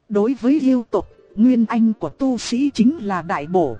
Đối với yêu tộc, nguyên anh của tu sĩ chính là đại bổ.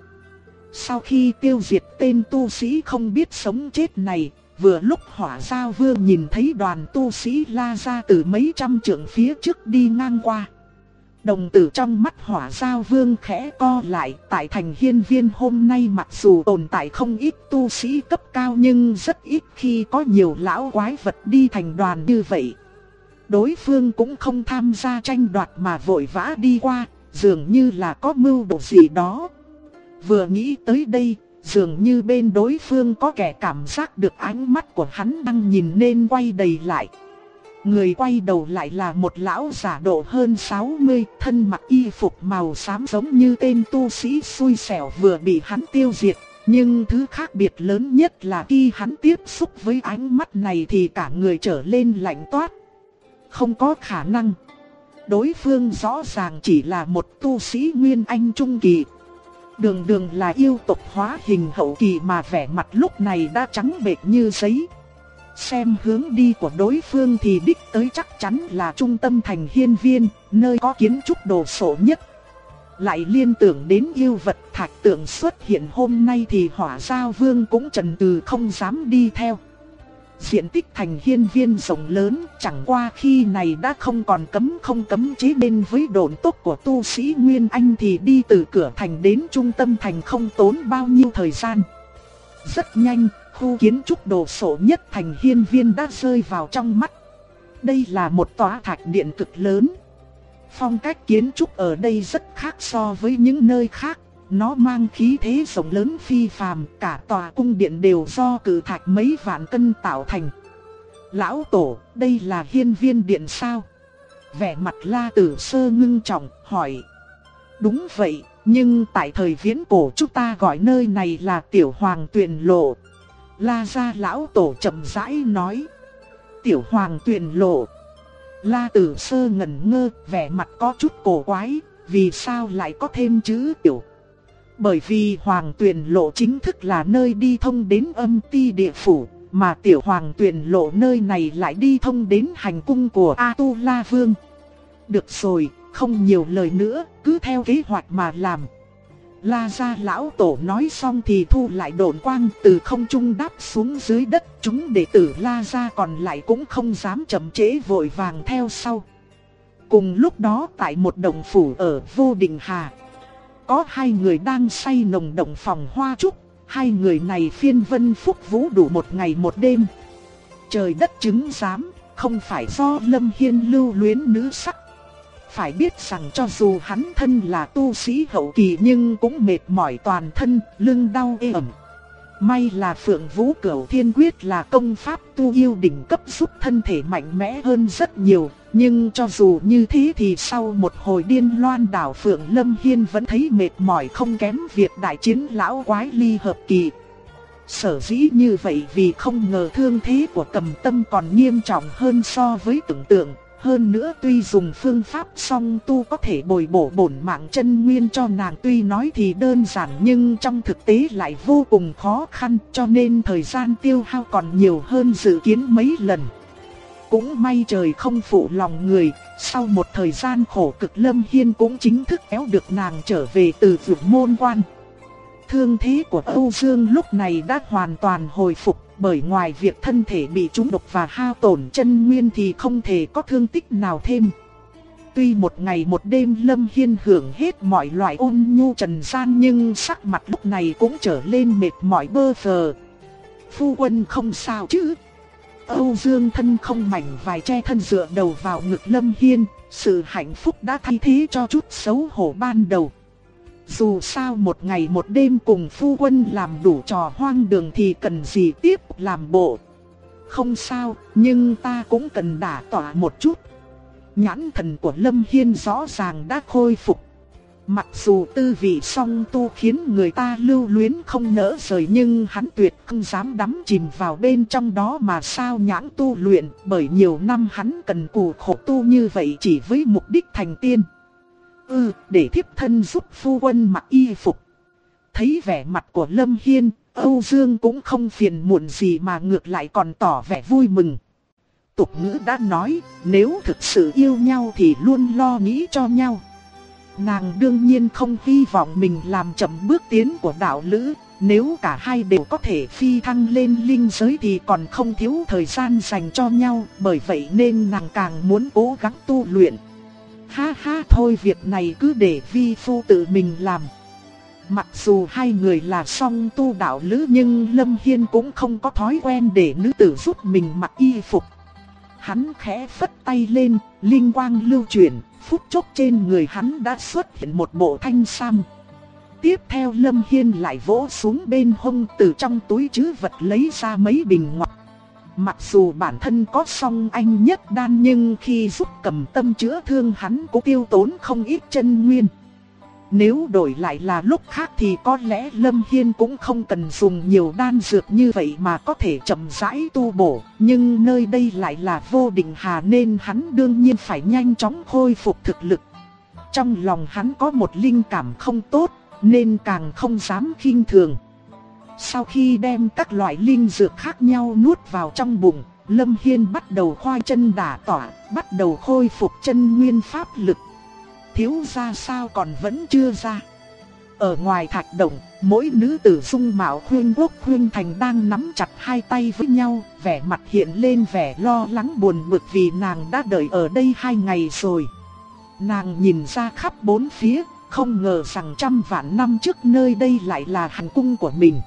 Sau khi tiêu diệt tên tu sĩ không biết sống chết này, vừa lúc Hỏa Giao Vương nhìn thấy đoàn tu sĩ la ra từ mấy trăm trượng phía trước đi ngang qua. Đồng tử trong mắt Hỏa Giao Vương khẽ co lại. Tại thành Hiên Viên hôm nay mặc dù tồn tại không ít tu sĩ cấp cao, nhưng rất ít khi có nhiều lão quái vật đi thành đoàn như vậy. Đối phương cũng không tham gia tranh đoạt mà vội vã đi qua, dường như là có mưu đồ gì đó. Vừa nghĩ tới đây, dường như bên đối phương có kẻ cảm giác được ánh mắt của hắn đang nhìn nên quay đầy lại. Người quay đầu lại là một lão giả độ hơn 60, thân mặc y phục màu xám giống như tên tu sĩ xui xẻo vừa bị hắn tiêu diệt. Nhưng thứ khác biệt lớn nhất là khi hắn tiếp xúc với ánh mắt này thì cả người trở lên lạnh toát. Không có khả năng. Đối phương rõ ràng chỉ là một tu sĩ nguyên anh trung kỳ. Đường đường là yêu tộc hóa hình hậu kỳ mà vẻ mặt lúc này đã trắng bệch như giấy. Xem hướng đi của đối phương thì đích tới chắc chắn là trung tâm thành Hiên Viên, nơi có kiến trúc đồ sộ nhất. Lại liên tưởng đến yêu vật thạch tượng xuất hiện hôm nay thì Hỏa Giao Vương cũng chần chừ không dám đi theo. Diện tích thành Hiên Viên rộng lớn, chẳng qua khi này đã không còn không cấm chế, nên với độn tốc của tu sĩ Nguyên Anh thì đi từ cửa thành đến trung tâm thành không tốn bao nhiêu thời gian. Rất nhanh, khu kiến trúc đồ sộ nhất thành Hiên Viên đã rơi vào trong mắt. Đây là một tòa thạch điện cực lớn. Phong cách kiến trúc ở đây rất khác so với những nơi khác. Nó mang khí thế rộng lớn phi phàm, cả tòa cung điện đều do cự thạch mấy vạn cân tạo thành. Lão Tổ, đây là Hiên Viên Điện sao? Vẻ mặt La Tử Sơ ngưng trọng, hỏi. Đúng vậy, nhưng tại thời viễn cổ chúng ta gọi nơi này là Tiểu Hoàng Tuyền Lộ. La gia Lão Tổ chậm rãi nói. Tiểu Hoàng Tuyền Lộ. La Tử Sơ ngẩn ngơ, vẻ mặt có chút cổ quái, vì sao lại có thêm chữ tiểu? Bởi vì Hoàng Tuyền Lộ chính thức là nơi đi thông đến Âm Ti Địa Phủ, mà Tiểu Hoàng Tuyền Lộ nơi này lại đi thông đến hành cung của A-tu-la Vương. Được rồi, không nhiều lời nữa, cứ theo kế hoạch mà làm. La gia Lão Tổ nói xong thì thu lại độn quang, từ không trung đáp xuống dưới đất. Chúng đệ tử La gia còn lại cũng không dám chậm trễ, vội vàng theo sau. Cùng lúc đó tại một động phủ ở Vô Định Hà, có hai người đang say nồng động phòng hoa trúc. Hai người này phiên vân phúc vũ đủ một ngày một đêm. Trời đất chứng giám, không phải do Lâm Hiên lưu luyến nữ sắc. Phải biết rằng cho dù hắn thân là tu sĩ hậu kỳ nhưng cũng mệt mỏi toàn thân, lưng đau ê ẩm. May là Phượng Vũ Cửu Thiên Quyết là công pháp tu yêu đỉnh cấp giúp thân thể mạnh mẽ hơn rất nhiều. Nhưng cho dù như thế thì sau một hồi điên loan đảo Phượng, Lâm Hiên vẫn thấy mệt mỏi không kém việc đại chiến lão quái ly hợp kỳ. Sở dĩ như vậy vì không ngờ thương thế của Cầm Tâm còn nghiêm trọng hơn so với tưởng tượng. Hơn nữa tuy dùng phương pháp song tu có thể bồi bổ bổn mạng chân nguyên cho nàng, tuy nói thì đơn giản nhưng trong thực tế lại vô cùng khó khăn, cho nên thời gian tiêu hao còn nhiều hơn dự kiến mấy lần. Cũng may trời không phụ lòng người, sau một thời gian khổ cực Lâm Hiên cũng chính thức kéo được nàng trở về từ Vượt Môn Quan. Thương thế của Âu Dương lúc này đã hoàn toàn hồi phục, bởi ngoài việc thân thể bị trúng độc và hao tổn chân nguyên thì không thể có thương tích nào thêm. Tuy một ngày một đêm Lâm Hiên hưởng hết mọi loại ôn nhu trần gian nhưng sắc mặt lúc này cũng trở lên mệt mỏi bơ phờ. Phu quân không sao chứ? Âu Dương thân không mảnh vải che thân dựa đầu vào ngực Lâm Hiên, sự hạnh phúc đã thay thế cho chút xấu hổ ban đầu. Dù sao một ngày một đêm cùng phu quân làm đủ trò hoang đường thì cần gì tiếp làm bộ. Không sao, nhưng ta cũng cần đả tỏa một chút. Nhãn thần của Lâm Hiên rõ ràng đã khôi phục. Mặc dù tư vị song tu khiến người ta lưu luyến không nỡ rời, nhưng hắn tuyệt không dám đắm chìm vào bên trong đó mà sao nhãng tu luyện. Bởi nhiều năm hắn cần cù khổ tu như vậy chỉ với mục đích thành tiên. Để thiếp thân giúp phu quân mặc y phục. Thấy vẻ mặt của Lâm Hiên, Âu Dương cũng không phiền muộn gì mà ngược lại còn tỏ vẻ vui mừng. Tục ngữ đã nói, nếu thực sự yêu nhau thì luôn lo nghĩ cho nhau. Nàng đương nhiên không hy vọng mình làm chậm bước tiến của đạo lữ. Nếu cả hai đều có thể phi thăng lên linh giới thì còn không thiếu thời gian dành cho nhau. Bởi vậy nên nàng càng muốn cố gắng tu luyện. Ha ha, thôi việc này cứ để vi phu tự mình làm. Mặc dù hai người là song tu đạo lữ nhưng Lâm Hiên cũng không có thói quen để nữ tử giúp mình mặc y phục. Hắn khẽ phất tay lên, linh quang lưu chuyển, phút chốc trên người hắn đã xuất hiện một bộ thanh sam. Tiếp theo Lâm Hiên lại vỗ xuống bên hông, từ trong túi trữ vật lấy ra mấy bình ngọc. Mặc dù bản thân có song anh nhất đan nhưng khi giúp Cầm Tâm chữa thương hắn cũng tiêu tốn không ít chân nguyên. Nếu đổi lại là lúc khác thì có lẽ Lâm Hiên cũng không cần dùng nhiều đan dược như vậy mà có thể chậm rãi tu bổ. Nhưng nơi đây lại là Vô Định Hà nên hắn đương nhiên phải nhanh chóng khôi phục thực lực. Trong lòng hắn có một linh cảm không tốt nên càng không dám khinh thường. Sau khi đem các loại linh dược khác nhau nuốt vào trong bụng, Lâm Hiên bắt đầu khoai chân đả tỏa, bắt đầu khôi phục chân nguyên pháp lực. Thiếu gia sao còn vẫn chưa ra? Ở ngoài thạch động, mỗi nữ tử dung mạo khuyên quốc khuyên thành đang nắm chặt hai tay với nhau, vẻ mặt hiện lên vẻ lo lắng buồn bực vì nàng đã đợi ở đây 2 ngày rồi. Nàng nhìn ra khắp bốn phía, không ngờ rằng trăm vạn năm trước nơi đây lại là hành cung của mình.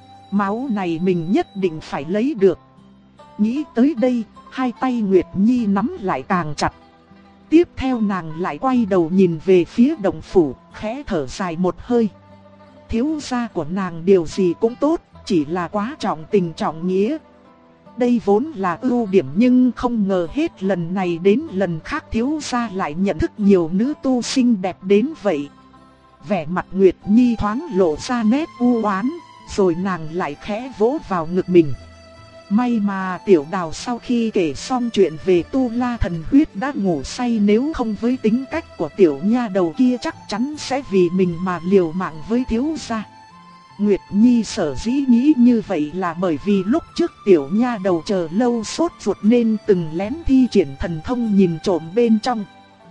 Máu này mình nhất định phải lấy được. Nghĩ tới đây, hai tay Nguyệt Nhi nắm lại càng chặt. Tiếp theo nàng lại quay đầu nhìn về phía động phủ, khẽ thở dài một hơi. Thiếu gia của nàng điều gì cũng tốt, chỉ là quá trọng tình trọng nghĩa. Đây vốn là ưu điểm nhưng không ngờ hết lần này đến lần khác thiếu gia lại nhận thức nhiều nữ tu xinh đẹp đến vậy. Vẻ mặt Nguyệt Nhi thoáng lộ ra nét u oán, rồi nàng lại khẽ vỗ vào ngực mình. May mà Tiểu Đào sau khi kể xong chuyện về Tu La Thần Huyết đã ngủ say, nếu không với tính cách của tiểu nha đầu kia chắc chắn sẽ vì mình mà liều mạng với thiếu gia. Nguyệt Nhi sở dĩ nghĩ như vậy là bởi vì lúc trước tiểu nha đầu chờ lâu sốt ruột nên từng lén thi triển thần thông nhìn trộm bên trong.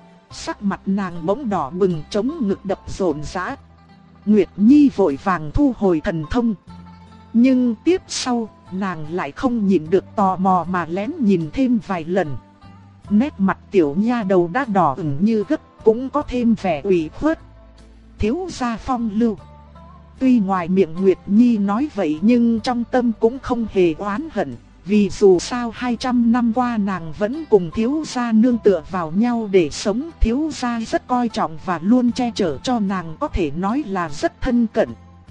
Sắc mặt nàng bỗng đỏ bừng, chống ngực đập rộn rã. Nguyệt Nhi vội vàng thu hồi thần thông. Nhưng tiếp sau, nàng lại không nhịn được tò mò mà lén nhìn thêm vài lần. Nét mặt tiểu nha đầu đã đỏ ửng như gấc, cũng có thêm vẻ ủy khuất. Thiếu gia phong lưu. Tuy ngoài miệng Nguyệt Nhi nói vậy nhưng trong tâm cũng không hề oán hận. Vì dù sao 200 năm qua nàng vẫn cùng thiếu gia nương tựa vào nhau để sống. Thiếu gia rất coi trọng và luôn che chở cho nàng, có thể nói là rất thân cận.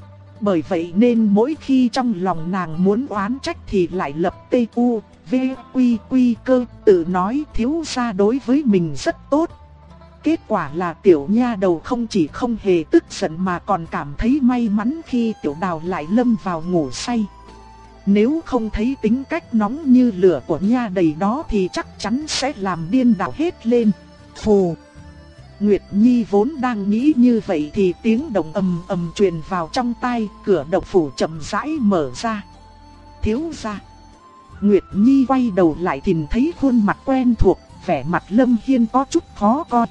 Bởi vậy nên mỗi khi trong lòng nàng muốn oán trách thì lại lập T-U-V-Quy-Quy cơ, tự nói thiếu gia đối với mình rất tốt. Kết quả là tiểu nha đầu không chỉ không hề tức giận mà còn cảm thấy may mắn khi Tiểu Đào lại lâm vào ngủ say. Nếu không thấy tính cách nóng như lửa của nha đầy đó thì chắc chắn sẽ làm điên đảo hết lên. Phù! Nguyệt Nhi vốn đang nghĩ như vậy thì tiếng động ầm ầm truyền vào trong tai, cửa động phủ chậm rãi mở ra. Thiếu gia! Nguyệt Nhi quay đầu lại thì thấy khuôn mặt quen thuộc, vẻ mặt Lâm Hiên có chút khó coi.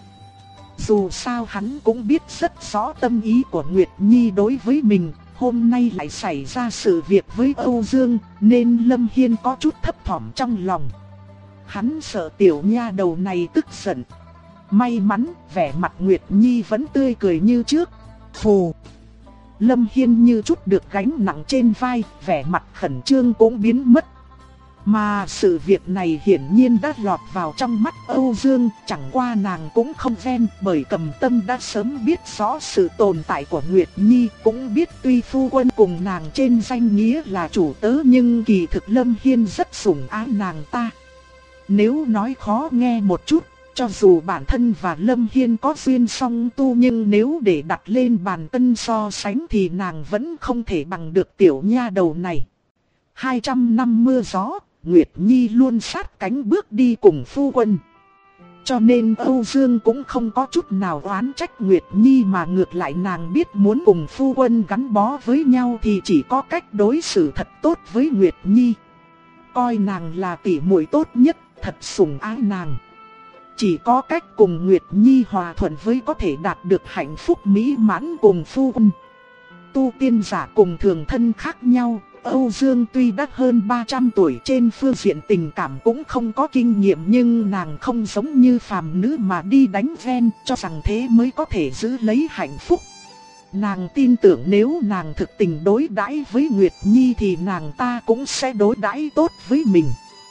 Dù sao hắn cũng biết rất rõ tâm ý của Nguyệt Nhi đối với mình, hôm nay lại xảy ra sự việc với Âu Dương, nên Lâm Hiên có chút thấp thỏm trong lòng. Hắn sợ tiểu nha đầu này tức giận. May mắn, vẻ mặt Nguyệt Nhi vẫn tươi cười như trước. Phù! Lâm Hiên như chút được gánh nặng trên vai, vẻ mặt khẩn trương cũng biến mất. Mà sự việc này hiển nhiên đã lọt vào trong mắt Âu Dương, chẳng qua nàng cũng không ghen, bởi Cầm Tâm đã sớm biết rõ sự tồn tại của Nguyệt Nhi, cũng biết tuy phu quân cùng nàng trên danh nghĩa là chủ tớ nhưng kỳ thực Lâm Hiên rất sủng ái nàng ta. Nếu nói khó nghe một chút, cho dù bản thân và Lâm Hiên có duyên song tu nhưng nếu để đặt lên bàn cân so sánh thì nàng vẫn không thể bằng được tiểu nha đầu này. 200 năm mưa gió, Nguyệt Nhi luôn sát cánh bước đi cùng phu quân. Cho nên Âu Dương cũng không có chút nào oán trách Nguyệt Nhi, mà ngược lại nàng biết muốn cùng phu quân gắn bó với nhau thì chỉ có cách đối xử thật tốt với Nguyệt Nhi. Coi nàng là tỷ muội tốt nhất, thật sủng ái nàng. chỉ có cách cùng Nguyệt Nhi hòa thuận với có thể đạt được hạnh phúc mỹ mãn cùng phu quân. Tu tiên giả cùng thường thân khác nhau, Âu Dương tuy đã hơn 300 tuổi, trên phương diện tình cảm cũng không có kinh nghiệm, nhưng nàng không giống như phàm nữ mà đi đánh ghen, cho rằng thế mới có thể giữ lấy hạnh phúc. Nàng tin tưởng nếu nàng thực tình đối đãi với Nguyệt Nhi thì nàng ta cũng sẽ đối đãi tốt với mình.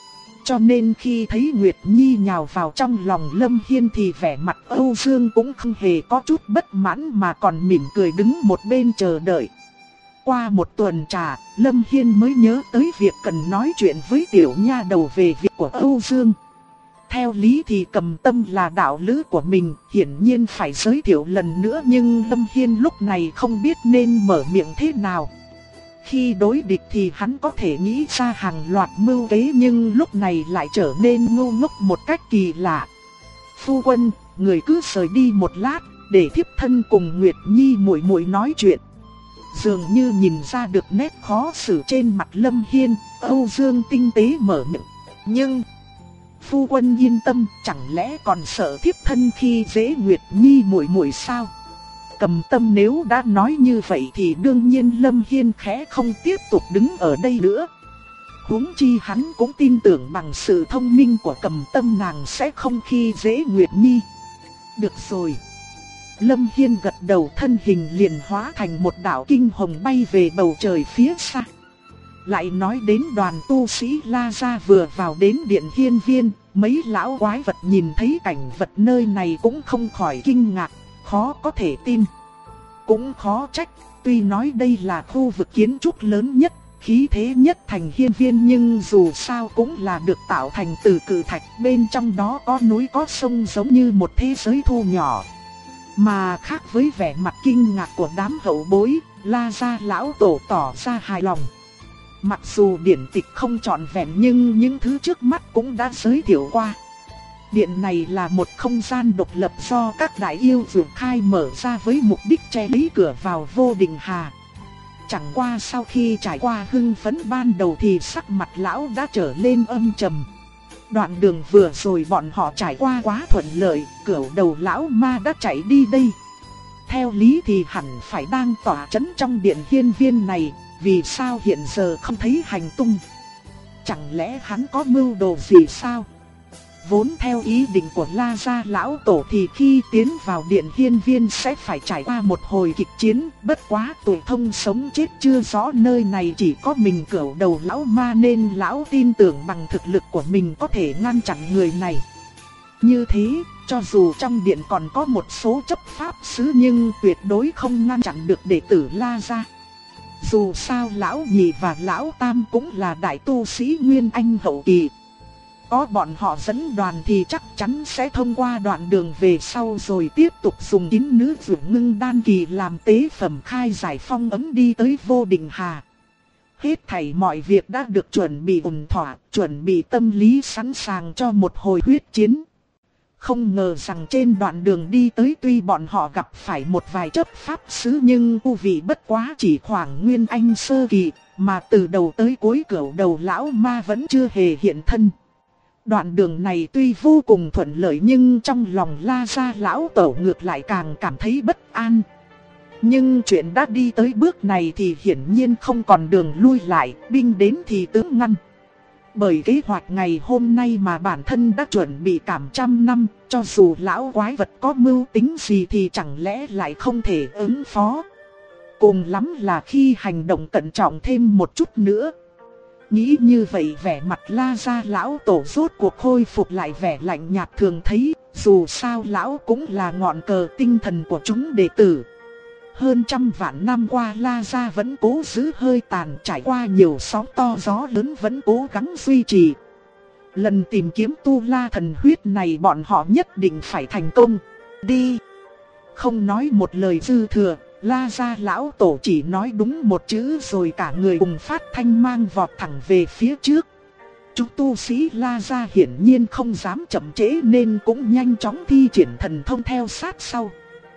Cho nên khi thấy Nguyệt Nhi nhào vào trong lòng Lâm Hiên thì vẻ mặt Âu Dương cũng không hề có chút bất mãn mà còn mỉm cười đứng một bên chờ đợi. Qua một tuần trà, Lâm Hiên mới nhớ tới việc cần nói chuyện với tiểu nha đầu về việc của Âu Dương. Theo lý thì Cầm Tâm là đạo lữ của mình, hiển nhiên phải giới thiệu lần nữa, nhưng Lâm Hiên lúc này không biết nên mở miệng thế nào. Khi đối địch thì hắn có thể nghĩ ra hàng loạt mưu kế, nhưng lúc này lại trở nên ngu ngốc một cách kỳ lạ. Phu quân, người cứ rời đi một lát, để thiếp thân cùng Nguyệt Nhi muội muội nói chuyện. Dường như nhìn ra được nét khó xử trên mặt Lâm Hiên, Âu Dương tinh tế mở miệng. Nhưng phu quân yên tâm, chẳng lẽ còn sợ thiếp thân khi dễ Nguyệt Nhi muội muội sao? Cầm Tâm nếu đã nói như vậy thì đương nhiên Lâm Hiên khẽ không tiếp tục đứng ở đây nữa. Huống chi hắn cũng tin tưởng bằng sự thông minh của Cầm Tâm nàng sẽ không khi dễ Nguyệt Nhi. Được rồi. Lâm Hiên gật đầu, thân hình liền hóa thành một đạo kinh hồng bay về bầu trời phía xa. Lại nói đến đoàn tu sĩ La Gia vừa vào đến điện hiên viên, mấy lão quái vật nhìn thấy cảnh vật nơi này cũng không khỏi kinh ngạc, khó có thể tin. Cũng khó trách, tuy nói đây là khu vực kiến trúc lớn nhất, khí thế nhất thành hiên viên, nhưng dù sao cũng là được tạo thành từ cự thạch, bên trong đó có núi có sông giống như một thế giới thu nhỏ. Mà khác với vẻ mặt kinh ngạc của đám hậu bối, La Gia lão tổ tỏ ra hài lòng. Mặc dù điển tịch không trọn vẹn nhưng những thứ trước mắt cũng đã giới thiệu qua. Điện này là một không gian độc lập do các đại yêu dược khai mở ra với mục đích che lấy cửa vào Vô Định Hà. Chẳng qua sau khi trải qua hưng phấn ban đầu thì sắc mặt lão đã trở lên âm trầm. Đoạn đường vừa rồi bọn họ trải qua quá thuận lợi, cửu đầu lão ma đã chạy đi đây. Theo lý thì hẳn phải đang tỏa trấn trong điện hiên viên này, vì sao hiện giờ không thấy hành tung? Chẳng lẽ hắn có mưu đồ gì sao? Vốn theo ý định của La Gia lão tổ thì khi tiến vào điện hiên viên sẽ phải trải qua một hồi kịch chiến, bất quá tuổi thông sống chết chưa rõ, nơi này chỉ có mình cửu đầu lão ma nên lão tin tưởng bằng thực lực của mình có thể ngăn chặn người này. Như thế, cho dù trong điện còn có một số chấp pháp sứ nhưng tuyệt đối không ngăn chặn được đệ tử La Gia. Dù sao lão nhị và lão tam cũng là đại tu sĩ Nguyên Anh hậu kỳ. Có bọn họ dẫn đoàn thì chắc chắn sẽ thông qua đoạn đường về sau rồi tiếp tục dùng tín nữ dưỡng ngưng đan kỳ làm tế phẩm khai giải phong ấn đi tới Vô Định Hà. Hết thảy mọi việc đã được chuẩn bị ổn thỏa, chuẩn bị tâm lý sẵn sàng cho một hồi huyết chiến. Không ngờ rằng trên đoạn đường đi tới tuy bọn họ gặp phải một vài chấp pháp sứ nhưng tu vị bất quá chỉ khoảng Nguyên Anh sơ kỳ, mà từ đầu tới cuối cửu đầu lão ma vẫn chưa hề hiện thân. Đoạn đường này tuy vô cùng thuận lợi nhưng trong lòng La Gia lão tổ ngược lại càng cảm thấy bất an. Nhưng chuyện đã đi tới bước này thì hiển nhiên không còn đường lui lại, binh đến thì tướng ngăn. Bởi kế hoạch ngày hôm nay mà bản thân đã chuẩn bị cảm trăm năm, cho dù lão quái vật có mưu tính gì thì chẳng lẽ lại không thể ứng phó. Cùng lắm là khi hành động cẩn trọng thêm một chút nữa. Nghĩ như vậy vẻ mặt La Gia lão tổ rốt cuộc khôi phục lại vẻ lạnh nhạt thường thấy, dù sao lão cũng là ngọn cờ tinh thần của chúng đệ tử. Hơn trăm vạn năm qua La Gia vẫn cố giữ hơi tàn, trải qua nhiều sóng to gió lớn vẫn cố gắng duy trì. Lần tìm kiếm tu la thần huyết này bọn họ nhất định phải thành công. Đi! Không nói một lời dư thừa, La Gia lão tổ chỉ nói đúng một chữ rồi cả người cùng phát thanh mang vọt thẳng về phía trước. Chúng tu sĩ La Gia hiển nhiên không dám chậm trễ nên cũng nhanh chóng thi triển thần thông theo sát sau.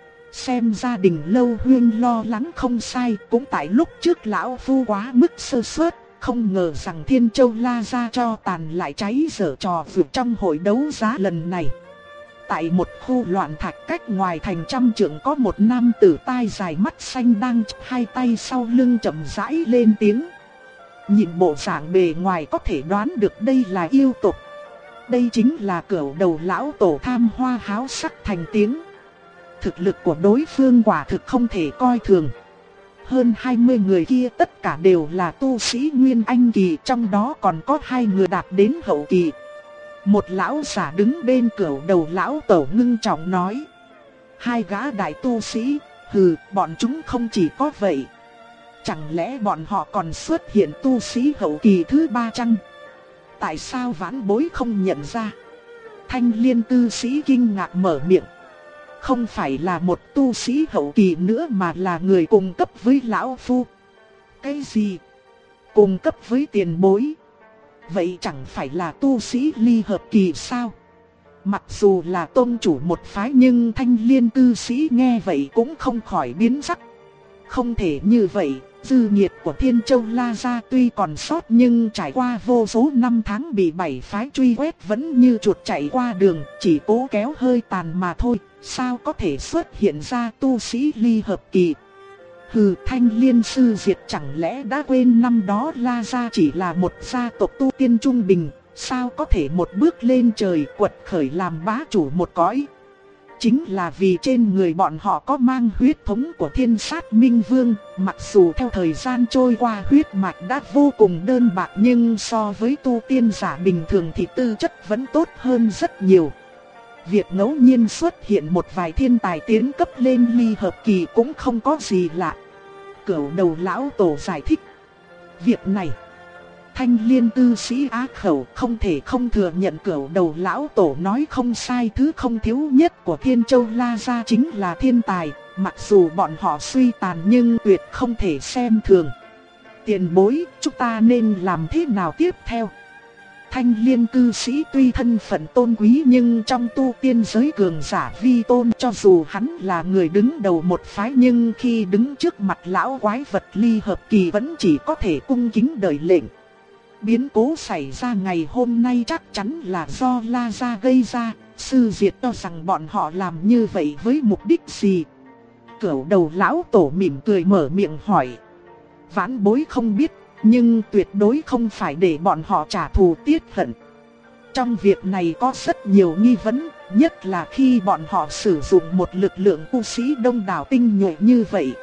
Xem gia đình Lâu Huyên lo lắng không sai, cũng tại lúc trước lão phu quá mức sơ suất, không ngờ rằng Thiên Châu La Gia cho tàn lại cháy dở trò vượt trong hội đấu giá lần này. Tại một khu loạn thạch cách ngoài thành trăm trượng có một nam tử tai dài mắt xanh đang hai tay sau lưng chậm rãi lên tiếng. Nhìn bộ dạng bề ngoài có thể đoán được đây là yêu tộc. Đây chính là Cửu Đầu lão tổ tham hoa háo sắc thành tiếng. Thực lực của đối phương quả thực không thể coi thường. Hơn 20 người kia tất cả đều là tu sĩ Nguyên Anh kỳ, trong đó còn có 2 người đạt đến hậu kỳ. Một lão giả đứng bên Cửu Đầu lão tổ ngưng trọng nói. 2 gã đại tu sĩ, bọn chúng không chỉ có vậy. Chẳng lẽ bọn họ còn xuất hiện tu sĩ hậu kỳ thứ 3 chăng? Tại sao vãn bối không nhận ra? Thanh Liên cư sĩ kinh ngạc mở miệng. Không phải là một tu sĩ hậu kỳ nữa mà là người cùng cấp với lão phu. Cái gì? Cùng cấp với tiền bối? Vậy chẳng phải là tu sĩ ly hợp kỳ sao? Mặc dù là tôn chủ một phái nhưng Thanh Liên cư sĩ nghe vậy cũng không khỏi biến sắc. Không thể như vậy, dư nhiệt của Thiên Châu La Gia tuy còn sót nhưng trải qua vô số năm tháng bị 7 phái truy quét vẫn như chuột chạy qua đường, chỉ cố kéo hơi tàn mà thôi, sao có thể xuất hiện ra tu sĩ ly hợp kỳ. Thanh Liên sư diệt chẳng lẽ đã quên năm đó La Gia chỉ là một gia tộc tu tiên trung bình, sao có thể một bước lên trời quật khởi làm bá chủ một cõi. Chính là vì trên người bọn họ có mang huyết thống của Thiên Sát Minh Vương, mặc dù theo thời gian trôi qua huyết mạch đã vô cùng đơn bạc nhưng so với tu tiên giả bình thường thì tư chất vẫn tốt hơn rất nhiều. Việc ngẫu nhiên xuất hiện một vài thiên tài tiến cấp lên ly hợp kỳ cũng không có gì lạ. Cửu Đầu lão tổ giải thích. Việc này, Thanh Liên cư sĩ á khẩu không thể không thừa nhận Cửu Đầu lão tổ nói không sai. Thứ không thiếu nhất của Thiên Châu La Gia chính là thiên tài, mặc dù bọn họ suy tàn nhưng tuyệt không thể xem thường. Tiền bối, chúng ta nên làm thế nào tiếp theo? Thanh Liên cư sĩ tuy thân phận tôn quý nhưng trong tu tiên giới cường giả vi tôn, cho dù hắn là người đứng đầu một phái nhưng khi đứng trước mặt lão quái vật ly hợp kỳ vẫn chỉ có thể cung kính đợi lệnh. Biến cố xảy ra ngày hôm nay chắc chắn là do La Gia gây ra, sư diệt cho rằng bọn họ làm như vậy với mục đích gì? Cửu Đầu lão tổ mỉm cười mở miệng hỏi. Vãn bối không biết, nhưng tuyệt đối không phải để bọn họ trả thù tiết hận. Trong việc này có rất nhiều nghi vấn, nhất là khi bọn họ sử dụng một lực lượng tu sĩ đông đảo tinh nhuệ như vậy.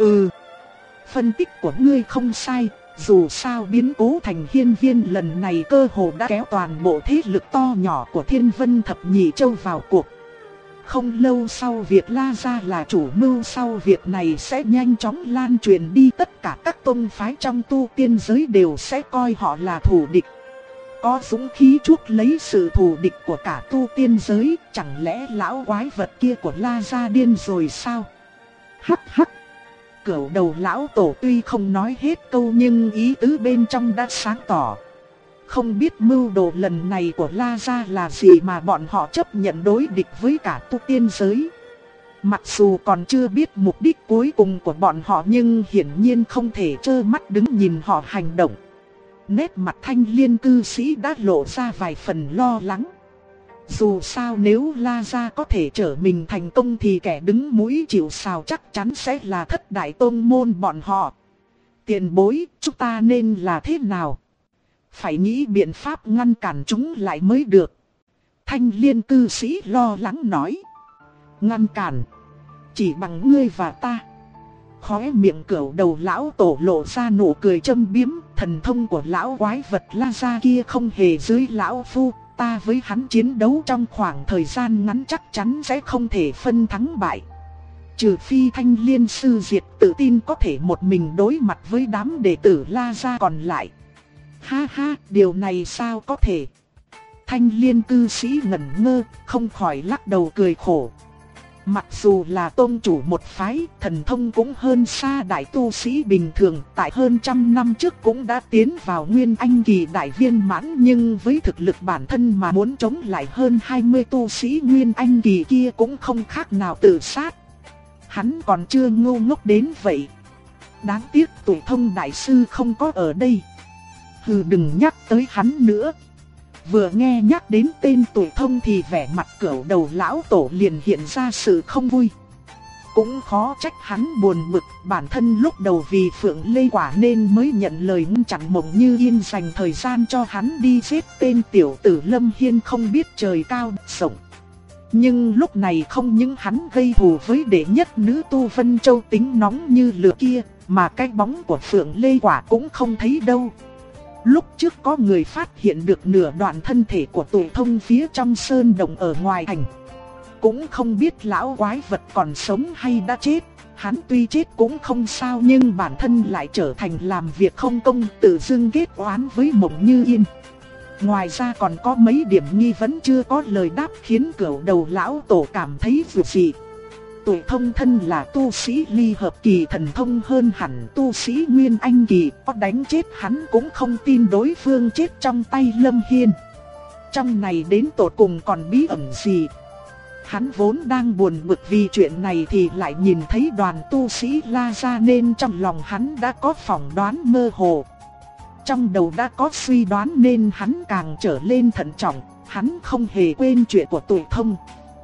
Phân tích của ngươi không sai. Dù sao biến cố thành Hiên Viên lần này cơ hồ đã kéo toàn bộ thế lực to nhỏ của Thiên Vân Thập Nhị Châu vào cuộc. Không lâu sau việc La Gia là chủ mưu sau việc này sẽ nhanh chóng lan truyền đi, tất cả các tông phái trong tu tiên giới đều sẽ coi họ là thù địch. Có dũng khí chuốc lấy sự thù địch của cả tu tiên giới, chẳng lẽ lão quái vật kia của La Gia điên rồi sao? Hắc hắc. Cửu Đầu lão tổ tuy không nói hết câu nhưng ý tứ bên trong đã sáng tỏ. Không biết mưu đồ lần này của La Gia là gì mà bọn họ chấp nhận đối địch với cả tu tiên giới. Mặc dù còn chưa biết mục đích cuối cùng của bọn họ nhưng hiển nhiên không thể trơ mắt đứng nhìn họ hành động. Nét mặt Thanh Liên cư sĩ đã lộ ra vài phần lo lắng. Dù sao nếu La Gia có thể trở mình thành công thì kẻ đứng mũi chịu sào chắc chắn sẽ là thất đại tôn môn bọn họ. Tiền bối, chúng ta nên là thế nào? Phải nghĩ biện pháp ngăn cản chúng lại mới được. Thanh Liên cư sĩ lo lắng nói. Ngăn cản? Chỉ bằng ngươi và ta. Khóe miệng Cửu Đầu lão tổ lộ ra nụ cười châm biếm. Thần thông của lão quái vật La Gia kia không hề dưới lão phu. Ta với hắn chiến đấu trong khoảng thời gian ngắn chắc chắn sẽ không thể phân thắng bại. Trừ phi Thanh Liên sư diệt tự tin có thể một mình đối mặt với đám đệ tử La Gia còn lại. Ha ha, điều này sao có thể? Thanh Liên cư sĩ ngẩn ngơ, không khỏi lắc đầu cười khổ. Mặc dù là tôn chủ một phái, thần thông cũng hơn xa đại tu sĩ bình thường, tại hơn trăm năm trước cũng đã tiến vào Nguyên Anh kỳ đại viên mãn, nhưng với thực lực bản thân mà muốn chống lại hơn 20 tu sĩ Nguyên Anh kỳ kia cũng không khác nào tự sát. Hắn còn chưa ngu ngốc đến vậy. Đáng tiếc Tụ Thông đại sư không có ở đây. Đừng nhắc tới hắn nữa. Vừa nghe nhắc đến tên Tụ Thông thì vẻ mặt Cửu Đầu lão tổ liền hiện ra sự không vui. Cũng khó trách hắn buồn bực, bản thân lúc đầu vì Phượng Lê Quả nên mới nhận lời ngăn chặn Mộng Như Yên dành thời gian cho hắn đi giết tên tiểu tử Lâm Hiên không biết trời cao đất rộng. Nhưng lúc này không những hắn gây thù với đệ nhất nữ tu Vân Châu tính nóng như lửa kia, mà cái bóng của Phượng Lê Quả cũng không thấy đâu. Lúc trước có người phát hiện được nửa đoạn thân thể của Tụ Thông phía trong sơn động ở ngoài thành. Cũng không biết lão quái vật còn sống hay đã chết. Hắn tuy chết cũng không sao nhưng bản thân lại trở thành làm việc không công, tự dưng kết oán với Mộng Như Yên. Ngoài ra còn có mấy điểm nghi vấn chưa có lời đáp khiến Cửu Đầu lão tổ cảm thấy dù gì. Tụ Thông thân là tu sĩ ly hợp kỳ, thần thông hơn hẳn tu sĩ Nguyên Anh kỳ, có đánh chết hắn cũng không tin đối phương chết trong tay Lâm Hiên. Trong này đến tột cùng còn bí ẩn gì? Hắn vốn đang buồn bực vì chuyện này thì lại nhìn thấy đoàn tu sĩ la ra nên trong lòng hắn đã có phỏng đoán mơ hồ. Trong đầu đã có suy đoán nên hắn càng trở lên thận trọng, hắn không hề quên chuyện của Tụ Thông.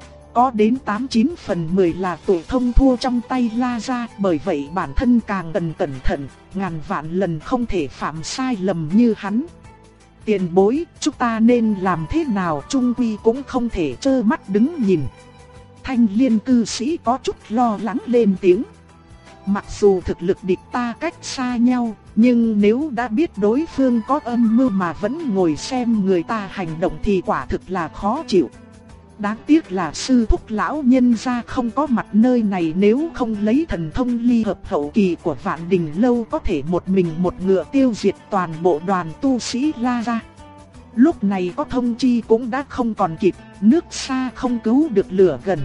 Có đến 89 phần 10 là Tụ Thông thua trong tay la ra, bởi vậy bản thân càng cần cẩn thận, ngàn vạn lần không thể phạm sai lầm như hắn. Tiền bối, chúng ta nên làm thế nào chung quy cũng không thể trơ mắt đứng nhìn. Thanh Liên cư sĩ có chút lo lắng lên tiếng. Mặc dù thực lực địch ta cách xa nhau, nhưng nếu đã biết đối phương có âm mưu mà vẫn ngồi xem người ta hành động thì quả thực là khó chịu. Đáng tiếc là sư thúc lão nhân gia không có mặt nơi này, nếu không lấy thần thông ly hợp hậu kỳ của Vạn Đình Lâu có thể một mình một ngựa tiêu diệt toàn bộ đoàn tu sĩ la ra. Lúc này có thông chi cũng đã không còn kịp, nước xa không cứu được lửa gần.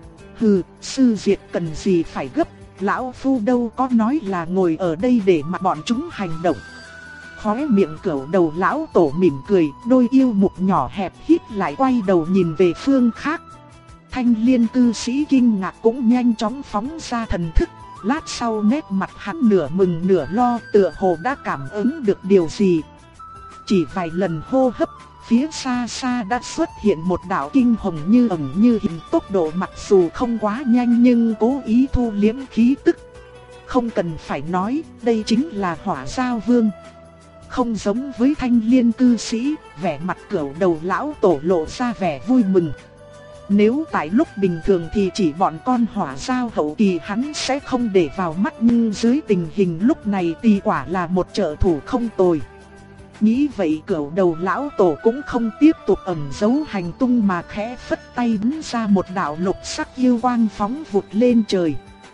Hừ, sư diệt cần gì phải gấp, lão phu đâu có nói là ngồi ở đây để mà bọn chúng hành động. Khóe miệng Cửu Đầu lão tổ mỉm cười, đôi yêu mục nhỏ hẹp hít lại quay đầu nhìn về phương khác. Thanh Liên cư sĩ kinh ngạc cũng nhanh chóng phóng ra thần thức, lát sau nét mặt hắn nửa mừng nửa lo, tựa hồ đã cảm ứng được điều gì. Chỉ vài lần hô hấp, phía xa xa đã xuất hiện một đạo kinh hồng như ẩn như hiện, tốc độ mặc dù không quá nhanh nhưng cố ý thu liếm khí tức. Không cần phải nói, đây chính là Hỏa Giao Vương. Không giống với Thanh Liên cư sĩ, vẻ mặt Cửu Đầu lão tổ lộ ra vẻ vui mừng. Nếu tại lúc bình thường thì chỉ bọn con hỏa giao hậu kỳ hắn sẽ không để vào mắt, nhưng dưới tình hình lúc này thì quả là một trợ thủ không tồi. Nghĩ vậy Cửu Đầu lão tổ cũng không tiếp tục ẩn giấu hành tung mà khẽ phất tay bắn ra một đạo lục sắc yêu quang phóng vụt lên trời.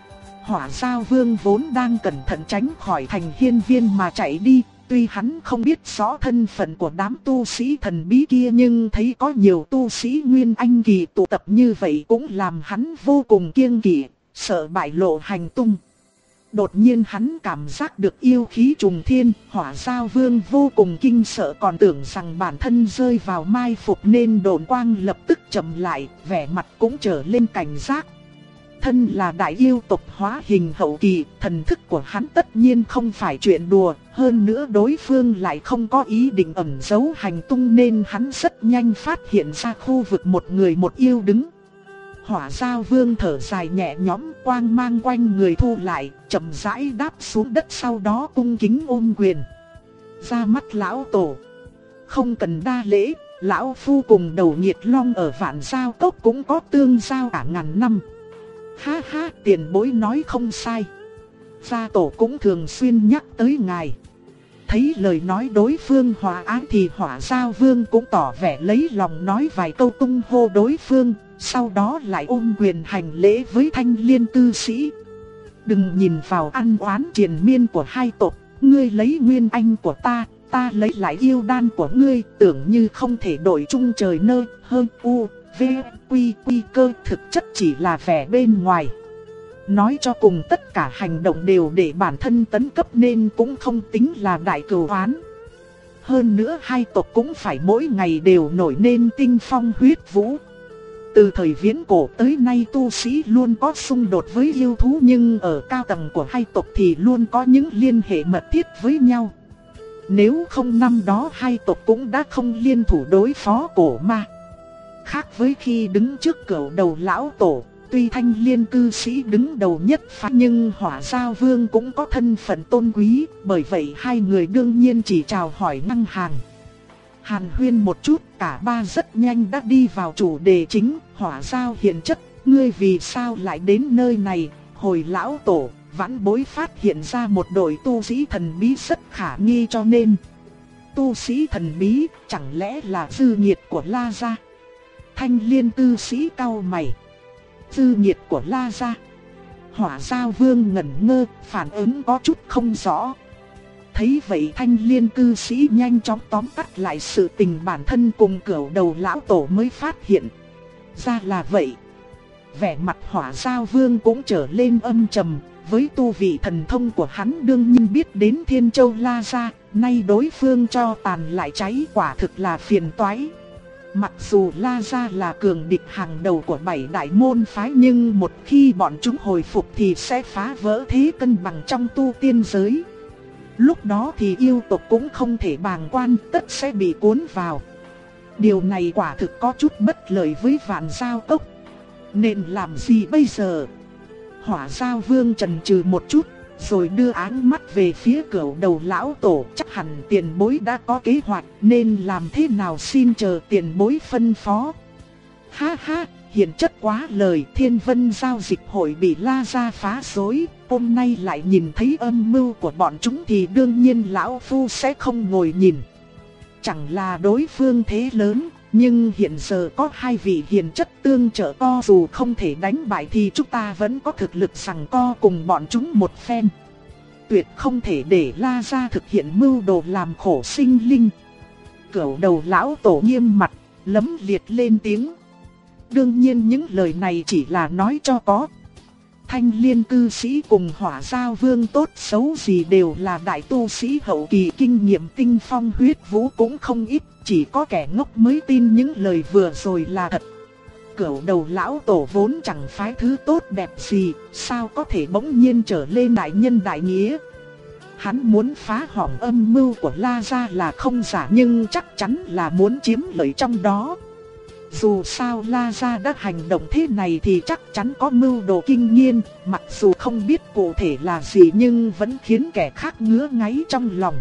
Hỏa Giao Vương vốn đang cẩn thận tránh khỏi thành hiên viên mà chạy đi. Tuy hắn không biết rõ thân phận của đám tu sĩ thần bí kia nhưng thấy có nhiều tu sĩ Nguyên Anh kỳ tụ tập như vậy cũng làm hắn vô cùng kiêng kỵ, sợ bại lộ hành tung. Đột nhiên hắn cảm giác được yêu khí trùng thiên, Hỏa Giao Vương vô cùng kinh sợ, còn tưởng rằng bản thân rơi vào mai phục nên độn quang lập tức chậm lại, vẻ mặt cũng trở lên cảnh giác. Thân là đại yêu tộc hóa hình hậu kỳ, thần thức của hắn tất nhiên không phải chuyện đùa, hơn nữa đối phương lại không có ý định ẩn giấu hành tung nên hắn rất nhanh phát hiện ra khu vực một người một yêu đứng. Hỏa Giao Vương thở dài nhẹ nhõm, quang mang quanh người thu lại, chậm rãi đáp xuống đất, sau đó cung kính ôm quyền. Ra mắt lão tổ, không cần đa lễ, lão phu cùng Đầu Nhiệt Long ở Vạn Giao Cốc cũng có tương giao cả ngàn năm. Ha ha, tiền bối nói không sai. Gia tổ cũng thường xuyên nhắc tới ngài. Thấy lời nói đối phương hòa ái thì Hỏa Giao Vương cũng tỏ vẻ lấy lòng nói vài câu tung hô đối phương, sau đó lại ôm quyền hành lễ với Thanh Liên cư sĩ. Đừng nhìn vào ăn oán triền miên của hai tộc, ngươi lấy nguyên anh của ta, ta lấy lại yêu đan của ngươi, tưởng như không thể đổi chung trời nơi hơn u. Quy cơ thực chất chỉ là vẻ bên ngoài. Nói cho cùng tất cả hành động đều để bản thân tấn cấp nên cũng không tính là đại cừu oán. Hơn nữa hai tộc cũng phải mỗi ngày đều nổi nên tinh phong huyết vũ. Từ thời viễn cổ tới nay tu sĩ luôn có xung đột với yêu thú, nhưng ở cao tầng của hai tộc thì luôn có những liên hệ mật thiết với nhau. Nếu không năm đó hai tộc cũng đã không liên thủ đối phó cổ ma. Khác với khi đứng trước cửu đầu lão tổ, tuy Thanh Liên cư sĩ đứng đầu nhất phái nhưng Hỏa Giao Vương cũng có thân phận tôn quý, bởi vậy hai người đương nhiên chỉ chào hỏi ngang hàng. Hàn huyên một chút, cả ba rất nhanh đã đi vào chủ đề chính. Hỏa Giao hiền chất, ngươi vì sao lại đến nơi này? Hồi lão tổ, vãn bối phát hiện ra một đội tu sĩ thần bí rất khả nghi, cho nên. Tu sĩ thần bí, chẳng lẽ là dư nhiệt của La Gia? Thanh Liên cư sĩ cau mày. Dư nhiệt của La Gia? Hỏa Giao Vương ngẩn ngơ, phản ứng có chút không rõ. Thấy vậy Thanh Liên cư sĩ nhanh chóng tóm tắt lại sự tình bản thân cùng cửu đầu lão tổ mới phát hiện. Ra là vậy. Vẻ mặt Hỏa Giao Vương cũng trở lên âm trầm. Với tu vị thần thông của hắn đương nhiên biết đến Thiên Châu La Gia. Nay đối phương cho tàn lại cháy, quả thực là phiền toái. Mặc dù La Gia là cường địch hàng đầu của 7 đại môn phái, nhưng một khi bọn chúng hồi phục thì sẽ phá vỡ thế cân bằng trong tu tiên giới. Lúc đó thì yêu tộc cũng không thể bàng quan, tất sẽ bị cuốn vào. Điều này quả thực có chút bất lợi với Vạn Giao Cốc. Nên làm gì bây giờ? Hỏa Giao Vương chần chừ một chút, rồi đưa áng mắt về phía cửu đầu lão tổ. Chắc hẳn tiền bối đã có kế hoạch, nên làm thế nào xin chờ tiền bối phân phó. Ha ha, hiền chất quá lời. Thiên Vân giao dịch hội bị La Gia phá rối, hôm nay lại nhìn thấy âm mưu của bọn chúng thì đương nhiên lão phu sẽ không ngồi nhìn. Chẳng là đối phương thế lớn, nhưng hiện giờ có hai vị hiền chất tương trợ, co dù không thể đánh bại thì chúng ta vẫn có thực lực giằng co cùng bọn chúng một phen. Tuyệt không thể để La Gia thực hiện mưu đồ làm khổ sinh linh. Cửu đầu lão tổ nghiêm mặt, lấm liệt lên tiếng. Đương nhiên những lời này chỉ là nói cho có. Thanh Liên cư sĩ cùng Hỏa Giao Vương tốt xấu gì đều là đại tu sĩ hậu kỳ, kinh nghiệm tinh phong huyết vũ cũng không ít, chỉ có kẻ ngốc mới tin những lời vừa rồi là thật. Cửu đầu lão tổ vốn chẳng phái thứ tốt đẹp gì, sao có thể bỗng nhiên trở lên đại nhân đại nghĩa. Hắn muốn phá hỏng âm mưu của La Gia là không giả, nhưng chắc chắn là muốn chiếm lợi trong đó. Dù sao La Gia đã hành động thế này thì chắc chắn có mưu đồ kinh nghiên, mặc dù không biết cụ thể là gì nhưng vẫn khiến kẻ khác ngứa ngáy trong lòng.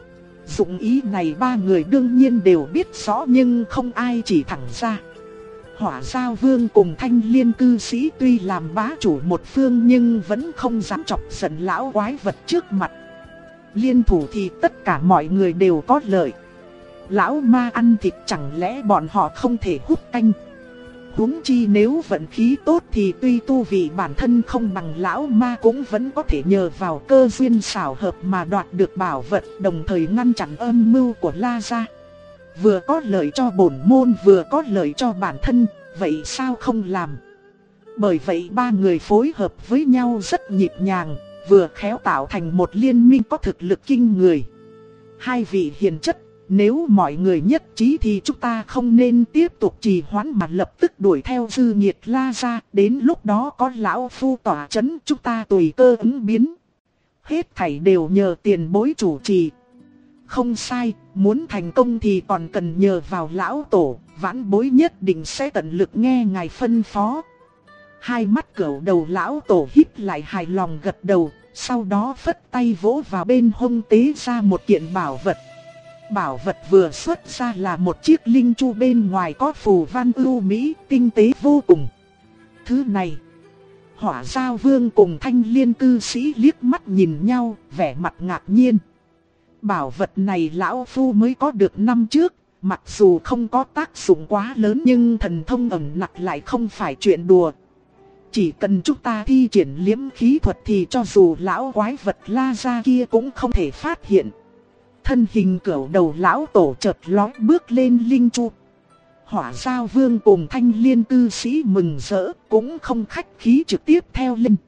Dụng ý này ba người đương nhiên đều biết rõ nhưng không ai chỉ thẳng ra. Hỏa Giao Vương cùng Thanh Liên cư sĩ tuy làm bá chủ một phương nhưng vẫn không dám chọc giận lão quái vật trước mặt. Liên thủ thì tất cả mọi người đều có lợi. Lão ma ăn thịt chẳng lẽ bọn họ không thể hút canh? Huống chi nếu vận khí tốt thì tuy tu vị bản thân không bằng lão ma cũng vẫn có thể nhờ vào cơ duyên xảo hợp mà đoạt được bảo vật, đồng thời ngăn chặn âm mưu của La Gia. Vừa có lợi cho bổn môn vừa có lợi cho bản thân, vậy sao không làm? Bởi vậy ba người phối hợp với nhau rất nhịp nhàng, vừa khéo tạo thành một liên minh có thực lực kinh người. Hai vị hiền chất, nếu mọi người nhất trí thì chúng ta không nên tiếp tục trì hoãn mà lập tức đuổi theo dư nhiệt La Gia. Đến lúc đó có lão phu tỏa chấn, chúng ta tùy cơ ứng biến. Hết thảy đều nhờ tiền bối chủ trì. Không sai, muốn thành công thì còn cần nhờ vào lão tổ, vãn bối nhất định sẽ tận lực nghe ngài phân phó. Hai mắt cửu đầu lão tổ híp lại hài lòng gật đầu, sau đó phất tay vỗ vào bên hông tế ra một kiện bảo vật. Bảo vật vừa xuất ra là một chiếc linh chu bên ngoài có phù văn ưu mỹ, tinh tế vô cùng. Thứ này, Hỏa Giao Vương cùng Thanh Liên cư sĩ liếc mắt nhìn nhau, vẻ mặt ngạc nhiên. Bảo vật này lão phu mới có được năm trước, mặc dù không có tác dụng quá lớn nhưng thần thông ẩn nặc lại không phải chuyện đùa. Chỉ cần chúng ta thi triển liễm khí thuật thì cho dù lão quái vật La Gia kia cũng không thể phát hiện. Thân hình cửu đầu lão tổ chợt lói bước lên linh chu. Hỏa Giao Vương cùng Thanh Liên cư sĩ mừng rỡ, cũng không khách khí trực tiếp theo linh.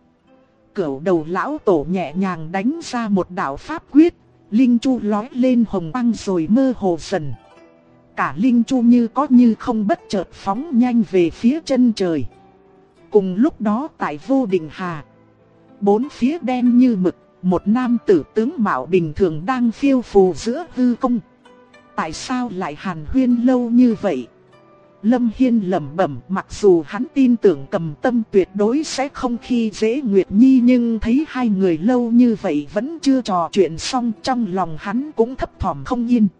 Cửu đầu lão tổ nhẹ nhàng đánh ra một đạo pháp quyết, linh chu lói lên hồng quang rồi mơ hồ dần. Cả linh chu như có như không bất chợt phóng nhanh về phía chân trời. Cùng lúc đó tại Vô Định Hà, bốn phía đen như mực, một nam tử tướng mạo bình thường đang phiêu phù giữa hư không. Tại sao lại hàn huyên lâu như vậy? Lâm Hiên lẩm bẩm, mặc dù hắn tin tưởng Cầm Tâm tuyệt đối sẽ không khi dễ Nguyệt Nhi, nhưng thấy hai người lâu như vậy vẫn chưa trò chuyện xong, trong lòng hắn cũng thấp thỏm không yên.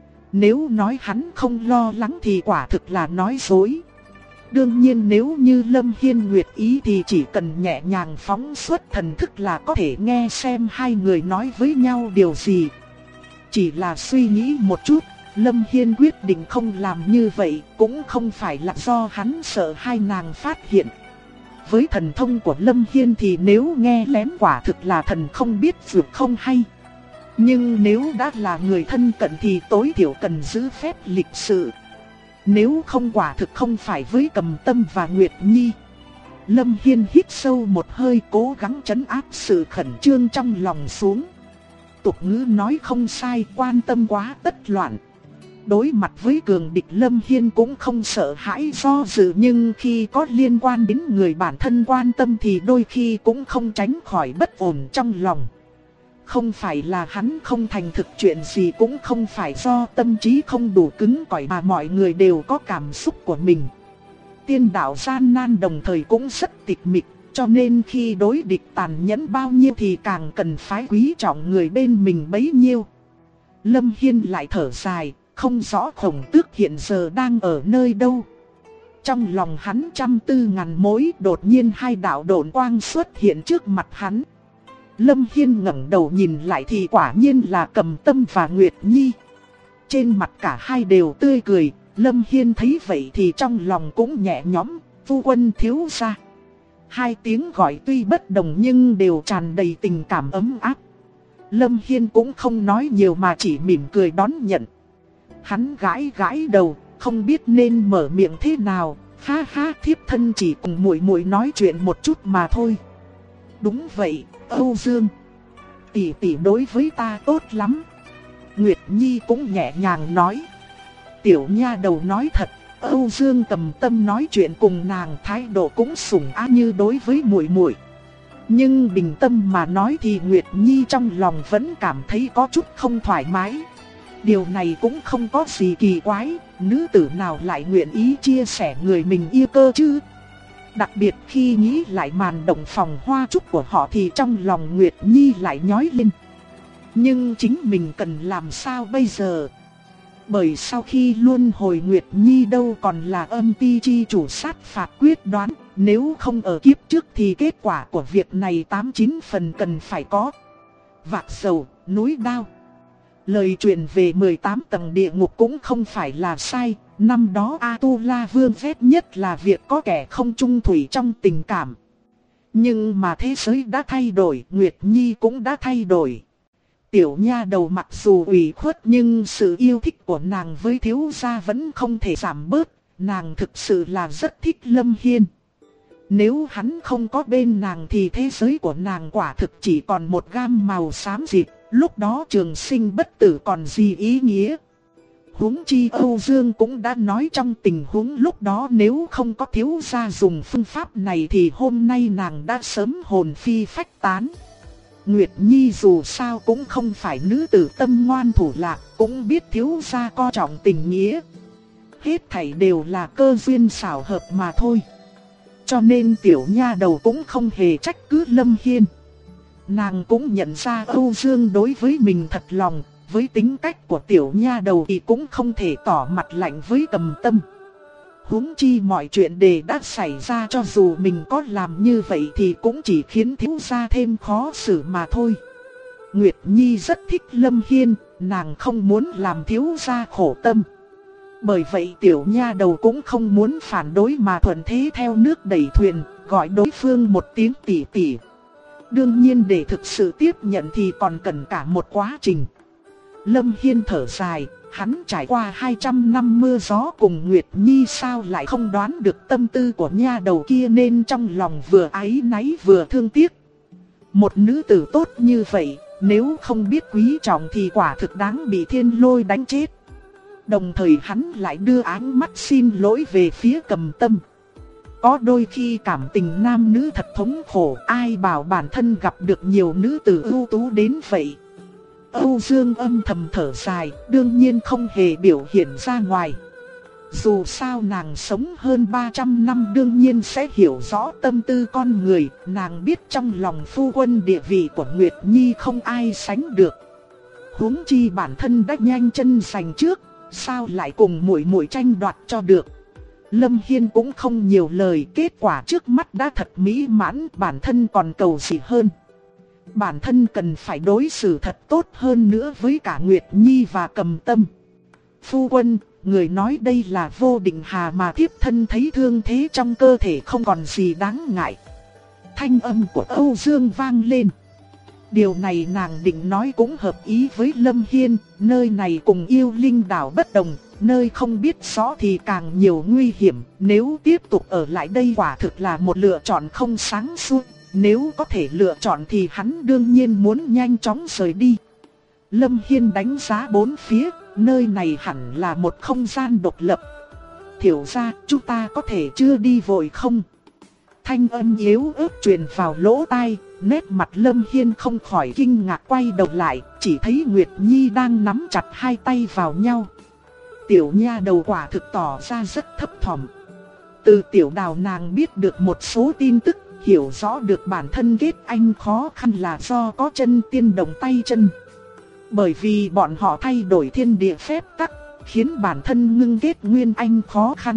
Nếu nói hắn không lo lắng thì quả thực là nói dối. Đương nhiên nếu như Lâm Hiên nguyện ý thì chỉ cần nhẹ nhàng phóng xuất thần thức là có thể nghe xem hai người nói với nhau điều gì. Chỉ là suy nghĩ một chút, Lâm Hiên quyết định không làm như vậy, cũng không phải là do hắn sợ hai nàng phát hiện. Với thần thông của Lâm Hiên thì nếu nghe lén quả thực là thần không biết vượt không hay. Nhưng nếu đã là người thân cận thì tối thiểu cần giữ phép lịch sự. Nếu không quả thực không phải với Cầm Tâm và Nguyệt Nhi. Lâm Hiên hít sâu một hơi, cố gắng trấn áp sự khẩn trương trong lòng xuống. Tục ngữ nói không sai, quan tâm quá tất loạn. Đối mặt với cường địch, Lâm Hiên cũng không sợ hãi do dự, nhưng khi có liên quan đến người bản thân quan tâm thì đôi khi cũng không tránh khỏi bất ổn trong lòng. Không phải là hắn không thành thực chuyện gì, cũng không phải do tâm trí không đủ cứng cỏi, mà mọi người đều có cảm xúc của mình. Tiên đạo gian nan đồng thời cũng rất tịch mịch, cho nên khi đối địch tàn nhẫn bao nhiêu thì càng cần phải quý trọng người bên mình bấy nhiêu. Lâm Hiên lại thở dài, không rõ Khổng Tước hiện giờ đang ở nơi đâu. Trong lòng hắn trăm tư ngàn mối, đột nhiên hai đạo độn quang xuất hiện trước mặt hắn. Lâm Hiên ngẩng đầu nhìn lại thì quả nhiên là Cầm Tâm và Nguyệt Nhi. Trên mặt cả hai đều tươi cười, Lâm Hiên thấy vậy thì trong lòng cũng nhẹ nhõm. Phu quân thiếu gia. Hai tiếng gọi tuy bất đồng nhưng đều tràn đầy tình cảm ấm áp. Lâm Hiên cũng không nói nhiều mà chỉ mỉm cười đón nhận. Hắn gãi gãi đầu, không biết nên mở miệng thế nào. Ha ha, thiếp thân chỉ cùng muội muội nói chuyện một chút mà thôi. Đúng vậy, Âu Dương tỷ tỷ đối với ta tốt lắm. Nguyệt Nhi cũng nhẹ nhàng nói. Tiểu nha đầu nói thật, Âu Dương Cầm Tâm nói chuyện cùng nàng thái độ cũng sủng ái như đối với muội muội. Nhưng bình tâm mà nói thì Nguyệt Nhi trong lòng vẫn cảm thấy có chút không thoải mái. Điều này cũng không có gì kỳ quái, nữ tử nào lại nguyện ý chia sẻ người mình yêu cơ chứ. Đặc biệt khi nghĩ lại màn động phòng hoa trúc của họ thì trong lòng Nguyệt Nhi lại nhói lên. Nhưng chính mình cần làm sao bây giờ? Bởi sau khi luân hồi Nguyệt Nhi đâu còn là âm ti chi chủ sát phạt quyết đoán. Nếu không ở kiếp trước thì kết quả của việc này 89 phần cần phải có. Vạc sầu, núi đao. Lời truyền về 18 tầng địa ngục cũng không phải là sai. Năm đó A-tu-la vương ghét nhất là việc có kẻ không chung thủy trong tình cảm. Nhưng mà thế giới đã thay đổi, Nguyệt Nhi cũng đã thay đổi. Tiểu nha đầu mặc dù ủy khuất nhưng sự yêu thích của nàng với thiếu gia vẫn không thể giảm bớt. Nàng thực sự là rất thích Lâm Hiên. Nếu hắn không có bên nàng thì thế giới của nàng quả thực chỉ còn một gam màu xám xịt. Lúc đó trường sinh bất tử còn gì ý nghĩa. Huống chi Âu Dương cũng đã nói trong tình huống lúc đó nếu không có thiếu gia dùng phương pháp này thì hôm nay nàng đã sớm hồn phi phách tán. Nguyệt Nhi dù sao cũng không phải nữ tử tâm ngoan thủ lạc, cũng biết thiếu gia coi trọng tình nghĩa. Hết thảy đều là cơ duyên xảo hợp mà thôi. Cho nên tiểu nha đầu cũng không hề trách cứ Lâm Hiên. Nàng cũng nhận ra Âu Dương đối với mình thật lòng. Với tính cách của tiểu nha đầu thì cũng không thể tỏ mặt lạnh với Cầm Tâm. Huống chi mọi chuyện đều đã xảy ra, cho dù mình có làm như vậy thì cũng chỉ khiến thiếu gia thêm khó xử mà thôi. Nguyệt Nhi rất thích Lâm Hiên, nàng không muốn làm thiếu gia khổ tâm. Bởi vậy tiểu nha đầu cũng không muốn phản đối mà thuận thế theo nước đẩy thuyền, gọi đối phương một tiếng tỷ tỷ. Đương nhiên để thực sự tiếp nhận thì còn cần cả một quá trình. Lâm Hiên thở dài, hắn trải qua 200 năm mưa gió cùng Nguyệt Nhi sao lại không đoán được tâm tư của nha đầu kia, nên trong lòng vừa áy náy vừa thương tiếc. Một nữ tử tốt như vậy, nếu không biết quý trọng thì quả thực đáng bị thiên lôi đánh chết. Đồng thời hắn lại đưa ánh mắt xin lỗi về phía Cầm Tâm. Có đôi khi cảm tình nam nữ thật thống khổ, ai bảo bản thân gặp được nhiều nữ tử ưu tú đến vậy. Âu Dương âm thầm thở dài, đương nhiên không hề biểu hiện ra ngoài. Dù sao nàng sống hơn 300 năm đương nhiên sẽ hiểu rõ tâm tư con người, nàng biết trong lòng phu quân địa vị của Nguyệt Nhi không ai sánh được. Huống chi bản thân đã nhanh chân giành trước, sao lại cùng muội muội tranh đoạt cho được. Lâm Hiên cũng không nhiều lời, kết quả trước mắt đã thật mỹ mãn, bản thân còn cầu gì hơn. Bản thân cần phải đối xử thật tốt hơn nữa với cả Nguyệt Nhi và Cầm Tâm. Phu quân, người nói đây là Vô Định Hà mà thiếp thân thấy thương thế trong cơ thể không còn gì đáng ngại. Thanh âm của Âu Dương vang lên. Điều này nàng định nói cũng hợp ý với Lâm Hiên, nơi này cùng Yêu Linh đảo bất đồng, nơi không biết rõ thì càng nhiều nguy hiểm, nếu tiếp tục ở lại đây quả thực là một lựa chọn không sáng suốt, nếu có thể lựa chọn thì hắn đương nhiên muốn nhanh chóng rời đi. Lâm Hiên đánh giá bốn phía, nơi này hẳn là một không gian độc lập. Thiểu ra, chúng ta có thể chưa đi vội không? Thanh âm yếu ớt truyền vào lỗ tai, nét mặt Lâm Hiên không khỏi kinh ngạc quay đầu lại, chỉ thấy Nguyệt Nhi đang nắm chặt hai tay vào nhau. Tiểu nha đầu quả thực tỏ ra rất thấp thỏm. Từ tiểu đào nàng biết được một số tin tức, hiểu rõ được bản thân kết anh khó khăn là do có chân tiên đồng tay chân. Bởi vì bọn họ thay đổi thiên địa phép tắc, khiến bản thân ngưng kết nguyên anh khó khăn.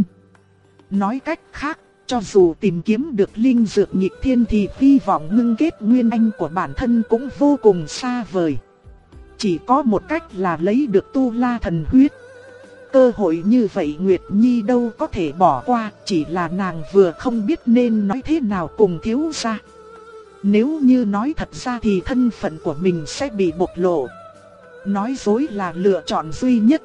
Nói cách khác, cho dù tìm kiếm được linh dược nghịch thiên thì hy vọng ngưng kết nguyên anh của bản thân cũng vô cùng xa vời. Chỉ có một cách là lấy được tu la thần huyết. Cơ hội như vậy Nguyệt Nhi đâu có thể bỏ qua, chỉ là nàng vừa không biết nên nói thế nào cùng thiếu gia. Nếu như nói thật ra thì thân phận của mình sẽ bị bộc lộ. Nói dối là lựa chọn duy nhất.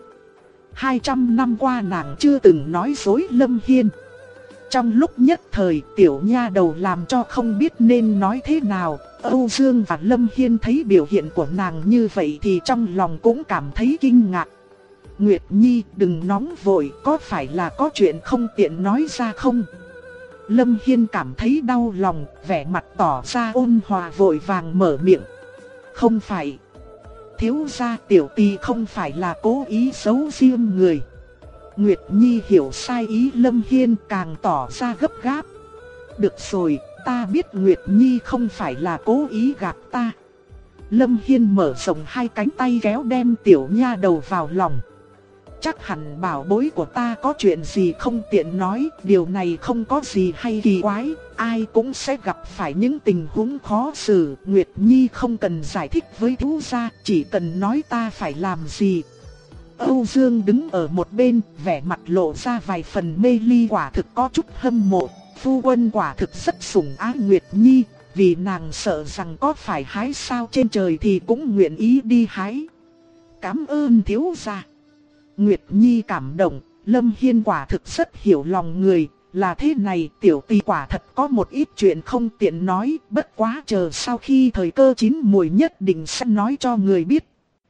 200 năm qua nàng chưa từng nói dối Lâm Hiên. Trong lúc nhất thời tiểu nha đầu làm cho không biết nên nói thế nào. Âu Dương và Lâm Hiên thấy biểu hiện của nàng như vậy thì trong lòng cũng cảm thấy kinh ngạc. Nguyệt Nhi đừng nóng vội, có phải là có chuyện không tiện nói ra không? Lâm Hiên cảm thấy đau lòng, vẻ mặt tỏ ra ôn hòa vội vàng mở miệng. Không phải. Thiếu gia tiểu tỳ không phải là cố ý giấu riêng người. Nguyệt Nhi hiểu sai ý Lâm Hiên càng tỏ ra gấp gáp. Được rồi, ta biết Nguyệt Nhi không phải là cố ý gạt ta. Lâm Hiên mở rộng hai cánh tay kéo đem tiểu nha đầu vào lòng. Chắc hẳn bảo bối của ta có chuyện gì không tiện nói, điều này không có gì hay kỳ quái, ai cũng sẽ gặp phải những tình huống khó xử. Nguyệt Nhi không cần giải thích với thiếu gia, chỉ cần nói ta phải làm gì. Âu Dương đứng ở một bên, vẻ mặt lộ ra vài phần mê ly, quả thực có chút hâm mộ. Phu quân quả thực rất sủng ái Nguyệt Nhi, vì nàng sợ rằng có phải hái sao trên trời thì cũng nguyện ý đi hái. Cảm ơn thiếu gia. Nguyệt Nhi cảm động, Lâm Hiên quả thực rất hiểu lòng người, là thế này, tiểu tỳ quả thật có một ít chuyện không tiện nói, bất quá chờ sau khi thời cơ chín mùi nhất định sẽ nói cho người biết.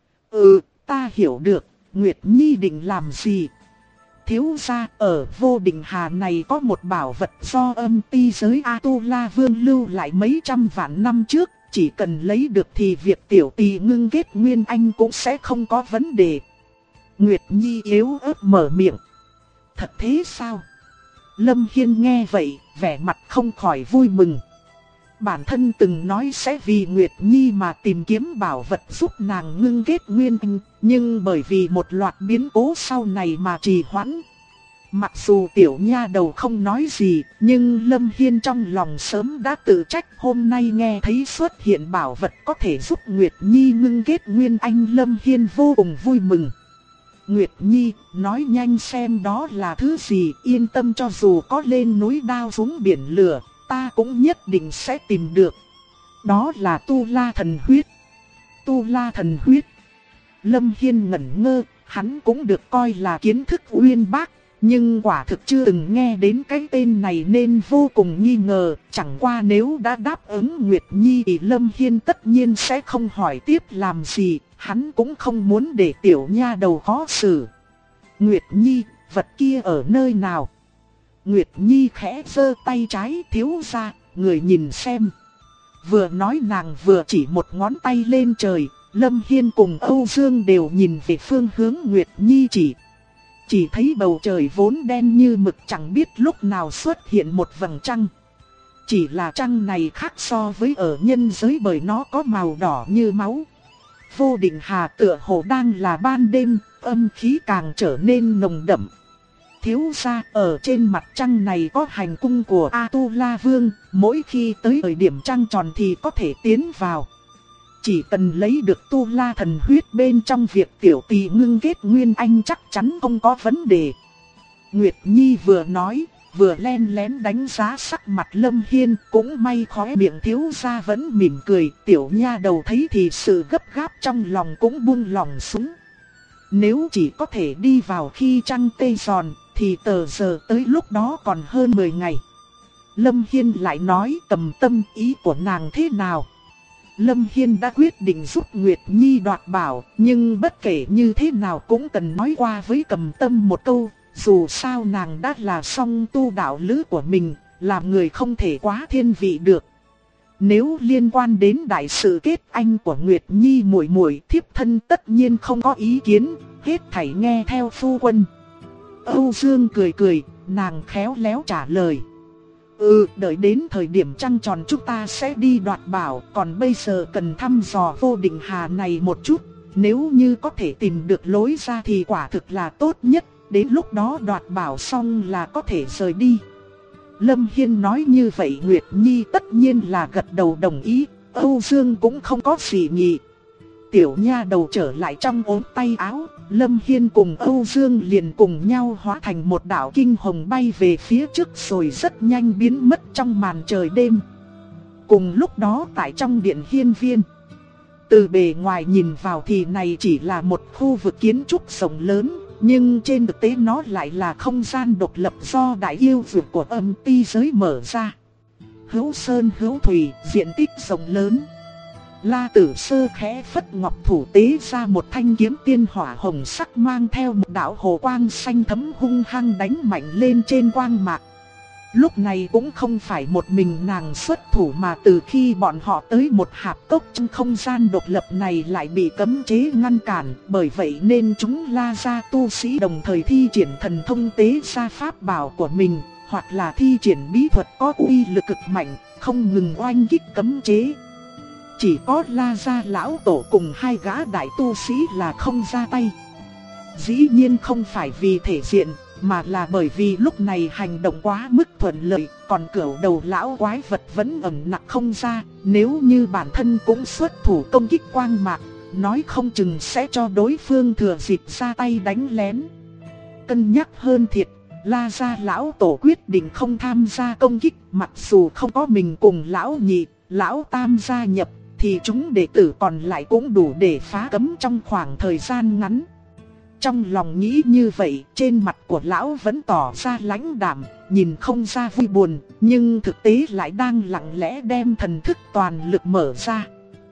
Ta hiểu được, Nguyệt Nhi định làm gì? Thiếu gia, ở Vô Định Hà này có một bảo vật do âm ti giới A-tu-la vương lưu lại mấy trăm vạn năm trước, chỉ cần lấy được thì việc tiểu tỳ ngưng kết nguyên anh cũng sẽ không có vấn đề. Nguyệt Nhi yếu ớt mở miệng. Thật thế sao? Lâm Hiên nghe vậy, vẻ mặt không khỏi vui mừng. Bản thân từng nói sẽ vì Nguyệt Nhi mà tìm kiếm bảo vật giúp nàng ngưng kết nguyên anh, nhưng bởi vì một loạt biến cố sau này mà trì hoãn. Mặc dù tiểu nha đầu không nói gì, nhưng Lâm Hiên trong lòng sớm đã tự trách. Hôm nay nghe thấy xuất hiện bảo vật có thể giúp Nguyệt Nhi ngưng kết nguyên anh, Lâm Hiên vô cùng vui mừng. Nguyệt Nhi, nói nhanh xem đó là thứ gì, yên tâm cho dù có lên núi đao xuống biển lửa, ta cũng nhất định sẽ tìm được. Đó là tu la thần huyết. Tu la thần huyết. Lâm Hiên ngẩn ngơ, hắn cũng được coi là kiến thức uyên bác, nhưng quả thực chưa từng nghe đến cái tên này nên vô cùng nghi ngờ. Chẳng qua nếu đã đáp ứng Nguyệt Nhi thì Lâm Hiên tất nhiên sẽ không hỏi tiếp làm gì. Hắn cũng không muốn để tiểu nha đầu khó xử. Nguyệt Nhi, vật kia ở nơi nào? Nguyệt Nhi khẽ giơ tay trái, thiếu gia, người nhìn xem. Vừa nói nàng vừa chỉ một ngón tay lên trời, Lâm Hiên cùng Âu Dương đều nhìn về phương hướng Nguyệt Nhi chỉ. Chỉ thấy bầu trời vốn đen như mực chẳng biết lúc nào xuất hiện một vầng trăng. Chỉ là trăng này khác so với ở nhân giới bởi nó có màu đỏ như máu. Vô Định Hà tựa hồ đang là ban đêm, âm khí càng trở nên nồng đậm. Thiếu gia, ở trên mặt trăng này có hành cung của A-tu-la Vương, mỗi khi tới thời điểm trăng tròn thì có thể tiến vào. Chỉ cần lấy được tu la thần huyết bên trong việc tiểu tỳ ngưng kết nguyên anh chắc chắn không có vấn đề. Nguyệt Nhi vừa nói, vừa len lén đánh giá sắc mặt Lâm Hiên, cũng may khóe miệng thiếu gia vẫn mỉm cười, tiểu nha đầu thấy thì sự gấp gáp trong lòng cũng buông lòng xuống. Nếu chỉ có thể đi vào khi trăng tây giòn, thì tờ giờ tới lúc đó còn hơn 10 ngày. Lâm Hiên lại nói Cầm Tâm, ý của nàng thế nào? Lâm Hiên đã quyết định giúp Nguyệt Nhi đoạt bảo, nhưng bất kể như thế nào cũng cần nói qua với Cầm Tâm một câu, dù sao nàng đã là song tu đạo lữ của mình, làm người không thể quá thiên vị được. Nếu liên quan đến đại sự kết anh của Nguyệt Nhi muội muội, thiếp thân tất nhiên không có ý kiến, hết thảy nghe theo phu quân. Âu Dương cười cười, nàng khéo léo trả lời. Đợi đến thời điểm trăng tròn chúng ta sẽ đi đoạt bảo, còn bây giờ cần thăm dò Vô Định Hà này một chút. Nếu như có thể tìm được lối ra thì quả thực là tốt nhất, đến lúc đó đoạt bảo xong là có thể rời đi. Lâm Hiên nói như vậy Nguyệt Nhi tất nhiên là gật đầu đồng ý, Âu Dương cũng không có gì nhị. Tiểu nha đầu trở lại trong ốm tay áo, Lâm Hiên cùng Âu Dương liền cùng nhau hóa thành một đạo kinh hồng bay về phía trước rồi rất nhanh biến mất trong màn trời đêm. Cùng lúc đó tại trong điện hiên viên, từ bề ngoài nhìn vào thì này chỉ là một khu vực kiến trúc rộng lớn, nhưng trên thực tế nó lại là không gian độc lập do đại yêu vực của âm ti giới mở ra. Hữu sơn hữu thủy, diện tích rộng lớn. La Tử Sơ khẽ phất ngọc thủ tế ra một thanh kiếm tiên hỏa hồng sắc mang theo một đạo hồ quang xanh thấm hung hăng đánh mạnh lên trên quang mạc. Lúc này cũng không phải một mình nàng xuất thủ mà từ khi bọn họ tới một hạp cốc trong không gian độc lập này lại bị cấm chế ngăn cản, bởi vậy nên chúng La gia tu sĩ đồng thời thi triển thần thông tế ra pháp bảo của mình, hoặc là thi triển bí thuật có uy lực cực mạnh, không ngừng oanh kích cấm chế. Chỉ có La gia lão tổ cùng hai gã đại tu sĩ là không ra tay. Dĩ nhiên không phải vì thể diện, mà là bởi vì lúc này hành động quá mức thuận lợi, còn cửu đầu lão quái vật vẫn ẩn nặc không ra. Nếu như bản thân cũng xuất thủ công kích quang mạc, nói không chừng sẽ cho đối phương thừa dịp ra tay đánh lén. Cân nhắc hơn thiệt, La gia lão tổ quyết định không tham gia công kích, mặc dù không có mình cùng lão nhị, lão tam gia nhập, thì chúng đệ tử còn lại cũng đủ để phá cấm trong khoảng thời gian ngắn. Trong lòng nghĩ như vậy, trên mặt của lão vẫn tỏ ra lãnh đạm, nhìn không ra vui buồn, nhưng thực tế lại đang lặng lẽ đem thần thức toàn lực mở ra.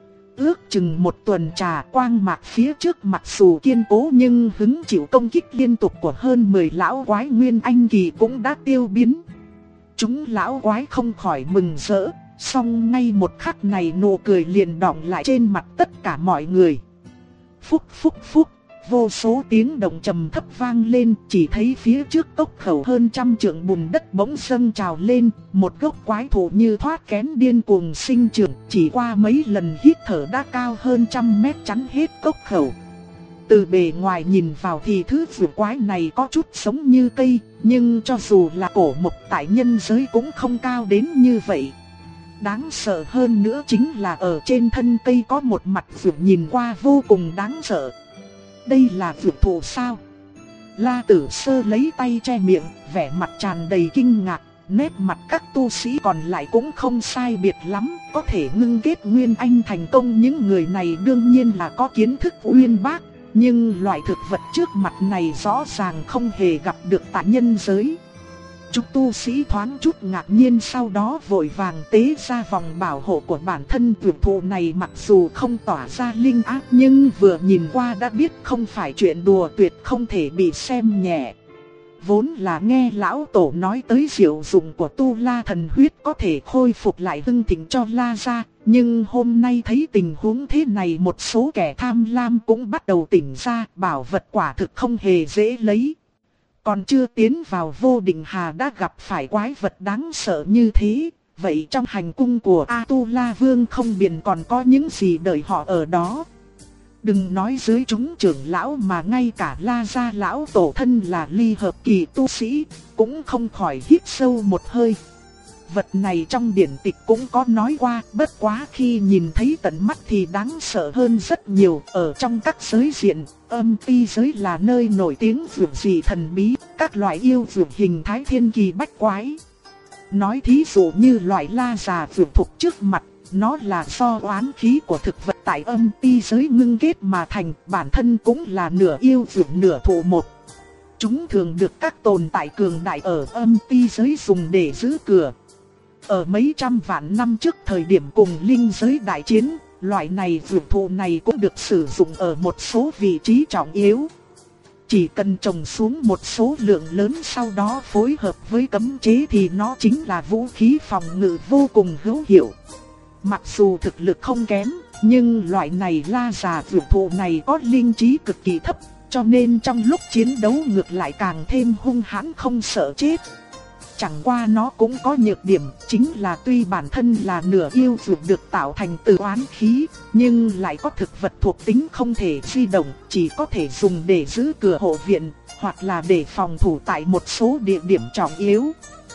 Ước chừng một tuần trà, quang mạc phía trước mặc dù kiên cố nhưng hứng chịu công kích liên tục của hơn 10 lão quái nguyên anh kỳ cũng đã tiêu biến. Chúng lão quái không khỏi mừng rỡ, song ngay một khắc này nụ cười liền đọng lại trên mặt tất cả mọi người. Phúc phúc phúc, vô số tiếng động trầm thấp vang lên, chỉ thấy phía trước cốc khẩu hơn trăm trượng bùn đất bỗng dâng trào lên, một gốc quái thụ như thoát kén điên cuồng sinh trưởng, chỉ qua mấy lần hít thở đã cao hơn trăm mét chắn hết cốc khẩu. Từ bề ngoài nhìn vào thì thứ vượt quái này có chút giống như cây, nhưng cho dù là cổ mộc tại nhân giới cũng không cao đến như vậy. Đáng sợ hơn nữa chính là ở trên thân cây có một mặt vượt nhìn qua vô cùng đáng sợ. Đây là vượt thụ sao? La Tử Sơ lấy tay che miệng, vẻ mặt tràn đầy kinh ngạc. Nét mặt các tu sĩ còn lại cũng không sai biệt lắm, có thể ngưng kết nguyên anh thành công. Những người này đương nhiên là có kiến thức uyên bác, nhưng loại thực vật trước mặt này rõ ràng không hề gặp được tại nhân giới. Chúng tu sĩ thoáng chút ngạc nhiên, sau đó vội vàng tế ra vòng bảo hộ của bản thân. Vượt thụ này mặc dù không tỏa ra linh áp, nhưng vừa nhìn qua đã biết không phải chuyện đùa, tuyệt không thể bị xem nhẹ. Vốn là nghe lão tổ nói tới diệu dụng của tu la thần huyết có thể khôi phục lại hưng thịnh cho La gia, nhưng hôm nay thấy tình huống thế này, một số kẻ tham lam cũng bắt đầu tỉnh ra, bảo vật quả thực không hề dễ lấy. Còn chưa tiến vào Vô Định Hà đã gặp phải quái vật đáng sợ như thế, vậy trong hành cung của A Tu La Vương không biển còn có những gì đợi họ ở đó. Đừng nói dưới chúng trưởng lão mà ngay cả La gia lão tổ thân là ly hợp kỳ tu sĩ, cũng không khỏi hít sâu một hơi. Vật này trong điển tịch cũng có nói qua, bất quá khi nhìn thấy tận mắt thì đáng sợ hơn rất nhiều. Ở trong các giới diện, âm ti giới là nơi nổi tiếng vượt dị thần bí, các loại yêu vượt hình thái thiên kỳ bách quái. Nói thí dụ như loại la già vượt thục trước mặt, nó là do oán khí của thực vật tại âm ti giới ngưng kết mà thành, bản thân cũng là nửa yêu vượt nửa thụ một. Chúng thường được các tồn tại cường đại ở âm ti giới dùng để giữ cửa. Ở mấy trăm vạn năm trước thời điểm cùng linh giới đại chiến, loại này vượt thụ này cũng được sử dụng ở một số vị trí trọng yếu. Chỉ cần trồng xuống một số lượng lớn sau đó phối hợp với cấm chế thì nó chính là vũ khí phòng ngự vô cùng hữu hiệu. Mặc dù thực lực không kém, nhưng loại này la già vượt thụ này có linh trí cực kỳ thấp, cho nên trong lúc chiến đấu ngược lại càng thêm hung hãn không sợ chết. Chẳng qua nó cũng có nhược điểm, chính là tuy bản thân là nửa yêu vượt được tạo thành từ oán khí, nhưng lại có thực vật thuộc tính không thể di động, chỉ có thể dùng để giữ cửa hộ viện, hoặc là để phòng thủ tại một số địa điểm trọng yếu.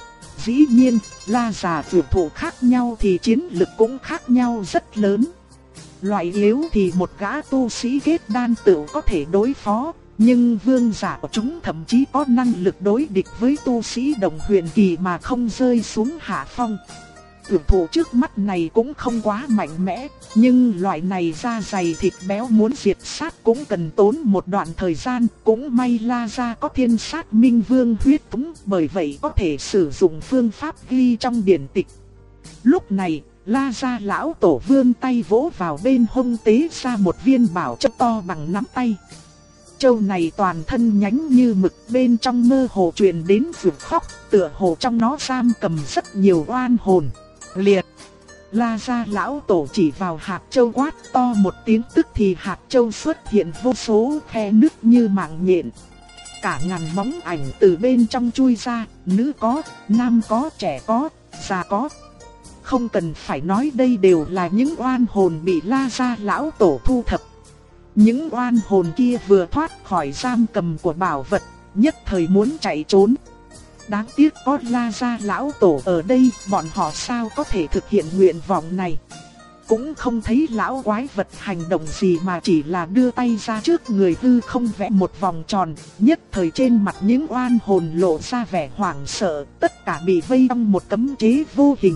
Dĩ nhiên, la già vượt thụ khác nhau thì chiến lực cũng khác nhau rất lớn. Loại yếu thì một gã tu sĩ kết đan tựu có thể đối phó, nhưng vương giả của chúng thậm chí có năng lực đối địch với tu sĩ đồng huyền kỳ mà không rơi xuống hạ phong. Vượt thụ trước mắt này cũng không quá mạnh mẽ, nhưng loại này da dày thịt béo muốn diệt sát cũng cần tốn một đoạn thời gian. Cũng may La gia có thiên sát minh vương huyết thống, bởi vậy có thể sử dụng phương pháp ghi trong điển tịch. Lúc này, La gia lão tổ vươn tay vỗ vào bên hông tế ra một viên bảo châu to bằng nắm tay. Châu này toàn thân nhánh như mực, bên trong mơ hồ truyền đến vượt khóc, tựa hồ trong nó giam cầm rất nhiều oan hồn. Liệt! La gia lão tổ chỉ vào hạt châu quát to một tiếng, tức thì hạt châu xuất hiện vô số khe nứt như mạng nhện. Cả ngàn bóng ảnh từ bên trong chui ra, nữ có, nam có, trẻ có, già có. Không cần phải nói, đây đều là những oan hồn bị La gia lão tổ thu thập. Những oan hồn kia vừa thoát khỏi giam cầm của bảo vật, nhất thời muốn chạy trốn. Đáng tiếc có La gia lão tổ ở đây, bọn họ sao có thể thực hiện nguyện vọng này. Cũng không thấy lão quái vật hành động gì mà chỉ là đưa tay ra trước người hư không vẽ một vòng tròn, nhất thời trên mặt những oan hồn lộ ra vẻ hoảng sợ, tất cả bị vây trong một cấm chế vô hình.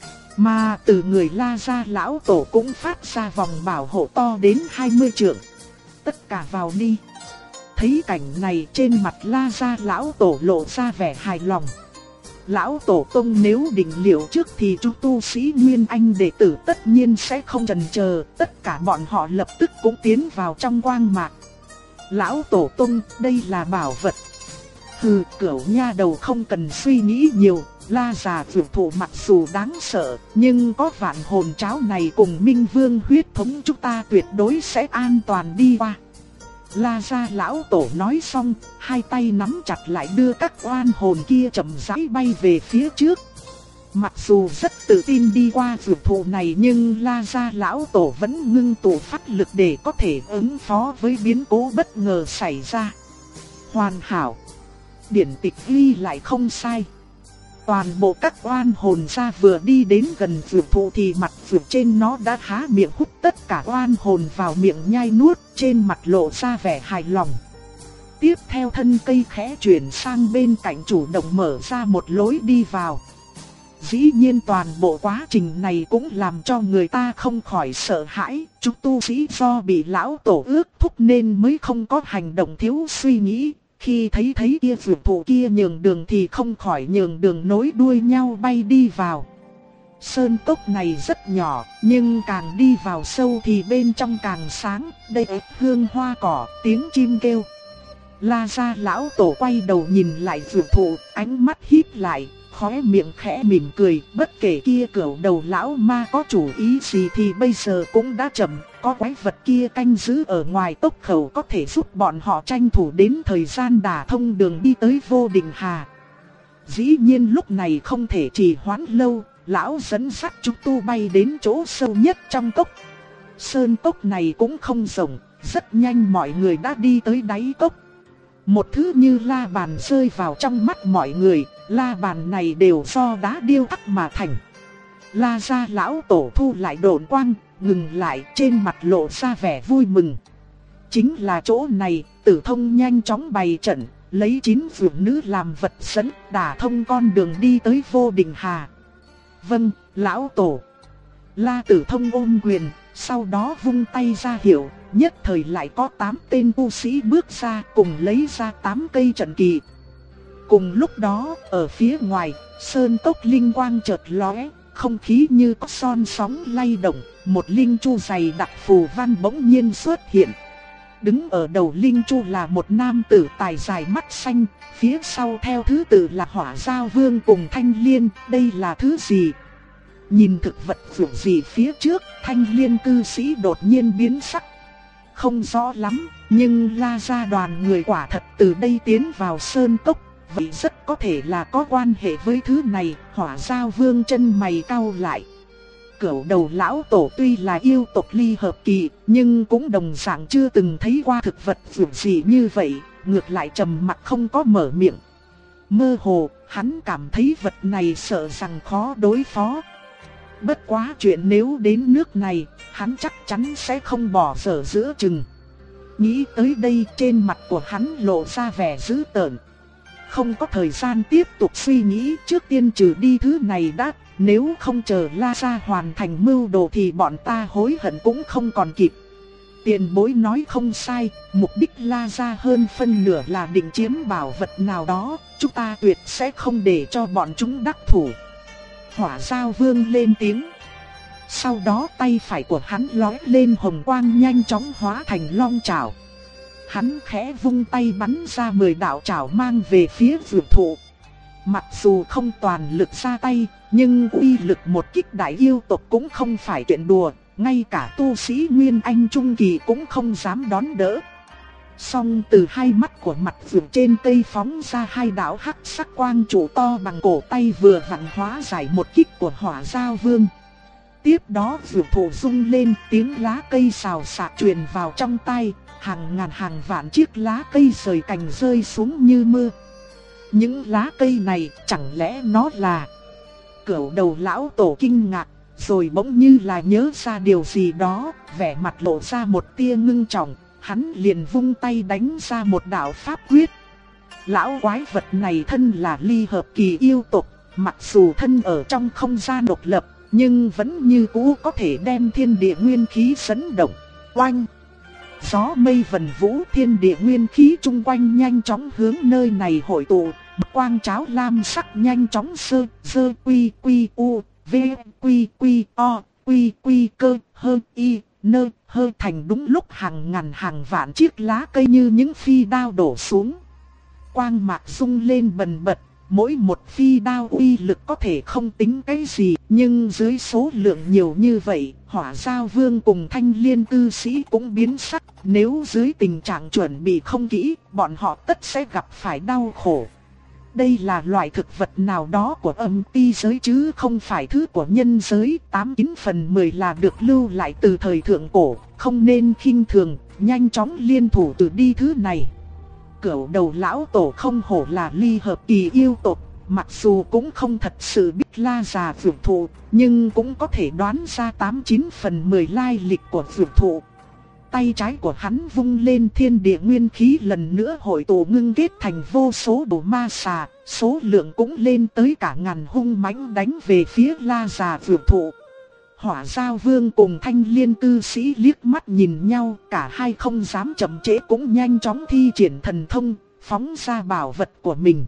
Mà từ người La gia lão tổ cũng phát ra vòng bảo hộ to đến 20 trượng. Tất cả vào đi. Thấy cảnh này trên mặt La gia lão tổ lộ ra vẻ hài lòng. Lão tổ tông nếu định liệu trước thì chúng tu sĩ Nguyên Anh đệ tử tất nhiên sẽ không chần chờ, tất cả bọn họ lập tức cũng tiến vào trong quang mạc. Lão tổ tông, đây là bảo vật. Hừ, cửu nha đầu không cần suy nghĩ nhiều, La già vượt thụ mặc dù đáng sợ, nhưng có vạn hồn cháo này cùng Minh Vương huyết thống chúng ta tuyệt đối sẽ an toàn đi qua. La gia lão tổ nói xong, hai tay nắm chặt lại đưa các oan hồn kia chậm rãi bay về phía trước. Mặc dù rất tự tin đi qua vượt thụ này, nhưng La gia lão tổ vẫn ngưng tụ phát lực để có thể ứng phó với biến cố bất ngờ xảy ra. Hoàn hảo. Điển tịch ghi lại không sai. Toàn bộ các oan hồn ra vừa đi đến gần vượt thụ thì mặt vượt trên nó đã há miệng hút tất cả oan hồn vào miệng nhai nuốt, trên mặt lộ ra vẻ hài lòng. Tiếp theo thân cây khẽ chuyển sang bên cạnh chủ động mở ra một lối đi vào. Dĩ nhiên toàn bộ quá trình này cũng làm cho người ta không khỏi sợ hãi, chúng tu sĩ do bị lão tổ ước thúc nên mới không có hành động thiếu suy nghĩ. Khi thấy kia vượt thụ kia nhường đường thì không khỏi nhường đường nối đuôi nhau bay đi vào. Sơn cốc này rất nhỏ, nhưng càng đi vào sâu thì bên trong càng sáng, đây ép hương hoa cỏ, tiếng chim kêu. La gia lão tổ quay đầu nhìn lại Dược Thụ, ánh mắt híp lại, khóe miệng khẽ mỉm cười. Bất kể kia cửu đầu lão ma có chủ ý gì thì bây giờ cũng đã chậm. Có quái vật kia canh giữ ở ngoài tốc khẩu có thể giúp bọn họ tranh thủ đến thời gian đả thông đường đi tới Vô Định Hà. Dĩ nhiên lúc này không thể trì hoãn lâu, lão dẫn dắt chúng tu bay đến chỗ sâu nhất trong cốc. Sơn cốc này cũng không rộng, rất nhanh mọi người đã đi tới đáy cốc. Một thứ như la bàn rơi vào trong mắt mọi người, la bàn này đều do đá điêu khắc mà thành. La gia lão tổ thu lại độn quang, ngừng lại, trên mặt lộ ra vẻ vui mừng. Chính là chỗ này, Tử Thông nhanh chóng bày trận, lấy 9 phượng nữ làm vật dẫn, đả thông con đường đi tới Vô Định Hà. Vâng, lão tổ. La Tử Thông ôm quyền, sau đó vung tay ra hiệu, nhất thời lại có 8 tên tu sĩ bước ra cùng lấy ra 8 cây trận kỳ. Cùng lúc đó, ở phía ngoài, sơn cốc linh quang chợt lóe, không khí như có son sóng lay động, một linh chu dày đặc phù văn bỗng nhiên xuất hiện. Đứng ở đầu linh chu là một nam tử tài dài mắt xanh, phía sau theo thứ tự là Hỏa Giao Vương cùng Thanh Liên, đây là thứ gì? Nhìn thực vật vượt gì phía trước, Thanh Liên cư sĩ đột nhiên biến sắc. Không rõ lắm, nhưng La gia đoàn người quả thật từ đây tiến vào sơn cốc, vậy rất có thể là có quan hệ với thứ này. Hỏa Giao Vương chân mày cau lại. Cửu đầu lão tổ tuy là yêu tộc ly hợp kỳ, nhưng cũng đồng dạng chưa từng thấy qua thực vật vượt gì như vậy, ngược lại trầm mặc không có mở miệng. Mơ hồ, hắn cảm thấy vật này sợ rằng khó đối phó. Bất quá chuyện nếu đến nước này, hắn chắc chắn sẽ không bỏ dở giữa chừng. Nghĩ tới đây, trên mặt của hắn lộ ra vẻ dữ tợn. Không có thời gian tiếp tục suy nghĩ, trước tiên trừ đi thứ này đã. Nếu không chờ La gia hoàn thành mưu đồ thì bọn ta hối hận cũng không còn kịp. Tiền bối nói không sai, mục đích La gia hơn phân nửa là định chiếm bảo vật nào đó, chúng ta tuyệt sẽ không để cho bọn chúng đắc thủ. Hỏa Giao Vương lên tiếng. Sau đó tay phải của hắn lóe lên hồng quang, nhanh chóng hóa thành long chảo. Hắn khẽ vung tay bắn ra 10 đạo chảo mang về phía Dược Thụ. Mặc dù không toàn lực ra tay, nhưng uy lực một kích đại yêu tộc cũng không phải chuyện đùa, ngay cả tu sĩ Nguyên Anh Trung Kỳ cũng không dám đón đỡ. Song từ hai mắt của mặt vượt trên cây phóng ra 2 đạo hắc sắc quang trụ to bằng cổ tay, vừa vặn hóa giải một kích của Hỏa Giao Vương. Tiếp đó Dược Thụ rung lên, tiếng lá cây xào xạc truyền vào trong tai, hàng ngàn hàng vạn chiếc lá cây rời cành rơi xuống như mưa. Những lá cây này chẳng lẽ nó là... Cửu đầu lão tổ kinh ngạc, rồi bỗng như là nhớ ra điều gì đó, vẻ mặt lộ ra một tia ngưng trọng, hắn liền vung tay đánh ra một đạo pháp quyết. Lão quái vật này thân là ly hợp kỳ yêu tộc, mặc dù thân ở trong không gian độc lập, nhưng vẫn như cũ có thể đem thiên địa nguyên khí dẫn động. Oanh! Gió mây vần vũ, thiên địa nguyên khí chung quanh nhanh chóng hướng nơi này hội tụ. Quang cháo lam sắc nhanh chóng sơ quy quy u v quy quy o quy quy cơ hơ y nơ hơ thành. Đúng lúc hàng ngàn hàng vạn chiếc lá cây như những phi đao đổ xuống. Quang mạc rung lên bần bật, mỗi một phi đao uy lực có thể không tính cái gì, nhưng dưới số lượng nhiều như vậy, Hỏa Giao Vương cùng Thanh Liên cư sĩ cũng biến sắc. Nếu dưới tình trạng chuẩn bị không kỹ, bọn họ tất sẽ gặp phải đau khổ. Đây là loại thực vật nào đó của âm ti giới chứ không phải thứ của nhân giới, 89 phần 10 là được lưu lại từ thời thượng cổ, không nên khinh thường, nhanh chóng liên thủ từ đi thứ này. Cửu đầu lão tổ không hổ là ly hợp kỳ yêu tộc, mặc dù cũng không thật sự biết La già Dược Thụ, nhưng cũng có thể đoán ra 89 phần 10 lai lịch của Dược Thụ. Tay trái của hắn vung lên, thiên địa nguyên khí lần nữa hội tụ ngưng kết thành vô số đồ ma xà, số lượng cũng lên tới cả ngàn, hung mãnh đánh về phía La già Dược Thụ. Hỏa Giao Vương cùng Thanh Liên cư sĩ liếc mắt nhìn nhau, cả hai không dám chậm trễ cũng nhanh chóng thi triển thần thông, phóng ra bảo vật của mình.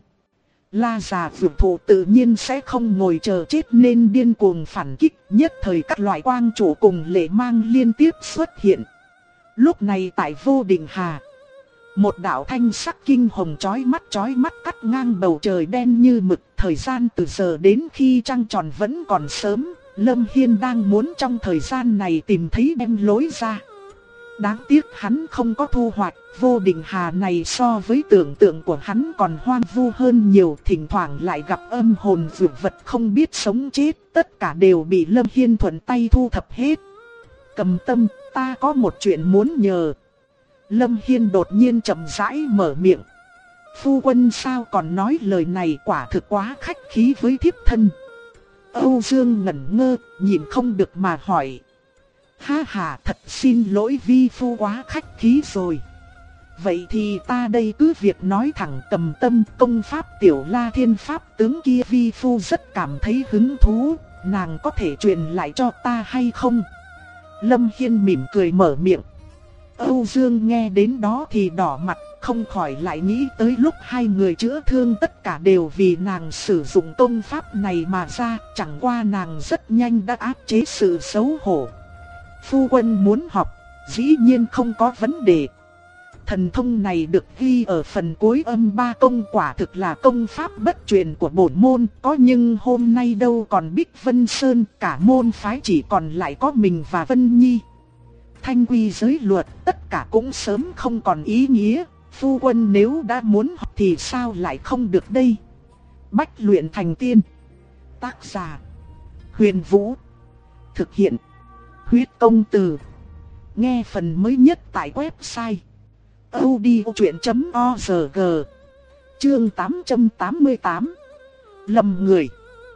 La già Dược Thụ tự nhiên sẽ không ngồi chờ chết nên điên cuồng phản kích, nhất thời các loại quang trụ cùng lệ mang liên tiếp xuất hiện. Lúc này tại Vô Định Hà, Một đạo thanh sắc kinh hồng chói mắt cắt ngang bầu trời đen như mực. Thời gian từ giờ đến khi trăng tròn vẫn còn sớm. Lâm Hiên đang muốn trong thời gian này tìm thấy đem lối ra. Đáng tiếc hắn không có thu hoạch. Vô Định Hà này so với tưởng tượng của hắn còn hoang vu hơn nhiều. Thỉnh thoảng lại gặp âm hồn dược vật không biết sống chết. Tất cả đều bị Lâm Hiên thuận tay thu thập hết. Cầm Tâm, ta có một chuyện muốn nhờ. Lâm Hiên đột nhiên chậm rãi mở miệng. Phu quân sao còn nói lời này, quả thực quá khách khí với thiếp thân. Âu Dương ngẩn ngơ, nhìn không được mà hỏi. Ha ha, thật xin lỗi vi phu quá khách khí rồi. Vậy thì ta đây cứ việc nói thẳng. Cầm Tâm, công pháp Tiểu La Thiên Pháp tướng kia vi phu rất cảm thấy hứng thú. Nàng có thể truyền lại cho ta hay không? Lâm Hiên mỉm cười mở miệng. Âu Dương nghe đến đó thì đỏ mặt, không khỏi lại nghĩ tới lúc hai người chữa thương tất cả đều vì nàng sử dụng công pháp này mà ra. Chẳng qua nàng rất nhanh đã áp chế sự xấu hổ. Phu quân muốn học, dĩ nhiên không có vấn đề. Thần thông này được ghi ở phần cuối âm ba công, quả thực là công pháp bất truyền của bổn môn. Có nhưng hôm nay đâu còn Bích Vân Sơn, cả môn phái chỉ còn lại có mình và Vân Nhi. Thanh quy giới luật tất cả cũng sớm không còn ý nghĩa. Phu quân nếu đã muốn học thì sao lại không được đây? Bách luyện thành tiên. Tác giả Huyền Vũ. Thực hiện Huyết Công Từ. Nghe phần mới nhất tại website audiochuyện.org. Chương 888. Lầm người.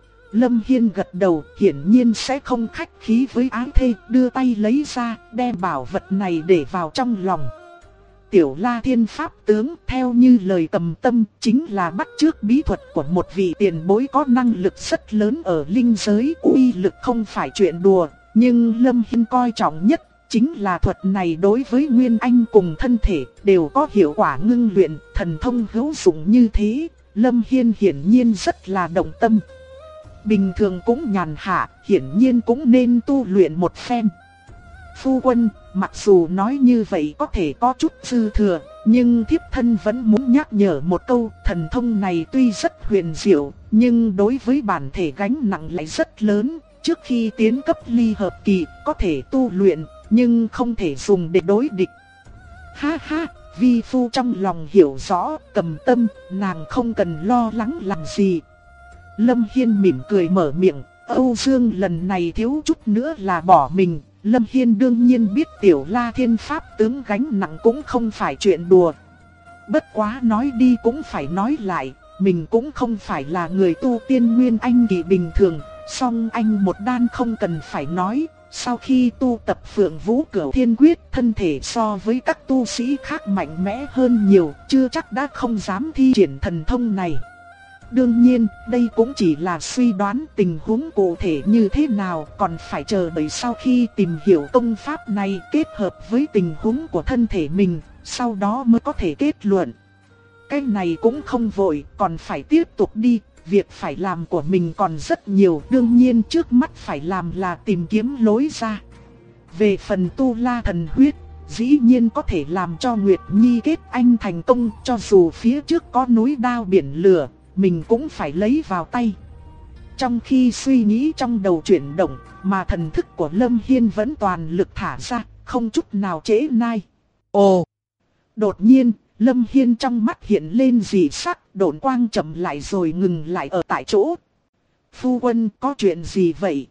Lâm Hiên gật đầu, hiển nhiên sẽ không khách khí với ái thê, đưa tay lấy ra, đem bảo vật này để vào trong lòng. Tiểu La Thiên Pháp tướng, theo như lời Cầm Tâm, chính là bắt chước bí thuật của một vị tiền bối có năng lực rất lớn ở linh giới, uy lực không phải chuyện đùa. Nhưng Lâm Hiên coi trọng nhất chính là thuật này đối với Nguyên Anh cùng thân thể đều có hiệu quả ngưng luyện, thần thông hữu dụng như thế. Lâm Hiên hiển nhiên rất là động tâm. Bình thường cũng nhàn hạ, hiển nhiên cũng nên tu luyện một phen. Phu quân, mặc dù nói như vậy có thể có chút dư thừa, nhưng thiếp thân vẫn muốn nhắc nhở một câu. Thần thông này tuy rất huyền diệu, nhưng đối với bản thể gánh nặng lại rất lớn. Trước khi tiến cấp ly hợp kỳ, có thể tu luyện, nhưng không thể dùng để đối địch. Ha ha, vi phu trong lòng hiểu rõ. Cầm Tâm, nàng không cần lo lắng làm gì. Lâm Hiên mỉm cười mở miệng. Âu Dương lần này thiếu chút nữa là bỏ mình. Lâm Hiên đương nhiên biết Tiểu La Thiên Pháp tướng gánh nặng cũng không phải chuyện đùa. Bất quá nói đi cũng phải nói lại, mình cũng không phải là người tu tiên Nguyên Anh kỳ bình thường. Song anh một đan không cần phải nói, sau khi tu tập Phượng Vũ Cửu Thiên Quyết, thân thể so với các tu sĩ khác mạnh mẽ hơn nhiều, chưa chắc đã không dám thi triển thần thông này. Đương nhiên, đây cũng chỉ là suy đoán, tình huống cụ thể như thế nào còn phải chờ đợi sau khi tìm hiểu công pháp này kết hợp với tình huống của thân thể mình, sau đó mới có thể kết luận. Cái này cũng không vội, còn phải tiếp tục đi, việc phải làm của mình còn rất nhiều, đương nhiên trước mắt phải làm là tìm kiếm lối ra. Về phần tu La Thần Huyết, dĩ nhiên có thể làm cho Nguyệt Nhi kết anh thành công, cho dù phía trước có núi đao biển lửa, mình cũng phải lấy vào tay. Trong khi suy nghĩ trong đầu chuyển động, mà thần thức của Lâm Hiên vẫn toàn lực thả ra, không chút nào trễ nai. Ồ! Đột nhiên, Lâm Hiên trong mắt hiện lên dị sắc, độn quang chậm lại rồi ngừng lại ở tại chỗ. Phu quân, có chuyện gì vậy?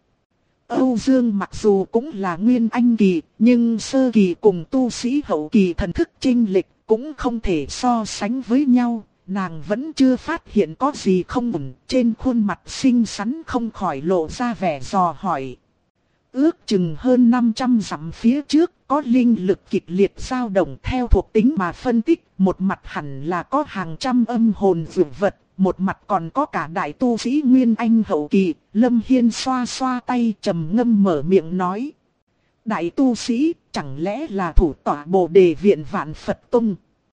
Âu Dương mặc dù cũng là Nguyên Anh kỳ, nhưng sơ kỳ cùng tu sĩ hậu kỳ thần thức chênh lệch cũng không thể so sánh với nhau. Nàng vẫn chưa phát hiện có gì không ổn, trên khuôn mặt xinh xắn không khỏi lộ ra vẻ dò hỏi. Ước chừng hơn 500 dặm phía trước, có linh lực kịch liệt dao động, theo thuộc tính mà phân tích, một mặt hẳn là có hàng trăm âm hồn dược vật, một mặt còn có cả đại tu sĩ Nguyên Anh hậu kỳ. Lâm Hiên xoa xoa tay trầm ngâm mở miệng nói. Đại tu sĩ, chẳng lẽ là thủ tọa Bồ Đề Viện Vạn Phật Tông?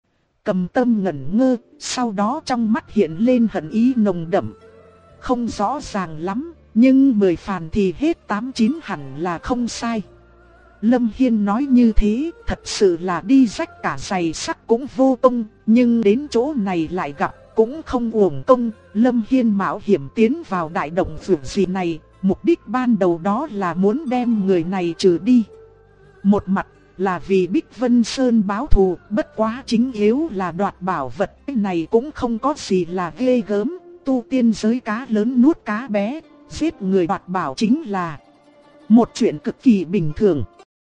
Cầm Tâm ngẩn ngơ, sau đó trong mắt hiện lên hận ý nồng đậm. Không rõ ràng lắm, nhưng 10 phàn thì hết 8-9 hẳn là không sai. Lâm Hiên nói như thế, thật sự là đi rách cả giày sắt cũng vô công, nhưng đến chỗ này lại gặp, cũng không uổng công. Lâm Hiên mạo hiểm tiến vào đại động vực gì này, mục đích ban đầu đó là muốn đem người này trừ đi. Một mặt là vì Bích Vân Sơn báo thù, bất quá chính yếu là đoạt bảo vật. Cái này cũng không có gì là ghê gớm, tu tiên giới cá lớn nuốt cá bé, giết người đoạt bảo chính là một chuyện cực kỳ bình thường.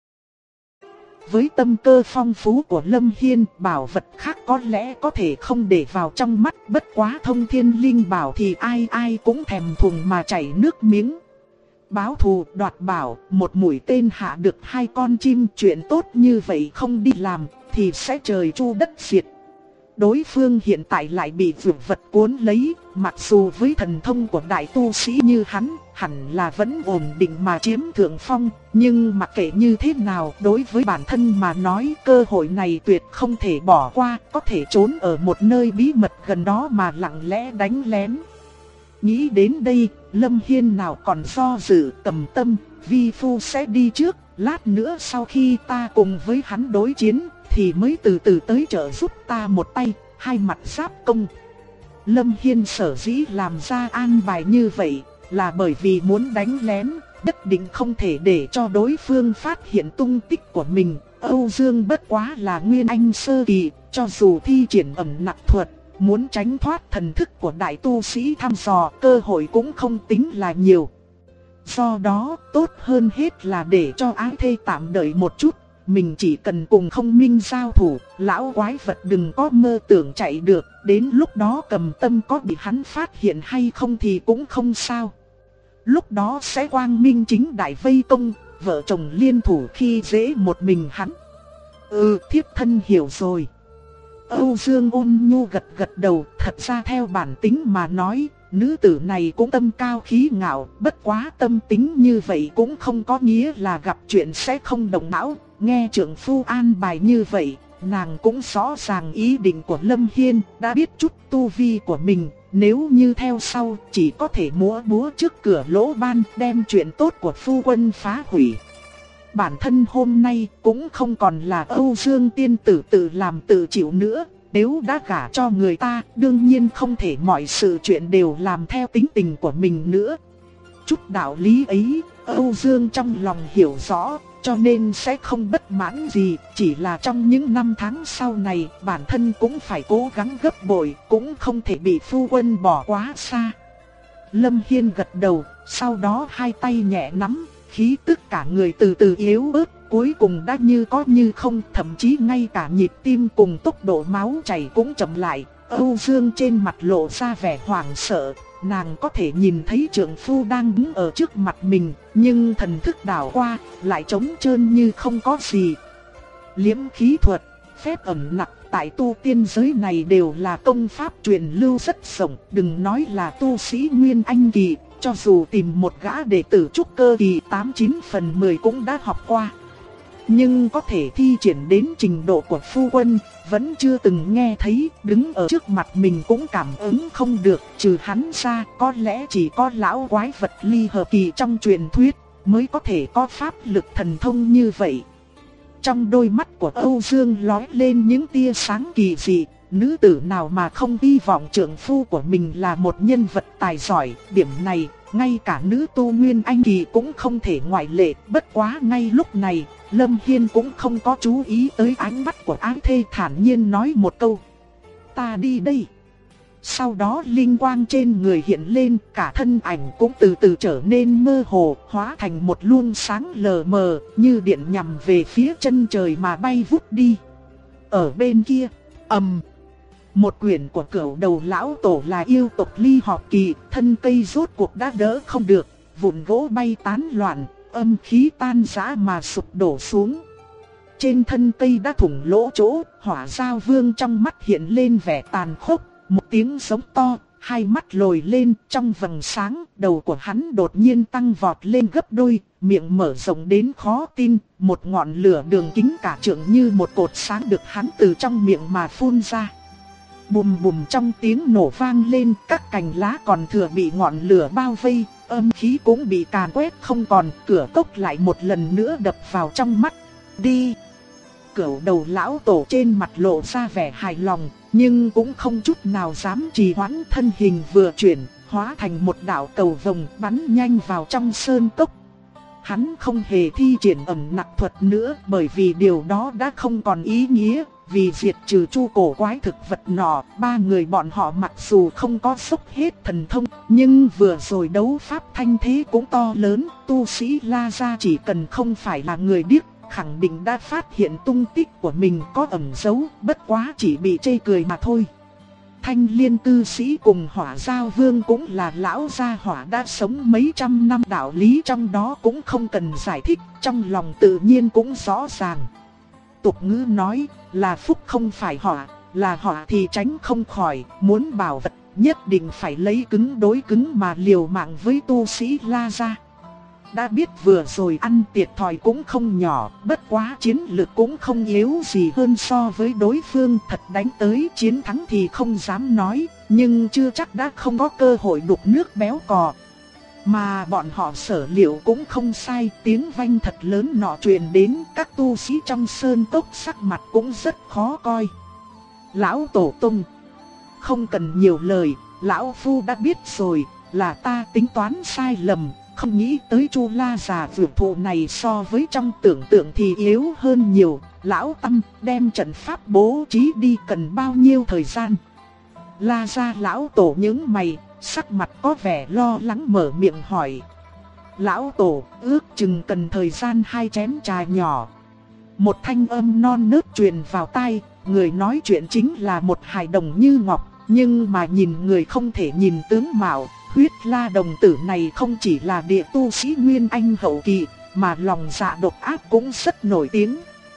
Với tâm cơ phong phú của Lâm Hiên, bảo vật khác có lẽ có thể không để vào trong mắt, bất quá thông thiên linh bảo thì ai ai cũng thèm thuồng mà chảy nước miếng. Báo thù đoạt bảo, một mũi tên hạ được 2 con chim, chuyện tốt như vậy không đi làm thì sẽ trời chu đất diệt. Đối phương hiện tại lại bị vượt vật cuốn lấy, mặc dù với thần thông của đại tu sĩ như hắn, hẳn là vẫn ổn định mà chiếm thượng phong, nhưng mặc kệ như thế nào, đối với bản thân mà nói, cơ hội này tuyệt không thể bỏ qua, có thể trốn ở một nơi bí mật gần đó mà lặng lẽ đánh lén. Nghĩ đến đây, Lâm Hiên nào còn do dự, cầm tâm, vi phu sẽ đi trước, lát nữa sau khi ta cùng với hắn đối chiến thì mới từ từ tới trợ giúp ta một tay, hai mặt giáp công. Lâm Hiên sở dĩ làm ra an bài như vậy là bởi vì muốn đánh lén, nhất định không thể để cho đối phương phát hiện tung tích của mình. Âu Dương bất quá là nguyên anh sơ kỳ, cho dù thi triển ẩn nặc thuật, muốn tránh thoát thần thức của đại tu sĩ thăm dò, cơ hội cũng không tính là nhiều. Do đó, tốt hơn hết là để cho ái thê tạm đợi một chút. Mình chỉ cần cùng Không Minh giao thủ, lão quái vật đừng có mơ tưởng chạy được, đến lúc đó cầm tâm có bị hắn phát hiện hay không thì cũng không sao. Lúc đó sẽ quang minh chính đại vây công, vợ chồng liên thủ khi dễ một mình hắn. Thiếp thân hiểu rồi. Âu Dương ôn nhu gật gật đầu, thật ra theo bản tính mà nói, nữ tử này cũng tâm cao khí ngạo, bất quá tâm tính như vậy cũng không có nghĩa là gặp chuyện sẽ không động não. Nghe trượng phu an bài như vậy, nàng cũng rõ ràng ý định của Lâm Hiên, đã biết chút tu vi của mình, nếu như theo sau chỉ có thể múa búa trước cửa lỗ ban, đem chuyện tốt của phu quân phá hủy. Bản thân hôm nay cũng không còn là Âu Dương tiên tử tự làm tự chịu nữa, nếu đã gả cho người ta, đương nhiên không thể mọi sự chuyện đều làm theo tính tình của mình nữa. Chút đạo lý ấy, Âu Dương trong lòng hiểu rõ, cho nên sẽ không bất mãn gì, chỉ là trong những năm tháng sau này, bản thân cũng phải cố gắng gấp bội, cũng không thể bị phu quân bỏ quá xa. Lâm Hiên gật đầu, sau đó hai tay nhẹ nắm, khí tức cả người từ từ yếu ớt, cuối cùng đã như có như không, thậm chí ngay cả nhịp tim cùng tốc độ máu chảy cũng chậm lại. Âu Dương trên mặt lộ ra vẻ hoảng sợ, nàng có thể nhìn thấy trượng phu đang đứng ở trước mặt mình, nhưng thần thức đảo qua, lại trống trơn như không có gì. Liễm khí thuật, phép ẩn nặc tại tu tiên giới này đều là công pháp truyền lưu rất rộng, đừng nói là tu sĩ Nguyên Anh kỳ, cho dù tìm một gã đệ tử trúc cơ kỳ 89 phần 10 cũng đã học qua. Nhưng có thể thi triển đến trình độ của phu quân, vẫn chưa từng nghe thấy, đứng ở trước mặt mình cũng cảm ứng không được, trừ hắn ra, có lẽ chỉ có lão quái vật ly hợp kỳ trong truyền thuyết, mới có thể có pháp lực thần thông như vậy. Trong đôi mắt của Âu Dương lóe lên những tia sáng kỳ dị, nữ tử nào mà không hy vọng trượng phu của mình là một nhân vật tài giỏi, điểm này, ngay cả nữ tu Nguyên Anh kỳ cũng không thể ngoại lệ. Bất quá ngay lúc này, Lâm Hiên cũng không có chú ý tới ánh mắt của ái thê, thản nhiên nói một câu: ta đi đây. Sau đó linh quang trên người hiện lên, cả thân ảnh cũng từ từ trở nên mơ hồ, hóa thành một luồng sáng lờ mờ, như điện nhằm về phía chân trời mà bay vút đi. Ở bên kia, một quyển của Cửu Đầu lão tổ là yêu tộc ly hợp kỳ, thân cây rốt cuộc đã đỡ không được, vụn gỗ bay tán loạn, âm khí tan rã mà sụp đổ xuống. Trên thân cây đã thủng lỗ chỗ, Hỏa Giao Vương trong mắt hiện lên vẻ tàn khốc, một tiếng giống to, hai mắt lồi lên, trong vầng sáng, đầu của hắn đột nhiên tăng vọt lên gấp đôi, miệng mở rộng đến khó tin, một ngọn lửa đường kính cả trượng như một cột sáng được hắn từ trong miệng mà phun ra. Bùm bùm, trong tiếng nổ vang lên, các cành lá còn thừa bị ngọn lửa bao vây, âm khí cũng bị càn quét không còn, cửa cốc lại một lần nữa đập vào trong mắt. Đi! Cửu đầu lão tổ trên mặt lộ ra vẻ hài lòng, nhưng cũng không chút nào dám trì hoãn, thân hình vừa chuyển, hóa thành một đạo cầu vồng bắn nhanh vào trong sơn cốc. Hắn không hề thi triển ẩn nặc thuật nữa, bởi vì điều đó đã không còn ý nghĩa. Vì diệt trừ chu cổ quái thực vật nọ, ba người bọn họ mặc dù không có dốc hết thần thông, nhưng vừa rồi đấu pháp thanh thế cũng to lớn. Tu sĩ La Gia chỉ cần không phải là người điếc, khẳng định đã phát hiện tung tích của mình có ẩn giấu, bất quá chỉ bị chê cười mà thôi. Thanh Liên cư sĩ cùng Hỏa Giao Vương cũng là lão gia hỏa đã sống mấy trăm năm, đạo lý trong đó cũng không cần giải thích, trong lòng tự nhiên cũng rõ ràng. Tục ngữ nói là phúc không phải họa, là họa thì tránh không khỏi, muốn bảo vật nhất định phải lấy cứng đối cứng mà liều mạng với tu sĩ La Gia. Đã biết vừa rồi ăn thiệt thòi cũng không nhỏ, bất quá chiến lực cũng không yếu gì hơn so với đối phương, thật đánh tới chiến thắng thì không dám nói, nhưng chưa chắc đã không có cơ hội đục nước béo cò. Mà bọn họ sở liệu cũng không sai, tiếng vang thật lớn nọ truyền đến, các tu sĩ trong sơn cốc sắc mặt cũng rất khó coi. Lão Tổ Tông, không cần nhiều lời, lão phu đã biết rồi, là ta tính toán sai lầm, không nghĩ tới Chu La già dược thụ này so với trong tưởng tượng thì yếu hơn nhiều. Lão Tâm, đem trận pháp bố trí đi cần bao nhiêu thời gian? La gia lão tổ nhướng mày, sắc mặt có vẻ lo lắng mở miệng hỏi. Lão tổ, ước chừng cần thời gian 2 chén trà nhỏ. Một thanh âm non nớt truyền vào tai, người nói chuyện chính là một hài đồng như ngọc, nhưng mà nhìn người không thể nhìn tướng mạo. Huyết La đồng tử này không chỉ là địa tu sĩ Nguyên Anh hậu kỳ, mà lòng dạ độc ác cũng rất nổi tiếng.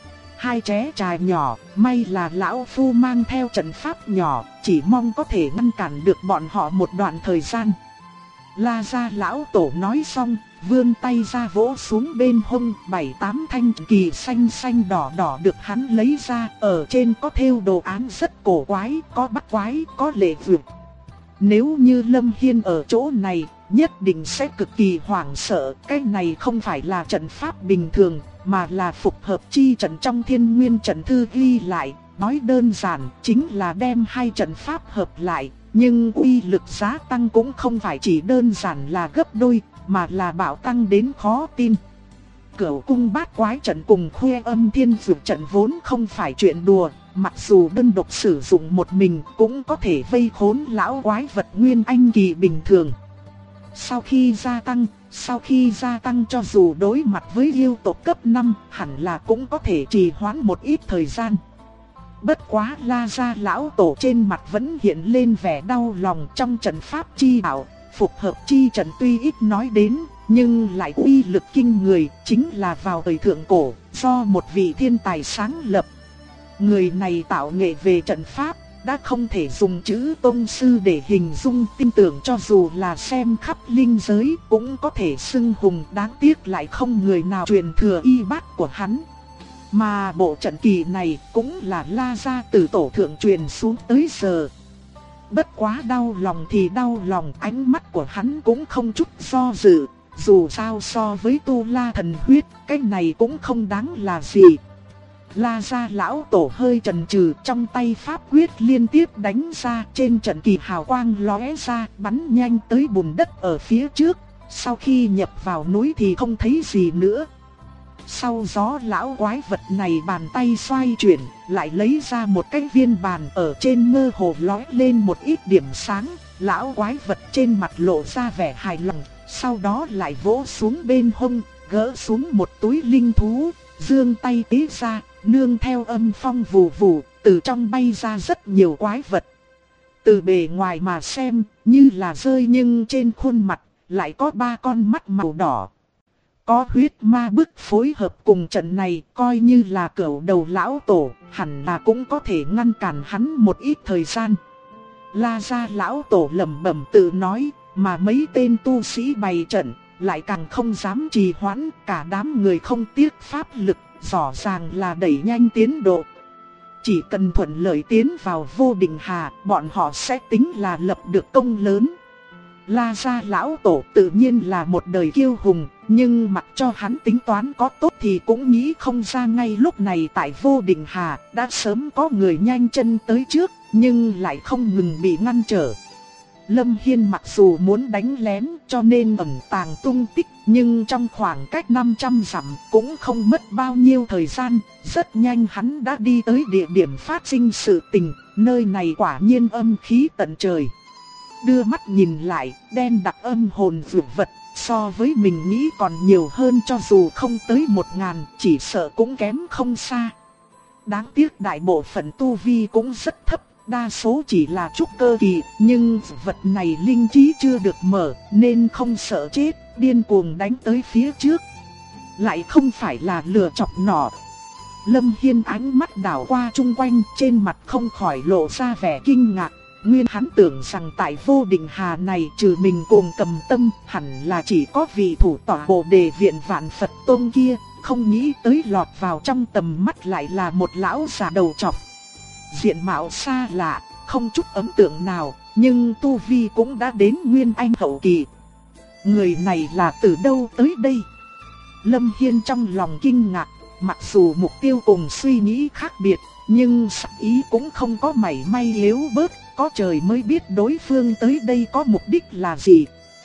2 ché trà nhỏ, may là lão phu mang theo trận pháp nhỏ, chỉ mong có thể ngăn cản được bọn họ một đoạn thời gian. La gia lão tổ nói xong, vươn tay ra vỗ xuống bên hông, 7-8 thanh kỳ xanh xanh đỏ đỏ được hắn lấy ra, ở trên có thêu đồ án rất cổ quái, có bắt quái, có lệ vượt. Nếu như Lâm Hiên ở chỗ này, nhất định sẽ cực kỳ hoảng sợ, cái này không phải là trận pháp bình thường, mà là phục hợp chi trận trong Thiên Nguyên trận thư ghi lại, nói đơn giản chính là đem 2 trận pháp hợp lại, nhưng uy lực giá tăng cũng không phải chỉ đơn giản là gấp đôi, mà là bạo tăng đến khó tin. Cửu cung bát quái trận cùng Khuê Âm Thiên Dược trận vốn không phải chuyện đùa, mặc dù đơn độc sử dụng một mình cũng có thể vây khốn lão quái vật Nguyên Anh kỳ bình thường. Sau khi gia tăng cho dù đối mặt với yêu tộc cấp 5, hẳn là cũng có thể trì hoãn một ít thời gian. Bất quá La gia lão tổ trên mặt vẫn hiện lên vẻ đau lòng, trong trận pháp chi đạo, phục hợp chi trận tuy ít nói đến, nhưng lại uy lực kinh người, chính là vào thời thượng cổ, do một vị thiên tài sáng lập. Người này tạo nghệ về trận pháp, đã không thể dùng chữ tông sư để hình dung, tin tưởng cho dù là xem khắp linh giới cũng có thể xưng hùng, đáng tiếc lại không người nào truyền thừa y bát của hắn. Mà bộ trận kỳ này cũng là La gia từ tổ thượng truyền xuống tới giờ. Bất quá đau lòng thì đau lòng, ánh mắt của hắn cũng không chút do dự, dù sao so với Tu La thần huyết, cái này cũng không đáng là gì. La gia lão tổ hơi chần chừ, trong tay pháp quyết liên tiếp đánh ra, trên trận kỳ hào quang lóe ra, bắn nhanh tới bùn đất ở phía trước, sau khi nhập vào núi thì không thấy gì nữa. Sau gió lão quái vật này bàn tay xoay chuyển, lại lấy ra một cái viên bàn, ở trên mơ hồ lóe lên một ít điểm sáng, lão quái vật trên mặt lộ ra vẻ hài lòng, sau đó lại vỗ xuống bên hông, gỡ xuống một túi linh thú, giương tay tế ra, nương theo âm phong vù vù, từ trong bay ra rất nhiều quái vật. Từ bề ngoài mà xem, như là rơi, nhưng trên khuôn mặt lại có 3 con mắt màu đỏ. Có huyết ma bức phối hợp cùng trận này, coi như là cửu đầu lão tổ, hẳn là cũng có thể ngăn cản hắn một ít thời gian. La gia lão tổ lẩm bẩm tự nói, mà mấy tên tu sĩ bày trận lại càng không dám trì hoãn, cả đám người không tiếc pháp lực, rõ ràng là đẩy nhanh tiến độ. Chỉ cần thuận lợi tiến vào vô định hà, bọn họ sẽ tính là lập được công lớn. La gia lão tổ tự nhiên là một đời kiêu hùng, nhưng mặc cho hắn tính toán có tốt thì cũng nghĩ không ra ngay lúc này tại Vô Định Hà đã sớm có người nhanh chân tới trước, nhưng lại không ngừng bị ngăn trở. Lâm Hiên mặc dù muốn đánh lén cho nên ẩn tàng tung tích, nhưng trong khoảng cách 500 dặm cũng không mất bao nhiêu thời gian, rất nhanh hắn đã đi tới địa điểm phát sinh sự tình, nơi này quả nhiên âm khí tận trời. Đưa mắt nhìn lại, đen đặc âm hồn dược vật, so với mình nghĩ còn nhiều hơn, cho dù không tới 1000, chỉ sợ cũng kém không xa. Đáng tiếc đại bộ phận tu vi cũng rất thấp, đa số chỉ là trúc cơ kỳ, nhưng vật này linh trí chưa được mở, nên không sợ chết, điên cuồng đánh tới phía trước. Lại không phải là lừa chọc nỏ. Lâm Hiên ánh mắt đảo qua chung quanh, trên mặt không khỏi lộ ra vẻ kinh ngạc. Nguyên hắn tưởng rằng tại Vô Định Hà này trừ mình cùng Cầm Tâm, hẳn là chỉ có vị thủ tọa Bồ Đề viện Vạn Phật Tôn kia, không nghĩ tới lọt vào trong tầm mắt lại là một lão già đầu trọc. Diện mạo xa lạ, không chút ấn tượng nào, nhưng tu vi cũng đã đến Nguyên Anh hậu kỳ. Người này là từ đâu tới đây? Lâm Hiên trong lòng kinh ngạc, mặc dù mục tiêu cùng suy nghĩ khác biệt, nhưng sắc ý cũng không có mảy may yếu bớt, có trời mới biết đối phương tới đây có mục đích là gì.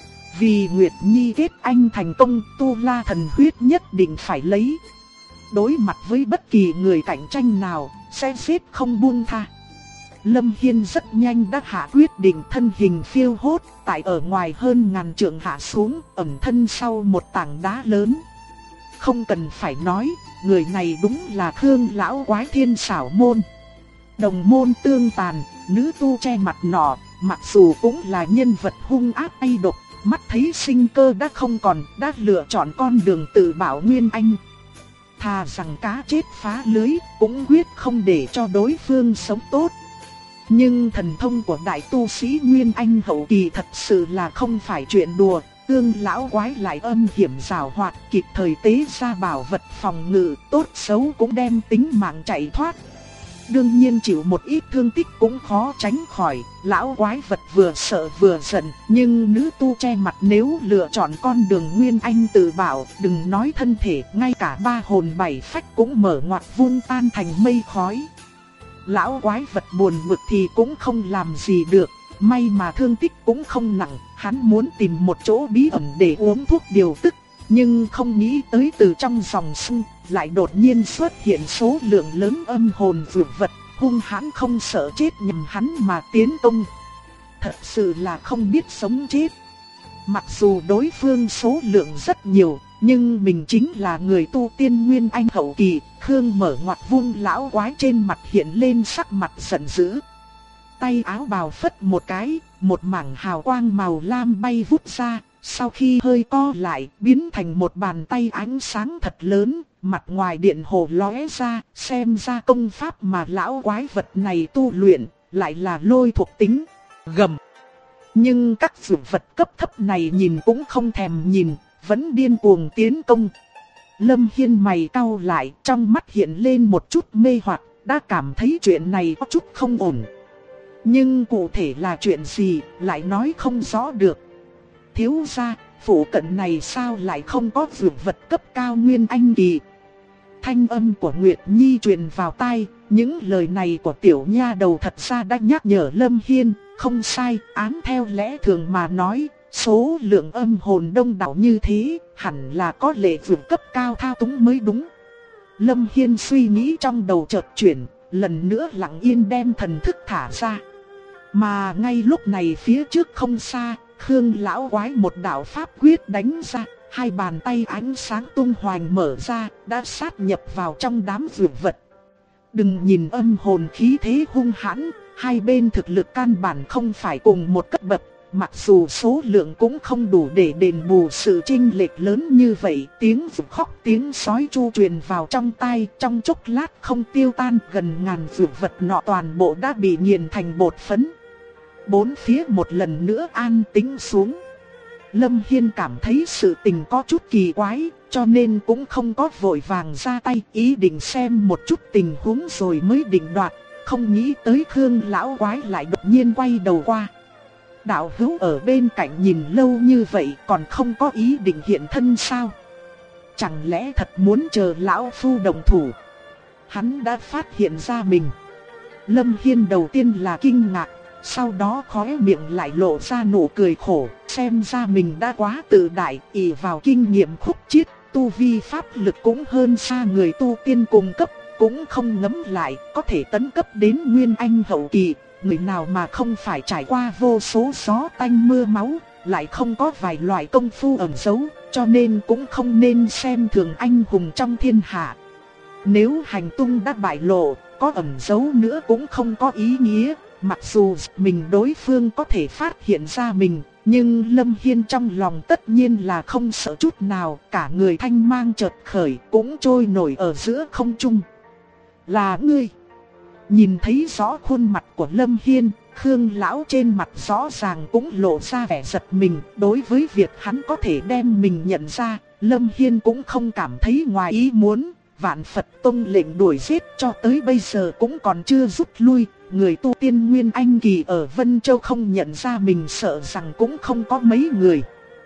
Vì Nguyệt Nhi kết anh thành công, Tu La thần huyết nhất định phải lấy. Đối mặt với bất kỳ người cạnh tranh nào, sẽ giết không buông tha. Lâm Hiên rất nhanh đã hạ quyết định, thân hình phiêu hốt, tại ở ngoài hơn 1000 trượng hạ xuống, ẩn thân sau một tảng đá lớn. Không cần phải nói, người này đúng là Khương lão quái Thiên Xảo môn. Đồng môn tương tàn, nữ tu che mặt nọ, mặc dù cũng là nhân vật hung ác ay độc, mắt thấy sinh cơ đã không còn, đã lựa chọn con đường tự bảo Nguyên Anh. Thà rằng cá chết phá lưới, cũng quyết không để cho đối phương sống tốt. Nhưng thần thông của đại tu sĩ Nguyên Anh hậu kỳ thật sự là không phải chuyện đùa. Tương lão quái lại âm hiểm giảo hoạt, kịp thời tế ra bảo vật phòng ngự, tốt xấu cũng đem tính mạng chạy thoát. Đương nhiên chịu một ít thương tích cũng khó tránh khỏi, lão quái vật vừa sợ vừa giận, nhưng nữ tu che mặt nếu lựa chọn con đường Nguyên Anh tự bảo, đừng nói thân thể, ngay cả 3 hồn 7 phách cũng mở ngoặt vun tan thành mây khói. Lão quái vật buồn bực thì cũng không làm gì được, may mà thương tích cũng không nặng, hắn muốn tìm một chỗ bí ẩn để uống thuốc điều tức, nhưng không nghĩ tới từ trong dòng sông lại đột nhiên xuất hiện số lượng lớn âm hồn dược vật, hung hãn không sợ chết nhằm hắn mà tiến công. Thật sự là không biết sống chết. Mặc dù đối phương số lượng rất nhiều, nhưng mình chính là người tu tiên Nguyên Anh hậu kỳ. Khương mở ngoặt vung, lão quái trên mặt hiện lên sắc mặt giận dữ. Tay áo bào phất một cái, một mảng hào quang màu lam bay vút ra, sau khi hơi co lại, biến thành một bàn tay ánh sáng thật lớn, mặt ngoài điện hồ lóe ra, xem ra công pháp mà lão quái vật này tu luyện, lại là lôi thuộc tính, gầm. Nhưng các dược vật cấp thấp này nhìn cũng không thèm nhìn, vẫn điên cuồng tiến công. Lâm Hiên mày cau lại, trong mắt hiện lên một chút mê hoặc, đã cảm thấy chuyện này có chút không ổn. Nhưng cụ thể là chuyện gì, lại nói không rõ được. Thiếu gia, phủ cận này sao lại không có dược vật cấp cao Nguyên Anh kỳ? Thanh âm của Nguyệt Nhi truyền vào tai, những lời này của tiểu nha đầu thật ra đã nhắc nhở Lâm Hiên, không sai, án theo lẽ thường mà nói, số lượng âm hồn đông đảo như thế, hẳn là có lệ dược cấp cao thao túng mới đúng. Lâm Hiên suy nghĩ trong đầu chợt chuyển, lần nữa lặng yên đem thần thức thả ra. Mà ngay lúc này phía trước không xa, Khương lão quái một đạo pháp quyết đánh ra, hai bàn tay ánh sáng tung hoành mở ra, đã sát nhập vào trong đám dược vật. Đừng nhìn âm hồn khí thế hung hãn, hai bên thực lực căn bản không phải cùng một cấp bậc, mặc dù số lượng cũng không đủ để đền bù sự chênh lệch lớn như vậy. Tiếng rục khóc tiếng sói chu truyền vào trong tai, trong chốc lát không tiêu tan, gần ngàn dược vật nọ toàn bộ đã bị nghiền thành bột phấn. Bốn phía một lần nữa an tĩnh xuống. Lâm Hiên cảm thấy sự tình có chút kỳ quái, cho nên cũng không có vội vàng ra tay, ý định xem một chút tình huống rồi mới định đoạt. Không nghĩ tới Khương lão quái lại đột nhiên quay đầu qua. đạo hữu ở bên cạnh nhìn lâu như vậy còn không có ý định hiện thân sao? Chẳng lẽ thật muốn chờ lão phu đồng thủ? Hắn đã phát hiện ra mình. Lâm Hiên đầu tiên là kinh ngạc, sau đó khóe miệng lại lộ ra nụ cười khổ, xem ra mình đã quá tự đại, ỷ vào kinh nghiệm khúc chiết, tu vi pháp lực cũng hơn xa người tu tiên cùng cấp, cũng không ngấm lại, có thể tấn cấp đến Nguyên Anh hậu kỳ, người nào mà không phải trải qua vô số gió tanh mưa máu, lại không có vài loại công phu ẩn giấu, cho nên cũng không nên xem thường anh hùng trong thiên hạ. Nếu hành tung đã bại lộ, có ẩn giấu nữa cũng không có ý nghĩa, mặc dù mình đối phương có thể phát hiện ra mình, nhưng Lâm Hiên trong lòng tất nhiên là không sợ chút nào, cả người thanh mang chợt khởi cũng trôi nổi ở giữa không trung. Là ngươi. Nhìn thấy rõ khuôn mặt của Lâm Hiên, Khương lão trên mặt rõ ràng cũng lộ ra vẻ giật mình. Đối với việc hắn có thể đem mình nhận ra, Lâm Hiên cũng không cảm thấy ngoài ý muốn. Vạn Phật Tông lệnh đuổi giết cho tới bây giờ cũng còn chưa rút lui. Người tu tiên Nguyên Anh kỳ ở Vân Châu không nhận ra mình sợ rằng cũng không có mấy người.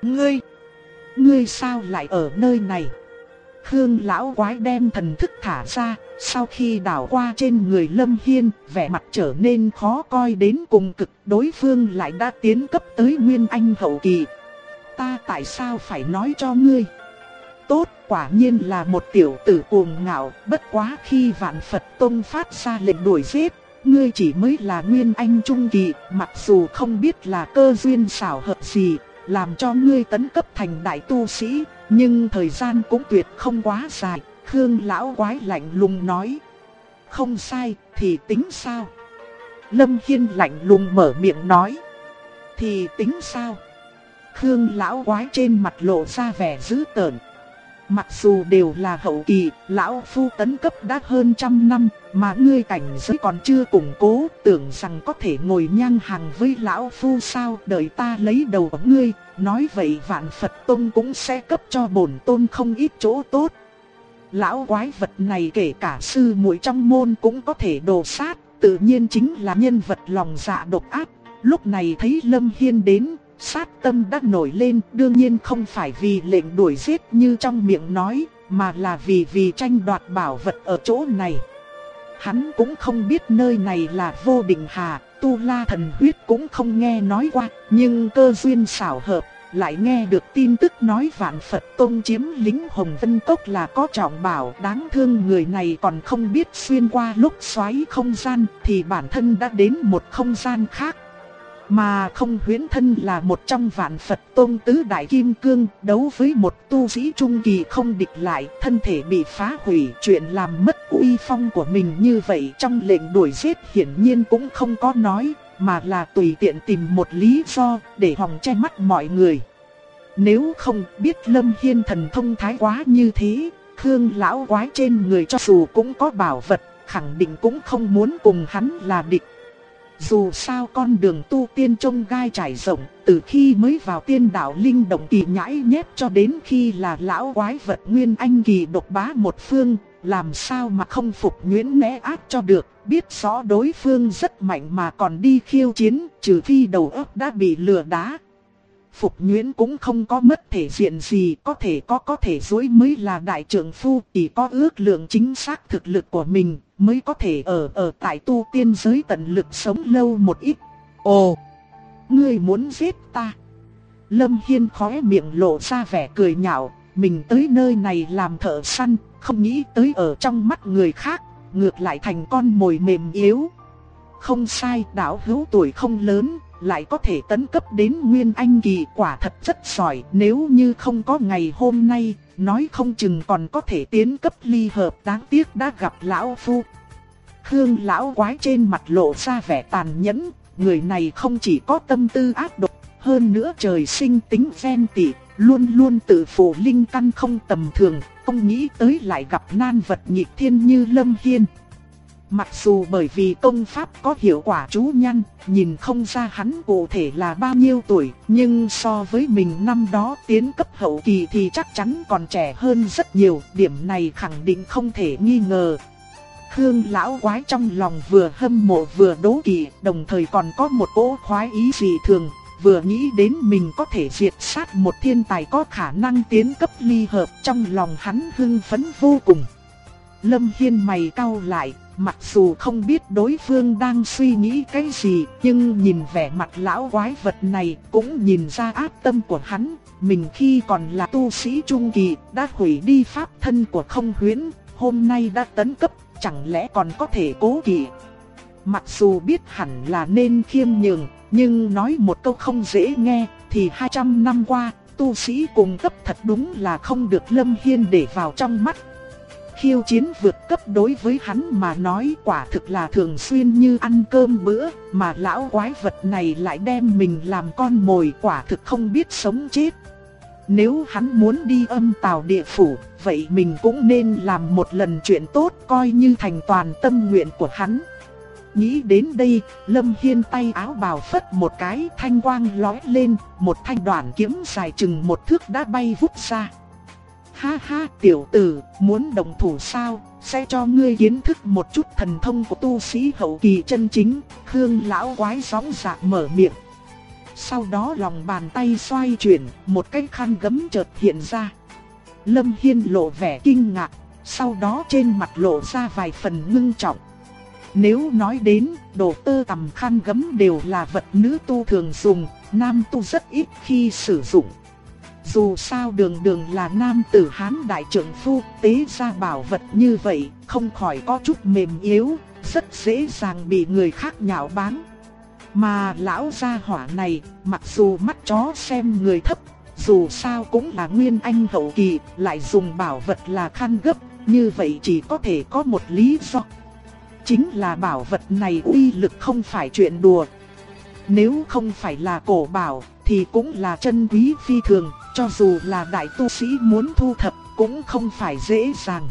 Ngươi sao lại ở nơi này? Khương lão quái đem thần thức thả ra, sau khi đảo qua trên người Lâm Hiên, vẻ mặt trở nên khó coi đến cùng cực, đối phương lại đã tiến cấp tới Nguyên Anh hậu kỳ. Ta tại sao phải nói cho ngươi? Tốt, quả nhiên là một tiểu tử cuồng ngạo, bất quá khi Vạn Phật Tông phát ra lệnh đuổi giết, ngươi chỉ mới là Nguyên Anh trung kỳ, mặc dù không biết là cơ duyên xảo hợp gì, làm cho ngươi tấn cấp thành đại tu sĩ, nhưng thời gian cũng tuyệt không quá dài. Khương lão quái lạnh lùng nói. Không sai, thì tính sao? Lâm Hiên lạnh lùng mở miệng nói. Thì tính sao? Khương lão quái trên mặt lộ ra vẻ dữ tợn. Mặc dù đều là hậu kỳ, lão phu tấn cấp đã hơn 100 năm, mà ngươi cảnh giới còn chưa củng cố, tưởng rằng có thể ngồi ngang hàng với lão phu sao? Đợi ta lấy đầu của ngươi, nói vậy Vạn Phật Tông cũng sẽ cấp cho bổn tôn không ít chỗ tốt. Lão quái vật này kể cả sư muội trong môn cũng có thể đồ sát, tự nhiên chính là nhân vật lòng dạ độc ác. Lúc này thấy Lâm Hiên đến, sát tâm đã nổi lên, đương nhiên không phải vì lệnh đuổi giết như trong miệng nói, mà là vì tranh đoạt bảo vật ở chỗ này. Hắn cũng không biết nơi này là Vô Định Hà, Tu La Thần Huyết cũng không nghe nói qua, nhưng cơ duyên xảo hợp, lại nghe được tin tức nói Vạn Phật Tông chiếm lĩnh Hồng Vân Cốc là có trọng bảo. Đáng thương người này còn không biết xuyên qua lúc xoáy không gian thì bản thân đã đến một không gian khác. Mà không huyễn thân là một trong Vạn Phật Tông tứ đại kim cương, đấu với một tu sĩ trung kỳ không địch lại, thân thể bị phá hủy, chuyện làm mất uy phong của mình như vậy trong lệnh đuổi giết hiển nhiên cũng không có nói, mà là tùy tiện tìm một lý do để hòng che mắt mọi người. Nếu không biết Lâm Hiên thần thông thái quá như thế, Khương lão quái trên người cho dù cũng có bảo vật, khẳng định cũng không muốn cùng hắn là địch. Dù sao con đường tu tiên trông gai trải rộng, từ khi mới vào tiên đạo linh động kỳ nhãi nhép cho đến khi là lão quái vật Nguyên Anh kỳ độc bá một phương, làm sao mà không phục nhuyễn né ác cho được, biết rõ đối phương rất mạnh mà còn đi khiêu chiến, trừ phi đầu óc đã bị lừa đá. Phục nhuyễn cũng không có mất thể diện gì, có thể dối mới là đại trượng phu, chỉ có ước lượng chính xác thực lực của mình mới có thể ở tại tu tiên giới tận lực sống lâu một ít. Ồ, ngươi muốn giết ta? Lâm Hiên khóe miệng lộ ra vẻ cười nhạo, mình tới nơi này làm thợ săn, không nghĩ tới ở trong mắt người khác, ngược lại thành con mồi mềm yếu. Không sai, đạo hữu tuổi không lớn, lại có thể tấn cấp đến Nguyên Anh kỳ, quả thật rất giỏi. Nếu như không có ngày hôm nay, nói không chừng còn có thể tiến cấp ly hợp, đáng tiếc đã gặp lão phu. Khương lão quái trên mặt lộ ra vẻ tàn nhẫn, người này không chỉ có tâm tư ác độc, hơn nữa trời sinh tính ghen tị, luôn luôn tự phụ linh căn không tầm thường, không nghĩ tới lại gặp nan vật nghịch thiên như Lâm Hiên. Mặc dù bởi vì công pháp có hiệu quả chú nhăn, nhìn không ra hắn cụ thể là bao nhiêu tuổi, nhưng so với mình năm đó tiến cấp hậu kỳ thì chắc chắn còn trẻ hơn rất nhiều, điểm này khẳng định không thể nghi ngờ. Khương lão quái trong lòng vừa hâm mộ vừa đố kỵ, đồng thời còn có một cỗ khoái ý dị thường, vừa nghĩ đến mình có thể diệt sát một thiên tài có khả năng tiến cấp ly hợp, trong lòng hắn hưng phấn vô cùng. Lâm Hiên mày cau lại, mặc dù không biết đối phương đang suy nghĩ cái gì, nhưng nhìn vẻ mặt lão quái vật này cũng nhìn ra ác tâm của hắn. Mình khi còn là tu sĩ trung kỳ đã hủy đi pháp thân của Không Huyễn, hôm nay đã tấn cấp, chẳng lẽ còn có thể cố kỵ. Mặc dù biết hẳn là nên khiêm nhường, nhưng nói một câu không dễ nghe thì 200 năm qua, tu sĩ cùng cấp thật đúng là không được Lâm Hiên để vào trong mắt. Khiêu chiến vượt cấp đối với hắn mà nói quả thực là thường xuyên như ăn cơm bữa, mà lão quái vật này lại đem mình làm con mồi, quả thực không biết sống chết. Nếu hắn muốn đi Âm Tào Địa Phủ, vậy mình cũng nên làm một lần chuyện tốt, coi như thành toàn tâm nguyện của hắn. Nghĩ đến đây, Lâm Hiên tay áo bào phất một cái, thanh quang lóe lên, một thanh đoạn kiếm dài chừng 1 thước đã bay vút ra. Ha ha, tiểu tử, muốn đồng thủ sao, sẽ cho ngươi kiến thức một chút thần thông của tu sĩ hậu kỳ chân chính. Khương lão quái sóng dạ mở miệng. Sau đó lòng bàn tay xoay chuyển, một cái khăn gấm chợt hiện ra. Lâm Hiên lộ vẻ kinh ngạc, sau đó trên mặt lộ ra vài phần ngưng trọng. Nếu nói đến, đồ tơ tằm khăn gấm đều là vật nữ tu thường dùng, nam tu rất ít khi sử dụng. Dù sao đường đường là nam tử Hán đại trượng phu, tế ra bảo vật như vậy, không khỏi có chút mềm yếu, rất dễ dàng bị người khác nhạo báng. Mà lão gia hỏa này, mặc dù mắt chó xem người thấp, dù sao cũng là nguyên anh hậu kỳ, lại dùng bảo vật là khăn gấp, như vậy chỉ có thể có một lý do. Chính là bảo vật này uy lực không phải chuyện đùa. Nếu không phải là cổ bảo, thì cũng là chân quý phi thường, cho dù là đại tu sĩ muốn thu thập, cũng không phải dễ dàng.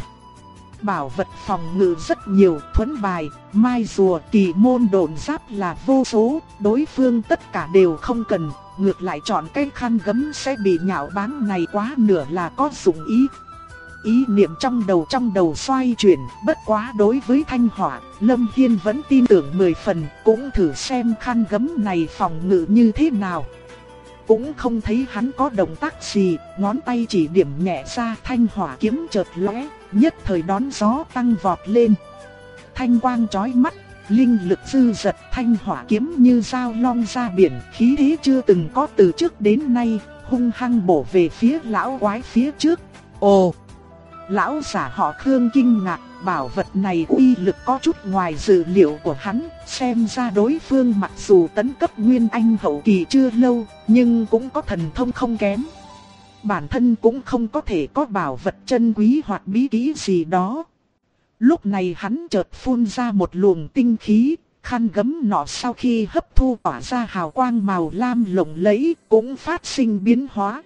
Bảo vật phòng ngự rất nhiều, thuẫn bài, mai rùa, kỳ môn độn giáp là vô số, đối phương tất cả đều không cần, ngược lại chọn cái khăn gấm sẽ bị nhạo báng này quá nửa là có dụng ý. Ý niệm trong đầu xoay chuyển, bất quá đối với thanh hỏa, Lâm Hiên vẫn tin tưởng 10 phần, cũng thử xem khăn gấm này phòng ngự như thế nào. Cũng không thấy hắn có động tác gì, ngón tay chỉ điểm nhẹ ra, thanh hỏa kiếm chợt lóe, nhất thời đón gió tăng vọt lên. Thanh quang chói mắt, linh lực dư dật, thanh hỏa kiếm như dao long ra biển, khí thế chưa từng có từ trước đến nay, hung hăng bổ về phía lão quái phía trước. Ồ! Lão giả họ Khương kinh ngạc, bảo vật này uy lực có chút ngoài dự liệu của hắn, xem ra đối phương mặc dù tấn cấp nguyên anh hậu kỳ chưa lâu, nhưng cũng có thần thông không kém. Bản thân cũng không có thể có bảo vật chân quý hoặc bí kỹ gì đó. Lúc này hắn chợt phun ra một luồng tinh khí, khăn gấm nọ sau khi hấp thu tỏa ra hào quang màu lam lộng lẫy, cũng phát sinh biến hóa.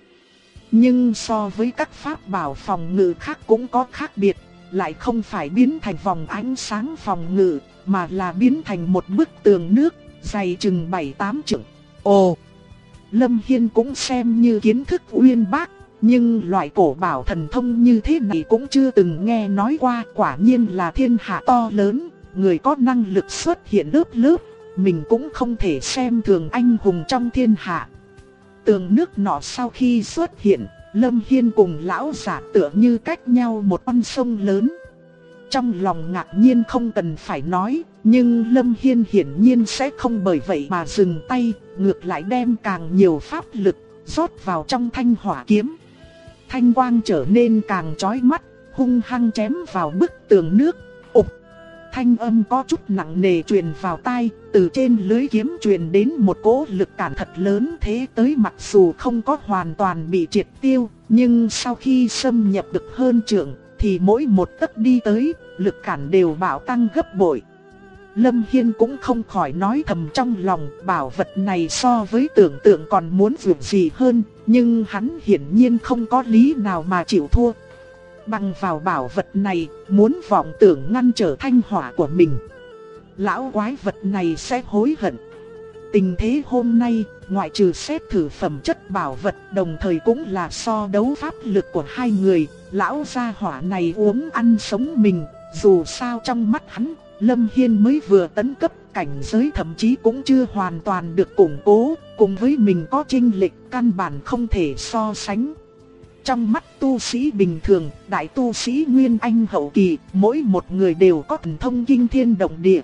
Nhưng so với các pháp bảo phòng ngự khác cũng có khác biệt, lại không phải biến thành vòng ánh sáng phòng ngự, mà là biến thành một bức tường nước, dày chừng 7-8 trượng. Ồ! Lâm Hiên cũng xem như kiến thức uyên bác, nhưng loại cổ bảo thần thông như thế này cũng chưa từng nghe nói qua, quả nhiên là thiên hạ to lớn, người có năng lực xuất hiện lớp lớp, mình cũng không thể xem thường anh hùng trong thiên hạ. Tường nước nọ sau khi xuất hiện, Lâm Hiên cùng lão giả tựa như cách nhau một con sông lớn. Trong lòng ngạc nhiên không cần phải nói, nhưng Lâm Hiên hiển nhiên sẽ không bởi vậy mà dừng tay, ngược lại đem càng nhiều pháp lực rót vào trong thanh hỏa kiếm. Thanh quang trở nên càng chói mắt, hung hăng chém vào bức tường nước. Ục! Thanh âm có chút nặng nề truyền vào tai, từ trên lưới kiếm truyền đến một cỗ lực cản thật lớn, thế tới mặc dù không có hoàn toàn bị triệt tiêu, nhưng sau khi xâm nhập được hơn trượng, thì mỗi một tấc đi tới, lực cản đều bạo tăng gấp bội. Lâm Hiên cũng không khỏi nói thầm trong lòng, bảo vật này so với tưởng tượng còn muốn vượt gì hơn, nhưng hắn hiển nhiên không có lý nào mà chịu thua. Bằng vào bảo vật này, muốn vọng tưởng ngăn trở thanh hỏa của mình, lão quái vật này sẽ hối hận. Tình thế hôm nay, ngoại trừ xét thử phẩm chất bảo vật, đồng thời cũng là so đấu pháp lực của hai người, lão gia hỏa này uống ăn sống mình, dù sao trong mắt hắn, Lâm Hiên mới vừa tấn cấp, cảnh giới thậm chí cũng chưa hoàn toàn được củng cố, cùng với mình có chênh lệch căn bản không thể so sánh. Trong mắt tu sĩ bình thường, đại tu sĩ Nguyên Anh hậu kỳ, mỗi một người đều có thần thông kinh thiên động địa.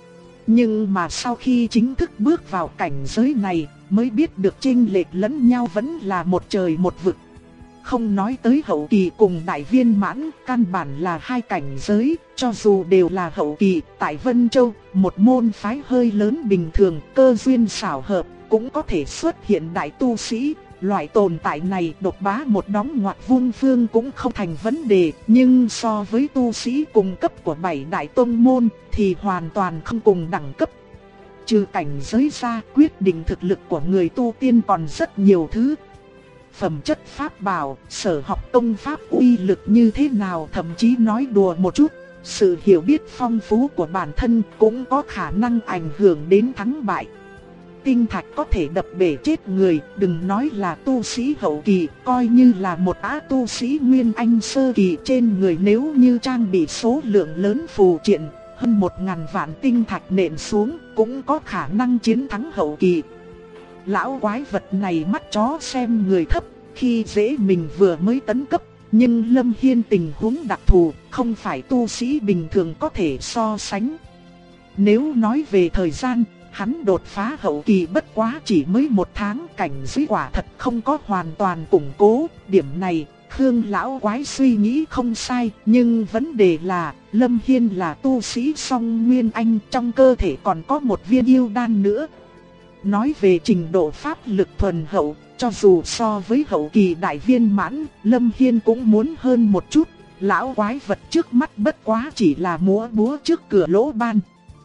Nhưng mà sau khi chính thức bước vào cảnh giới này, mới biết được chênh lệch lẫn nhau vẫn là một trời một vực. Không nói tới hậu kỳ cùng đại viên mãn, căn bản là hai cảnh giới, cho dù đều là hậu kỳ, tại Vân Châu, một môn phái hơi lớn bình thường, cơ duyên xảo hợp, cũng có thể xuất hiện đại tu sĩ. Loại tồn tại này độc bá một đống ngoặt vuông phương cũng không thành vấn đề, nhưng so với tu sĩ cùng cấp của 7 đại tông môn thì hoàn toàn không cùng đẳng cấp. Trừ cảnh giới ra, quyết định thực lực của người tu tiên còn rất nhiều thứ. Phẩm chất pháp bảo, sở học tông pháp uy lực như thế nào, thậm chí nói đùa một chút, sự hiểu biết phong phú của bản thân cũng có khả năng ảnh hưởng đến thắng bại. Tinh thạch có thể đập bể chết người, đừng nói là tu sĩ hậu kỳ, coi như là một á tu sĩ Nguyên Anh sơ kỳ trên người, nếu như trang bị số lượng lớn phù triện, hơn 1000 vạn tinh thạch nện xuống, cũng có khả năng chiến thắng hậu kỳ. Lão quái vật này mắt chó xem người thấp, khi dễ mình vừa mới tấn cấp, nhưng Lâm Hiên tình huống đặc thù, không phải tu sĩ bình thường có thể so sánh. Nếu nói về thời gian, hắn đột phá hậu kỳ bất quá chỉ mới 1 tháng, cảnh giới quả thật không có hoàn toàn củng cố. Điểm này, Khương lão quái suy nghĩ không sai, nhưng vấn đề là, Lâm Hiên là tu sĩ song Nguyên Anh, trong cơ thể còn có một viên yêu đan nữa. Nói về trình độ pháp lực thuần hậu, cho dù so với hậu kỳ đại viên mãn, Lâm Hiên cũng muốn hơn một chút. Lão quái vật trước mắt bất quá chỉ là múa búa trước cửa lỗ ban.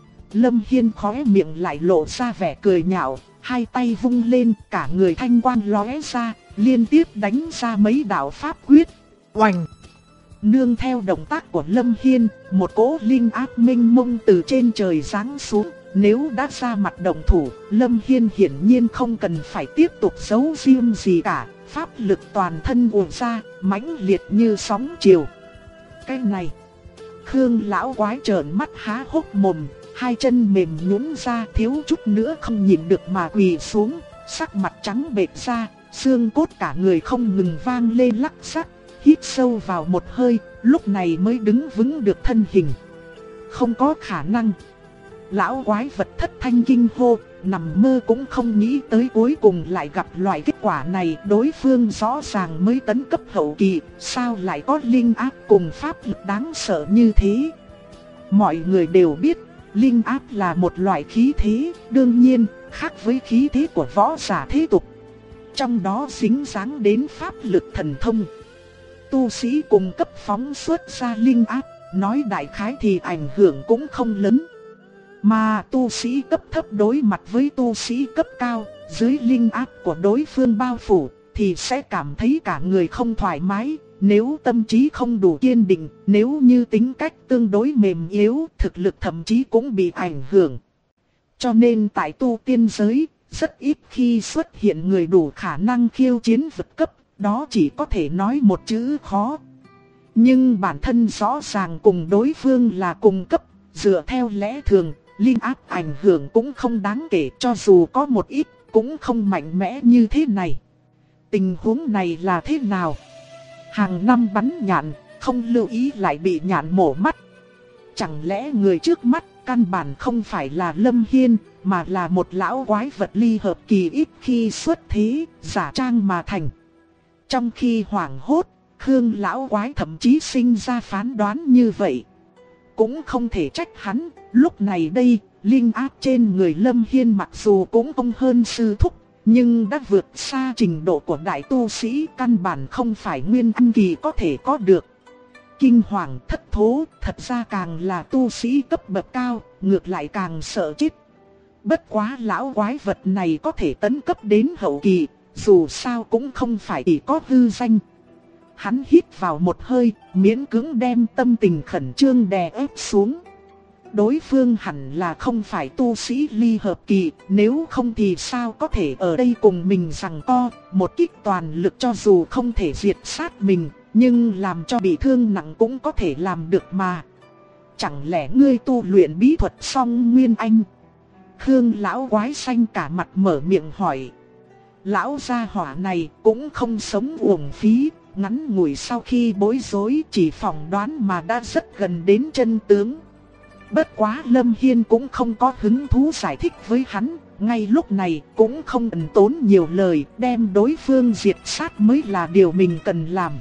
Lâm Hiên khóe miệng lại lộ ra vẻ cười nhạo, hai tay vung lên, cả người thanh quang lóe ra, liên tiếp đánh ra mấy đạo pháp quyết. Oành! Nương theo động tác của Lâm Hiên, một cỗ linh áp mênh mông từ trên trời giáng xuống. Nếu đã ra mặt động thủ, Lâm Hiên hiển nhiên không cần phải tiếp tục giấu riêng gì cả. Pháp lực toàn thân ùa ra, mãnh liệt như sóng chiều. Cái này, Khương lão quái trợn mắt há hốc mồm, hai chân mềm nhũn ra, thiếu chút nữa không nhịn được mà quỳ xuống, sắc mặt trắng bệch ra, xương cốt cả người không ngừng vang lên lắc xắc, hít sâu vào một hơi, lúc này mới đứng vững được thân hình. Không có khả năng. Lão quái vật thất thanh kinh hô, nằm mơ cũng không nghĩ tới cuối cùng lại gặp loại kết quả này. Đối phương rõ ràng mới tấn cấp hậu kỳ, sao lại có linh áp cùng pháp lực đáng sợ như thế. Mọi người đều biết, linh áp là một loại khí thế, đương nhiên, khác với khí thế của võ giả thế tục. Trong đó dính dáng đến pháp lực thần thông. Tu sĩ cùng cấp phóng xuất ra linh áp, nói đại khái thì ảnh hưởng cũng không lớn. Mà tu sĩ cấp thấp đối mặt với tu sĩ cấp cao, dưới linh áp của đối phương bao phủ, thì sẽ cảm thấy cả người không thoải mái. Nếu tâm trí không đủ kiên định, nếu như tính cách tương đối mềm yếu, thực lực thậm chí cũng bị ảnh hưởng. Cho nên tại tu tiên giới, rất ít khi xuất hiện người đủ khả năng khiêu chiến vượt cấp, đó chỉ có thể nói một chữ khó. Nhưng bản thân rõ ràng cùng đối phương là cùng cấp, dựa theo lẽ thường, linh áp ảnh hưởng cũng không đáng kể, cho dù có một ít, cũng không mạnh mẽ như thế này. Tình huống này là thế nào? Hàng năm bắn nhạn, không lưu ý lại bị nhạn mổ mắt. Chẳng lẽ người trước mắt căn bản không phải là Lâm Hiên, mà là một lão quái vật ly hợp kỳ ít khi xuất thế, giả trang mà thành. Trong khi hoảng hốt, Khương lão quái thậm chí sinh ra phán đoán như vậy. Cũng không thể trách hắn, lúc này đây, linh áp trên người Lâm Hiên mặc dù cũng không hơn sư thúc, nhưng đã vượt xa trình độ của đại tu sĩ, căn bản không phải Nguyên Anh kỳ có thể có được. Kinh hoàng thất thố, thật ra càng là tu sĩ cấp bậc cao, ngược lại càng sợ chết. Bất quá lão quái vật này có thể tấn cấp đến hậu kỳ, dù sao cũng không phải chỉ có hư danh. Hắn hít vào một hơi, miễn cưỡng đem tâm tình khẩn trương đè ép xuống. Đối phương hẳn là không phải tu sĩ ly hợp kỳ, nếu không thì sao có thể ở đây cùng mình giằng co, một kích toàn lực cho dù không thể diệt sát mình, nhưng làm cho bị thương nặng cũng có thể làm được mà. Chẳng lẽ ngươi tu luyện bí thuật song Nguyên Anh? Khương lão quái xanh cả mặt mở miệng hỏi. Lão gia hỏa này cũng không sống uổng phí, ngắn ngủi sau khi bối rối chỉ phỏng đoán mà đã rất gần đến chân tướng. Bất quá Lâm Hiên cũng không có hứng thú giải thích với hắn, ngay lúc này cũng không cần tốn nhiều lời, đem đối phương diệt sát mới là điều mình cần làm.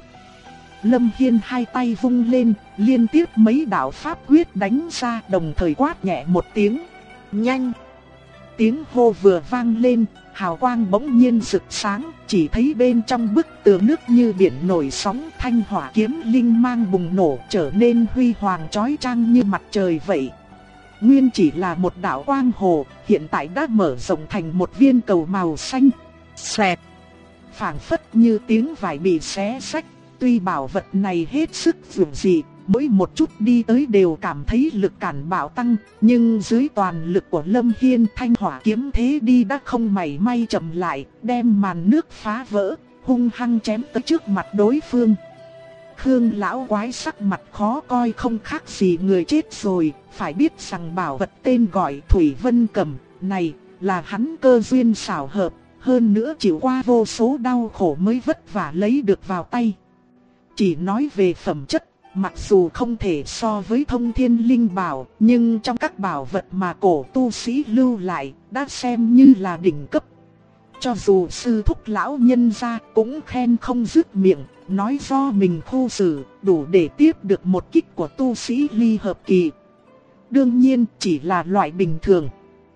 Lâm Hiên hai tay vung lên, liên tiếp mấy đạo pháp quyết đánh ra, đồng thời quát nhẹ một tiếng, nhanh. Tiếng hô vừa vang lên, hào quang bỗng nhiên rực sáng, chỉ thấy bên trong bức tường nước như biển nổi sóng, thanh hỏa kiếm linh mang bùng nổ, trở nên huy hoàng chói chang như mặt trời vậy. Nguyên chỉ là một đạo quang hồ, hiện tại đã mở rộng thành một viên cầu màu xanh. Xoẹt, phảng phất như tiếng vải bị xé rách. Tuy bảo vật này hết sức dường dị, mỗi một chút đi tới đều cảm thấy lực cản bạo tăng, nhưng dưới toàn lực của Lâm Hiên, thanh hỏa kiếm thế đi đã không mảy may chậm lại, đem màn nước phá vỡ, hung hăng chém tới trước mặt đối phương. Khương lão quái sắc mặt khó coi không khác gì người chết rồi, phải biết rằng bảo vật tên gọi Thủy Vân Cầm này là hắn cơ duyên xảo hợp, hơn nữa chịu qua vô số đau khổ mới vất vả lấy được vào tay. Chỉ nói về phẩm chất, mặc dù không thể so với Thông Thiên Linh Bảo, nhưng trong các bảo vật mà cổ tu sĩ lưu lại, đã xem như là đỉnh cấp. Cho dù sư thúc lão nhân gia cũng khen không dứt miệng, nói do mình khu xử, đủ để tiếp được một kích của tu sĩ ly hợp kỳ. Đương nhiên chỉ là loại bình thường.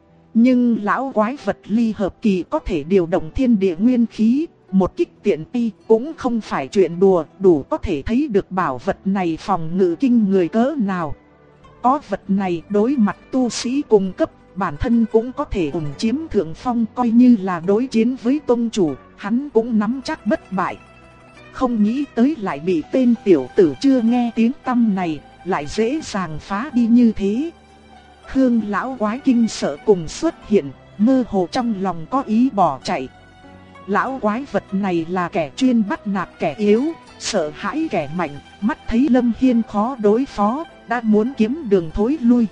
Nhưng lão quái vật ly hợp kỳ có thể điều động thiên địa nguyên khí, một kích tiện ti cũng không phải chuyện đùa, đủ có thể thấy được bảo vật này phòng ngự kinh người cỡ nào. Có vật này đối mặt tu sĩ cùng cấp, bản thân cũng có thể ủng chiếm thượng phong, coi như là đối chiến với tông chủ, hắn cũng nắm chắc bất bại. Không nghĩ tới lại bị tên tiểu tử chưa nghe tiếng tăm này, lại dễ dàng phá đi như thế. Khương lão quái kinh sợ cùng xuất hiện, mơ hồ trong lòng có ý bỏ chạy. Lão quái vật này là kẻ chuyên bắt nạt kẻ yếu, sợ hãi kẻ mạnh, mắt thấy Lâm Hiên khó đối phó, đã muốn kiếm đường thối lui.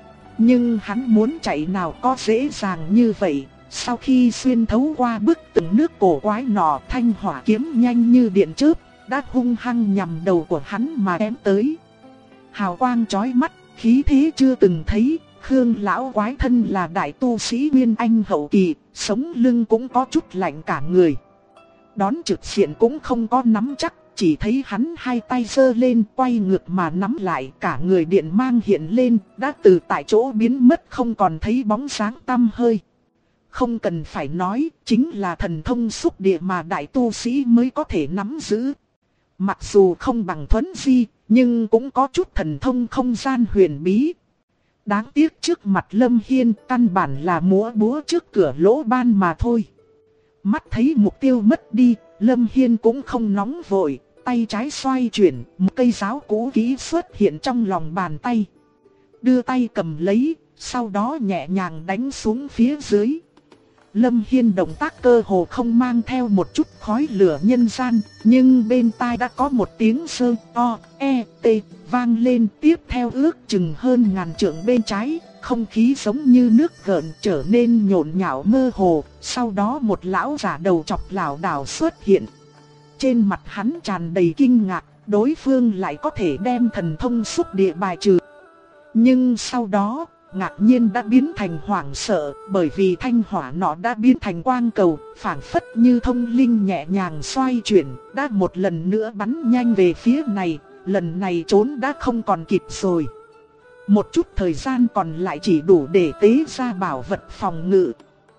Nhưng hắn muốn chạy nào có dễ dàng như vậy. Sau khi xuyên thấu qua bức tường nước cổ quái nọ, thanh hỏa kiếm nhanh như điện chớp, đã hung hăng nhằm đầu của hắn mà chém tới. Hào quang chói mắt, khí thế chưa từng thấy. Khương lão quái thân là đại tu sĩ Nguyên Anh hậu kỳ, sống lưng cũng có chút lạnh cả người. Đón trực diện cũng không có nắm chắc, chỉ thấy hắn hai tay giơ lên quay ngược mà nắm lại, cả người điện mang hiện lên, đã từ tại chỗ biến mất không còn thấy bóng sáng tăm hơi. Không cần phải nói, chính là thần thông xúc địa mà đại tu sĩ mới có thể nắm giữ. Mặc dù không bằng Thuấn Di, nhưng cũng có chút thần thông không gian huyền bí. Đáng tiếc trước mặt Lâm Hiên, căn bản là múa búa trước cửa lỗ ban mà thôi. Mắt thấy mục tiêu mất đi, Lâm Hiên cũng không nóng vội, tay trái xoay chuyển, một cây giáo cũ kỹ xuất hiện trong lòng bàn tay. Đưa tay cầm lấy, sau đó nhẹ nhàng đánh xuống phía dưới. Lâm Hiên động tác cơ hồ không mang theo một chút khói lửa nhân gian, nhưng bên tai đã có một tiếng sơ o, e, t vang lên, tiếp theo ước chừng hơn ngàn trượng bên trái, không khí giống như nước gợn trở nên nhộn nhạo mơ hồ, sau đó một lão giả đầu chọc lảo đảo xuất hiện. Trên mặt hắn tràn đầy kinh ngạc, đối phương lại có thể đem thần thông xúc địa bài trừ. Nhưng sau đó, ngạc nhiên đã biến thành hoảng sợ, bởi vì thanh hỏa nọ đã biến thành quang cầu, phảng phất như thông linh nhẹ nhàng xoay chuyển, đã một lần nữa bắn nhanh về phía này, lần này trốn đã không còn kịp rồi. Một chút thời gian còn lại chỉ đủ để tế ra bảo vật phòng ngự.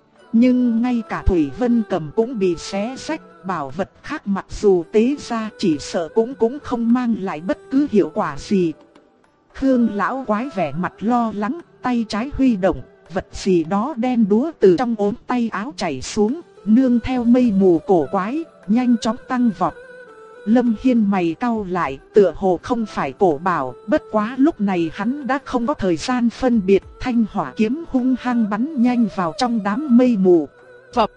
Nhưng ngay cả Thủy Vân Cầm cũng bị xé rách, bảo vật khác mặc dù tế ra chỉ sợ cũng không mang lại bất cứ hiệu quả gì. Khương lão quái vẻ mặt lo lắng, tay trái huy động, vật gì đó đen đúa từ trong ốm tay áo chảy xuống, nương theo mây mù cổ quái, nhanh chóng tăng vọt. Lâm Hiên mày cau lại, tựa hồ không phải cổ bảo, bất quá lúc này hắn đã không có thời gian phân biệt, thanh hỏa kiếm hung hăng bắn nhanh vào trong đám mây mù. Phập,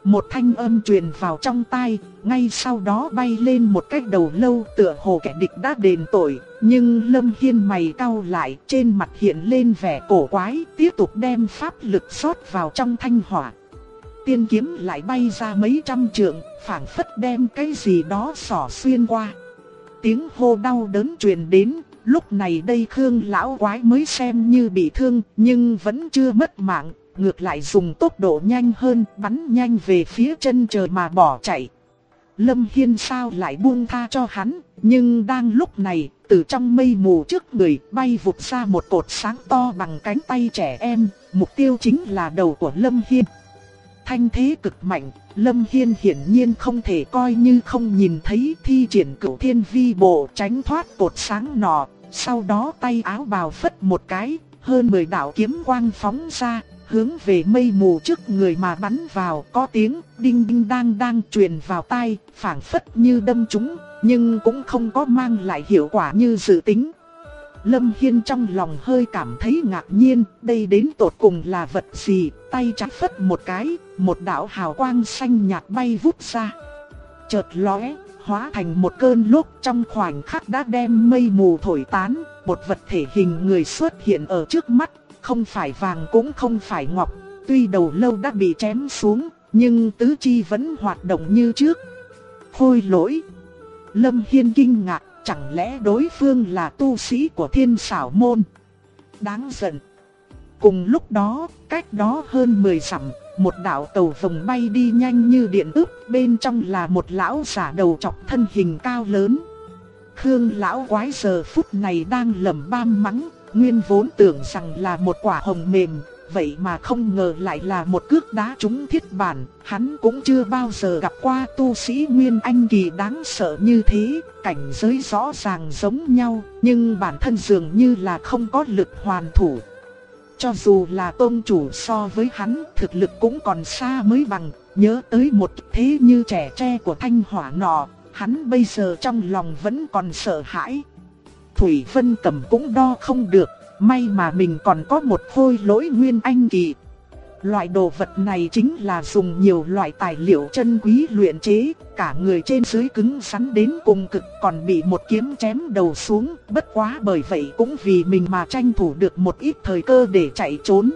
Một thanh âm truyền vào trong tai, ngay sau đó bay lên một cái đầu lâu tựa hồ kẻ địch đã đền tội. Nhưng Lâm Hiên mày cau lại, trên mặt hiện lên vẻ cổ quái, tiếp tục đem pháp lực rót vào trong thanh hỏa. Tiên kiếm lại bay ra mấy trăm trượng, phảng phất đem cái gì đó xỏ xuyên qua. Tiếng hô đau đớn truyền đến, lúc này đây Khương lão quái mới xem như bị thương, nhưng vẫn chưa mất mạng, ngược lại dùng tốc độ nhanh hơn, bắn nhanh về phía chân trời mà bỏ chạy. Lâm Hiên sao lại buông tha cho hắn, nhưng đang lúc này, từ trong mây mù trước người bay vụt ra một cột sáng to bằng cánh tay trẻ em, mục tiêu chính là đầu của Lâm Hiên. Thanh thế cực mạnh, Lâm Hiên hiển nhiên không thể coi như không nhìn thấy, thi triển Cửu Thiên Vi Bộ tránh thoát cột sáng nọ, sau đó tay áo bào phất một cái, hơn 10 đạo kiếm quang phóng ra, hướng về mây mù trước người mà bắn vào, có tiếng đinh đinh đang truyền vào tai, phảng phất như đâm trúng, nhưng cũng không có mang lại hiệu quả như dự tính. Lâm Hiên trong lòng hơi cảm thấy ngạc nhiên, đây đến tột cùng là vật gì, tay trái phất một cái, một đạo hào quang xanh nhạt bay vút ra. Chợt lóe, hóa thành một cơn lốc, trong khoảnh khắc đã đem mây mù thổi tán, một vật thể hình người xuất hiện ở trước mắt, không phải vàng cũng không phải ngọc, tuy đầu lâu đã bị chém xuống, nhưng tứ chi vẫn hoạt động như trước. Khôi Lỗi. Lâm Hiên kinh ngạc, chẳng lẽ đối phương là tu sĩ của Thiên Xảo Môn? Đáng giận. Cùng lúc đó, cách đó hơn 10 dặm, một đạo tàu vồng bay đi nhanh như điện ướp, bên trong là một lão giả đầu trọc thân hình cao lớn. Khương lão quái giờ phút này đang lẩm bam mắng, nguyên vốn tưởng rằng là một quả hồng mềm, vậy mà không ngờ lại là một cước đá trúng thiết bản. Hắn cũng chưa bao giờ gặp qua tu sĩ Nguyên Anh kỳ đáng sợ như thế, cảnh giới rõ ràng giống nhau, nhưng bản thân dường như là không có lực hoàn thủ. Cho dù là tôn chủ so với hắn, thực lực cũng còn xa mới bằng. Nhớ tới một thế như trẻ tre của thanh hỏa nọ, hắn bây giờ trong lòng vẫn còn sợ hãi. Thủy Vân Cầm cũng đo không được, may mà mình còn có một khôi lỗi Nguyên Anh kỳ. Loại đồ vật này chính là dùng nhiều loại tài liệu chân quý luyện chế, cả người trên dưới cứng rắn đến cùng cực, còn bị một kiếm chém đầu xuống, bất quá bởi vậy cũng vì mình mà tranh thủ được một ít thời cơ để chạy trốn.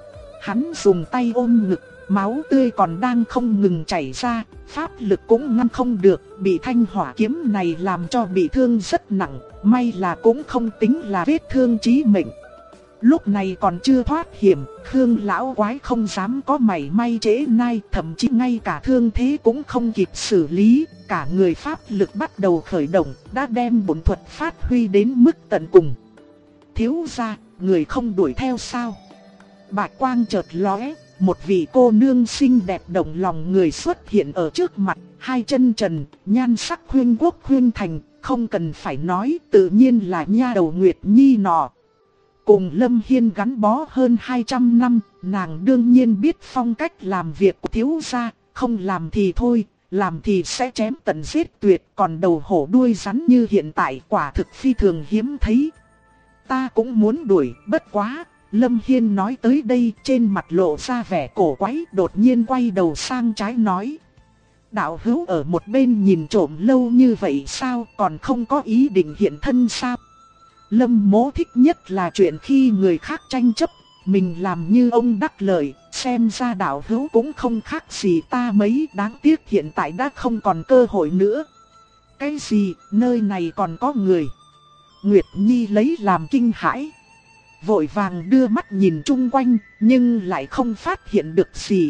Hắn dùng tay ôm ngực, máu tươi còn đang không ngừng chảy ra, pháp lực cũng ngăn không được, bị thanh hỏa kiếm này làm cho bị thương rất nặng, may là cũng không tính là vết thương chí mệnh. Lúc này còn chưa thoát hiểm, Khương lão quái không dám có mảy may trễ nai, thậm chí ngay cả thương thế cũng không kịp xử lý, cả người pháp lực bắt đầu khởi động, đã đem bổn thuật phát huy đến mức tận cùng. Thiếu gia, người không đuổi theo sao? Bạch quang chợt lóe, một vị cô nương xinh đẹp động lòng người xuất hiện ở trước mặt, hai chân trần, nhan sắc khuyên quốc khuyên thành, không cần phải nói, tự nhiên là nha đầu Nguyệt Nhi nọ. Cùng Lâm Hiên gắn bó hơn 200 năm, nàng đương nhiên biết phong cách làm việc của thiếu gia, không làm thì thôi, làm thì sẽ chém tận giết tuyệt, còn đầu hổ đuôi rắn như hiện tại quả thực phi thường hiếm thấy. Ta cũng muốn đuổi, bất quá. Lâm Hiên nói tới đây, trên mặt lộ ra vẻ cổ quái, đột nhiên quay đầu sang trái nói: đạo hữu ở một bên nhìn trộm lâu như vậy sao, còn không có ý định hiện thân sao? Lâm Mỗ thích nhất là chuyện khi người khác tranh chấp, mình làm như ông đắc lợi, xem ra đạo hữu cũng không khác gì ta mấy, đáng tiếc hiện tại đã không còn cơ hội nữa. Cái gì, nơi này còn có người? Nguyệt Nhi lấy làm kinh hãi, vội vàng đưa mắt nhìn chung quanh, nhưng lại không phát hiện được gì.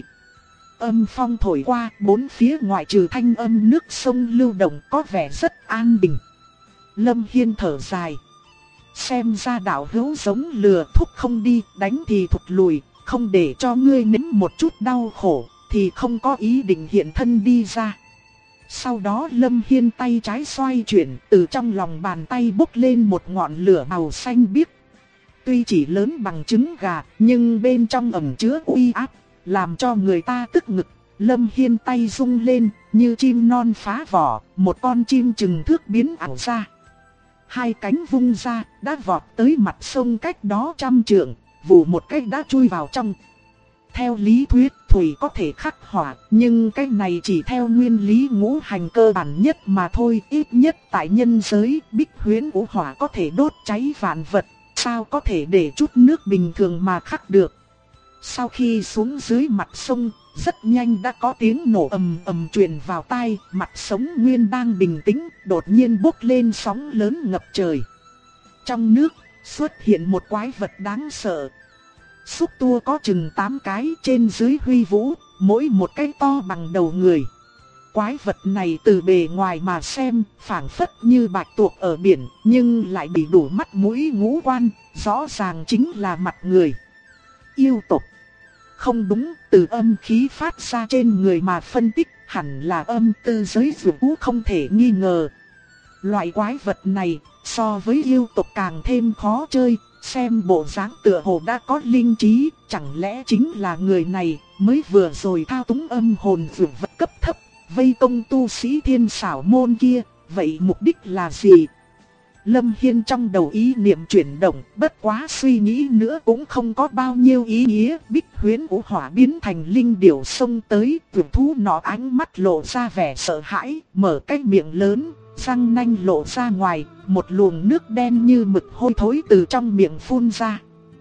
Âm phong thổi qua, bốn phía ngoại trừ thanh âm nước sông lưu động có vẻ rất an bình. Lâm Hiên thở dài, xem ra đạo hữu giống lừa thúc không đi, đánh thì thụt lùi, không để cho ngươi nếm một chút đau khổ, thì không có ý định hiện thân đi ra. Sau đó Lâm Hiên tay trái xoay chuyển, từ trong lòng bàn tay bốc lên một ngọn lửa màu xanh biếc. Tuy chỉ lớn bằng trứng gà, nhưng bên trong ẩn chứa uy áp, làm cho người ta tức ngực. Lâm Hiên tay rung lên, như chim non phá vỏ, một con chim chừng thước biến ảo ra. Hai cánh vung ra, đã vọt tới mặt sông cách đó 100 trượng, vù một cách đã chui vào trong. Theo lý thuyết thủy có thể khắc hỏa, nhưng cái này chỉ theo nguyên lý ngũ hành cơ bản nhất mà thôi. Ít nhất tại nhân giới, bích huyễn ngũ hỏa có thể đốt cháy vạn vật, sao có thể để chút nước bình thường mà khắc được. Sau khi xuống dưới mặt sông, rất nhanh đã có tiếng nổ ầm ầm truyền vào tai. Mặt sông nguyên đang bình tĩnh, đột nhiên bốc lên sóng lớn ngập trời. Trong nước xuất hiện một quái vật đáng sợ. Xúc tua có chừng 8 cái, trên dưới huy vũ, mỗi một cái to bằng đầu người. Quái vật này từ bề ngoài mà xem, phảng phất như bạch tuộc ở biển, nhưng lại bị đủ mắt mũi ngũ quan, rõ ràng chính là mặt người. Yêu tộc. Không đúng, từ âm khí phát ra trên người mà phân tích, hẳn là âm tư giới dược vũ không thể nghi ngờ. Loại quái vật này, so với yêu tộc càng thêm khó chơi. Xem bộ dáng tựa hồ đã có linh trí, chẳng lẽ chính là người này mới vừa rồi thao túng âm hồn dược vật cấp thấp, vây công tu sĩ Thiên Xảo môn kia, vậy mục đích là gì? Lâm Hiên trong đầu ý niệm chuyển động, bất quá suy nghĩ nữa cũng không có bao nhiêu ý nghĩa. Bích huyễn ngũ hỏa biến thành linh điểu xông tới, vượt thú nọ ánh mắt lộ ra vẻ sợ hãi, mở cái miệng lớn, răng nanh lộ ra ngoài, một luồng nước đen như mực hôi thối từ trong miệng phun ra.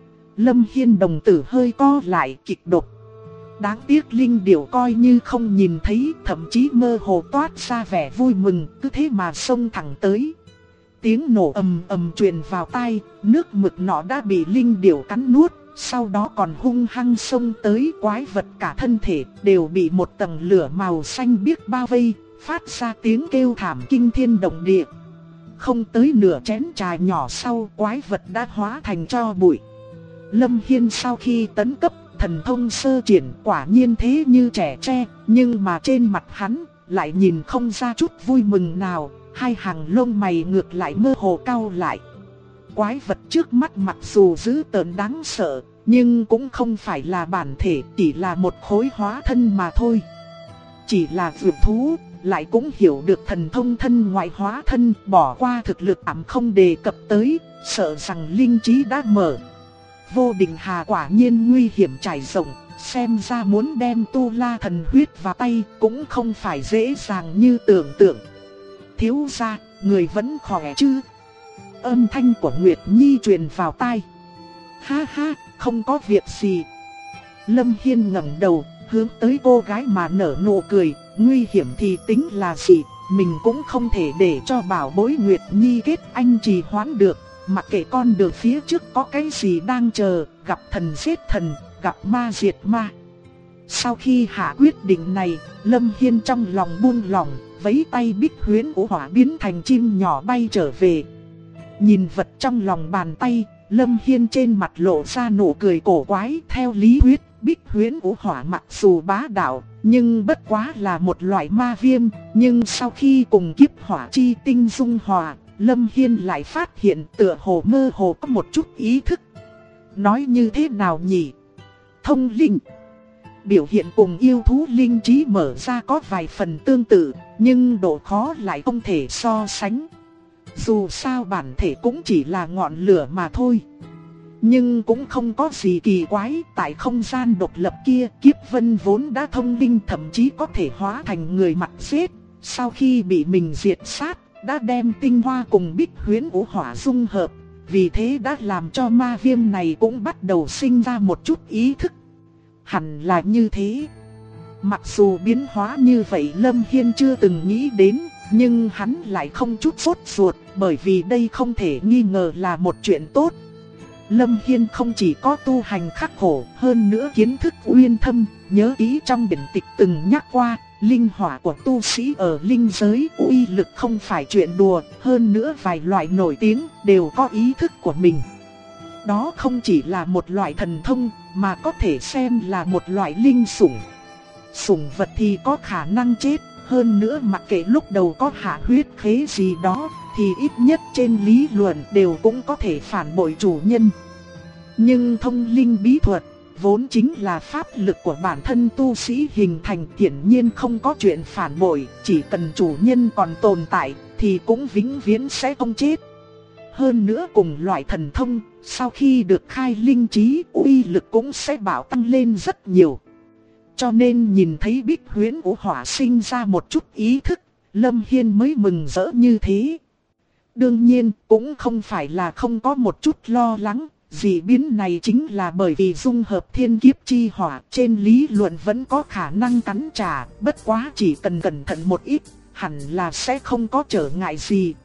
Lâm Hiên đồng tử hơi co lại, kịch độc. Đáng tiếc linh điểu coi như không nhìn thấy, thậm chí mơ hồ toát ra vẻ vui mừng, cứ thế mà xông thẳng tới. Tiếng nổ ầm ầm truyền vào tai, nước mực nọ đã bị linh điểu cắn nuốt, sau đó còn hung hăng xông tới. Quái vật cả thân thể đều bị một tầng lửa màu xanh biếc bao vây, phát ra tiếng kêu thảm kinh thiên động địa. Không tới nửa chén trà nhỏ sau, quái vật đã hóa thành tro bụi. Lâm Hiên sau khi tấn cấp thần thông sơ triển, quả nhiên thế như trẻ tre, nhưng mà trên mặt hắn lại nhìn không ra chút vui mừng nào, hai hàng lông mày ngược lại mơ hồ cau lại. Quái vật trước mắt mặc dù dữ tợn đáng sợ, nhưng cũng không phải là bản thể, chỉ là một khối hóa thân mà thôi. Chỉ là dược thú, lại cũng hiểu được thần thông thân ngoại hóa thân, bỏ qua thực lực ảm không đề cập tới, sợ rằng linh trí đã mở. Vô Định Hà quả nhiên nguy hiểm trải rộng, xem ra muốn đem Tu La thần huyết vào tay cũng không phải dễ dàng như tưởng tượng. Thiếu gia, người vẫn khỏe chứ? Âm thanh của Nguyệt Nhi truyền vào tai. Ha ha, không có việc gì. Lâm Hiên ngẩng đầu, hướng tới cô gái mà nở nụ cười. Nguy hiểm thì tính là gì, mình cũng không thể để cho bảo bối Nguyệt Nhi kết anh trì hoãn được. Mặc kệ con đường phía trước có cái gì đang chờ, gặp thần giết thần, gặp ma diệt ma. Sau khi hạ quyết định này, Lâm Hiên trong lòng buông lỏng, vẫy tay bích huyễn ngũ hỏa biến thành chim nhỏ bay trở về. Nhìn vật trong lòng bàn tay, Lâm Hiên trên mặt lộ ra nụ cười cổ quái. Theo lý thuyết, bích huyễn ngũ hỏa mặc dù bá đạo, nhưng bất quá là một loại ma viêm. Nhưng sau khi cùng kiếp hỏa chi tinh dung hòa, Lâm Hiên lại phát hiện tựa hồ mơ hồ có một chút ý thức. Nói như thế nào nhỉ? Thông linh. Biểu hiện cùng yêu thú linh trí mở ra có vài phần tương tự, nhưng độ khó lại không thể so sánh. Dù sao bản thể cũng chỉ là ngọn lửa mà thôi. Nhưng cũng không có gì kỳ quái, tại không gian độc lập kia, Kiếp Vân vốn đã thông linh, thậm chí có thể hóa thành người mặt giết. Sau khi bị mình diệt sát, đã đem tinh hoa cùng bích huyễn ngũ hỏa dung hợp, vì thế đã làm cho ma viêm này cũng bắt đầu sinh ra một chút ý thức. Hẳn là như thế. Mặc dù biến hóa như vậy Lâm Hiên chưa từng nghĩ đến, nhưng hắn lại không chút sốt ruột, bởi vì đây không thể nghi ngờ là một chuyện tốt. Lâm Hiên không chỉ có tu hành khắc khổ, hơn nữa kiến thức uyên thâm, nhớ kỹ trong điển tịch từng nhắc qua, linh hỏa của tu sĩ ở linh giới uy lực không phải chuyện đùa, hơn nữa vài loại nổi tiếng đều có ý thức của mình. Đó không chỉ là một loại thần thông, mà có thể xem là một loại linh sủng. Sủng vật thì có khả năng chết, hơn nữa mặc kệ lúc đầu có hạ huyết khế gì đó, thì ít nhất trên lý luận đều cũng có thể phản bội chủ nhân. Nhưng thông linh bí thuật vốn chính là pháp lực của bản thân tu sĩ hình thành, hiển nhiên không có chuyện phản bội, chỉ cần chủ nhân còn tồn tại thì cũng vĩnh viễn sẽ không chết. Hơn nữa cùng loại thần thông, sau khi được khai linh trí, uy lực cũng sẽ bạo tăng lên rất nhiều. Cho nên nhìn thấy Bích Huyễn Vũ Hỏa sinh ra một chút ý thức, Lâm Hiên mới mừng rỡ như thế. Đương nhiên, cũng không phải là không có một chút lo lắng, dị biến này chính là bởi vì dung hợp thiên kiếp chi hỏa, trên lý luận vẫn có khả năng cắn trả, bất quá chỉ cần cẩn thận một ít, hẳn là sẽ không có trở ngại gì.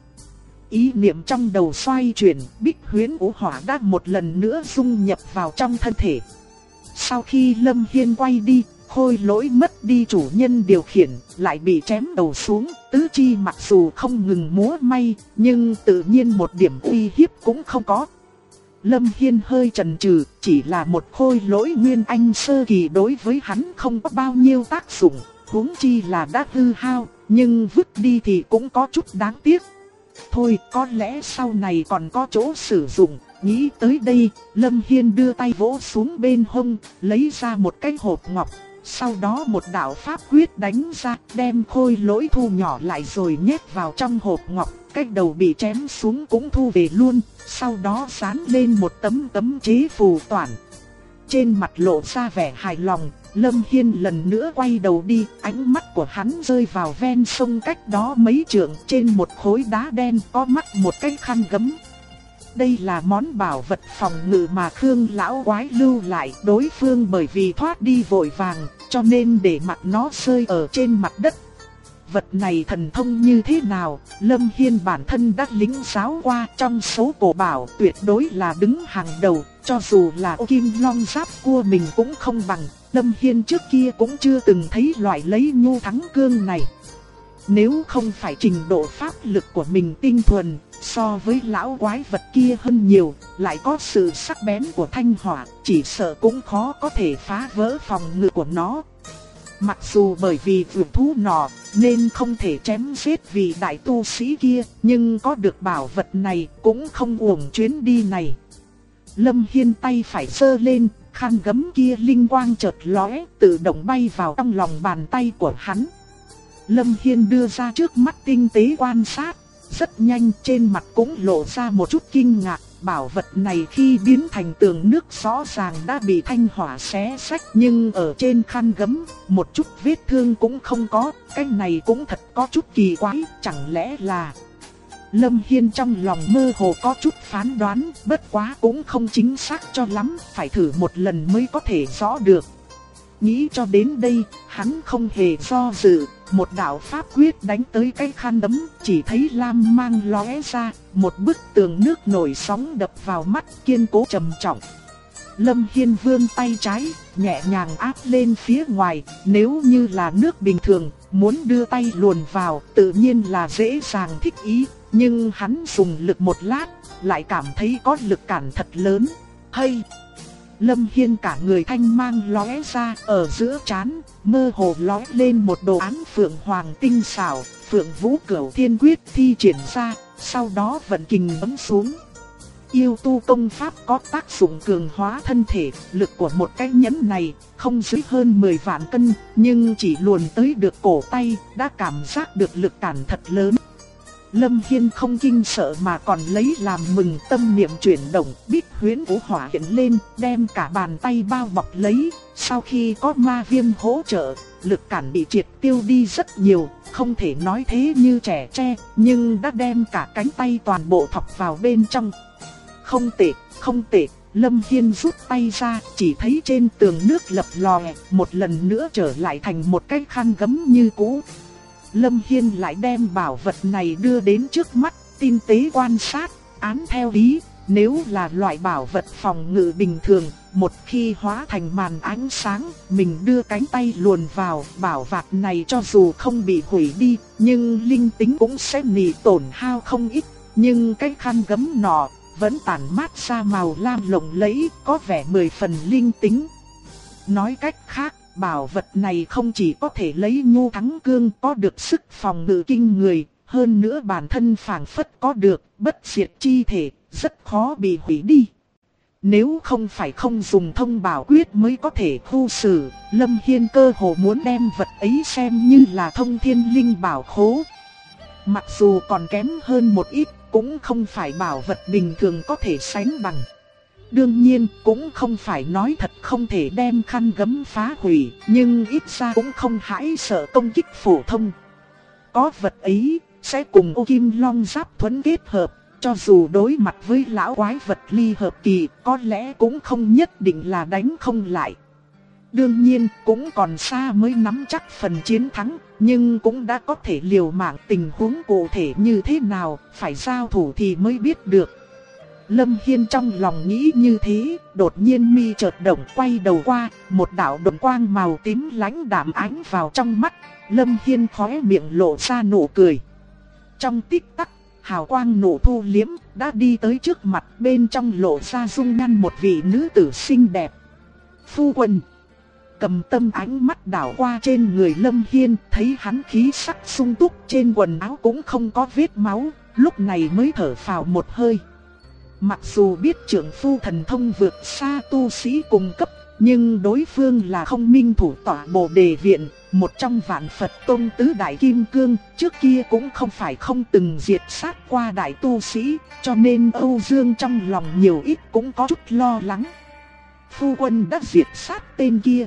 Ý niệm trong đầu xoay chuyển, Bích Huyễn Vũ Hỏa đã một lần nữa dung nhập vào trong thân thể. Sau khi Lâm Hiên quay đi, khôi lỗi mất đi chủ nhân điều khiển, lại bị chém đầu xuống, tứ chi mặc dù không ngừng múa may, nhưng tự nhiên một điểm uy hiếp cũng không có. Lâm Hiên hơi chần chừ, chỉ là một khôi lỗi nguyên anh sơ kỳ đối với hắn không có bao nhiêu tác dụng, huống chi là đã hư hao, nhưng vứt đi thì cũng có chút đáng tiếc. Thôi, có lẽ sau này còn có chỗ sử dụng. Nghĩ tới đây, Lâm Hiên đưa tay vỗ xuống bên hông, lấy ra một cái hộp ngọc. Sau đó một đạo pháp quyết đánh ra, đem khôi lỗi thu nhỏ lại rồi nhét vào trong hộp ngọc. Cái đầu bị chém xuống cũng thu về luôn, sau đó dán lên một tấm cấm chế phù toàn. Trên mặt lộ ra vẻ hài lòng, Lâm Hiên lần nữa quay đầu đi, ánh mắt của hắn rơi vào ven sông cách đó mấy trượng, trên một khối đá đen có mắc một cái khăn gấm. Đây là món bảo vật phòng ngự mà Khương lão quái lưu lại, đối phương bởi vì thoát đi vội vàng, cho nên để mặc nó rơi ở trên mặt đất. Vật này thần thông như thế nào, Lâm Hiên bản thân đã lĩnh giáo qua, trong số cổ bảo tuyệt đối là đứng hàng đầu, cho dù là ô kim long giáp cua mình cũng không bằng. Lâm Hiên trước kia cũng chưa từng thấy loại lấy nhu thắng cương này. Nếu không phải trình độ pháp lực của mình tinh thuần, so với lão quái vật kia hơn nhiều, lại có sự sắc bén của thanh hỏa, chỉ sợ cũng khó có thể phá vỡ phòng ngự của nó. Mặc dù bởi vì vượt thú nọ, nên không thể chém giết vị đại tu sĩ kia, nhưng có được bảo vật này cũng không uổng chuyến đi này. Lâm Hiên tay phải giơ lên, khăn gấm kia linh quang chợt lóe, tự động bay vào trong lòng bàn tay của hắn. Lâm Hiên đưa ra trước mắt tinh tế quan sát, rất nhanh trên mặt cũng lộ ra một chút kinh ngạc. Bảo vật này khi biến thành tường nước rõ ràng đã bị thanh hỏa xé rách, nhưng ở trên khăn gấm, một chút vết thương cũng không có. Cái này cũng thật có chút kỳ quái, chẳng lẽ là... Lâm Hiên trong lòng mơ hồ có chút phán đoán, bất quá cũng không chính xác cho lắm, phải thử một lần mới có thể rõ được. Nghĩ cho đến đây, hắn không hề do dự, một đạo pháp quyết đánh tới cái khăn đấm, chỉ thấy lam mang lóe ra, một bức tường nước nổi sóng đập vào mắt, kiên cố trầm trọng. Lâm Hiên vươn tay trái, nhẹ nhàng áp lên phía ngoài, nếu như là nước bình thường, muốn đưa tay luồn vào, tự nhiên là dễ dàng thích ý, nhưng hắn dùng lực một lát, lại cảm thấy có lực cản thật lớn. Hay! Lâm Hiên cả người thanh mang lóe ra, ở giữa trán mơ hồ lóe lên một đồ án phượng hoàng tinh xảo, Phượng Vũ Cửu Thiên Quyết thi triển ra, sau đó vận kình ấn xuống. Yêu tu công pháp có tác dụng cường hóa thân thể, lực của một cái nhẫn này không dưới hơn 10 vạn cân, nhưng chỉ luồn tới được cổ tay, đã cảm giác được lực cản thật lớn. Lâm Hiên không kinh sợ mà còn lấy làm mừng, tâm niệm chuyển động, Bích Huyễn Vũ Hỏa hiện lên, đem cả bàn tay bao bọc lấy. Sau khi có ma viêm hỗ trợ, lực cản bị triệt tiêu đi rất nhiều, không thể nói thế như trẻ tre, nhưng đã đem cả cánh tay toàn bộ thọc vào bên trong. Không tệ, không tệ. Lâm Hiên rút tay ra, chỉ thấy trên tường nước lập lòe, một lần nữa trở lại thành một cái khăn gấm như cũ. Lâm Hiên lại đem bảo vật này đưa đến trước mắt, tinh tế quan sát, án theo lý, nếu là loại bảo vật phòng ngự bình thường, một khi hóa thành màn ánh sáng, mình đưa cánh tay luồn vào, bảo vật này cho dù không bị hủy đi, nhưng linh tính cũng sẽ bị tổn hao không ít, nhưng cái khăn gấm nọ vẫn tản mát ra màu lam lộng lẫy, có vẻ 10 phần linh tính. Nói cách khác, bảo vật này không chỉ có thể lấy nhu thắng cương, có được sức phòng ngự kinh người, hơn nữa bản thân phảng phất có được bất diệt chi thể, rất khó bị hủy đi. Nếu không phải không dùng thông bảo quyết mới có thể khu xử, Lâm Hiên cơ hồ muốn đem vật ấy xem như là thông thiên linh bảo khố. Mặc dù còn kém hơn một ít, cũng không phải bảo vật bình thường có thể sánh bằng. Đương nhiên cũng không phải nói thật không thể đem khăn gấm phá hủy, nhưng ít ra cũng không hãi sợ công kích phổ thông. Có vật ấy sẽ cùng ô kim long giáp thuẫn kết hợp, cho dù đối mặt với lão quái vật ly hợp kỳ có lẽ cũng không nhất định là đánh không lại. Đương nhiên cũng còn xa mới nắm chắc phần chiến thắng, nhưng cũng đã có thể liều mạng. Tình huống cụ thể như thế nào phải giao thủ thì mới biết được. Lâm Hiên trong lòng nghĩ như thế, đột nhiên mi chợt động, quay đầu qua, một đạo độn quang màu tím lãnh đạm ánh vào trong mắt. Lâm Hiên khóe miệng lộ ra nụ cười. Trong tích tắc, hào quang nổ thu liếm, đã đi tới trước mặt, bên trong lộ ra dung nhan một vị nữ tử xinh đẹp. Phu quân. Cầm Tâm ánh mắt đảo qua trên người Lâm Hiên, thấy hắn khí sắc sung túc, trên quần áo cũng không có vết máu, lúc này mới thở phào một hơi. Mặc dù biết trưởng phu thần thông vượt xa tu sĩ cùng cấp, nhưng đối phương là Không Minh thủ tọa Bồ Đề viện, một trong vạn Phật Tông tứ đại kim cương, trước kia cũng không phải không từng diệt sát qua đại tu sĩ, cho nên Âu Dương trong lòng nhiều ít cũng có chút lo lắng. Phu quân đã diệt sát tên kia.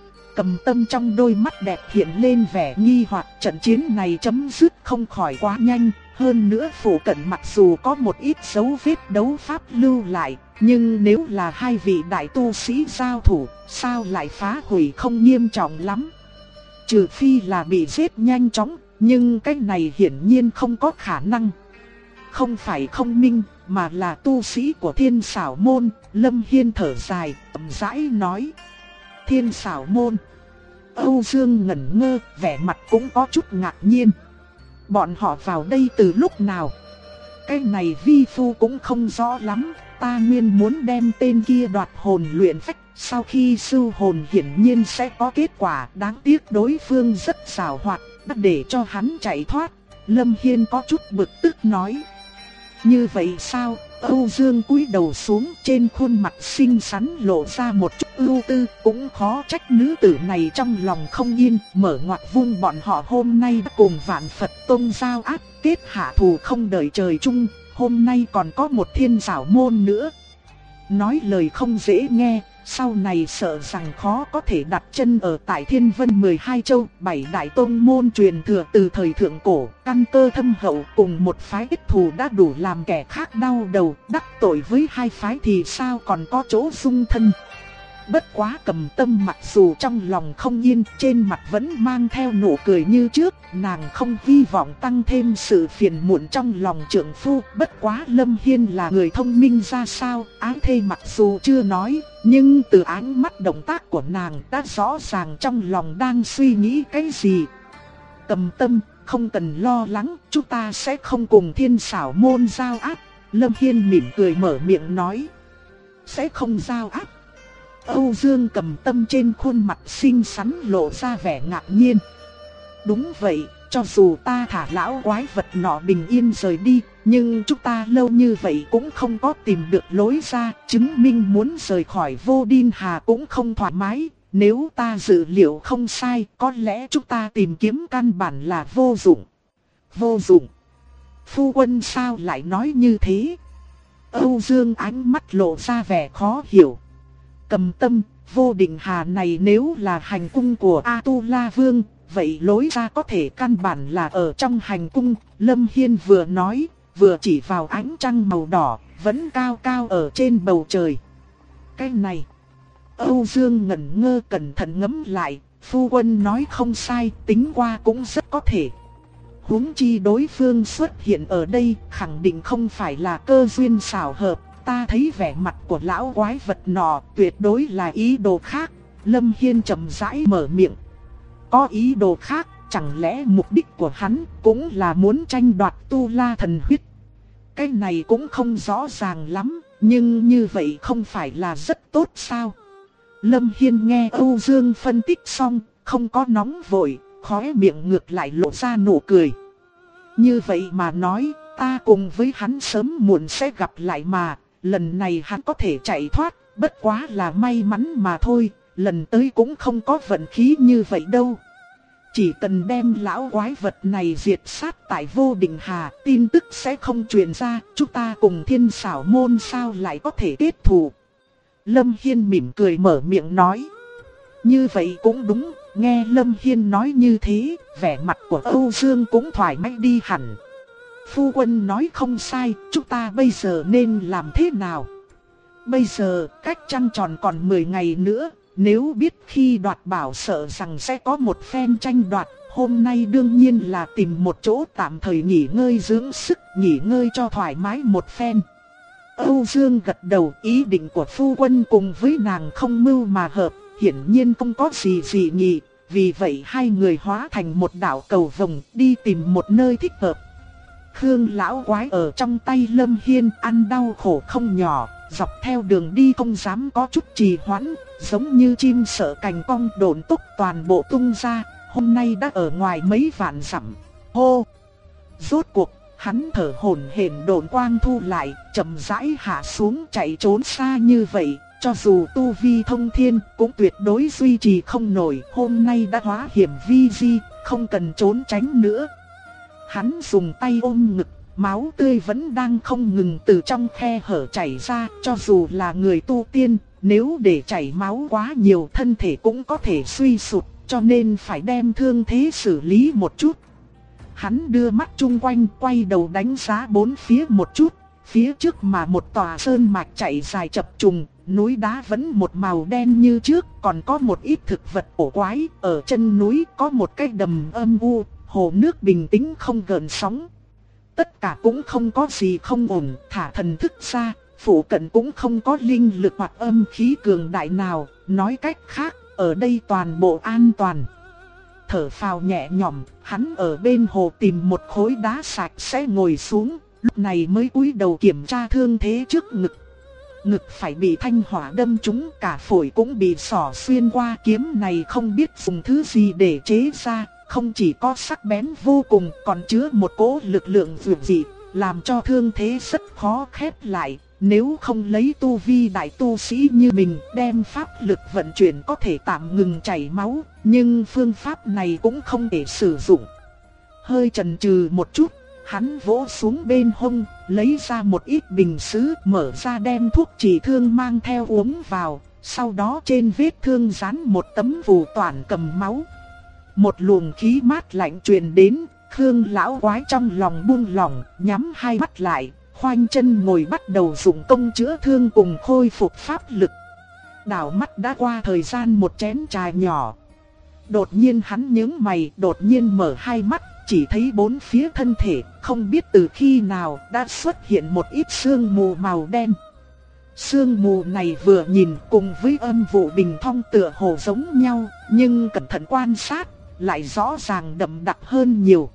Cầm Tâm trong đôi mắt đẹp hiện lên vẻ nghi hoặc, trận chiến này chấm dứt không khỏi quá nhanh, hơn nữa phủ cận mặc dù có một ít dấu vết đấu pháp lưu lại, nhưng nếu là hai vị đại tu sĩ giao thủ, sao lại phá hủy không nghiêm trọng lắm. Trừ phi là bị giết nhanh chóng, nhưng cái này hiển nhiên không có khả năng. Không phải Không Minh, mà là tu sĩ của Thiên Xảo Môn. Lâm Hiên thở dài, chậm rãi nói. Thiên Xảo Môn. Âu Dương ngẩn ngơ, vẻ mặt cũng có chút ngạc nhiên. Bọn họ vào đây từ lúc nào? Cái này vi phu cũng không rõ lắm. Ta nguyên muốn đem tên kia đoạt hồn luyện phách, sau khi sưu hồn hiển nhiên sẽ có kết quả. Đáng tiếc đối phương rất xảo hoạt, đã để cho hắn chạy thoát. Lâm Hiên có chút bực tức nói. Như vậy sao? Âu Dương cúi đầu xuống, trên khuôn mặt xinh xắn lộ ra một chút ưu tư. Cũng khó trách nữ tử này trong lòng không yên, mở ngoặt vung bọn họ hôm nay đã cùng vạn Phật Tông giao ác, kết hạ thù không đợi trời chung. Hôm nay còn có một Thiên Xảo Môn nữa. Nói lời không dễ nghe, sau này sợ rằng khó có thể đặt chân ở tại Thiên Vân 12 châu, 7 đại tông môn truyền thừa từ thời thượng cổ, căn cơ thâm hậu, cùng một phái kết thù đã đủ làm kẻ khác đau đầu, đắc tội với hai phái thì sao còn có chỗ dung thân. Bất quá Cầm Tâm mặc dù trong lòng không yên, trên mặt vẫn mang theo nụ cười như trước, nàng không hy vọng tăng thêm sự phiền muộn trong lòng trượng phu. Bất quá Lâm Hiên là người thông minh ra sao, ái thê mặc dù chưa nói, nhưng từ ánh mắt động tác của nàng đã rõ ràng trong lòng đang suy nghĩ cái gì. Cầm Tâm, không cần lo lắng, chúng ta sẽ không cùng Thiên Xảo Môn giao áp. Lâm Hiên mỉm cười mở miệng nói. Sẽ không giao áp. Âu Dương Cầm Tâm trên khuôn mặt xinh xắn lộ ra vẻ ngạc nhiên. Đúng vậy, cho dù ta thả lão quái vật nọ bình yên rời đi, nhưng chúng ta lâu như vậy cũng không có tìm được lối ra, chứng minh muốn rời khỏi Vô Đin Hà cũng không thoải mái. Nếu ta dự liệu không sai, có lẽ chúng ta tìm kiếm căn bản là vô dụng. Vô dụng? Phu quân sao lại nói như thế? Âu Dương ánh mắt lộ ra vẻ khó hiểu. Cầm Tâm, Vô Định Hà này nếu là hành cung của A-tu-la Vương, vậy lối ra có thể căn bản là ở trong hành cung. Lâm Hiên vừa nói, vừa chỉ vào ánh trăng màu đỏ, vẫn cao cao ở trên bầu trời. Cái này, Âu Dương ngẩn ngơ cẩn thận ngẫm lại, phu quân nói không sai, tính qua cũng rất có thể. Huống chi đối phương xuất hiện ở đây, khẳng định không phải là cơ duyên xảo hợp. Ta thấy vẻ mặt của lão quái vật nọ tuyệt đối là ý đồ khác. Lâm Hiên chậm rãi mở miệng. Có ý đồ khác, chẳng lẽ mục đích của hắn cũng là muốn tranh đoạt Tu La thần huyết? Cái này cũng không rõ ràng lắm, nhưng như vậy không phải là rất tốt sao? Lâm Hiên nghe Âu Dương phân tích xong, không có nóng vội, khóe miệng ngược lại lộ ra nụ cười. Như vậy mà nói, ta cùng với hắn sớm muộn sẽ gặp lại mà. Lần này hắn có thể chạy thoát, bất quá là may mắn mà thôi, lần tới cũng không có vận khí như vậy đâu. Chỉ cần đem lão quái vật này diệt sát tại Vô Định Hà, tin tức sẽ không truyền ra, chúng ta cùng Thiên Xảo môn sao lại có thể kết thù. Lâm Hiên mỉm cười mở miệng nói. Như vậy cũng đúng, nghe Lâm Hiên nói như thế, vẻ mặt của Âu Dương cũng thoải mái đi hẳn. Phu quân nói không sai, chúng ta bây giờ nên làm thế nào? Bây giờ, cách trăng tròn còn 10 ngày nữa, nếu biết khi đoạt bảo sợ rằng sẽ có một phen tranh đoạt, hôm nay đương nhiên là tìm một chỗ tạm thời nghỉ ngơi dưỡng sức, nghỉ ngơi cho thoải mái một phen. Âu Dương gật đầu, ý định của phu quân cùng với nàng không mưu mà hợp, hiển nhiên không có gì dị nghị, vì vậy hai người hóa thành một đạo cầu vồng đi tìm một nơi thích hợp. Khương lão quái ở trong tay Lâm Hiên ăn đau khổ không nhỏ, dọc theo đường đi không dám có chút trì hoãn, giống như chim sợ cành cong độn túc toàn bộ tung ra, hôm nay đã ở ngoài mấy vạn dặm. Hô! Rốt cuộc, hắn thở hổn hển độn quang thu lại, chậm rãi hạ xuống chạy trốn xa như vậy, cho dù tu vi thông thiên cũng tuyệt đối duy trì không nổi, hôm nay đã hóa hiểm vi di, không cần trốn tránh nữa. Hắn dùng tay ôm ngực, máu tươi vẫn đang không ngừng từ trong khe hở chảy ra, cho dù là người tu tiên, nếu để chảy máu quá nhiều thân thể cũng có thể suy sụp, cho nên phải đem thương thế xử lý một chút. Hắn đưa mắt chung quanh, quay đầu đánh giá bốn phía một chút, phía trước mà một tòa sơn mạch chạy dài chập trùng, núi đá vẫn một màu đen như trước, còn có một ít thực vật cổ quái, ở chân núi có một cái đầm âm u, hồ nước bình tĩnh không gợn sóng. Tất cả cũng không có gì không ổn, thả thần thức ra, phụ cận cũng không có linh lực hoặc âm khí cường đại nào, nói cách khác, ở đây toàn bộ an toàn. Thở phào nhẹ nhõm, hắn ở bên hồ tìm một khối đá sạch sẽ ngồi xuống, lúc này mới cúi đầu kiểm tra thương thế trước ngực. Ngực phải bị thanh hỏa đâm trúng, cả phổi cũng bị xỏ xuyên qua, kiếm này không biết dùng thứ gì để chế ra, không chỉ có sắc bén vô cùng còn chứa một cỗ lực lượng dữ dị, làm cho thương thế rất khó khép lại. Nếu không lấy tu vi đại tu sĩ như mình đem pháp lực vận chuyển có thể tạm ngừng chảy máu, nhưng phương pháp này cũng không thể sử dụng. Hơi chần chừ một chút, hắn vỗ xuống bên hông, lấy ra một ít bình sứ, mở ra đem thuốc trị thương mang theo uống vào, sau đó trên vết thương dán một tấm phù toàn cầm máu. Một luồng khí mát lạnh truyền đến, Khương lão quái trong lòng buông lỏng, nhắm hai mắt lại, khoanh chân ngồi bắt đầu dụng công chữa thương cùng khôi phục pháp lực. Đảo mắt đã qua thời gian một chén trà nhỏ. Đột nhiên hắn nhướng mày, đột nhiên mở hai mắt, chỉ thấy bốn phía thân thể, không biết từ khi nào đã xuất hiện một ít sương mù màu đen. Sương mù này vừa nhìn cùng với âm vụ bình thông tựa hồ giống nhau, nhưng cẩn thận quan sát, lại rõ ràng đậm đặc hơn nhiều.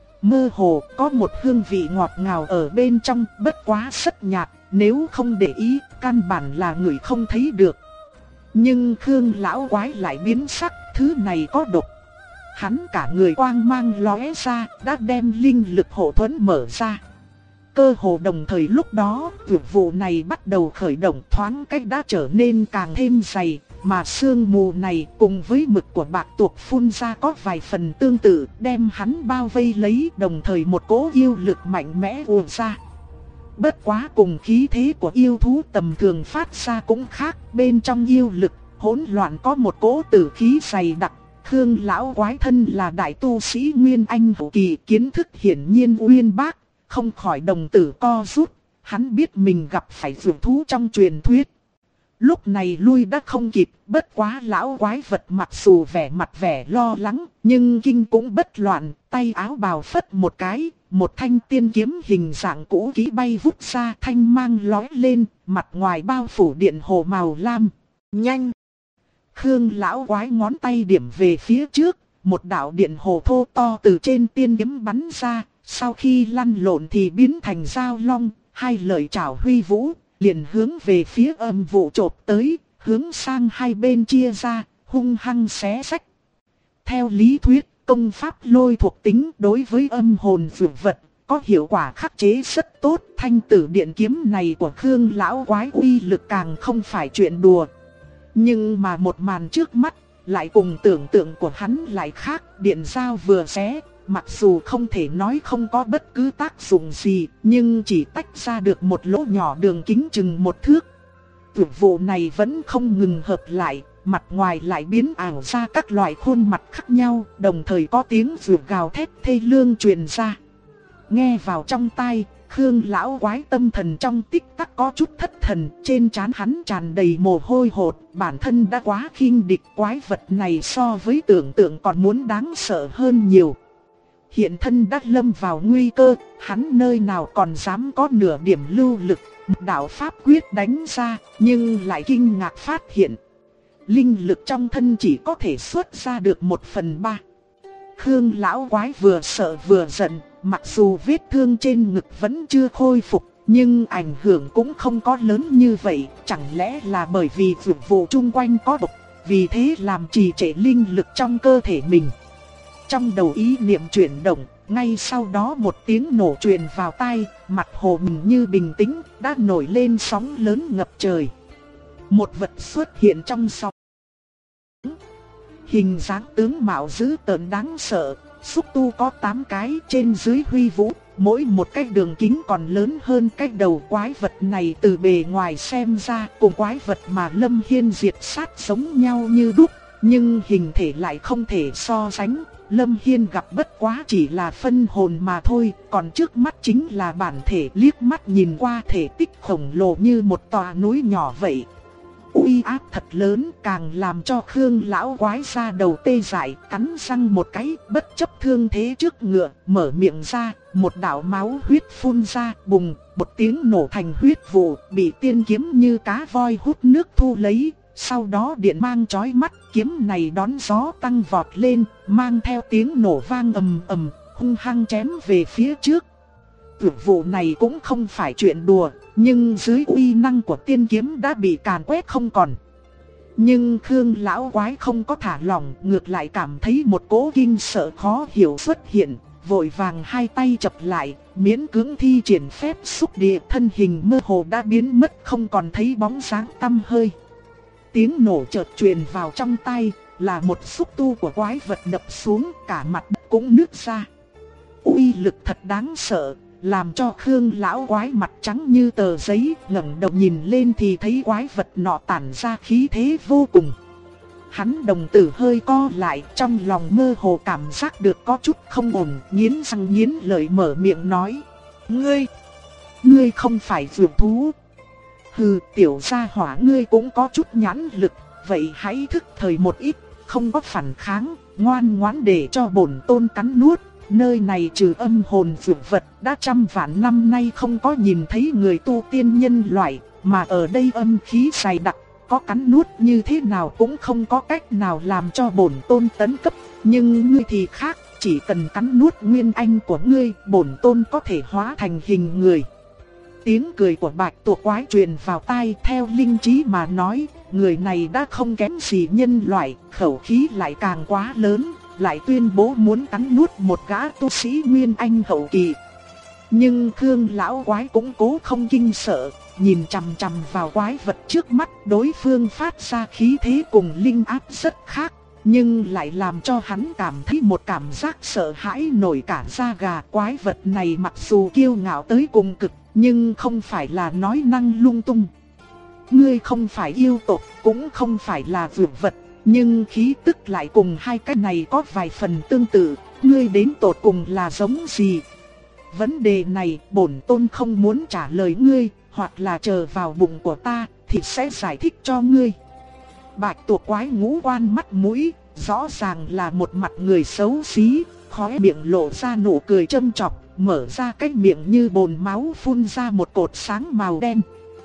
Mơ hồ có một hương vị ngọt ngào ở bên trong, bất quá rất nhạt, nếu không để ý, căn bản là người không thấy được. Nhưng Khương lão quái lại biến sắc, thứ này có độc. Hắn cả người quang mang lóe ra, đã đem linh lực hộ thuẫn mở ra. Cơ hồ đồng thời lúc đó, việc vụ này bắt đầu khởi động, thoáng cách đã trở nên càng thêm dày. Mà sương mù này cùng với mực của bạc tuộc phun ra có vài phần tương tự, đem hắn bao vây lấy, đồng thời một cỗ yêu lực mạnh mẽ ùa ra. Bất quá cùng khí thế của yêu thú tầm thường phát ra cũng khác, bên trong yêu lực hỗn loạn có một cỗ tử khí dày đặc. Khương lão quái thân là đại tu sĩ Nguyên Anh hậu kỳ, kiến thức hiển nhiên uyên bác, không khỏi đồng tử co rút, hắn biết mình gặp phải dược thú trong truyền thuyết. Lúc này lui đã không kịp, bất quá lão quái vật mặc dù vẻ lo lắng, nhưng kinh cũng bất loạn, tay áo bào phất một cái, một thanh tiên kiếm hình dạng cũ kỹ bay vút ra, thanh mang lóe lên, mặt ngoài bao phủ điện hồ màu lam. Nhanh! Khương lão quái ngón tay điểm về phía trước, một đạo điện hồ thô to từ trên tiên kiếm bắn ra, sau khi lăn lộn thì biến thành dao long, hai lợi chảo huy vũ. Liền hướng về phía âm vụ chộp tới, hướng sang hai bên chia ra, hung hăng xé rách. Theo lý thuyết, công pháp lôi thuộc tính đối với âm hồn dược vật, có hiệu quả khắc chế rất tốt. Thanh tử điện kiếm này của Khương lão quái uy lực càng không phải chuyện đùa. Nhưng mà một màn trước mắt, lại cùng tưởng tượng của hắn lại khác. Điện dao vừa xé, mặc dù không thể nói không có bất cứ tác dụng gì, nhưng chỉ tách ra được một lỗ nhỏ đường kính chừng 1 thước. Tử vụ này vẫn không ngừng hợp lại, mặt ngoài lại biến ảo ra các loại khuôn mặt khác nhau, đồng thời có tiếng rượu gào thét thê lương truyền ra. Nghe vào trong tai, Khương lão quái tâm thần trong tích tắc có chút thất thần, trên trán hắn tràn đầy mồ hôi hột, bản thân đã quá khinh địch, quái vật này so với tưởng tượng còn muốn đáng sợ hơn nhiều. Hiện thân đã lâm vào nguy cơ, hắn nơi nào còn dám có nửa điểm lưu lực, đạo pháp quyết đánh ra, nhưng lại kinh ngạc phát hiện. Linh lực trong thân chỉ có thể xuất ra được 1/3. Khương lão quái vừa sợ vừa giận, mặc dù vết thương trên ngực vẫn chưa khôi phục, nhưng ảnh hưởng cũng không có lớn như vậy. Chẳng lẽ là bởi vì dược vụ chung quanh có độc, vì thế làm trì trệ linh lực trong cơ thể mình. Trong đầu ý niệm chuyển động, ngay sau đó một tiếng nổ truyền vào tai, mặt hồ mình như bình tĩnh, đã nổi lên sóng lớn ngập trời. Một vật xuất hiện trong sóng. Hình dáng tướng mạo dữ tợn đáng sợ, xúc tu có 8 cái trên dưới huy vũ, mỗi một cái đường kính còn lớn hơn cái đầu. Quái vật này từ bề ngoài xem ra cùng quái vật mà Lâm Hiên diệt sát giống nhau như đúc, nhưng hình thể lại không thể so sánh. Lâm Hiên gặp bất quá chỉ là phân hồn mà thôi, còn trước mắt chính là bản thể. Liếc mắt nhìn qua thể tích khổng lồ như một tòa núi nhỏ vậy. Uy áp thật lớn, càng làm cho Khương lão quái ra đầu tê dại, cắn răng một cái, bất chấp thương thế trước ngựa, mở miệng ra, một đạo máu huyết phun ra, bùng, một tiếng nổ thành huyết vụ, bị tiên kiếm như cá voi hút nước thu lấy. Sau đó điện mang chói mắt, kiếm này đón gió tăng vọt lên, mang theo tiếng nổ vang ầm ầm, hung hăng chém về phía trước. Tử vụ này cũng không phải chuyện đùa, nhưng dưới uy năng của tiên kiếm đã bị càn quét không còn. Nhưng Khương lão quái không có thả lỏng, ngược lại cảm thấy một cỗ kinh sợ khó hiểu xuất hiện, vội vàng hai tay chập lại, miễn cưỡng thi triển phép xúc địa, thân hình mơ hồ đã biến mất không còn thấy bóng dáng tăm hơi. Tiếng nổ chợt truyền vào trong tai, là một xúc tu của quái vật đập xuống, cả mặt đất cũng nứt ra. Uy lực thật đáng sợ, làm cho Khương lão quái mặt trắng như tờ giấy, ngẩng đầu nhìn lên thì thấy quái vật nọ tản ra khí thế vô cùng. Hắn đồng tử hơi co lại, trong lòng mơ hồ cảm giác được có chút không ổn, nghiến răng nghiến lợi mở miệng nói: Ngươi không phải dược thú. Hừ, tiểu gia hỏa ngươi cũng có chút nhãn lực, vậy hãy thức thời một ít, không có phản kháng, ngoan ngoãn để cho bổn tôn cắn nuốt. Nơi này trừ âm hồn dược vật, đã trăm vạn năm nay không có nhìn thấy người tu tiên nhân loại, mà ở đây âm khí dày đặc, có cắn nuốt như thế nào cũng không có cách nào làm cho bổn tôn tấn cấp. Nhưng ngươi thì khác, chỉ cần cắn nuốt nguyên anh của ngươi, bổn tôn có thể hóa thành hình người. Tiếng cười của bạch tuộc quái truyền vào tai, theo linh trí mà nói, người này đã không kém gì nhân loại, khẩu khí lại càng quá lớn, lại tuyên bố muốn cắn nuốt một gã tu sĩ nguyên anh hậu kỳ. Nhưng Khương lão quái cũng cố không kinh sợ, nhìn chằm chằm vào quái vật trước mắt. Đối phương phát ra khí thế cùng linh áp rất khác, nhưng lại làm cho hắn cảm thấy một cảm giác sợ hãi nổi cả da gà. Quái vật này mặc dù kiêu ngạo tới cùng cực, nhưng không phải là nói năng lung tung. Ngươi không phải yêu tộc, cũng không phải là dược vật, nhưng khí tức lại cùng hai cái này có vài phần tương tự. Ngươi đến tột cùng là giống gì? Vấn đề này bổn tôn không muốn trả lời ngươi, hoặc là chờ vào bụng của ta thì sẽ giải thích cho ngươi. Bạch tuộc quái ngũ quan mắt mũi, rõ ràng là một mặt người xấu xí, khóe miệng lộ ra nụ cười châm chọc, mở ra cái miệng như bồn máu phun ra một cột sáng màu đen.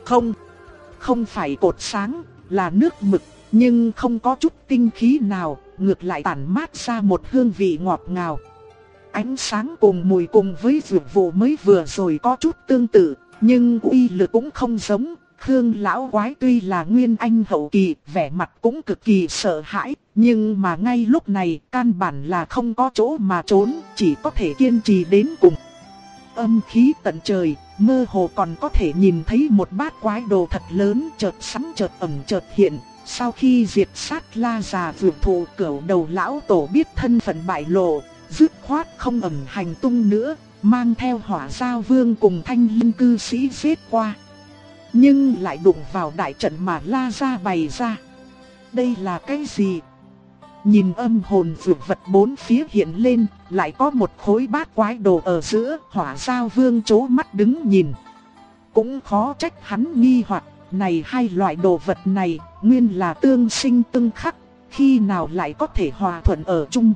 Không phải cột sáng, là nước mực, nhưng không có chút tinh khí nào, ngược lại tản mát ra một hương vị ngọt ngào. Ánh sáng cùng mùi cùng với dược vụ mới vừa rồi có chút tương tự, nhưng uy lực cũng không giống. Khương lão quái tuy là nguyên anh hậu kỳ, vẻ mặt cũng cực kỳ sợ hãi, nhưng mà ngay lúc này căn bản là không có chỗ mà trốn, chỉ có thể kiên trì đến cùng. Âm khí tận trời, mơ hồ còn có thể nhìn thấy một bát quái đồ thật lớn chợt sáng chợt ẩn chợt hiện, Sau khi diệt sát La già vượt thụ, Cửu Đầu lão tổ biết thân phận bại lộ, dứt khoát không ẩn hành tung nữa, mang theo Hỏa Giao Vương cùng Thanh Linh cư sĩ giết qua. Nhưng lại đụng vào đại trận mà La gia bày ra. Đây là cái gì? Nhìn âm hồn vượt vật bốn phía hiện lên, lại có một khối bát quái đồ ở giữa. Hỏa Giao Vương trố mắt đứng nhìn. Cũng khó trách hắn nghi hoặc, này hai loại đồ vật này nguyên là tương sinh tương khắc, khi nào lại có thể hòa thuận ở chung.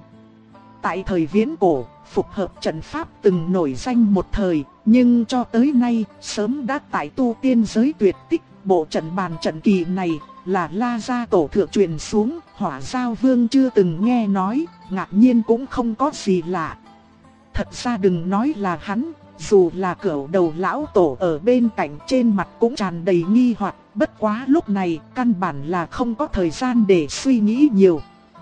Tại thời viễn cổ, phục hợp trận pháp từng nổi danh một thời, nhưng cho tới nay sớm đã tại tu tiên giới tuyệt tích. Bộ trận bàn trận kỳ này là La gia tổ thượng truyền xuống, Hỏa Giao Vương chưa từng nghe nói, ngạc nhiên cũng không có gì lạ. Thật ra đừng nói là hắn, dù là Cửu Đầu lão tổ ở bên cạnh trên mặt cũng tràn đầy nghi hoặc, bất quá lúc này căn bản là không có thời gian để suy nghĩ nhiều.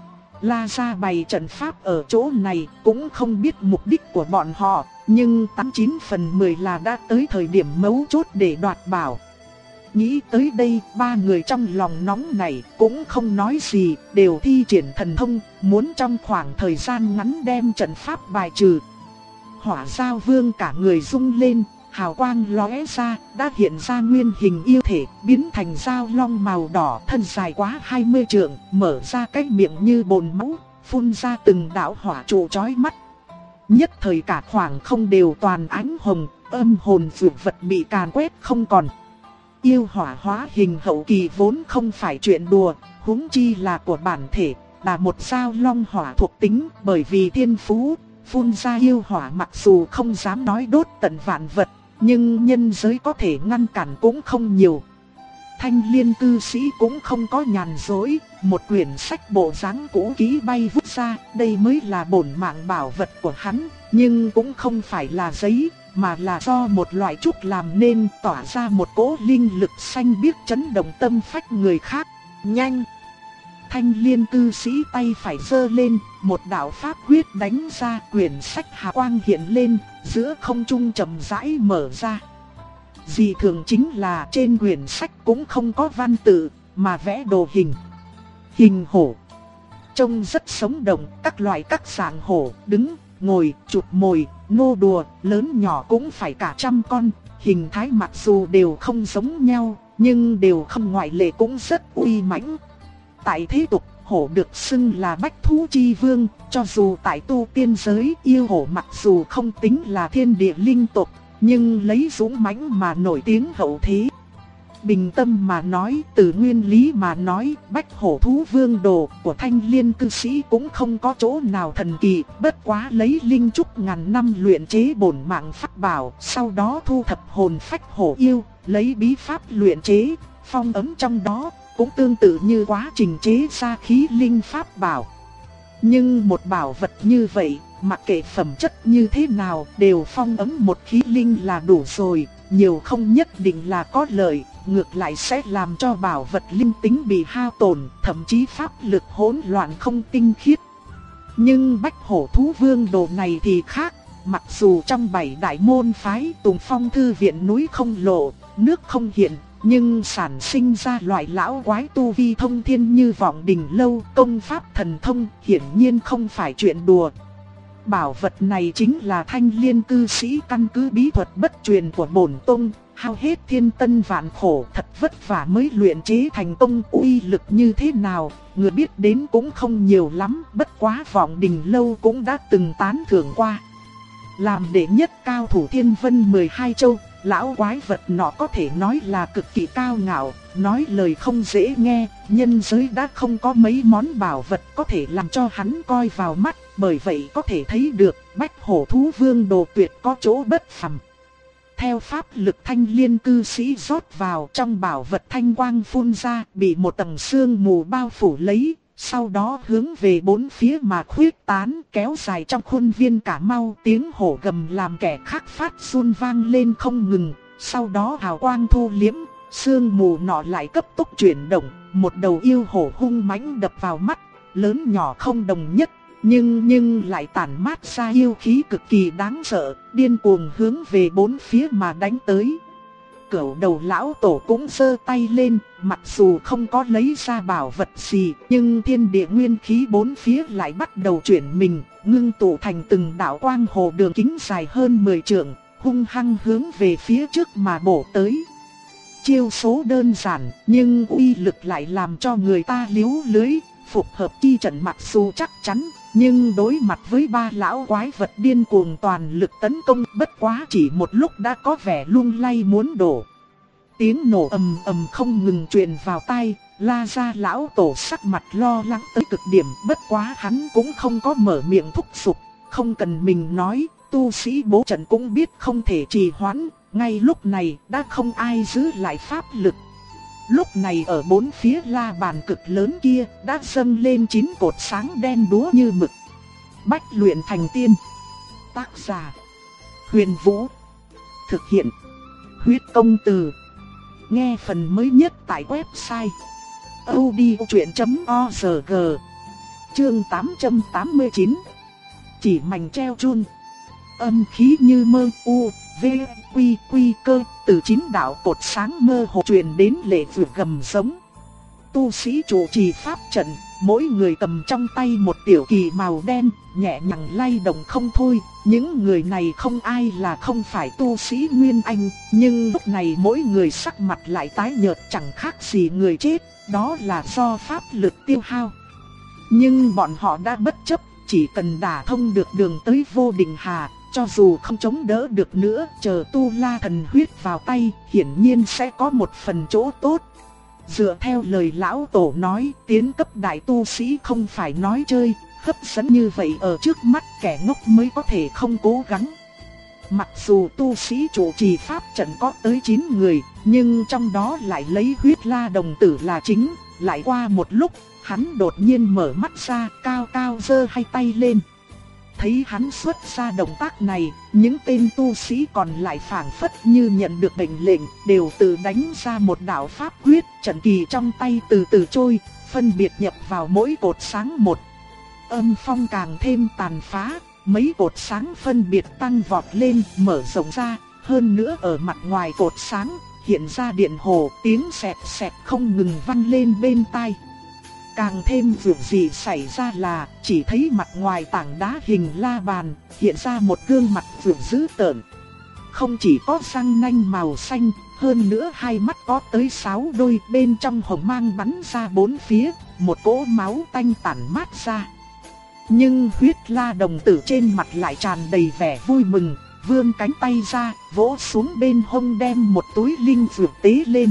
La gia bày trận pháp ở chỗ này cũng không biết mục đích của bọn họ, nhưng 89 phần 10 là đã tới thời điểm mấu chốt để đoạt bảo. Nghĩ tới đây, ba người trong lòng nóng này cũng không nói gì, đều thi triển thần thông, muốn trong khoảng thời gian ngắn đem trận pháp bài trừ. Hỏa Giao Vương cả người rung lên, hào quang lóe ra, đã hiện ra nguyên hình yêu thể, biến thành dao long màu đỏ, thân dài quá 20 trượng, mở ra cái miệng như bồn máu, phun ra từng đạo hỏa trụ chói mắt. Nhất thời cả khoảng không đều toàn ánh hồng, âm hồn vượt vật bị càn quét không còn. Yêu hỏa hóa hình hậu kỳ vốn không phải chuyện đùa, huống chi là của bản thể, là một dao long hỏa thuộc tính, bởi vì thiên phú, phun ra yêu hỏa mặc dù không dám nói đốt tận vạn vật, nhưng nhân giới có thể ngăn cản cũng không nhiều. Thanh Liên cư sĩ cũng không có nhàn rỗi, một quyển sách bộ dáng cũ kỹ bay vút ra, đây mới là bổn mạng bảo vật của hắn, nhưng cũng không phải là giấy, mà là do một loại trúc làm nên, tỏa ra một cỗ linh lực xanh biếc chấn động tâm phách người khác. Nhanh! Thanh Liên cư sĩ tay phải giơ lên, một đạo pháp quyết đánh ra, quyển sách hà quang hiện lên, giữa không trung chậm rãi mở ra. Dị thường chính là trên quyển sách cũng không có văn tự, mà vẽ đồ hình. Hình hổ. Trông rất sống động, các dạng hổ, đứng, ngồi, chụp mồi, nô đùa, lớn nhỏ cũng phải cả trăm con. Hình thái mặc dù đều không giống nhau, nhưng đều không ngoại lệ cũng rất uy mãnh. Tại thế tục, hổ được xưng là bách thú chi vương, cho dù tại tu tiên giới yêu hổ mặc dù không tính là thiên địa linh tộc, nhưng lấy dũng mãnh mà nổi tiếng hậu thế. Bình tâm mà nói, từ nguyên lý mà nói, bách hổ thú vương đồ của Thanh Liên cư sĩ cũng không có chỗ nào thần kỳ, bất quá lấy linh trúc ngàn năm luyện chế bổn mạng pháp bảo, sau đó thu thập hồn phách hổ yêu, lấy bí pháp luyện chế, phong ấn trong đó, cũng tương tự như quá trình chế ra khí linh pháp bảo. Nhưng một bảo vật như vậy, mặc kệ phẩm chất như thế nào, đều phong ấn một khí linh là đủ rồi, nhiều không nhất định là có lợi, ngược lại sẽ làm cho bảo vật linh tính bị hao tổn, thậm chí pháp lực hỗn loạn không tinh khiết. Nhưng bách hổ thú vương đồ này thì khác, mặc dù trong 7 đại môn phái Tùng Phong thư viện núi không lộ, nước không hiện, nhưng sản sinh ra loại lão quái tu vi thông thiên như Vọng Đình Lâu, công pháp thần thông, hiển nhiên không phải chuyện đùa. Bảo vật này chính là Thanh Liên cư sĩ căn cứ bí thuật bất truyền của bổn tông, hao hết thiên tân vạn khổ, thật vất vả mới luyện chế thành công, uy lực như thế nào, người biết đến cũng không nhiều lắm, bất quá Vọng Đình Lâu cũng đã từng tán thưởng qua. Làm đệ nhất cao thủ thiên vân 12 châu, lão quái vật nọ có thể nói là cực kỳ cao ngạo, nói lời không dễ nghe, nhân giới đã không có mấy món bảo vật có thể làm cho hắn coi vào mắt, bởi vậy có thể thấy được bách hổ thú vương đồ tuyệt có chỗ bất phàm. Theo pháp lực Thanh Liên cư sĩ rót vào, trong bảo vật thanh quang phun ra, bị một tầng sương mù bao phủ lấy, sau đó hướng về bốn phía mà khuyết tán, kéo dài trong khuôn viên cả mau, tiếng hổ gầm làm kẻ khác phát run vang lên không ngừng, sau đó hào quang thu liếm, sương mù nọ lại cấp tốc chuyển động, một đầu yêu hổ hung mãnh đập vào mắt, lớn nhỏ không đồng nhất, nhưng lại tản mát ra yêu khí cực kỳ đáng sợ, điên cuồng hướng về bốn phía mà đánh tới. Cửu đầu lão tổ cũng giơ tay lên, mặc dù không có lấy ra bảo vật gì, nhưng thiên địa nguyên khí bốn phía lại bắt đầu chuyển mình, ngưng tụ thành từng đạo quang hồ đường kính dài hơn 10 trượng, hung hăng hướng về phía trước mà bổ tới. Chiêu số đơn giản, nhưng uy lực lại làm cho người ta liếu lưới. Phục hợp chi trận mặc dù chắc chắn, nhưng đối mặt với ba lão quái vật điên cuồng toàn lực tấn công, bất quá chỉ một lúc đã có vẻ lung lay muốn đổ. Tiếng nổ ầm ầm không ngừng truyền vào tai, La Gia lão tổ sắc mặt lo lắng tới cực điểm, bất quá hắn cũng không có mở miệng thúc giục, không cần mình nói, tu sĩ bố trận cũng biết không thể trì hoãn, ngay lúc này đã không ai giữ lại pháp lực. Lúc này ở bốn phía la bàn cực lớn kia đã dâng lên 9 cột sáng đen đúa như mực. Bách luyện thành tiên. Tác giả: Huyền Vũ. Thực hiện: Huyết Công Từ. Nghe phần mới nhất tại website audiochuyện.org. Chương 889. Chỉ mảnh treo chun. Âm khí như mơ u, v, quy quy cơ, từ 9 đạo cột sáng mơ hồ truyền đến lệ vượt gầm giống. Tu sĩ trụ trì pháp trận, mỗi người cầm trong tay một tiểu kỳ màu đen, nhẹ nhàng lay động không thôi. Những người này không ai là không phải tu sĩ Nguyên Anh, nhưng lúc này mỗi người sắc mặt lại tái nhợt chẳng khác gì người chết, đó là do pháp lực tiêu hao. Nhưng bọn họ đã bất chấp, chỉ cần đả thông được đường tới Vô Định Hà, cho dù không chống đỡ được nữa, chờ tu la thần huyết vào tay, hiển nhiên sẽ có một phần chỗ tốt. Dựa theo lời lão tổ nói, tiến cấp đại tu sĩ không phải nói chơi, hấp dẫn như vậy ở trước mắt kẻ ngốc mới có thể không cố gắng. Mặc dù tu sĩ chủ trì pháp trận có tới 9 người, nhưng trong đó lại lấy huyết la đồng tử là chính. Lại qua một lúc, hắn đột nhiên mở mắt ra, cao cao giơ hai tay lên. Thấy hắn xuất ra động tác này, những tên tu sĩ còn lại phảng phất như nhận được mệnh lệnh, đều tự đánh ra một đạo pháp quyết, trận kỳ trong tay từ từ trôi, phân biệt nhập vào mỗi cột sáng một. Âm phong càng thêm tàn phá, mấy cột sáng phân biệt tăng vọt lên, mở rộng ra, hơn nữa ở mặt ngoài cột sáng hiện ra điện hồ, tiếng xẹt xẹt không ngừng vang lên bên tai. Càng thêm việc gì xảy ra là chỉ thấy mặt ngoài tảng đá hình la bàn hiện ra một gương mặt vượng dữ tợn. Không chỉ có răng nanh màu xanh, hơn nữa hai mắt có tới 6 đôi, bên trong hồng mang bắn ra bốn phía, một cỗ máu tanh tản mát ra. Nhưng huyết la đồng tử trên mặt lại tràn đầy vẻ vui mừng, vươn cánh tay ra, vỗ xuống bên hông đem một túi linh dược tế lên.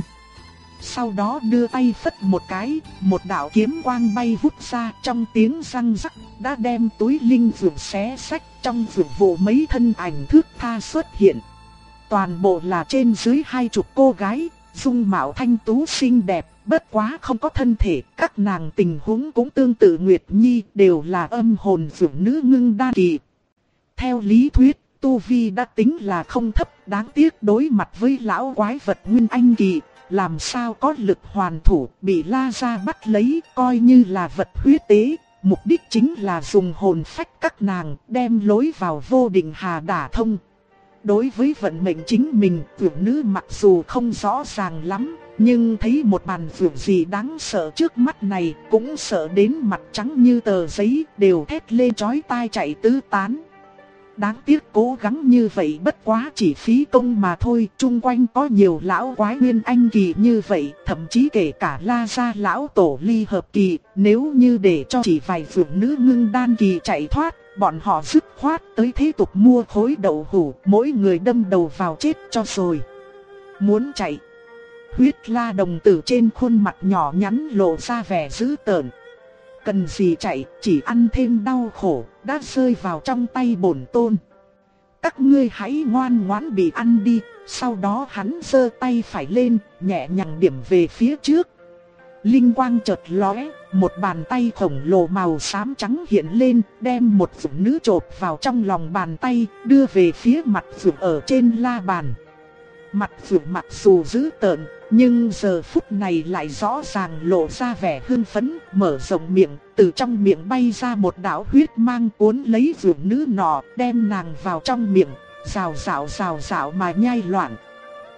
Sau đó đưa tay phất một cái, một đạo kiếm quang bay vút ra, trong tiếng răng rắc đã đem túi linh dược xé xách, trong dược vụ mấy thân ảnh thước tha xuất hiện. Toàn bộ là trên dưới 20 cô gái, dung mạo thanh tú xinh đẹp, bất quá không có thân thể, các nàng tình huống cũng tương tự Nguyệt Nhi, đều là âm hồn dược nữ ngưng đan kỳ. Theo lý thuyết, tu vi đã tính là không thấp, đáng tiếc đối mặt với lão quái vật Nguyên Anh kỳ, làm sao có lực hoàn thủ, bị La Gia bắt lấy, coi như là vật huyết tế, mục đích chính là dùng hồn phách các nàng, đem lối vào Vô Định Hà đả thông. Đối với vận mệnh chính mình, tiểu nữ mặc dù không rõ ràng lắm, nhưng thấy một màn vượt gì đáng sợ trước mắt này, cũng sợ đến mặt trắng như tờ giấy, đều thét lên chói tai chạy tứ tán. Đáng tiếc cố gắng như vậy bất quá chỉ phí công mà thôi, chung quanh có nhiều lão quái Nguyên Anh kỳ như vậy, thậm chí kể cả La Gia lão tổ ly hợp kỳ, nếu như để cho chỉ vài phượng nữ ngưng đan kỳ chạy thoát, bọn họ dứt khoát tới thế tục mua khối đậu hũ, mỗi người đâm đầu vào chết cho rồi. Muốn chạy, huyết la đồng tử trên khuôn mặt nhỏ nhắn lộ ra vẻ dữ tợn. Cần gì chạy, chỉ ăn thêm đau khổ, đã rơi vào trong tay bổn tôn. Các ngươi hãy ngoan ngoãn bị ăn đi. Sau đó hắn giơ tay phải lên, nhẹ nhàng điểm về phía trước. Linh quang chợt lóe, một bàn tay khổng lồ màu xám trắng hiện lên, đem một phụ nữ chộp vào trong lòng bàn tay, đưa về phía mặt phượng ở trên la bàn. Mặt phượng mặc dù dữ tợn, nhưng giờ phút này lại rõ ràng lộ ra vẻ hưng phấn, mở rộng miệng, từ trong miệng bay ra một đạo huyết mang cuốn lấy phượng nữ nọ, đem nàng vào trong miệng, rào rào mà nhai loạn.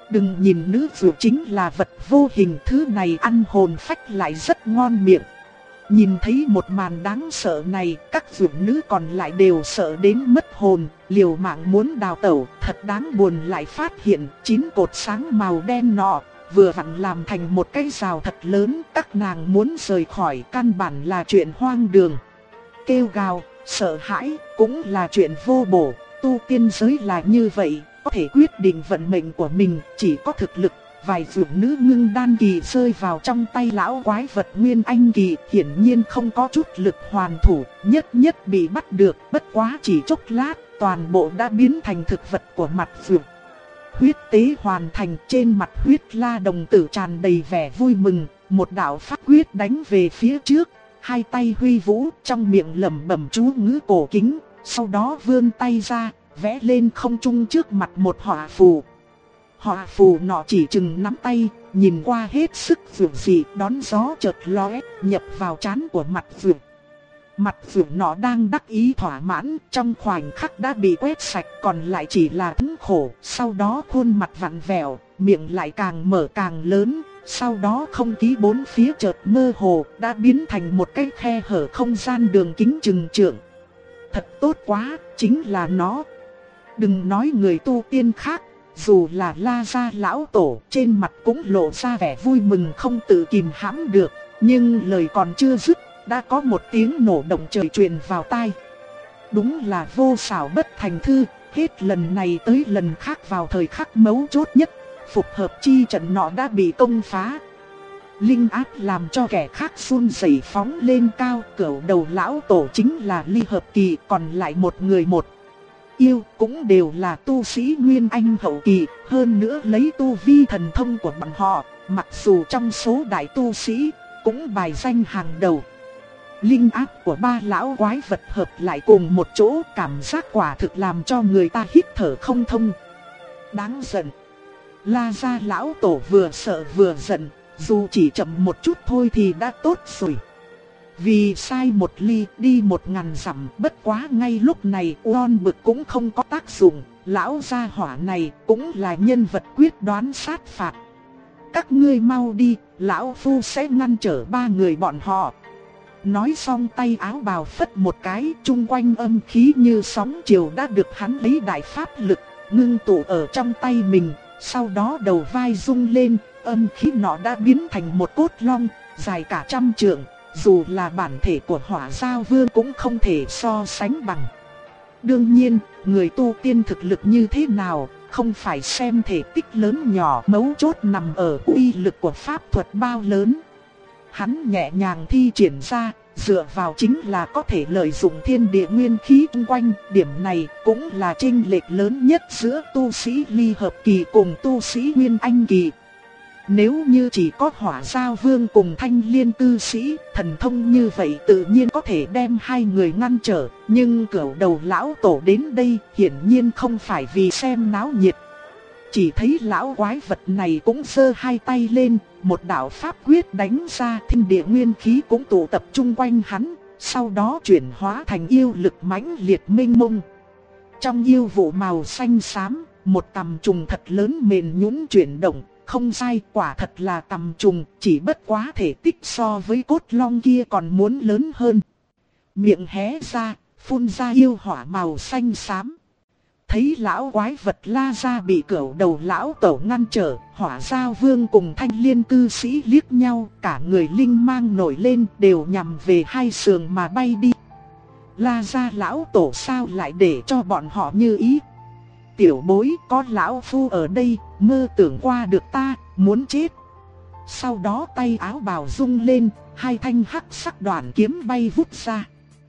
Đừng nhìn nữ dược chính là vật vô hình, thứ này ăn hồn phách lại rất ngon miệng. Nhìn thấy một màn đáng sợ này, các dược nữ còn lại đều sợ đến mất hồn, liều mạng muốn đào tẩu. Thật đáng buồn, lại phát hiện 9 cột sáng màu đen nọ vừa vặn làm thành một cái rào thật lớn. Các nàng muốn rời khỏi căn bản là chuyện hoang đường. Kêu gào, sợ hãi cũng là chuyện vô bổ. Tu tiên giới là như vậy, có thể quyết định vận mệnh của mình chỉ có thực lực. Vài dược nữ ngưng đan kỳ rơi vào trong tay lão quái vật Nguyên Anh kỳ, hiển nhiên không có chút lực hoàn thủ, nhất bị bắt được. Bất quá chỉ chốc lát, toàn bộ đã biến thành thực vật của mặt dược. Huyết tế hoàn thành, trên mặt huyết la đồng tử tràn đầy vẻ vui mừng. Một đạo pháp quyết đánh về phía trước, hai tay huy vũ, trong miệng lẩm bẩm chú ngữ cổ kính. Sau đó vươn tay ra, vẽ lên không trung trước mặt một họa phù. Họa phù nọ chỉ chừng nắm tay, nhìn qua hết sức dường dị, đón gió chợt lóe, nhập vào trán của mặt dường. Mặt dường nọ đang đắc ý thỏa mãn, trong khoảnh khắc đã bị quét sạch, còn lại chỉ là thống khổ. Sau đó khuôn mặt vặn vẹo, miệng lại càng mở càng lớn. Sau đó không khí bốn phía chợt mơ hồ, đã biến thành một cái khe hở không gian đường kính chừng trượng. Thật tốt quá, chính là nó. Đừng nói người tu tiên khác, dù là La gia lão tổ, trên mặt cũng lộ ra vẻ vui mừng không tự kìm hãm được. Nhưng lời còn chưa dứt, đã có một tiếng nổ động trời truyền vào tai. Đúng là vô xảo bất thành thư, hết lần này tới lần khác vào thời khắc mấu chốt nhất, phục hợp chi trận nọ đã bị công phá. Linh áp làm cho kẻ khác run rẩy phóng lên cao. Cửu đầu lão tổ chính là ly hợp kỳ, còn lại một người một yêu cũng đều là tu sĩ Nguyên Anh hậu kỳ. Hơn nữa lấy tu vi thần thông của bọn họ, mặc dù trong số đại tu sĩ cũng bài danh hàng đầu. Linh áp của ba lão quái vật hợp lại cùng một chỗ, cảm giác quả thực làm cho người ta hít thở không thông. Đáng giận. La gia lão tổ vừa sợ vừa giận, dù chỉ chậm một chút thôi thì đã tốt rồi. Vì sai một ly đi 1000 dặm, bất quá ngay lúc này oan bực cũng không có tác dụng. Lão gia hỏa này cũng là nhân vật quyết đoán sát phạt. Các ngươi mau đi, lão phu sẽ ngăn trở ba người bọn họ. Nói xong tay áo bào phất một cái, chung quanh âm khí như sóng chiều đã được hắn lấy đại pháp lực ngưng tụ ở trong tay mình. Sau đó đầu vai rung lên, âm khí nọ đã biến thành một cốt long, dài cả 100 trượng. Dù là bản thể của Hỏa Giao Vương cũng không thể so sánh bằng. Đương nhiên, người tu tiên thực lực như thế nào, không phải xem thể tích lớn nhỏ, mấu chốt nằm ở uy lực của pháp thuật bao lớn. Hắn nhẹ nhàng thi triển ra, dựa vào chính là có thể lợi dụng thiên địa nguyên khí xung quanh. Điểm này cũng là chênh lệch lớn nhất giữa tu sĩ ly hợp kỳ cùng tu sĩ Nguyên Anh kỳ. Nếu như chỉ có Hỏa Giao Vương cùng Thanh Liên cư sĩ, thần thông như vậy tự nhiên có thể đem hai người ngăn trở. Nhưng cửu đầu lão tổ đến đây hiển nhiên không phải vì xem náo nhiệt. Chỉ thấy lão quái vật này cũng giơ hai tay lên, một đạo pháp quyết đánh ra, thiên địa nguyên khí cũng tụ tập trung quanh hắn, sau đó chuyển hóa thành yêu lực mãnh liệt mênh mông. Trong yêu vụ màu xanh xám, một tầm trùng thật lớn mềm nhũn chuyển động. Không sai, quả thật là tầm trùng, chỉ bất quá thể tích so với cốt long kia còn muốn lớn hơn. Miệng hé ra, phun ra yêu hỏa màu xanh xám. Thấy lão quái vật La gia bị cửu đầu lão tổ ngăn trở, Hỏa Giao Vương cùng Thanh Liên cư sĩ liếc nhau, cả người linh mang nổi lên đều nhằm về hai sườn mà bay đi. La gia lão tổ sao lại để cho bọn họ như ý? Tiểu bối, có lão phu ở đây, mơ tưởng qua được ta, muốn chết. Sau đó tay áo bào rung lên, hai thanh hắc sắc đoạn kiếm bay vút ra.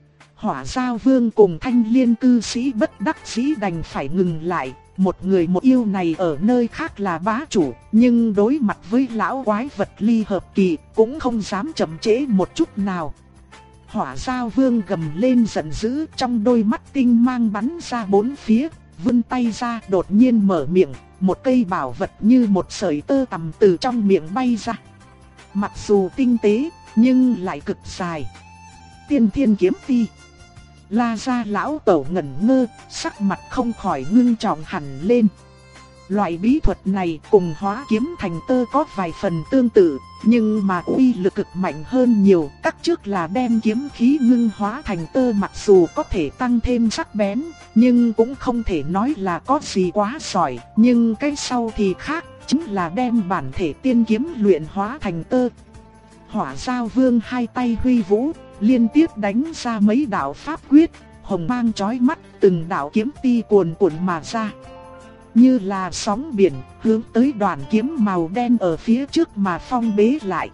Hỏa Giao Vương cùng Thanh Liên cư sĩ bất đắc dĩ đành phải ngừng lại. Một người một yêu này ở nơi khác là bá chủ, nhưng đối mặt với lão quái vật ly hợp kỳ cũng không dám chậm trễ một chút nào. Hỏa Giao Vương gầm lên giận dữ, trong đôi mắt tinh mang bắn ra bốn phía. Vươn tay ra đột nhiên mở miệng, một cây bảo vật như một sợi tơ tằm từ trong miệng bay ra. Mặc dù tinh tế, nhưng lại cực dài. Tiên Thiên Kiếm Ti. La gia lão tổ ngẩn ngơ, sắc mặt không khỏi ngưng trọng hẳn lên. Loại bí thuật này cùng hóa kiếm thành tơ có vài phần tương tự, nhưng mà uy lực cực mạnh hơn nhiều. Các trước là đem kiếm khí ngưng hóa thành tơ, mặc dù có thể tăng thêm sắc bén, nhưng cũng không thể nói là có gì quá giỏi. Nhưng cái sau thì khác, chính là đem bản thể tiên kiếm luyện hóa thành tơ. Hỏa Giao Vương hai tay huy vũ, liên tiếp đánh ra mấy đạo pháp quyết, hồng mang chói mắt, từng đạo kiếm ti cuồn cuộn mà ra. Như là sóng biển, hướng tới đoàn kiếm màu đen ở phía trước mà phong bế lại.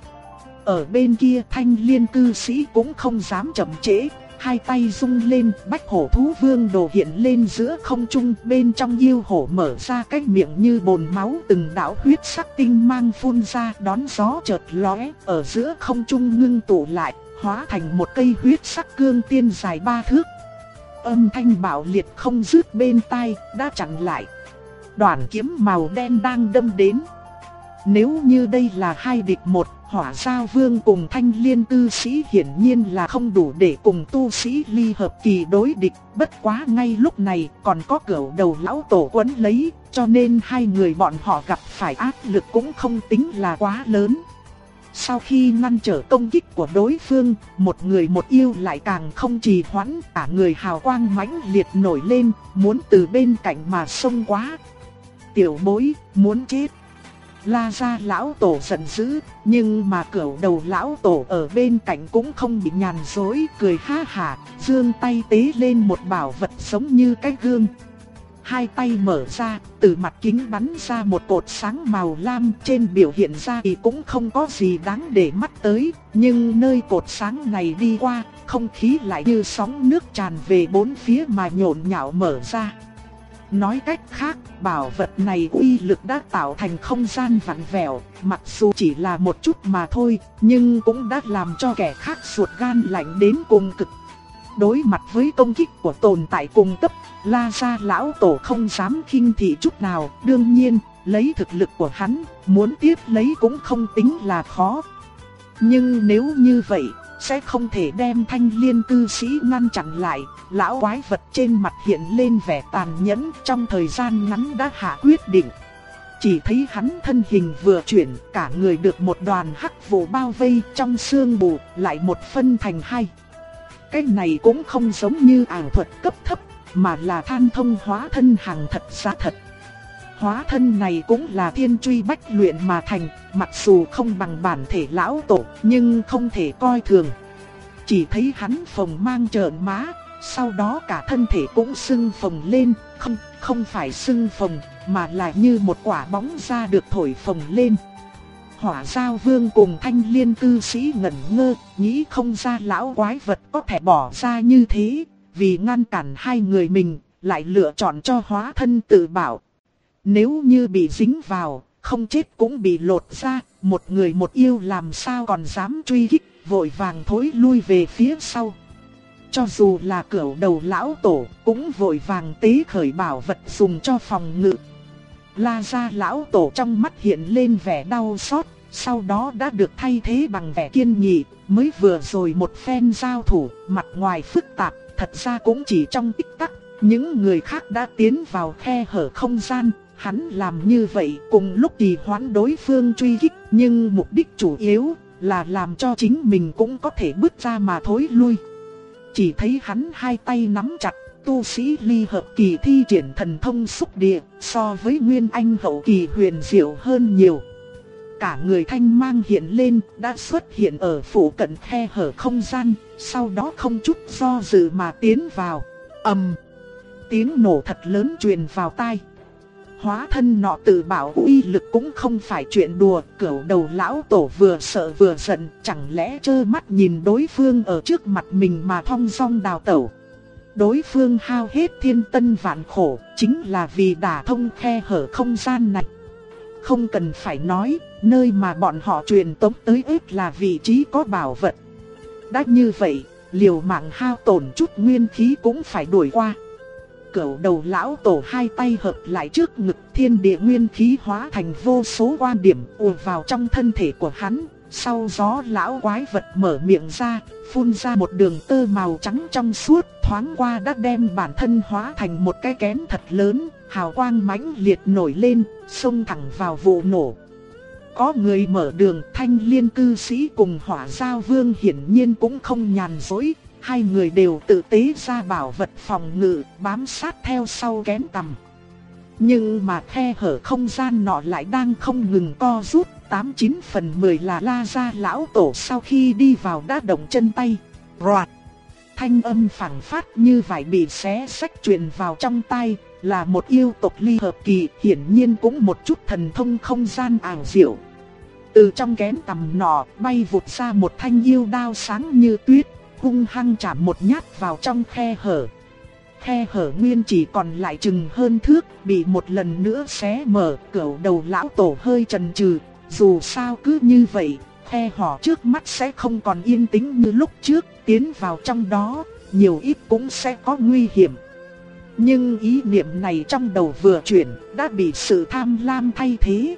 Ở bên kia Thanh Liên cư sĩ cũng không dám chậm trễ, hai tay rung lên, Bách Hổ Thú Vương đồ hiện lên giữa không trung, bên trong yêu hổ mở ra cái miệng như bồn máu, từng đạo huyết sắc tinh mang phun ra, đón gió chợt lóe, ở giữa không trung ngưng tụ lại, hóa thành một cây huyết sắc cương tiên dài 3 thước. Âm thanh bạo liệt không dứt bên tai, đã chặn lại đoàn kiếm màu đen đang đâm đến. Nếu như đây là 2 địch 1, Hỏa Giao Vương cùng Thanh Liên cư sĩ hiển nhiên là không đủ để cùng tu sĩ ly hợp kỳ đối địch. Bất quá ngay lúc này còn có Cửu Đầu lão tổ quấn lấy, cho nên hai người bọn họ gặp phải áp lực cũng không tính là quá lớn. Sau khi ngăn trở công kích của đối phương, một người một yêu lại càng không trì hoãn, cả người hào quang mãnh liệt nổi lên, muốn từ bên cạnh mà xông qua. Tiểu bối, muốn chết. La Gia lão tổ giận dữ, nhưng mà Cửu Đầu lão tổ ở bên cạnh cũng không bị nhàn dối, cười ha hả, giương tay tế lên một bảo vật giống như cái gương. Hai tay mở ra, từ mặt kính bắn ra một cột sáng màu lam, trên biểu hiện ra thì cũng không có gì đáng để mắt tới, nhưng nơi cột sáng này đi qua, không khí lại như sóng nước tràn về bốn phía mà nhộn nhạo mở ra. Nói cách khác, bảo vật này uy lực đã tạo thành không gian vặn vẹo, mặc dù chỉ là một chút mà thôi, nhưng cũng đã làm cho kẻ khác ruột gan lạnh đến cùng cực. Đối mặt với công kích của tồn tại cùng cấp, La Gia lão tổ không dám khinh thị chút nào, đương nhiên, lấy thực lực của hắn, muốn tiếp lấy cũng không tính là khó. Nhưng nếu như vậy, sẽ không thể đem Thanh Liên cư sĩ ngăn chặn lại. Lão quái vật trên mặt hiện lên vẻ tàn nhẫn, trong thời gian ngắn đã hạ quyết định. Chỉ thấy hắn thân hình vừa chuyển, cả người được một đoàn hắc vụ bao vây, trong xương mù lại một phân thành hai. Cái này cũng không giống như ảo thuật cấp thấp, mà là than thông hóa thân hàng thật giá thật. Hóa thân này cũng là thiên truy bách luyện mà thành, mặc dù không bằng bản thể lão tổ, nhưng không thể coi thường. Chỉ thấy hắn phồng mang trợn má, sau đó cả thân thể cũng sưng phồng lên, không phải sưng phồng, mà là như một quả bóng da được thổi phồng lên. Hỏa Giao Vương cùng Thanh Liên cư sĩ ngẩn ngơ, nghĩ không ra lão quái vật có thể bỏ ra như thế, vì ngăn cản hai người mình, lại lựa chọn cho hóa thân tự bảo. Nếu như bị dính vào, không chết cũng bị lột ra, một người một yêu làm sao còn dám truy kích, vội vàng thối lui về phía sau. Cho dù là Cửu Đầu lão tổ, cũng vội vàng tế khởi bảo vật dùng cho phòng ngự. La Gia lão tổ trong mắt hiện lên vẻ đau xót, sau đó đã được thay thế bằng vẻ kiên nghị. Mới vừa rồi một phen giao thủ, mặt ngoài phức tạp, thật ra cũng chỉ trong tích tắc, những người khác đã tiến vào khe hở không gian. Hắn làm như vậy cùng lúc trì hoãn đối phương truy kích, nhưng mục đích chủ yếu là làm cho chính mình cũng có thể bước ra mà thối lui. Chỉ thấy hắn hai tay nắm chặt, tu sĩ ly hợp kỳ thi triển thần thông xúc địa, so với Nguyên Anh hậu kỳ huyền diệu hơn nhiều. Cả người thanh mang hiện lên, đã xuất hiện ở phủ cận khe hở không gian, sau đó không chút do dự mà tiến vào. Tiếng nổ thật lớn truyền vào tai. Hóa thân nọ tự bảo uy lực cũng không phải chuyện đùa, Cửu Đầu lão tổ vừa sợ vừa giận, chẳng lẽ trơ mắt nhìn đối phương ở trước mặt mình mà thong dong đào tẩu. Đối phương hao hết thiên tân vạn khổ, chính là vì đả thông khe hở không gian này. Không cần phải nói, nơi mà bọn họ truyền tống tới ít là vị trí có bảo vật. Đã như vậy, liều mạng hao tổn chút nguyên khí cũng phải đuổi qua. Cửu Đầu lão tổ hai tay hợp lại trước ngực, thiên địa nguyên khí hóa thành vô số quan điểm ùa vào trong thân thể của hắn, Sau đó lão quái vật mở miệng ra, phun ra một đường tơ màu trắng trong suốt, thoáng qua đã đem bản thân hóa thành một cái kén thật lớn, hào quang mãnh liệt nổi lên, xông thẳng vào vụ nổ. Có người mở đường, Thanh Liên cư sĩ cùng Hỏa Giao Vương hiển nhiên cũng không nhàn rỗi, hai người đều tự tế ra bảo vật phòng ngự, bám sát theo sau kén tằm. Nhưng mà khe hở không gian nọ lại đang không ngừng co rút, 89/10 là La Gia lão tổ sau khi đi vào đã động chân tay. Roạt! Thanh âm phảng phát như vải bị xé xách truyền vào trong tai, là một yêu tộc ly hợp kỳ, hiển nhiên cũng một chút thần thông không gian ảo diệu. Từ trong kén tằm nọ bay vụt ra một thanh yêu đao sáng như tuyết, hung hăng chạm một nhát vào trong khe hở. Khe hở nguyên chỉ còn lại chừng hơn thước, bị một lần nữa xé mở, cửu đầu lão tổ hơi chần chừ, dù sao cứ như vậy, khe hở trước mắt sẽ không còn yên tĩnh như lúc trước, tiến vào trong đó, nhiều ít cũng sẽ có nguy hiểm. Nhưng ý niệm này trong đầu vừa chuyển, đã bị sự tham lam thay thế.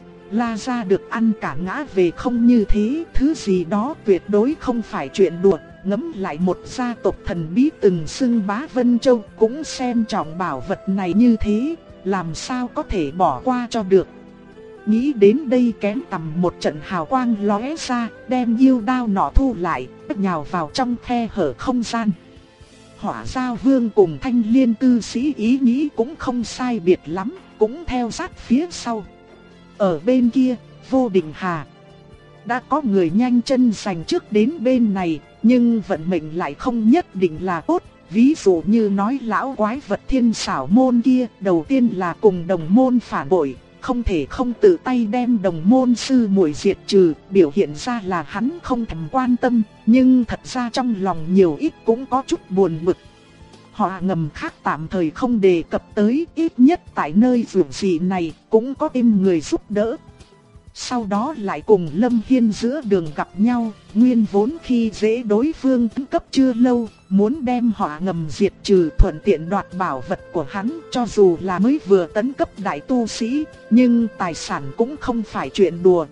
La Gia được ăn cả ngã về không như thế, thứ gì đó tuyệt đối không phải chuyện đùa. Ngẫm lại một gia tộc thần bí từng xưng bá Vân Châu cũng xem trọng bảo vật này như thế, làm sao có thể bỏ qua cho được. Nghĩ đến đây kén tầm một trận hào quang lóe ra, đem yêu đao nọ thu lại, nhào vào trong khe hở không gian. Hỏa Giao Vương cùng Thanh Liên cư sĩ ý nghĩ cũng không sai biệt lắm, cũng theo sát phía sau. Ở bên kia, Vô Định Hà. Đã có người nhanh chân giành trước đến bên này, nhưng vận mệnh lại không nhất định là tốt. Ví dụ như nói lão quái vật Thiên Xảo môn kia, đầu tiên là cùng đồng môn phản bội, không thể không tự tay đem đồng môn sư muội diệt trừ, biểu hiện ra là hắn không thèm quan tâm, nhưng thật ra trong lòng nhiều ít cũng có chút buồn bực. Họ ngầm khác tạm thời không đề cập tới, ít nhất tại nơi vượt dị này cũng có thêm người giúp đỡ. Sau đó lại cùng Lâm Hiên giữa đường gặp nhau, nguyên vốn khi dễ đối phương tấn cấp chưa lâu, muốn đem họ ngầm diệt trừ thuận tiện đoạt bảo vật của hắn, cho dù là mới vừa tấn cấp đại tu sĩ, nhưng tài sản cũng không phải chuyện đùa.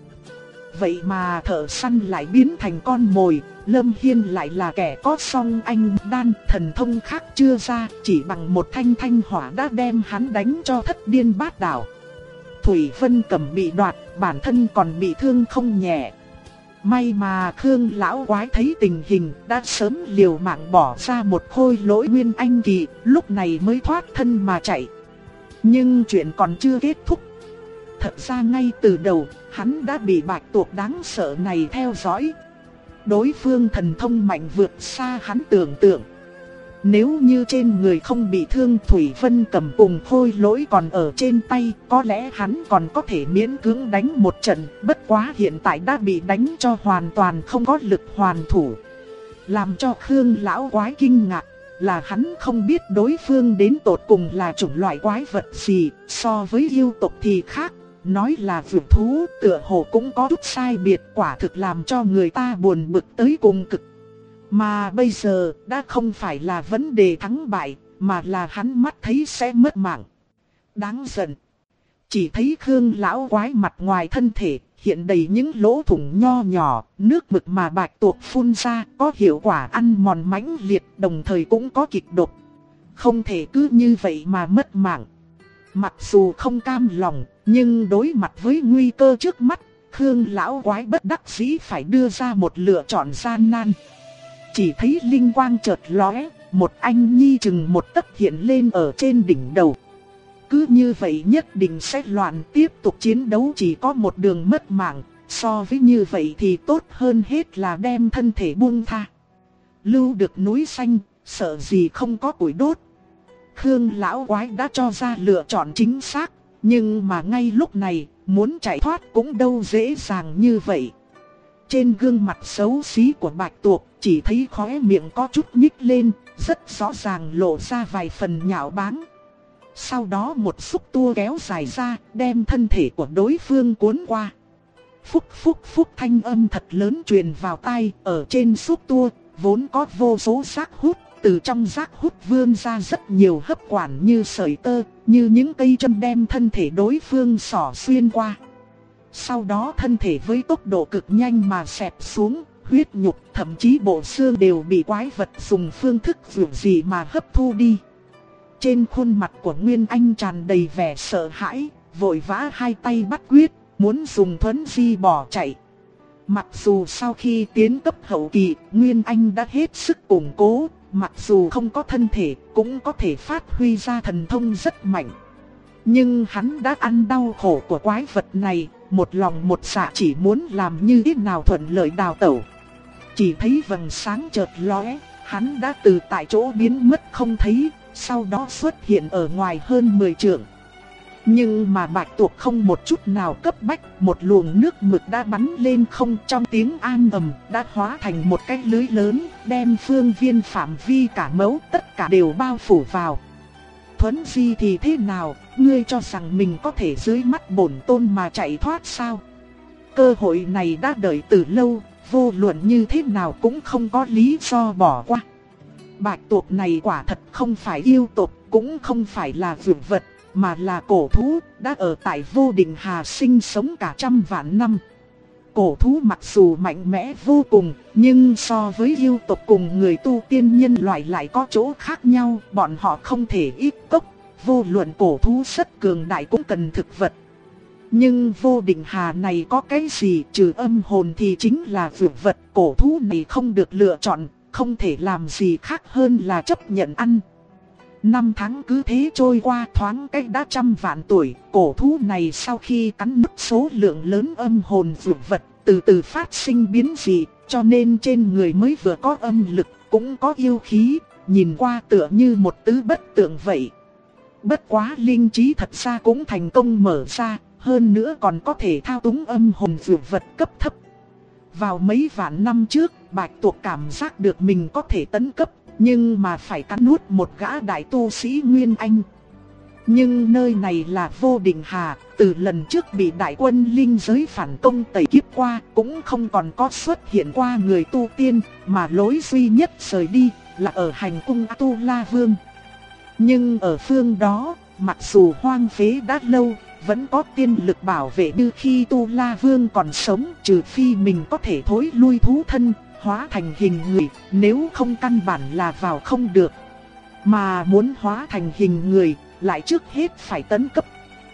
Vậy mà thợ săn lại biến thành con mồi, Lâm Hiên lại là kẻ có song anh đan thần thông khác chưa ra, chỉ bằng một thanh hỏa đã đem hắn đánh cho thất điên bát đảo. Thủy Vân Cẩm bị đoạt, bản thân còn bị thương không nhẹ. May mà Khương lão quái thấy tình hình, đã sớm liều mạng bỏ ra một khôi lỗi nguyên anh kỳ, lúc này mới thoát thân mà chạy. Nhưng chuyện còn chưa kết thúc. Thật ra ngay từ đầu, hắn đã bị bạch tuộc đáng sợ này theo dõi. Đối phương thần thông mạnh vượt xa hắn tưởng tượng. Nếu như trên người không bị thương, Thủy Vân Cẩm cùng khôi lỗi còn ở trên tay, có lẽ hắn còn có thể miễn cưỡng đánh một trận, bất quá hiện tại đã bị đánh cho hoàn toàn không có lực hoàn thủ. Làm cho Khương lão quái kinh ngạc là hắn không biết đối phương đến tột cùng là chủng loại quái vật gì, so với yêu tộc thì khác, nói là vượt thú tựa hồ cũng có chút sai biệt, quả thực làm cho người ta buồn bực tới cùng cực. Mà bây giờ đã không phải là vấn đề thắng bại, mà là hắn mắt thấy sẽ mất mạng. Đáng giận. Chỉ thấy Khương lão quái mặt ngoài thân thể hiện đầy những lỗ thủng nho nhỏ, nước mực mà bạch tuộc phun ra có hiệu quả ăn mòn mãnh liệt, đồng thời cũng có kịch độc. Không thể cứ như vậy mà mất mạng. Mặc dù không cam lòng, nhưng đối mặt với nguy cơ trước mắt, Khương lão quái bất đắc dĩ phải đưa ra một lựa chọn gian nan. Chỉ thấy linh quang chợt lóe, một anh nhi chừng một tấc hiện lên ở trên đỉnh đầu. Cứ như vậy nhất định sẽ loạn, tiếp tục chiến đấu chỉ có một đường mất mạng, so với như vậy thì tốt hơn hết là đem thân thể buông tha. Lưu được núi xanh, sợ gì không có củi đốt. Khương lão quái đã cho ra lựa chọn chính xác, nhưng mà ngay lúc này, muốn chạy thoát cũng đâu dễ dàng như vậy. Trên gương mặt xấu xí của bạch tuộc, chỉ thấy khóe miệng có chút nhích lên, rất rõ ràng lộ ra vài phần nhạo báng. Sau đó một xúc tua kéo dài ra, đem thân thể của đối phương cuốn qua. Phúc phúc phúc thanh âm thật lớn truyền vào tai, ở trên xúc tua, vốn có vô số rác hút, từ trong rác hút vươn ra rất nhiều hấp quản như sợi tơ, như những cây châm đem thân thể đối phương xỏ xuyên qua. Sau đó thân thể với tốc độ cực nhanh mà xẹp xuống, huyết nhục thậm chí bộ xương đều bị quái vật dùng phương thức dường gì mà hấp thu đi. Trên khuôn mặt của Nguyên Anh tràn đầy vẻ sợ hãi, vội vã hai tay bắt quyết, muốn dùng thuấn di bỏ chạy. Mặc dù sau khi tiến cấp hậu kỳ, Nguyên Anh đã hết sức củng cố, mặc dù không có thân thể, cũng có thể phát huy ra thần thông rất mạnh. Nhưng hắn đã ăn đau khổ của quái vật này, một lòng một dạ chỉ muốn làm như thế nào thuận lợi đào tẩu. Chỉ thấy vầng sáng chợt lóe, hắn đã từ tại chỗ biến mất không thấy, sau đó xuất hiện ở ngoài hơn 10 trượng. Nhưng mà bạch tuộc không một chút nào cấp bách, một luồng nước mực đã bắn lên không, trong tiếng an ầm đã hóa thành một cái lưới lớn, đem phương viên phạm vi cả mẫu tất cả đều bao phủ vào. Thuấn di thì thế nào, ngươi cho rằng mình có thể dưới mắt bổn tôn mà chạy thoát sao? Cơ hội này đã đợi từ lâu, vô luận như thế nào cũng không có lý do bỏ qua. Bạch tuộc này quả thật không phải yêu tộc, cũng không phải là dược vật, mà là cổ thú, đã ở tại Vô Định Hà sinh sống cả trăm vạn năm. Cổ thú mặc dù mạnh mẽ vô cùng, nhưng so với yêu tộc cùng người tu tiên nhân loại lại có chỗ khác nhau, bọn họ không thể ít cốc, vô luận cổ thú rất cường đại cũng cần thực vật. Nhưng Vô Định Hà này có cái gì trừ âm hồn thì chính là dược vật, cổ thú này không được lựa chọn, không thể làm gì khác hơn là chấp nhận ăn. Năm tháng cứ thế trôi qua, thoáng cách đã trăm vạn tuổi, cổ thú này sau khi cắn nuốt số lượng lớn âm hồn dược vật, từ từ phát sinh biến dị, cho nên trên người mới vừa có âm lực, cũng có yêu khí, nhìn qua tựa như một tứ bất tượng vậy. Bất quá linh trí thật ra cũng thành công mở ra, hơn nữa còn có thể thao túng âm hồn dược vật cấp thấp. Vào mấy vạn năm trước, bạch tuộc cảm giác được mình có thể tấn cấp, nhưng mà phải cắn nuốt một gã đại tu sĩ Nguyên Anh. Nhưng nơi này là Vô Định Hà, từ lần trước bị đại quân linh giới phản công tẩy kiếp qua, cũng không còn có xuất hiện qua người tu tiên, mà lối duy nhất rời đi là ở hành cung Tu La Vương. Nhưng ở phương đó, mặc dù hoang phế đã lâu, vẫn có tiên lực bảo vệ như khi Tu La Vương còn sống, trừ phi mình có thể thối lui thú thân, hóa thành hình người, nếu không căn bản là vào không được. Mà muốn hóa thành hình người, lại trước hết phải tấn cấp.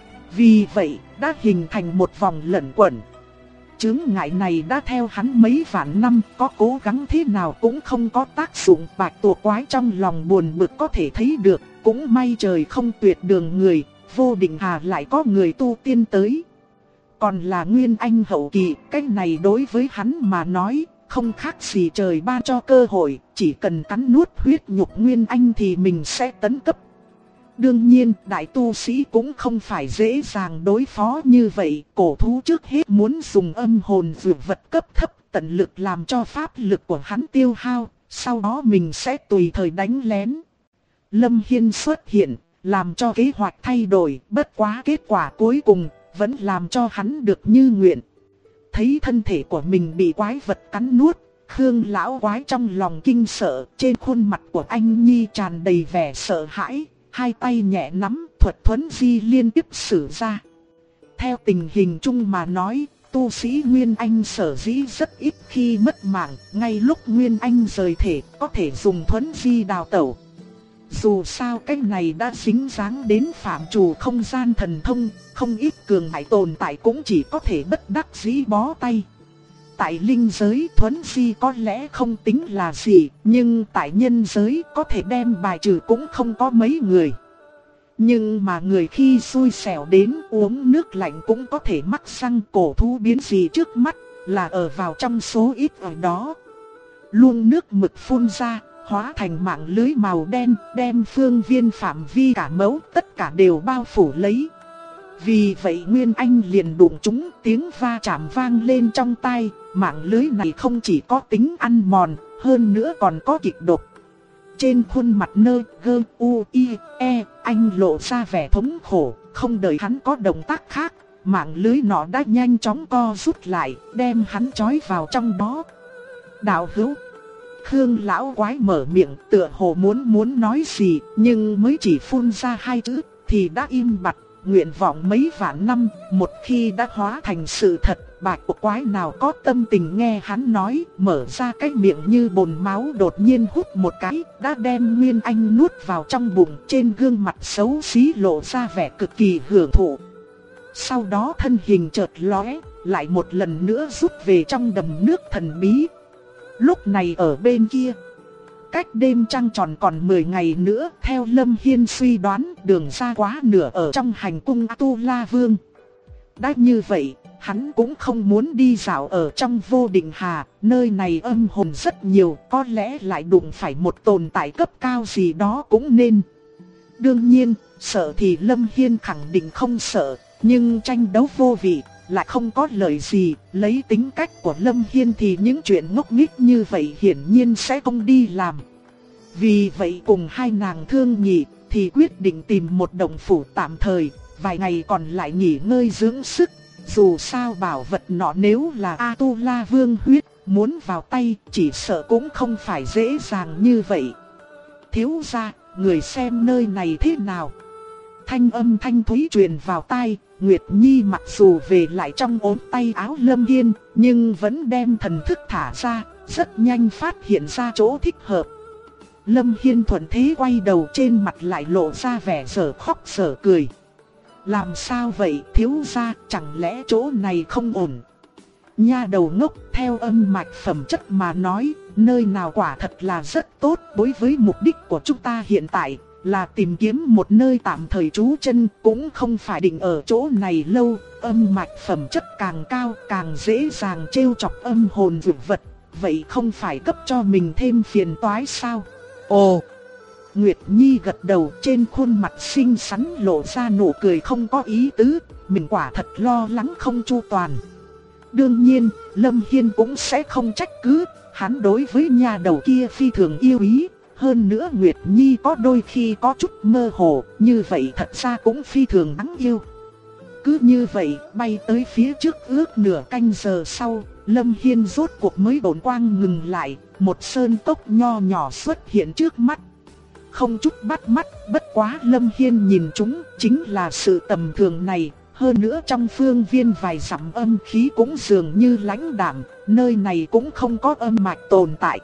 Vì vậy, đã hình thành một vòng lẩn quẩn. Chướng ngại này đã theo hắn mấy vạn năm, có cố gắng thế nào cũng không có tác dụng. Bạch tuộc quái trong lòng buồn bực có thể thấy được, cũng may trời không tuyệt đường người, Vô Định Hà lại có người tu tiên tới. Còn là Nguyên Anh hậu kỳ, cái này đối với hắn mà nói, không khác gì trời ban cho cơ hội, chỉ cần cắn nuốt huyết nhục Nguyên Anh thì mình sẽ tấn cấp. Đương nhiên, đại tu sĩ cũng không phải dễ dàng đối phó như vậy, cổ thú trước hết muốn dùng âm hồn dược vật cấp thấp, tận lực làm cho pháp lực của hắn tiêu hao, sau đó mình sẽ tùy thời đánh lén. Lâm Hiên xuất hiện, làm cho kế hoạch thay đổi, bất quá kết quả cuối cùng vẫn làm cho hắn được như nguyện. Thấy thân thể của mình bị quái vật cắn nuốt, Khương lão quái trong lòng kinh sợ, trên khuôn mặt của anh Nhi tràn đầy vẻ sợ hãi, hai tay nhẹ nắm, thuật thuấn di liên tiếp sử ra. Theo tình hình chung mà nói, tu sĩ Nguyên Anh sở dĩ rất ít khi mất mạng, ngay lúc Nguyên Anh rời thể có thể dùng thuấn di đào tẩu. Dù sao cái này đã dính dáng đến phạm trù không gian thần thông, không ít cường đại tồn tại cũng chỉ có thể bất đắc dĩ bó tay. Tại linh giới thuấn di có lẽ không tính là gì, nhưng tại nhân giới có thể đem bài trừ cũng không có mấy người. Nhưng mà người khi xui xẻo đến uống nước lạnh cũng có thể mắc răng, cổ thú biến gì trước mắt là ở vào trong số ít ở đó. Luôn nước mực phun ra, hóa thành mạng lưới màu đen, đem phương viên phạm vi cả mẫu tất cả đều bao phủ lấy. Vì vậy Nguyên Anh liền đụng chúng, tiếng va chạm vang lên trong tai. Mạng lưới này không chỉ có tính ăn mòn, hơn nữa còn có kịch độc. Trên khuôn mặt nơ gơ u i e, anh lộ ra vẻ thống khổ. Không đợi hắn có động tác khác, mạng lưới nọ đã nhanh chóng co rút lại, đem hắn trói vào trong đó. Đạo hữu, Khương lão quái mở miệng tựa hồ muốn nói gì, nhưng mới chỉ phun ra hai chữ thì đã im bặt. nguyện vọng mấy vạn năm, một khi đã hóa thành sự thật, bạch của quái nào có tâm tình nghe hắn nói, mở ra cái miệng như bồn máu đột nhiên hút một cái, đã đem Nguyên Anh nuốt vào trong bụng, trên gương mặt xấu xí lộ ra vẻ cực kỳ hưởng thụ. Sau đó thân hình chợt lóe, lại một lần nữa rút về trong đầm nước thần bí. Lúc này ở bên kia, cách đêm trăng tròn còn 10 ngày nữa, theo Lâm Hiên suy đoán đường ra quá nửa ở trong hành cung A-tu-la Vương. Đã như vậy, hắn cũng không muốn đi dạo ở trong Vô Định Hà, nơi này âm hồn rất nhiều, có lẽ lại đụng phải một tồn tại cấp cao gì đó cũng nên. Đương nhiên, sợ thì Lâm Hiên khẳng định không sợ, nhưng tranh đấu vô vị, lại không có lợi gì, lấy tính cách của Lâm Hiên thì những chuyện ngốc nghếch như vậy hiển nhiên sẽ không đi làm. Vì vậy cùng hai nàng thương nghị, thì quyết định tìm một động phủ tạm thời, vài ngày còn lại nghỉ ngơi dưỡng sức. Dù sao bảo vật nọ nếu là A-tu-la Vương huyết, muốn vào tay chỉ sợ cũng không phải dễ dàng như vậy. Thiếu gia, người xem nơi này thế nào? Thanh âm thanh thúy truyền vào tai, Nguyệt Nhi mặc dù về lại trong ốm tay áo Lâm Hiên, nhưng vẫn đem thần thức thả ra, rất nhanh phát hiện ra chỗ thích hợp. Lâm Hiên thuận thế quay đầu, trên mặt lại lộ ra vẻ dở khóc dở cười. Làm sao vậy thiếu gia, chẳng lẽ chỗ này không ổn? Nha đầu ngốc, theo âm mạch phẩm chất mà nói, nơi nào quả thật là rất tốt. Đối với mục đích của chúng ta hiện tại là tìm kiếm một nơi tạm thời trú chân, cũng không phải định ở chỗ này lâu. Âm mạch phẩm chất càng cao càng dễ dàng trêu chọc âm hồn dược vật, vậy không phải cấp cho mình thêm phiền toái sao? Ồ! Nguyệt Nhi gật đầu, trên khuôn mặt xinh xắn lộ ra nụ cười không có ý tứ, mình quả thật lo lắng không chu toàn. Đương nhiên, Lâm Hiên cũng sẽ không trách cứ, hắn đối với nha đầu kia phi thường yêu ý. Hơn nữa Nguyệt Nhi có đôi khi có chút mơ hồ, như vậy thật ra cũng phi thường đáng yêu. Cứ như vậy, bay tới phía trước ước nửa canh giờ sau, Lâm Hiên rốt cuộc mới độn quang ngừng lại, một sơn cốc nho nhỏ xuất hiện trước mắt. Không chút bắt mắt, bất quá Lâm Hiên nhìn chúng, chính là sự tầm thường này. Hơn nữa trong phương viên vài dặm âm khí cũng dường như lãnh đạm, nơi này cũng không có âm mạch tồn tại.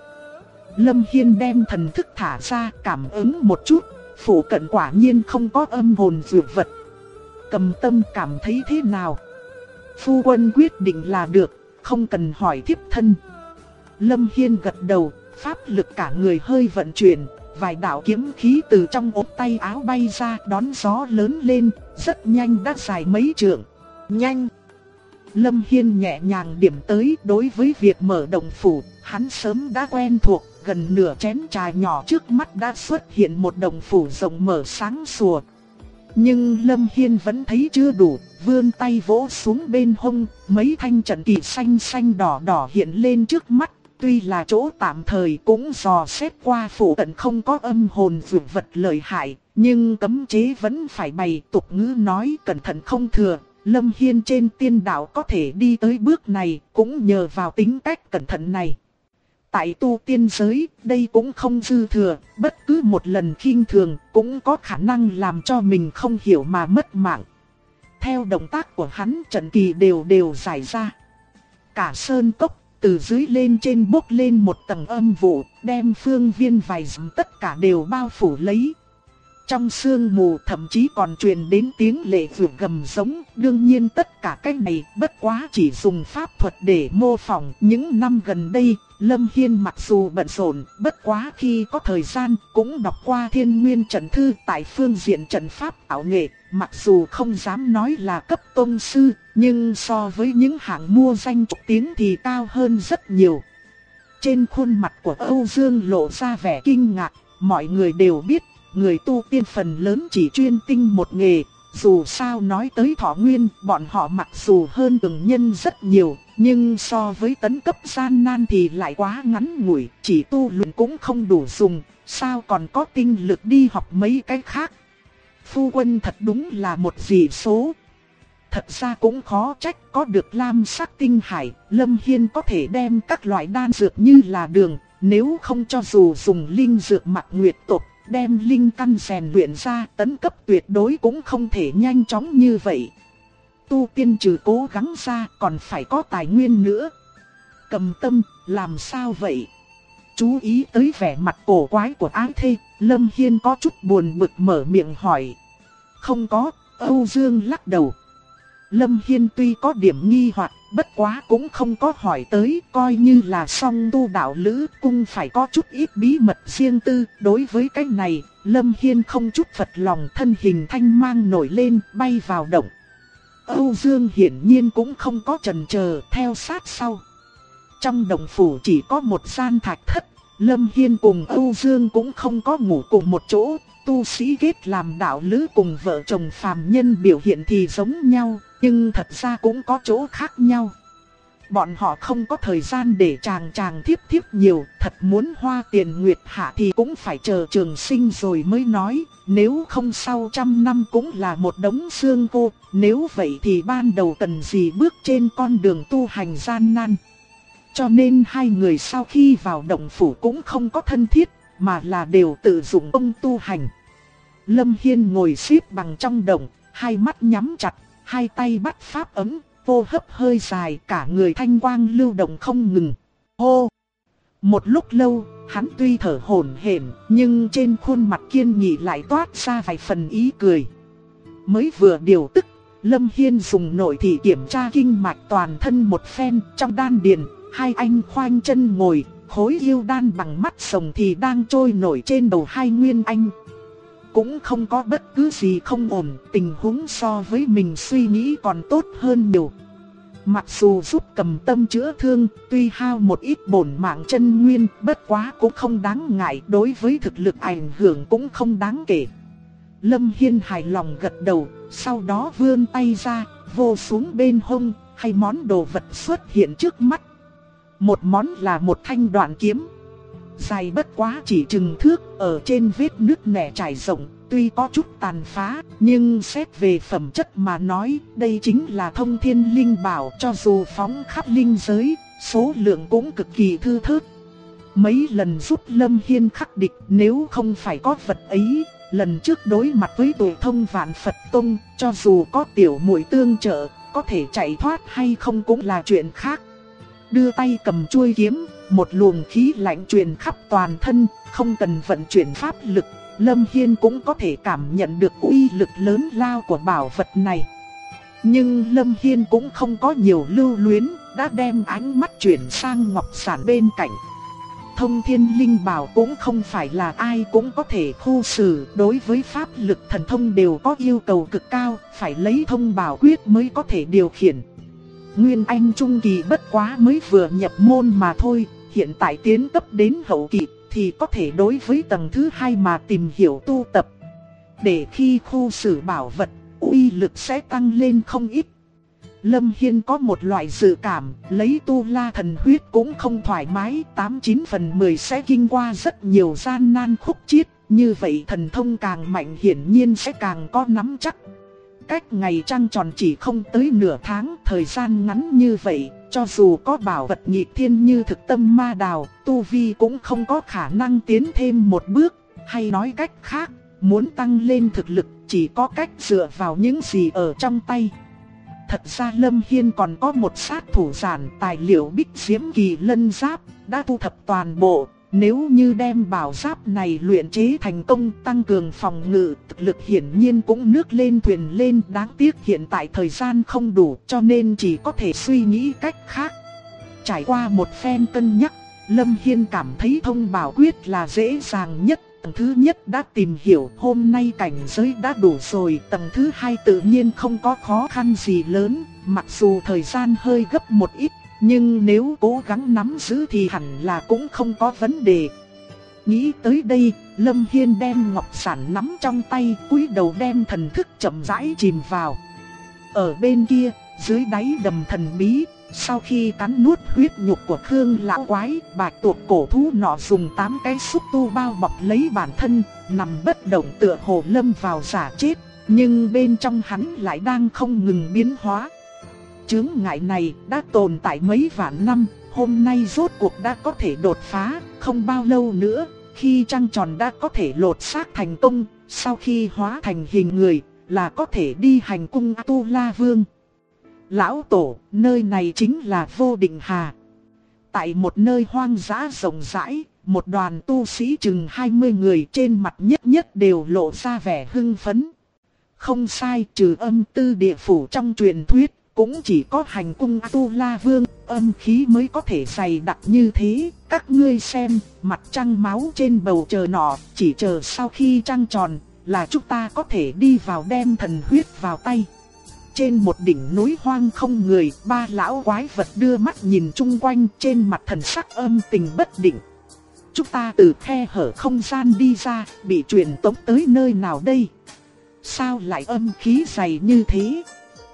Lâm Hiên đem thần thức thả ra, cảm ứng một chút, phủ cận quả nhiên không có âm hồn dược vật. Cầm Tâm cảm thấy thế nào? Phu quân quyết định là được, không cần hỏi thiếp thân. Lâm Hiên gật đầu, pháp lực cả người hơi vận chuyển, vài đạo kiếm khí từ trong ốm tay áo bay ra, đón gió lớn lên, rất nhanh đã dài mấy trượng. Nhanh! Lâm Hiên nhẹ nhàng điểm tới, đối với việc mở động phủ, hắn sớm đã quen thuộc, gần nửa chén trà nhỏ trước mắt đã xuất hiện một động phủ rộng mở sáng sủa. Nhưng Lâm Hiên vẫn thấy chưa đủ, vươn tay vỗ xuống bên hông, mấy thanh trận kỳ xanh xanh đỏ đỏ hiện lên trước mắt. Tuy là chỗ tạm thời cũng dò xét qua phủ cận không có âm hồn dược vật lợi hại, nhưng cấm chế vẫn phải bày, tục ngữ nói cẩn thận không thừa. Lâm Hiên trên tiên đạo có thể đi tới bước này cũng nhờ vào tính cách cẩn thận này. Tại tu tiên giới, đây cũng không dư thừa, bất cứ một lần khinh thường cũng có khả năng làm cho mình không hiểu mà mất mạng. Theo động tác của hắn, trận kỳ đều đều giải ra. Cả sơn cốc từ dưới lên trên bốc lên một tầng âm vụ, đem phương viên vài dặm tất cả đều bao phủ lấy. Trong sương mù thậm chí còn truyền đến tiếng lệ vượt gầm giống. Đương nhiên tất cả cái này bất quá chỉ dùng pháp thuật để mô phỏng. Những năm gần đây, Lâm Hiên mặc dù bận rộn, bất quá khi có thời gian cũng đọc qua Thiên Nguyên Trận Thư tại phương diện trận pháp ảo nghệ. Mặc dù không dám nói là cấp tông sư, nhưng so với những hạng mua danh trục tiếng thì cao hơn rất nhiều. Trên khuôn mặt của Âu Dương lộ ra vẻ kinh ngạc, mọi người đều biết. Người tu tiên phần lớn chỉ chuyên tinh một nghề, dù sao nói tới thọ nguyên, bọn họ mặc dù hơn từng nhân rất nhiều, nhưng so với tấn cấp gian nan thì lại quá ngắn ngủi, chỉ tu luyện cũng không đủ dùng, sao còn có tinh lực đi học mấy cái khác. Phu quân thật đúng là một dị số. Thật ra cũng khó trách có được lam sắc tinh hải, Lâm Hiên có thể đem các loại đan dược như là đường, nếu không cho dù dùng linh dược mặc nguyệt tộc, đem linh căn rèn luyện ra, tấn cấp tuyệt đối cũng không thể nhanh chóng như vậy. Tu tiên trừ cố gắng ra còn phải có tài nguyên nữa. Cầm Tâm, làm sao vậy? Chú ý tới vẻ mặt cổ quái của Ái Thê, Lâm Hiên có chút buồn bực mở miệng hỏi. Không có, Âu Dương lắc đầu. Lâm Hiên tuy có điểm nghi hoặc, bất quá cũng không có hỏi tới, coi như là song tu đạo lữ cũng phải có chút ít bí mật riêng tư. Đối với cái này, Lâm Hiên không chút phật lòng, thân hình thanh mang nổi lên, bay vào động. Âu Dương hiển nhiên cũng không có chần chờ, theo sát sau. Trong động phủ chỉ có một gian thạch thất, Lâm Hiên cùng Âu Dương cũng không có ngủ cùng một chỗ. Tu sĩ kết làm đạo lữ cùng vợ chồng phàm nhân biểu hiện thì giống nhau, nhưng thật ra cũng có chỗ khác nhau. Bọn họ không có thời gian để chàng thiếp thiếp nhiều, thật muốn hoa tiền nguyệt hạ thì cũng phải chờ trường sinh rồi mới nói, nếu không sau trăm năm cũng là một đống xương khô, nếu vậy thì ban đầu cần gì bước trên con đường tu hành gian nan. Cho nên hai người sau khi vào động phủ cũng không có thân thiết, mà là đều tự dụng công tu hành. Lâm Hiên ngồi xếp bằng trong động, hai mắt nhắm chặt, hai tay bắt pháp ấm, hô hấp hơi dài, cả người thanh quang lưu động không ngừng. Hô! Một lúc lâu, hắn tuy thở hổn hển, nhưng trên khuôn mặt kiên nghị lại toát ra vài phần ý cười. Mới vừa điều tức, Lâm Hiên dùng nội thị kiểm tra kinh mạch toàn thân một phen. Trong đan điền, hai anh khoanh chân ngồi, khối yêu đan bằng mắt rồng thì đang trôi nổi trên đầu hai nguyên anh. Cũng không có bất cứ gì không ổn, tình huống so với mình suy nghĩ còn tốt hơn nhiều. Mặc dù giúp Cầm Tâm chữa thương, tuy hao một ít bổn mạng chân nguyên, bất quá cũng không đáng ngại, đối với thực lực ảnh hưởng cũng không đáng kể. Lâm Hiên hài lòng gật đầu, sau đó vươn tay ra, vô xuống bên hông, hai món đồ vật xuất hiện trước mắt. Một món là một thanh đoạn kiếm, dài bất quá chỉ chừng thước, ở trên vết nứt nẻ trải rộng, tuy có chút tàn phá, nhưng xét về phẩm chất mà nói, đây chính là thông thiên linh bảo, cho dù phóng khắp linh giới, số lượng cũng cực kỳ thưa thớt. Mấy lần giúp Lâm Hiên khắc địch, nếu không phải có vật ấy, lần trước đối mặt với Tổ Thông Vạn Phật Tông, cho dù có tiểu muội tương trợ, có thể chạy thoát hay không cũng là chuyện khác. Đưa tay cầm chuôi kiếm, một luồng khí lạnh truyền khắp toàn thân, không cần vận chuyển pháp lực, Lâm Hiên cũng có thể cảm nhận được uy lực lớn lao của bảo vật này. Nhưng Lâm Hiên cũng không có nhiều lưu luyến, đã đem ánh mắt chuyển sang ngọc sản bên cạnh. Thông thiên linh bảo cũng không phải là ai cũng có thể khu xử, đối với pháp lực thần thông đều có yêu cầu cực cao, phải lấy thông bảo quyết mới có thể điều khiển. Nguyên Anh Trung Kỳ bất quá mới vừa nhập môn mà thôi, hiện tại tiến cấp đến hậu kỳ thì có thể đối với tầng thứ hai mà tìm hiểu tu tập. Để khi khu xử bảo vật, uy lực sẽ tăng lên không ít. Lâm Hiên có một loại dự cảm, lấy tu la thần huyết cũng không thoải mái, 89 phần 10 sẽ kinh qua rất nhiều gian nan khúc chiết, như vậy thần thông càng mạnh hiển nhiên sẽ càng có nắm chắc. Cách ngày trăng tròn chỉ không tới nửa tháng, thời gian ngắn như vậy, cho dù có bảo vật nghịch thiên như thực tâm ma đào, tu vi cũng không có khả năng tiến thêm một bước, hay nói cách khác, muốn tăng lên thực lực chỉ có cách dựa vào những gì ở trong tay. Thật ra Lâm Hiên còn có một sát thủ giản tài liệu Bích Diễm Kỳ Lân Giáp, đã thu thập toàn bộ. Nếu như đem bảo giáp này luyện chế thành công, tăng cường phòng ngự, thực lực hiển nhiên cũng nước lên thuyền lên. Đáng tiếc hiện tại thời gian không đủ, cho nên chỉ có thể suy nghĩ cách khác. Trải qua một phen cân nhắc, Lâm Hiên cảm thấy thông bảo quyết là dễ dàng nhất. Tầng thứ nhất đã tìm hiểu, hôm nay cảnh giới đã đủ rồi. Tầng thứ hai tự nhiên không có khó khăn gì lớn, mặc dù thời gian hơi gấp một ít, nhưng nếu cố gắng nắm giữ thì hẳn là cũng không có vấn đề. Nghĩ tới đây, Lâm Hiên đem ngọc sản nắm trong tay, cúi đầu đem thần thức chậm rãi chìm vào. Ở bên kia, dưới đáy đầm thần bí, sau khi cắn nuốt huyết nhục của Khương lão quái, bạch tuộc cổ thú nọ dùng 8 cái xúc tu bao bọc lấy bản thân, nằm bất động tựa hồ lâm vào giả chết, nhưng bên trong hắn lại đang không ngừng biến hóa. Chướng ngại này đã tồn tại mấy vạn năm, hôm nay rốt cuộc đã có thể đột phá, không bao lâu nữa, Khi trăng tròn đã có thể lột xác thành công, sau khi hóa thành hình người là có thể đi hành cung A-tu-la Vương. Lão Tổ, nơi này chính là Vô Định Hà. Tại một nơi hoang dã rộng rãi, một đoàn tu sĩ chừng 20 người trên mặt nhất nhất đều lộ ra vẻ hưng phấn. Không sai, trừ âm tư địa phủ trong truyền thuyết, cũng chỉ có hành cung A-tu-la Vương, âm khí mới có thể dày đặc như thế. Các ngươi xem, mặt trăng máu trên bầu trời nọ, chỉ chờ sau khi trăng tròn là chúng ta có thể đi vào đem thần huyết vào tay. Trên một đỉnh núi hoang không người, ba lão quái vật đưa mắt nhìn chung quanh, trên mặt thần sắc âm tình bất định. Chúng ta từ khe hở không gian đi ra, bị truyền tống tới nơi nào đây? Sao lại âm khí dày như thế?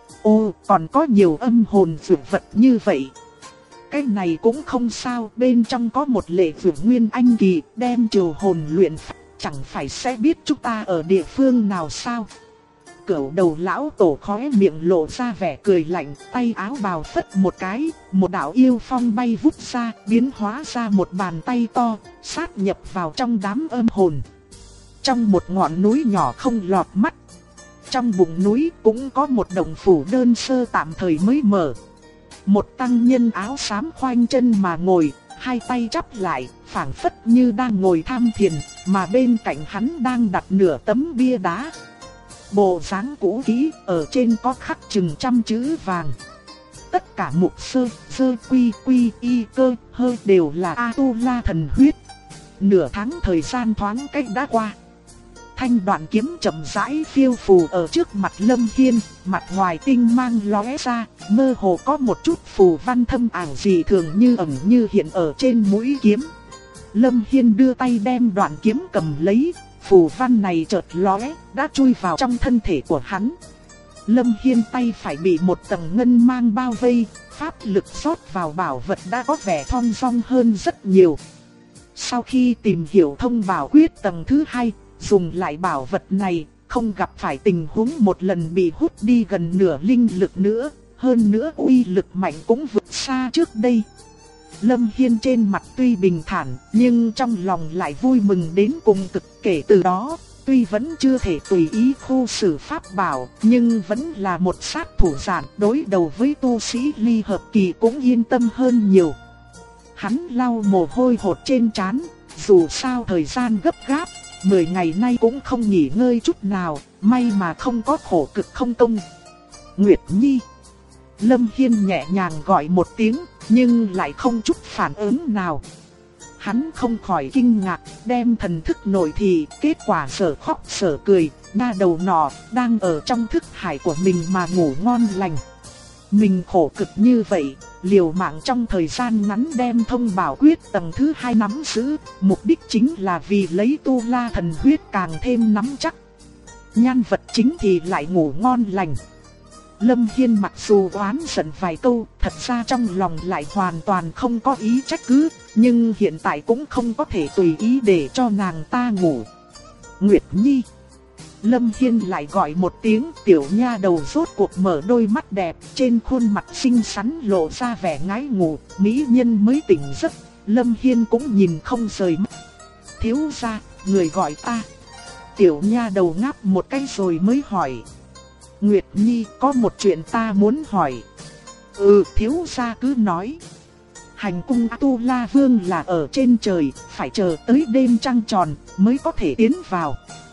Ô, còn có nhiều âm hồn dược vật như vậy. Cái này cũng không sao, bên trong có một lệ dược nguyên anh kỳ, đem triều hồn luyện, chẳng phải sẽ biết chúng ta ở địa phương nào sao? Cửu đầu lão tổ khóe miệng lộ ra vẻ cười lạnh, tay áo bào phất một cái, một đạo yêu phong bay vút ra, biến hóa ra một bàn tay to, sát nhập vào trong đám âm hồn. Trong một ngọn núi nhỏ không lọt mắt, trong bụng núi cũng có một động phủ đơn sơ tạm thời mới mở. Một tăng nhân áo xám khoanh chân mà ngồi, hai tay chắp lại, phảng phất như đang ngồi tham thiền, mà bên cạnh hắn đang đặt nửa tấm bia đá. Bộ dáng cũ kỹ, ở trên có khắc chừng trăm chữ vàng. Tất cả mục sơ, sơ quy quy y cơ, hơ đều là A-tu-la thần huyết. Nửa tháng thời gian thoáng cách đã qua. Thanh đoạn kiếm chậm rãi phiêu phù ở trước mặt Lâm Hiên, mặt ngoài tinh mang lóe ra, mơ hồ có một chút phù văn thâm ảo dị thường như ẩn như hiện ở trên mũi kiếm. Lâm Hiên đưa tay đem đoạn kiếm cầm lấy, phù văn này chợt lóe, đã chui vào trong thân thể của hắn. Lâm Hiên tay phải bị một tầng ngân mang bao vây, pháp lực rót vào bảo vật đã có vẻ thong dong hơn rất nhiều. Sau khi tìm hiểu thông bảo quyết tầng thứ 2, dùng lại bảo vật này, không gặp phải tình huống một lần bị hút đi gần nửa linh lực nữa, hơn nữa uy lực mạnh cũng vượt xa trước đây. Lâm Hiên trên mặt tuy bình thản, nhưng trong lòng lại vui mừng đến cùng cực. Kể từ đó, tuy vẫn chưa thể tùy ý khu xử pháp bảo, nhưng vẫn là một sát thủ giản, đối đầu với tu sĩ ly hợp kỳ cũng yên tâm hơn nhiều. Hắn lau mồ hôi hột trên trán, dù sao thời gian gấp gáp, 10 ngày nay cũng không nghỉ ngơi chút nào, may mà không có khổ cực không công. Nguyệt Nhi. Lâm Hiên nhẹ nhàng gọi một tiếng, nhưng lại không chút phản ứng nào. Hắn không khỏi kinh ngạc, đem thần thức nội thị, kết quả sở khóc sở cười, nha đầu nọ đang ở trong thức hải của mình mà ngủ ngon lành. Mình khổ cực như vậy, liều mạng trong thời gian ngắn đem thông bảo quyết tầng thứ 2 nắm giữ, mục đích chính là vì lấy tu la thần huyết càng thêm nắm chắc. Nhân vật chính thì lại ngủ ngon lành. Lâm Hiên mặc dù oán giận vài câu, thật ra trong lòng lại hoàn toàn không có ý trách cứ, nhưng hiện tại cũng không có thể tùy ý để cho nàng ta ngủ. Nguyệt Nhi. Lâm Hiên lại gọi một tiếng, tiểu nha đầu rốt cuộc mở đôi mắt đẹp, trên khuôn mặt xinh xắn lộ ra vẻ ngái ngủ, mỹ nhân mới tỉnh giấc. Lâm Hiên cũng nhìn không rời mắt. Thiếu gia, người gọi ta. Tiểu nha đầu ngáp một cái rồi mới hỏi. Nguyệt Nhi, có một chuyện ta muốn hỏi. Thiếu gia cứ nói. Hành cung A-tu-la Vương là ở trên trời, phải chờ tới đêm trăng tròn mới có thể tiến vào.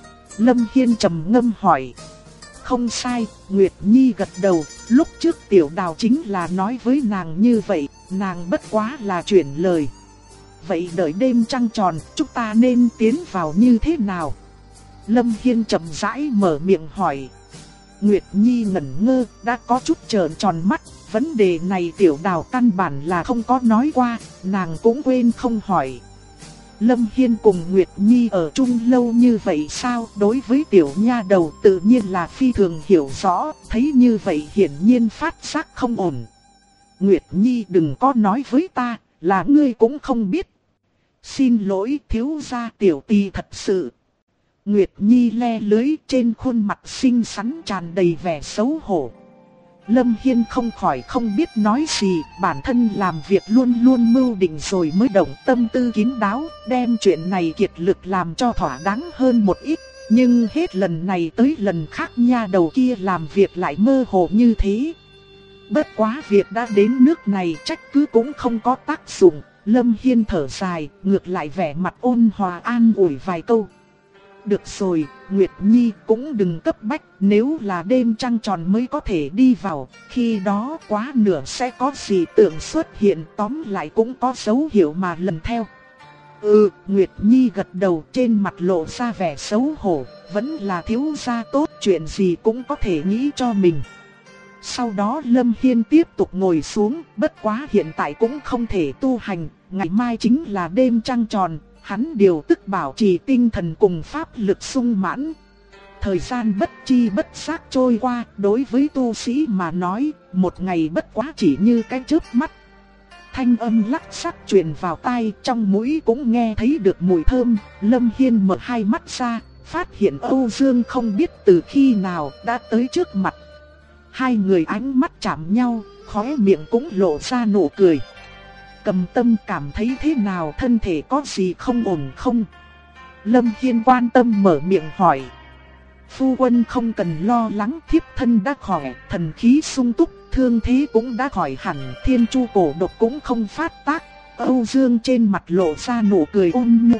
Lâm Hiên trầm ngâm hỏi. Không sai, Nguyệt Nhi gật đầu, lúc trước tiểu đào chính là nói với nàng như vậy, nàng bất quá là chuyển lời. Vậy đợi đêm trăng tròn, chúng ta nên tiến vào như thế nào? Lâm Hiên chậm rãi mở miệng hỏi. Nguyệt Nhi ngẩn ngơ, đã có chút trợn tròn mắt, vấn đề này tiểu đào căn bản là không có nói qua, nàng cũng quên không hỏi. Lâm Hiên cùng Nguyệt Nhi ở chung lâu như vậy sao? Đối với tiểu nha đầu tự nhiên là phi thường hiểu rõ, thấy như vậy hiển nhiên phát giác không ổn. Nguyệt Nhi đừng có nói với ta, là ngươi cũng không biết. Xin lỗi thiếu gia, tiểu tỳ thật sự. Nguyệt Nhi le lưới, trên khuôn mặt xinh xắn tràn đầy vẻ xấu hổ. Lâm Hiên không khỏi không biết nói gì, bản thân làm việc luôn luôn mưu định rồi mới động tâm tư kín đáo, đem chuyện này kiệt lực làm cho thỏa đáng hơn một ít. Nhưng hết lần này tới lần khác nha đầu kia làm việc lại mơ hồ như thế. Bất quá việc đã đến nước này trách cứ cũng không có tác dụng. Lâm Hiên thở dài, ngược lại vẻ mặt ôn hòa an ủi vài câu. Được rồi, Nguyệt Nhi cũng đừng cấp bách, nếu là đêm trăng tròn mới có thể đi vào, khi đó quá nửa sẽ có gì tượng xuất hiện, tóm lại cũng có dấu hiệu mà lần theo. Nguyệt Nhi gật đầu, trên mặt lộ ra vẻ xấu hổ, vẫn là thiếu gia tốt, chuyện gì cũng có thể nghĩ cho mình. Sau đó Lâm Hiên tiếp tục ngồi xuống, bất quá hiện tại cũng không thể tu hành, ngày mai chính là đêm trăng tròn, hắn điều tức bảo trì tinh thần cùng pháp lực sung mãn. Thời gian bất chi bất giác trôi qua, đối với tu sĩ mà nói, một ngày bất quá chỉ như cái chớp mắt. Thanh âm lắc sắc truyền vào tai, trong mũi cũng nghe thấy được mùi thơm. Lâm Hiên mở hai mắt ra, phát hiện Âu Dương không biết từ khi nào đã tới trước mặt. Hai người ánh mắt chạm nhau, khóe miệng cũng lộ ra nụ cười. Cầm Tâm cảm thấy thế nào, thân thể có gì không ổn không? Lâm Hiên quan tâm mở miệng hỏi. Phu quân không cần lo lắng, thiếp thân đã khỏe, thần khí sung túc, thương thế cũng đã khỏi hẳn, thiên chu cổ độc cũng không phát tác. Âu Dương trên mặt lộ ra nụ cười ôn nhu.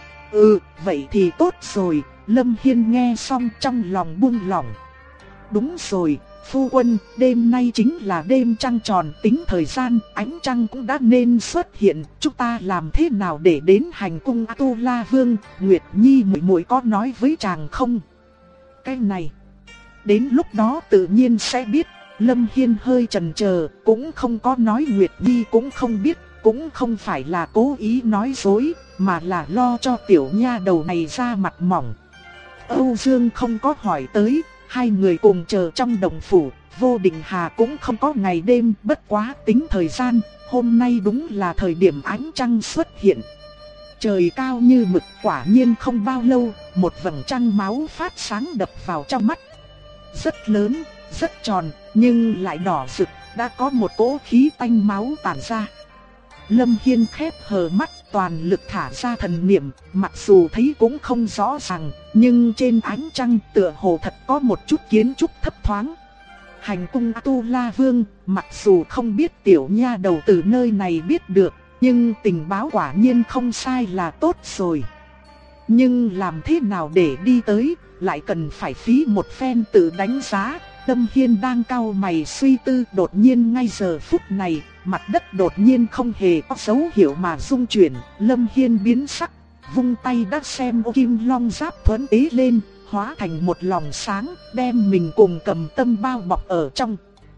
Vậy thì tốt rồi. Lâm Hiên nghe xong trong lòng buông lỏng. Đúng rồi, phu quân, đêm nay chính là đêm trăng tròn, tính thời gian, ánh trăng cũng đã nên xuất hiện, chúng ta làm thế nào để đến hành cung A-tu-la Vương? Nguyệt Nhi muội muội có nói với chàng không? Cái này, đến lúc đó tự nhiên sẽ biết. Lâm Hiên hơi chần chờ, cũng không có nói Nguyệt Nhi cũng không biết, cũng không phải là cố ý nói dối, mà là lo cho tiểu nha đầu này ra mặt mỏng. Âu Dương không có hỏi tới, hai người cùng chờ trong động phủ. Vô Định Hà cũng không có ngày đêm, bất quá tính thời gian, hôm nay đúng là thời điểm ánh trăng xuất hiện. Trời cao như mực, quả nhiên không bao lâu, một vầng trăng máu phát sáng đập vào trong mắt. Rất lớn, rất tròn, nhưng lại đỏ rực, đã có một cỗ khí tanh máu tản ra. Lâm Hiên khép hờ mắt, toàn lực thả ra thần niệm, mặc dù thấy cũng không rõ ràng, nhưng trên ánh trăng tựa hồ thật có một chút kiến trúc thấp thoáng. Hành cung A-tu-la Vương, mặc dù không biết tiểu nha đầu từ nơi này biết được, nhưng tình báo quả nhiên không sai là tốt rồi. Nhưng làm thế nào để đi tới, lại cần phải phí một phen tự đánh giá. Lâm Hiên đang cau mày suy tư, đột nhiên ngay giờ phút này, mặt đất đột nhiên không hề có dấu hiệu mà rung chuyển. Lâm Hiên biến sắc, vung tay đã xem ô kim long giáp thuẫn ế lên, hóa thành một lòng sáng, đem mình cùng Cầm Tâm bao bọc ở trong.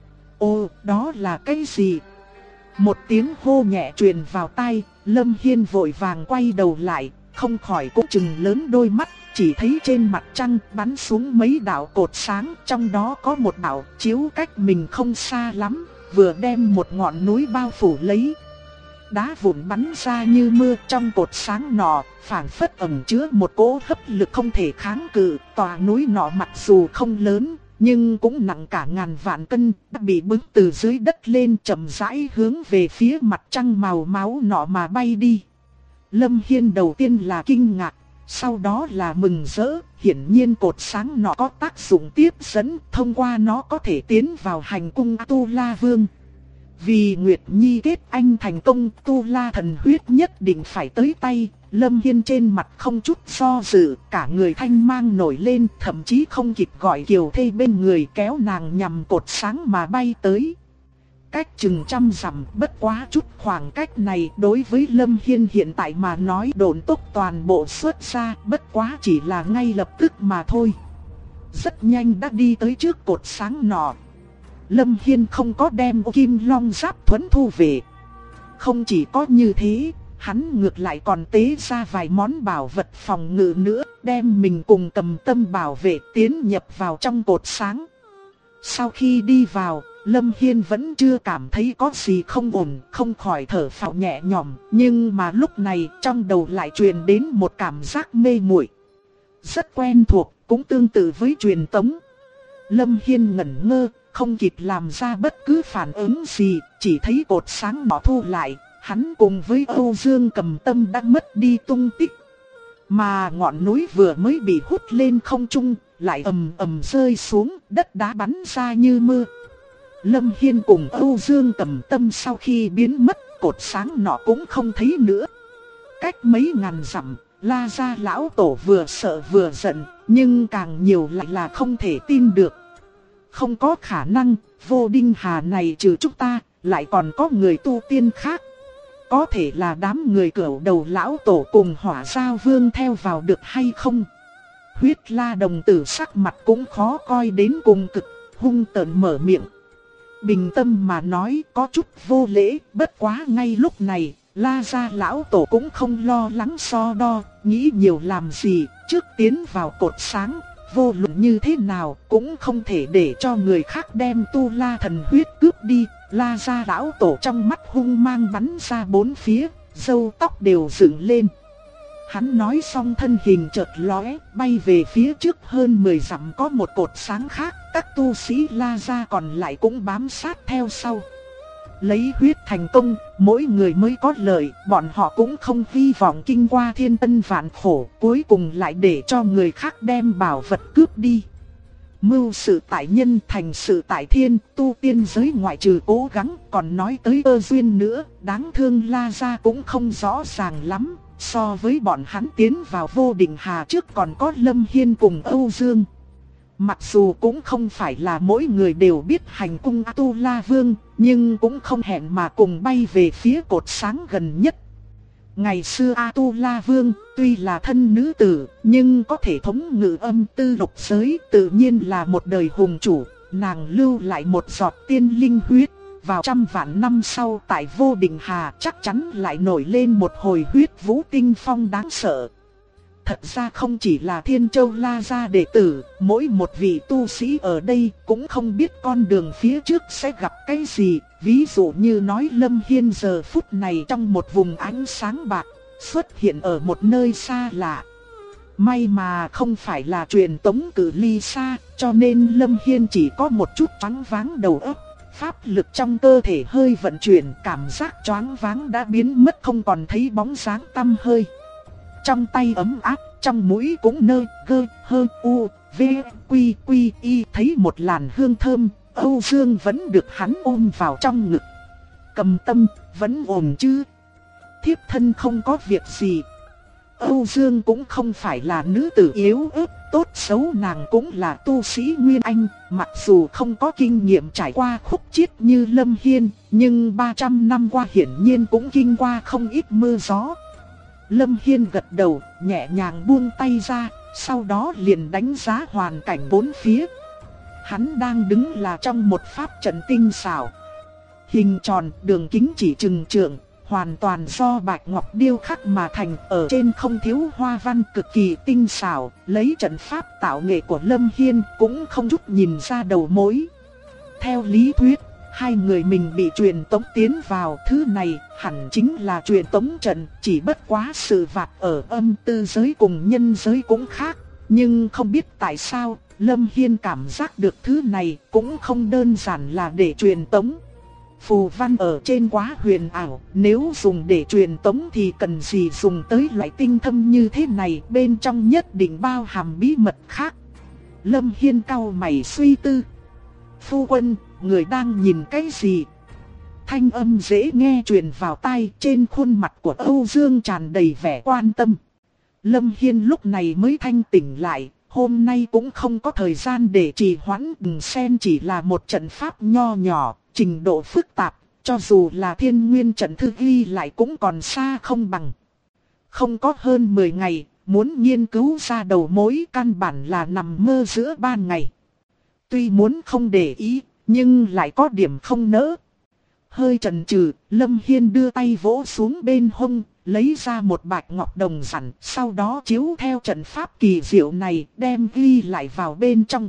Ô, đó là cái gì? Một tiếng hô nhẹ truyền vào tai, Lâm Hiên vội vàng quay đầu lại, không khỏi cũng chừng lớn đôi mắt, chỉ thấy trên mặt trăng bắn xuống mấy đạo cột sáng, trong đó có một đạo chiếu cách mình không xa lắm, vừa đem một ngọn núi bao phủ lấy. Đá vụn bắn ra như mưa, trong cột sáng nọ phảng phất ẩn chứa một cỗ hấp lực không thể kháng cự. Tòa núi nọ mặc dù không lớn, nhưng cũng nặng cả ngàn vạn cân, đã bị bứng từ dưới đất lên, chậm rãi hướng về phía mặt trăng màu máu nọ mà bay đi. Lâm Hiên đầu tiên là kinh ngạc, sau đó là mừng rỡ, hiển nhiên cột sáng nọ có tác dụng tiếp dẫn, thông qua nó có thể tiến vào hành cung A-tu-la Vương. Vì Nguyệt Nhi kết anh thành công, Tu La thần huyết nhất định phải tới tay. Lâm Hiên trên mặt không chút do dự, cả người thanh mang nổi lên, thậm chí không kịp gọi Kiều Thê bên người kéo nàng nhằm cột sáng mà bay tới. Cách chừng 100 dặm, bất quá chút khoảng cách này đối với Lâm Hiên hiện tại mà nói độn tốc toàn bộ xuất ra, bất quá chỉ là ngay lập tức mà thôi. Rất nhanh đã đi tới trước cột sáng nọ. Lâm Hiên không có đem ô kim long giáp thuẫn thu về. Không chỉ có như thế, hắn ngược lại còn tế ra vài món bảo vật phòng ngự nữa, đem mình cùng Cầm Tâm bảo vệ tiến nhập vào trong cột sáng. Sau khi đi vào, Lâm Hiên vẫn chưa cảm thấy có gì không ổn, không khỏi thở phào nhẹ nhõm, nhưng mà lúc này trong đầu lại truyền đến một cảm giác mê muội, rất quen thuộc, cũng tương tự với truyền tống. Lâm Hiên ngẩn ngơ, không kịp làm ra bất cứ phản ứng gì, chỉ thấy cột sáng nọ thu lại, hắn cùng với Âu Dương Cầm Tâm đã mất đi tung tích. Mà ngọn núi vừa mới bị hút lên không trung, lại ầm ầm rơi xuống, đất đá bắn ra như mưa. Lâm Hiên cùng Âu Dương Cầm Tâm sau khi biến mất, cột sáng nọ cũng không thấy nữa. Cách mấy ngàn dặm, La Gia lão tổ vừa sợ vừa giận, nhưng càng nhiều lại là không thể tin được. Không có khả năng, Vô Đinh Hà này trừ chúng ta, lại còn có người tu tiên khác. Có thể là đám người cửu đầu lão tổ cùng Hỏa Giao Vương theo vào được hay không? Huyết La đồng tử sắc mặt cũng khó coi đến cùng cực, hung tợn mở miệng. Bình tâm mà nói có chút vô lễ, bất quá ngay lúc này, La Gia lão tổ cũng không lo lắng so đo, nghĩ nhiều làm gì, trước tiến vào cột sáng, vô luận như thế nào cũng không thể để cho người khác đem Tu La thần huyết cướp đi. La Gia lão tổ trong mắt hung mang bắn ra bốn phía, râu tóc đều dựng lên. Hắn nói xong thân hình chợt lóe, bay về phía trước hơn 10 dặm có một cột sáng khác, các tu sĩ La Gia còn lại cũng bám sát theo sau. Lấy huyết thành công, mỗi người mới có lợi, bọn họ cũng không hy vọng kinh qua thiên tân vạn khổ, cuối cùng lại để cho người khác đem bảo vật cướp đi. Mưu sự tại nhân thành sự tại thiên, tu tiên giới ngoại trừ cố gắng, còn nói tới cơ duyên nữa, đáng thương La Gia cũng không rõ ràng lắm. So với bọn hắn tiến vào Vô Đỉnh Hà trước còn có Lâm Hiên cùng Âu Dương. Mặc dù cũng không phải là mỗi người đều biết hành cung A-tu-la Vương, nhưng cũng không hẹn mà cùng bay về phía cột sáng gần nhất. Ngày xưa A-tu-la Vương tuy là thân nữ tử, nhưng có thể thống ngự âm tư lục giới, tự nhiên là một đời hùng chủ. Nàng lưu lại một giọt tiên linh huyết, vào trăm vạn năm sau tại Vô Đỉnh Hà chắc chắn lại nổi lên một hồi huyết vũ tinh phong đáng sợ. Thật ra không chỉ là Thiên Châu La Gia đệ tử, mỗi một vị tu sĩ ở đây cũng không biết con đường phía trước sẽ gặp cái gì. Ví dụ như nói Lâm Hiên giờ phút này trong một vùng ánh sáng bạc, xuất hiện ở một nơi xa lạ. May mà không phải là truyền tống cự ly xa, cho nên Lâm Hiên chỉ có một chút choáng váng đầu óc. Pháp lực trong cơ thể hơi vận chuyển, cảm giác choáng váng đã biến mất, không còn thấy bóng dáng tăm hơi. Trong tay ấm áp, trong mũi cũng nơ gơ hơ u v quy quy y, thấy một làn hương thơm. Âu Dương vẫn được hắn ôm vào trong ngực. Cầm Tâm, vẫn ổn chứ? Thiếp thân không có việc gì. Âu Dương cũng không phải là nữ tử yếu ớt, tốt xấu nàng cũng là tu sĩ Nguyên Anh, mặc dù không có kinh nghiệm trải qua khúc chiết như Lâm Hiên, nhưng 300 năm qua hiển nhiên cũng kinh qua không ít mưa gió. Lâm Hiên gật đầu, nhẹ nhàng buông tay ra, sau đó liền đánh giá hoàn cảnh bốn phía. Hắn đang đứng là trong một pháp trận tinh xảo. Hình tròn, đường kính chỉ chừng trượng, hoàn toàn do bạch ngọc điêu khắc mà thành, ở trên không thiếu hoa văn cực kỳ tinh xảo, lấy trận pháp tạo nghệ của Lâm Hiên cũng không chút nhìn ra đầu mối. Theo lý thuyết, hai người mình bị truyền tống tiến vào, thứ này hẳn chính là truyền tống trận, chỉ bất quá sự vặt ở âm tư giới cùng nhân giới cũng khác, nhưng không biết tại sao Lâm Hiên cảm giác được thứ này cũng không đơn giản là để truyền tống. Phù văn ở trên quá huyền ảo, nếu dùng để truyền tống thì cần gì dùng tới loại tinh thâm như thế này, bên trong nhất định bao hàm bí mật khác. Lâm Hiên cau mày suy tư. Phu quân, người đang nhìn cái gì? Thanh âm dễ nghe truyền vào tai, trên khuôn mặt của Âu Dương tràn đầy vẻ quan tâm. Lâm Hiên lúc này mới thanh tỉnh lại, hôm nay cũng không có thời gian để trì hoãn, đừng xem chỉ là một trận pháp nho nhỏ, trình độ phức tạp, cho dù là Thiên Nguyên trận thư ghi lại cũng còn xa không bằng. Không có hơn 10 ngày, muốn nghiên cứu ra đầu mối căn bản là nằm mơ giữa ban ngày. Tuy muốn không để ý, nhưng lại có điểm không nỡ. Hơi chần chừ, Lâm Hiên đưa tay vỗ xuống bên hông, lấy ra một bạch ngọc đồng sẵn, sau đó chiếu theo trận pháp kỳ diệu này, đem ghi lại vào bên trong.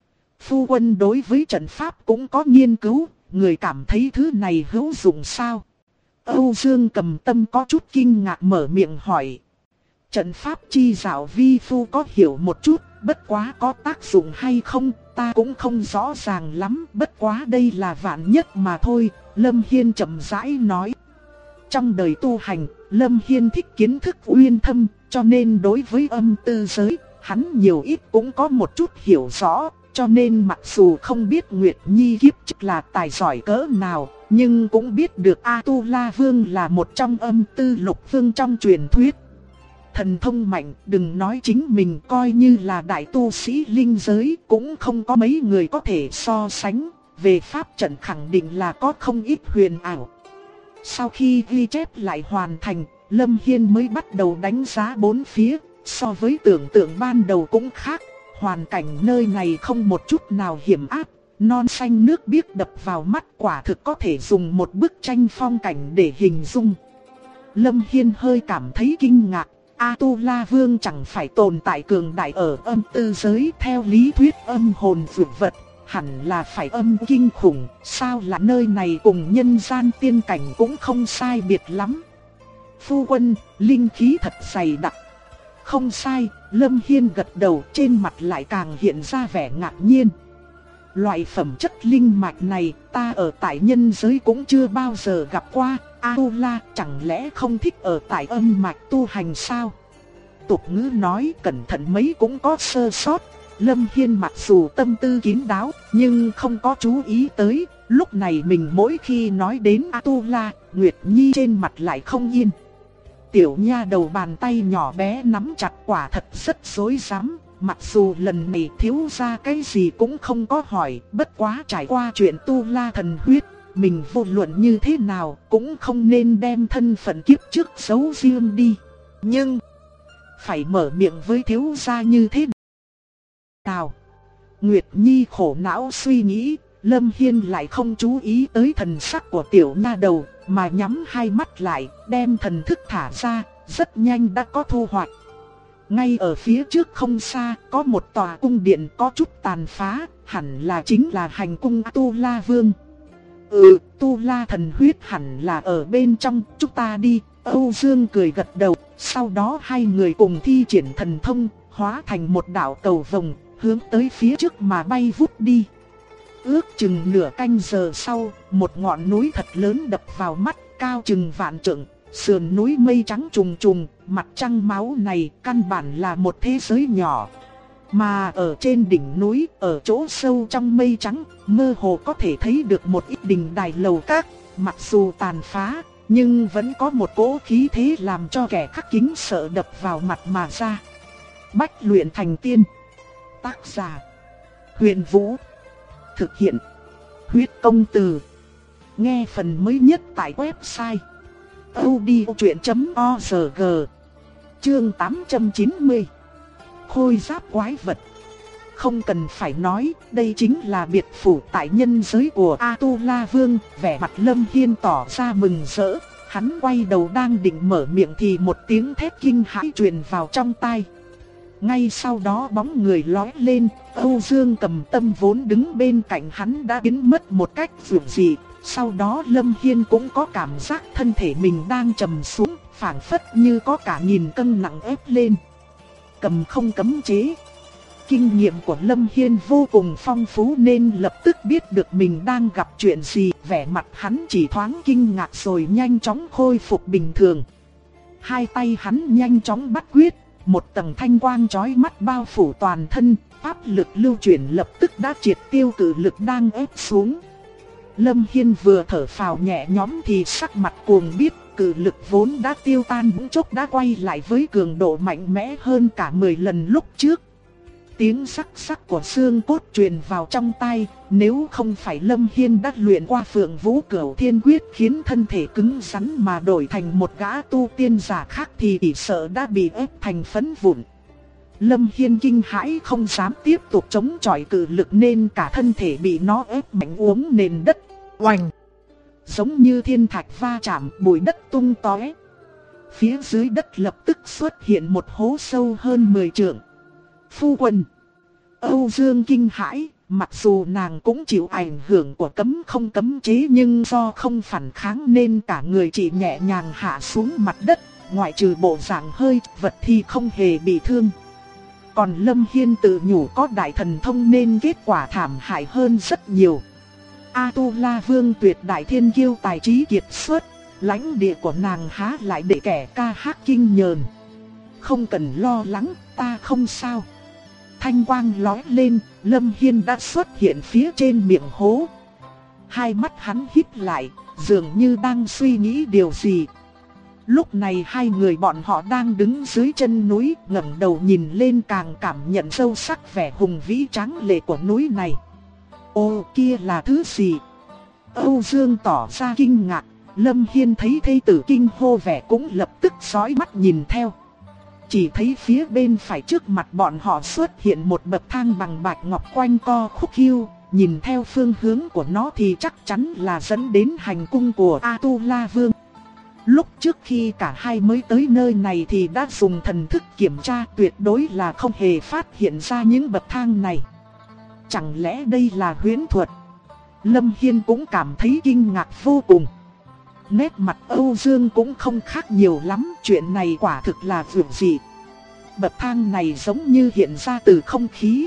Phu quân đối với trận pháp cũng có nghiên cứu, người cảm thấy thứ này hữu dụng sao? Âu Dương Cầm Tâm có chút kinh ngạc mở miệng hỏi. Trận pháp chi dạo vi phu có hiểu một chút, bất quá có tác dụng hay không, ta cũng không rõ ràng lắm, bất quá đây là vạn nhất mà thôi, Lâm Hiên chậm rãi nói. Trong đời tu hành, Lâm Hiên thích kiến thức uyên thâm, cho nên đối với âm tư giới, hắn nhiều ít cũng có một chút hiểu rõ, cho nên mặc dù không biết Nguyệt Nhi kiếp trước là tài giỏi cỡ nào, nhưng cũng biết được A-tu-la Vương là một trong âm tư lục vương trong truyền thuyết. Thần thông mạnh, đừng nói chính mình, coi như là đại tu sĩ linh giới cũng không có mấy người có thể so sánh, về pháp trận khẳng định là có không ít huyền ảo. Sau khi ghi chép lại hoàn thành, Lâm Hiên mới bắt đầu đánh giá bốn phía, so với tưởng tượng ban đầu cũng khác, hoàn cảnh nơi này không một chút nào hiểm ác, non xanh nước biếc đập vào mắt, quả thực có thể dùng một bức tranh phong cảnh để hình dung. Lâm Hiên hơi cảm thấy kinh ngạc, A-tu-la Vương chẳng phải tồn tại cường đại ở âm tư giới, theo lý thuyết âm hồn vượt vật, hẳn là phải âm kinh khủng, sao là nơi này cùng nhân gian tiên cảnh cũng không sai biệt lắm. Phu quân, linh khí thật dày đặc. Không sai, Lâm Hiên gật đầu, trên mặt lại càng hiện ra vẻ ngạc nhiên. Loại phẩm chất linh mạch này ta ở tại nhân giới cũng chưa bao giờ gặp qua, A-tu-la chẳng lẽ không thích ở tại âm mạch tu hành sao? Tục ngữ nói cẩn thận mấy cũng có sơ sót. Lâm Hiên mặc dù tâm tư kín đáo, nhưng không có chú ý tới, lúc này mình mỗi khi nói đến A-tu-la, Nguyệt Nhi trên mặt lại không yên. Tiểu nha đầu bàn tay nhỏ bé nắm chặt quả thật rất rối rắm, mặc dù lần này thiếu ra cái gì cũng không có hỏi, bất quá trải qua chuyện tu la thần huyết, mình vô luận như thế nào cũng không nên đem thân phận kiếp trước giấu riêng đi. Nhưng, phải mở miệng với thiếu gia như thế nào? Nguyệt Nhi khổ não suy nghĩ, Lâm Hiên lại không chú ý tới thần sắc của tiểu nha đầu, mà nhắm hai mắt lại, đem thần thức thả ra, rất nhanh đã có thu hoạch. Ngay ở phía trước không xa, có một tòa cung điện có chút tàn phá, hẳn là chính là hành cung Tu-la Vương. Tu-la thần huyết hẳn là ở bên trong, chúng ta đi. Âu Dương cười gật đầu, sau đó hai người cùng thi triển thần thông, hóa thành một đạo cầu vồng, hướng tới phía trước mà bay vút đi. Ước chừng nửa canh giờ sau, một ngọn núi thật lớn đập vào mắt, cao chừng vạn trượng, sườn núi mây trắng trùng trùng, mặt trăng máu này căn bản là một thế giới nhỏ. Mà ở trên đỉnh núi, ở chỗ sâu trong mây trắng, mơ hồ có thể thấy được một ít đình đài lầu các, mặc dù tàn phá, nhưng vẫn có một cỗ khí thế làm cho kẻ khắc kính sợ đập vào mặt mà ra. Bách luyện thành tiên. Tác giả: Huyền Vũ. Thực hiện: Huyết Công Từ. Nghe phần mới nhất tại website audiochuyện.org. Chương 890. Khôi giáp quái vật. Không cần phải nói, đây chính là biệt phủ tại nhân giới của A-tu-la Vương. Vẻ mặt Lâm Hiên tỏ ra mừng rỡ, hắn quay đầu đang định mở miệng thì một tiếng thét kinh hãi truyền vào trong tai. Ngay sau đó bóng người lóe lên, Âu Dương Cầm Tâm vốn đứng bên cạnh hắn đã biến mất một cách dường dị. Sau đó Lâm Hiên cũng có cảm giác thân thể mình đang trầm xuống, phảng phất như có cả nghìn cân nặng ép lên. Cầm không cấm chế. Kinh nghiệm của Lâm Hiên vô cùng phong phú nên lập tức biết được mình đang gặp chuyện gì. Vẻ mặt hắn chỉ thoáng kinh ngạc rồi nhanh chóng khôi phục bình thường. Hai tay hắn nhanh chóng bắt quyết, một tầng thanh quang chói mắt bao phủ toàn thân, pháp lực lưu chuyển lập tức đã triệt tiêu cự lực đang ép xuống. Lâm Hiên vừa thở phào nhẹ nhõm thì sắc mặt cuồng biết, cự lực vốn đã tiêu tan bỗng chốc đã quay lại với cường độ mạnh mẽ hơn cả 10 lần lúc trước. Tiếng sắc sắc của xương cốt truyền vào trong tai, nếu không phải Lâm Hiên đã luyện qua Phượng Vũ Cửu Thiên Quyết khiến thân thể cứng rắn mà đổi thành một gã tu tiên giả khác thì chỉ sợ đã bị ép thành phấn vụn. Lâm Hiên kinh hãi không dám tiếp tục chống chọi cự lực nên cả thân thể bị nó ép mạnh uống nền đất. Oành! Giống như thiên thạch va chạm, bụi đất tung tóe. Phía dưới đất lập tức xuất hiện một hố sâu hơn 10 trượng. Phu quân! Âu Dương kinh hãi, mặc dù nàng cũng chịu ảnh hưởng của cấm không cấm chế nhưng do không phản kháng nên cả người chỉ nhẹ nhàng hạ xuống mặt đất, ngoại trừ bộ dạng hơi vật thì không hề bị thương. Còn Lâm Hiên tự nhủ có đại thần thông nên kết quả thảm hại hơn rất nhiều. A-tu-la Vương tuyệt đại thiên kiêu tài trí kiệt xuất, lãnh địa của nàng há lại để kẻ ca hát kinh nhờn. Không cần lo lắng, ta không sao. Thanh quang lóe lên, Lâm Hiên đã xuất hiện phía trên miệng hố. Hai mắt hắn híp lại, dường như đang suy nghĩ điều gì. Lúc này hai người bọn họ đang đứng dưới chân núi, ngẩng đầu nhìn lên càng cảm nhận sâu sắc vẻ hùng vĩ tráng lệ của núi này. Ô, kia là thứ gì? Âu Dương tỏ ra kinh ngạc, Lâm Hiên thấy thê tử kinh hô vẻ cũng lập tức dõi mắt nhìn theo. Chỉ thấy phía bên phải trước mặt bọn họ xuất hiện một bậc thang bằng bạch ngọc quanh co khúc khiu, nhìn theo phương hướng của nó thì chắc chắn là dẫn đến hành cung của A-tu-la Vương. Lúc trước khi cả hai mới tới nơi này thì đã dùng thần thức kiểm tra, tuyệt đối là không hề phát hiện ra những bậc thang này. Chẳng lẽ đây là huyễn thuật? Lâm Hiên cũng cảm thấy kinh ngạc vô cùng. Nét mặt Âu Dương cũng không khác nhiều lắm, chuyện này quả thực là vượt dị. Bậc thang này giống như hiện ra từ không khí.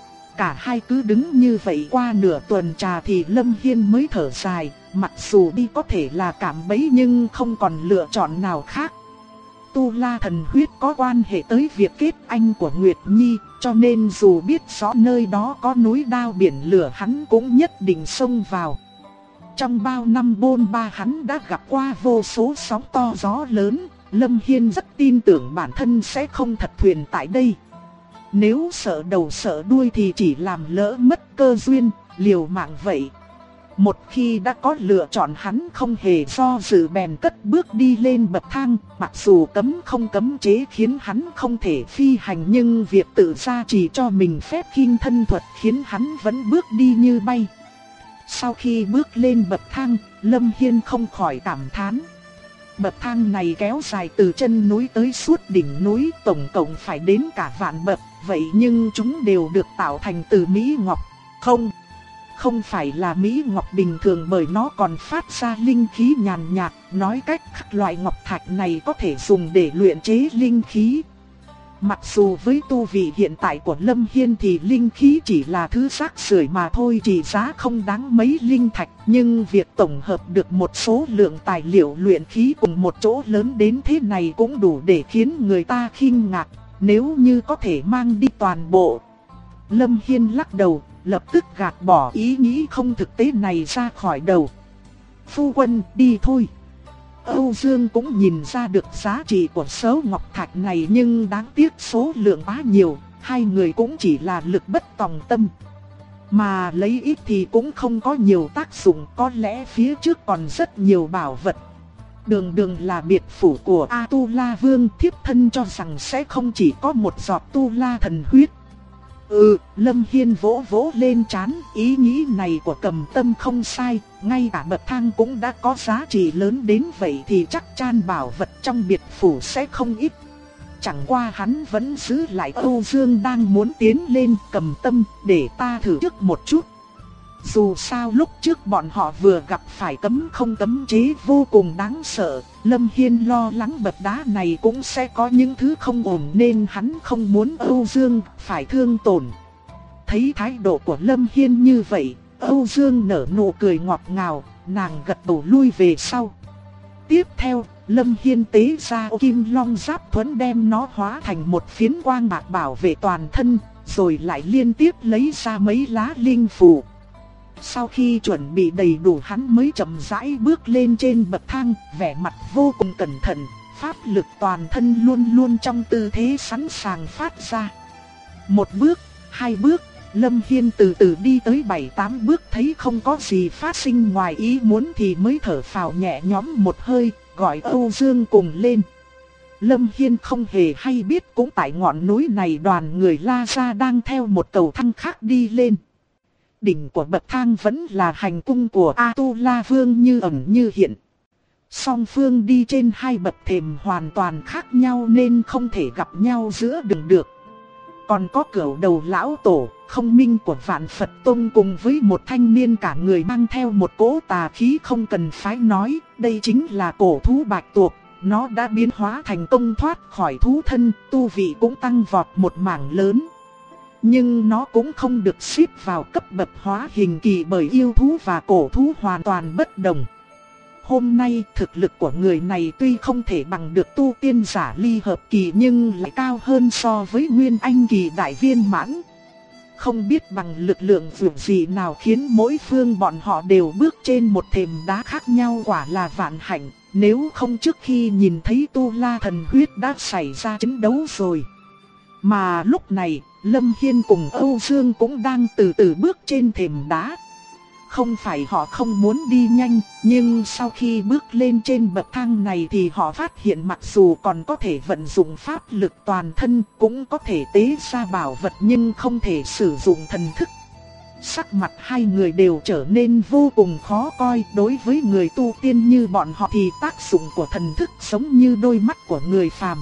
Cả hai cứ đứng như vậy qua nửa tuần trà thì Lâm Hiên mới thở dài, mặc dù đi có thể là cảm bẫy nhưng không còn lựa chọn nào khác. Tu La thần huyết có quan hệ tới việc kết anh của Nguyệt Nhi, cho nên dù biết rõ nơi đó có núi đao biển lửa hắn cũng nhất định xông vào. Trong bao năm bôn ba hắn đã gặp qua vô số sóng to gió lớn, Lâm Hiên rất tin tưởng bản thân sẽ không thật thuyền tại đây. Nếu sợ đầu sợ đuôi thì chỉ làm lỡ mất cơ duyên, liều mạng vậy. Một khi đã có lựa chọn hắn không hề do dự bèn cất bước đi lên bậc thang, mặc dù cấm không cấm chế khiến hắn không thể phi hành nhưng việc tự gia trì cho mình phép khinh thân thuật khiến hắn vẫn bước đi như bay. Sau khi bước lên bậc thang, Lâm Hiên không khỏi cảm thán. Bậc thang này kéo dài từ chân núi tới suốt đỉnh núi, tổng cộng phải đến cả vạn bậc, vậy nhưng chúng đều được tạo thành từ mỹ ngọc. Không phải là mỹ ngọc bình thường bởi nó còn phát ra linh khí nhàn nhạt, nói cách khác loại ngọc thạch này có thể dùng để luyện chế linh khí. Mặc dù với tu vị hiện tại của Lâm Hiên thì linh khí chỉ là thứ rác rưởi mà thôi, trị giá không đáng mấy linh thạch, nhưng việc tổng hợp được một số lượng tài liệu luyện khí cùng một chỗ lớn đến thế này cũng đủ để khiến người ta kinh ngạc, nếu như có thể mang đi toàn bộ. Lâm Hiên lắc đầu, lập tức gạt bỏ ý nghĩ không thực tế này ra khỏi đầu. Phu quân, đi thôi. Âu Dương cũng nhìn ra được giá trị của số ngọc thạch này nhưng đáng tiếc số lượng quá nhiều, hai người cũng chỉ là lực bất tòng tâm. Mà lấy ít thì cũng không có nhiều tác dụng, có lẽ phía trước còn rất nhiều bảo vật. Đường đường là biệt phủ của A-tu-la Vương, thiếp thân cho rằng sẽ không chỉ có một giọt tu la thần huyết. Lâm Hiên vỗ vỗ lên trán, ý nghĩ này của Cầm Tâm không sai, ngay cả bậc thang cũng đã có giá trị lớn đến vậy thì chắc chắn bảo vật trong biệt phủ sẽ không ít. Chẳng qua hắn vẫn giữ lại Âu Dương đang muốn tiến lên. Cầm Tâm, để ta thử trước một chút. Dù sao lúc trước bọn họ vừa gặp phải cấm không cấm chế vô cùng đáng sợ, Lâm Hiên lo lắng bậc đá này cũng sẽ có những thứ không ổn nên hắn không muốn Âu Dương phải thương tổn. Thấy thái độ của Lâm Hiên như vậy, Âu Dương nở nụ cười ngọt ngào, nàng gật đầu lui về sau. Tiếp theo, Lâm Hiên tế ra kim long giáp thuẫn đem nó hóa thành một phiến quang bạc bảo vệ toàn thân, rồi lại liên tiếp lấy ra mấy lá linh phù. Sau khi chuẩn bị đầy đủ hắn mới chậm rãi bước lên trên bậc thang, vẻ mặt vô cùng cẩn thận, pháp lực toàn thân luôn luôn trong tư thế sẵn sàng phát ra. Một bước, hai bước, Lâm Hiên từ từ đi tới 7-8 bước thấy không có gì phát sinh ngoài ý muốn thì mới thở phào nhẹ nhõm một hơi, gọi Âu Dương cùng lên. Lâm Hiên không hề hay biết cũng tại ngọn núi này đoàn người La Gia đang theo một cầu thang khác đi lên. Đỉnh của bậc thang vẫn là hành cung của A-tu-la Vương như ẩn như hiện. Song phương đi trên hai bậc thềm hoàn toàn khác nhau nên không thể gặp nhau giữa đường được. Còn có Cửu Đầu lão tổ, Không Minh của Vạn Phật Tông cùng với một thanh niên cả người mang theo một cỗ tà khí không cần phải nói, đây chính là cổ thú bạch tuộc, nó đã biến hóa thành công thoát khỏi thú thân, tu vị cũng tăng vọt một mảng lớn. Nhưng nó cũng không được xếp vào cấp bậc hóa hình kỳ bởi yêu thú và cổ thú hoàn toàn bất đồng. Hôm nay thực lực của người này tuy không thể bằng được tu tiên giả ly hợp kỳ nhưng lại cao hơn so với nguyên anh kỳ đại viên mãn. Không biết bằng lực lượng vượt gì nào khiến mỗi phương bọn họ đều bước trên một thềm đá khác nhau, quả là vạn hạnh. Nếu không trước khi nhìn thấy Tu La thần huyết đã xảy ra chiến đấu rồi. Mà lúc này, Lâm Hiên cùng Âu Dương cũng đang từ từ bước trên thềm đá. Không phải họ không muốn đi nhanh, nhưng sau khi bước lên trên bậc thang này thì họ phát hiện mặc dù còn có thể vận dụng pháp lực toàn thân, cũng có thể tế ra bảo vật nhưng không thể sử dụng thần thức. Sắc mặt hai người đều trở nên vô cùng khó coi. Đối với người tu tiên như bọn họ thì tác dụng của thần thức giống như đôi mắt của người phàm.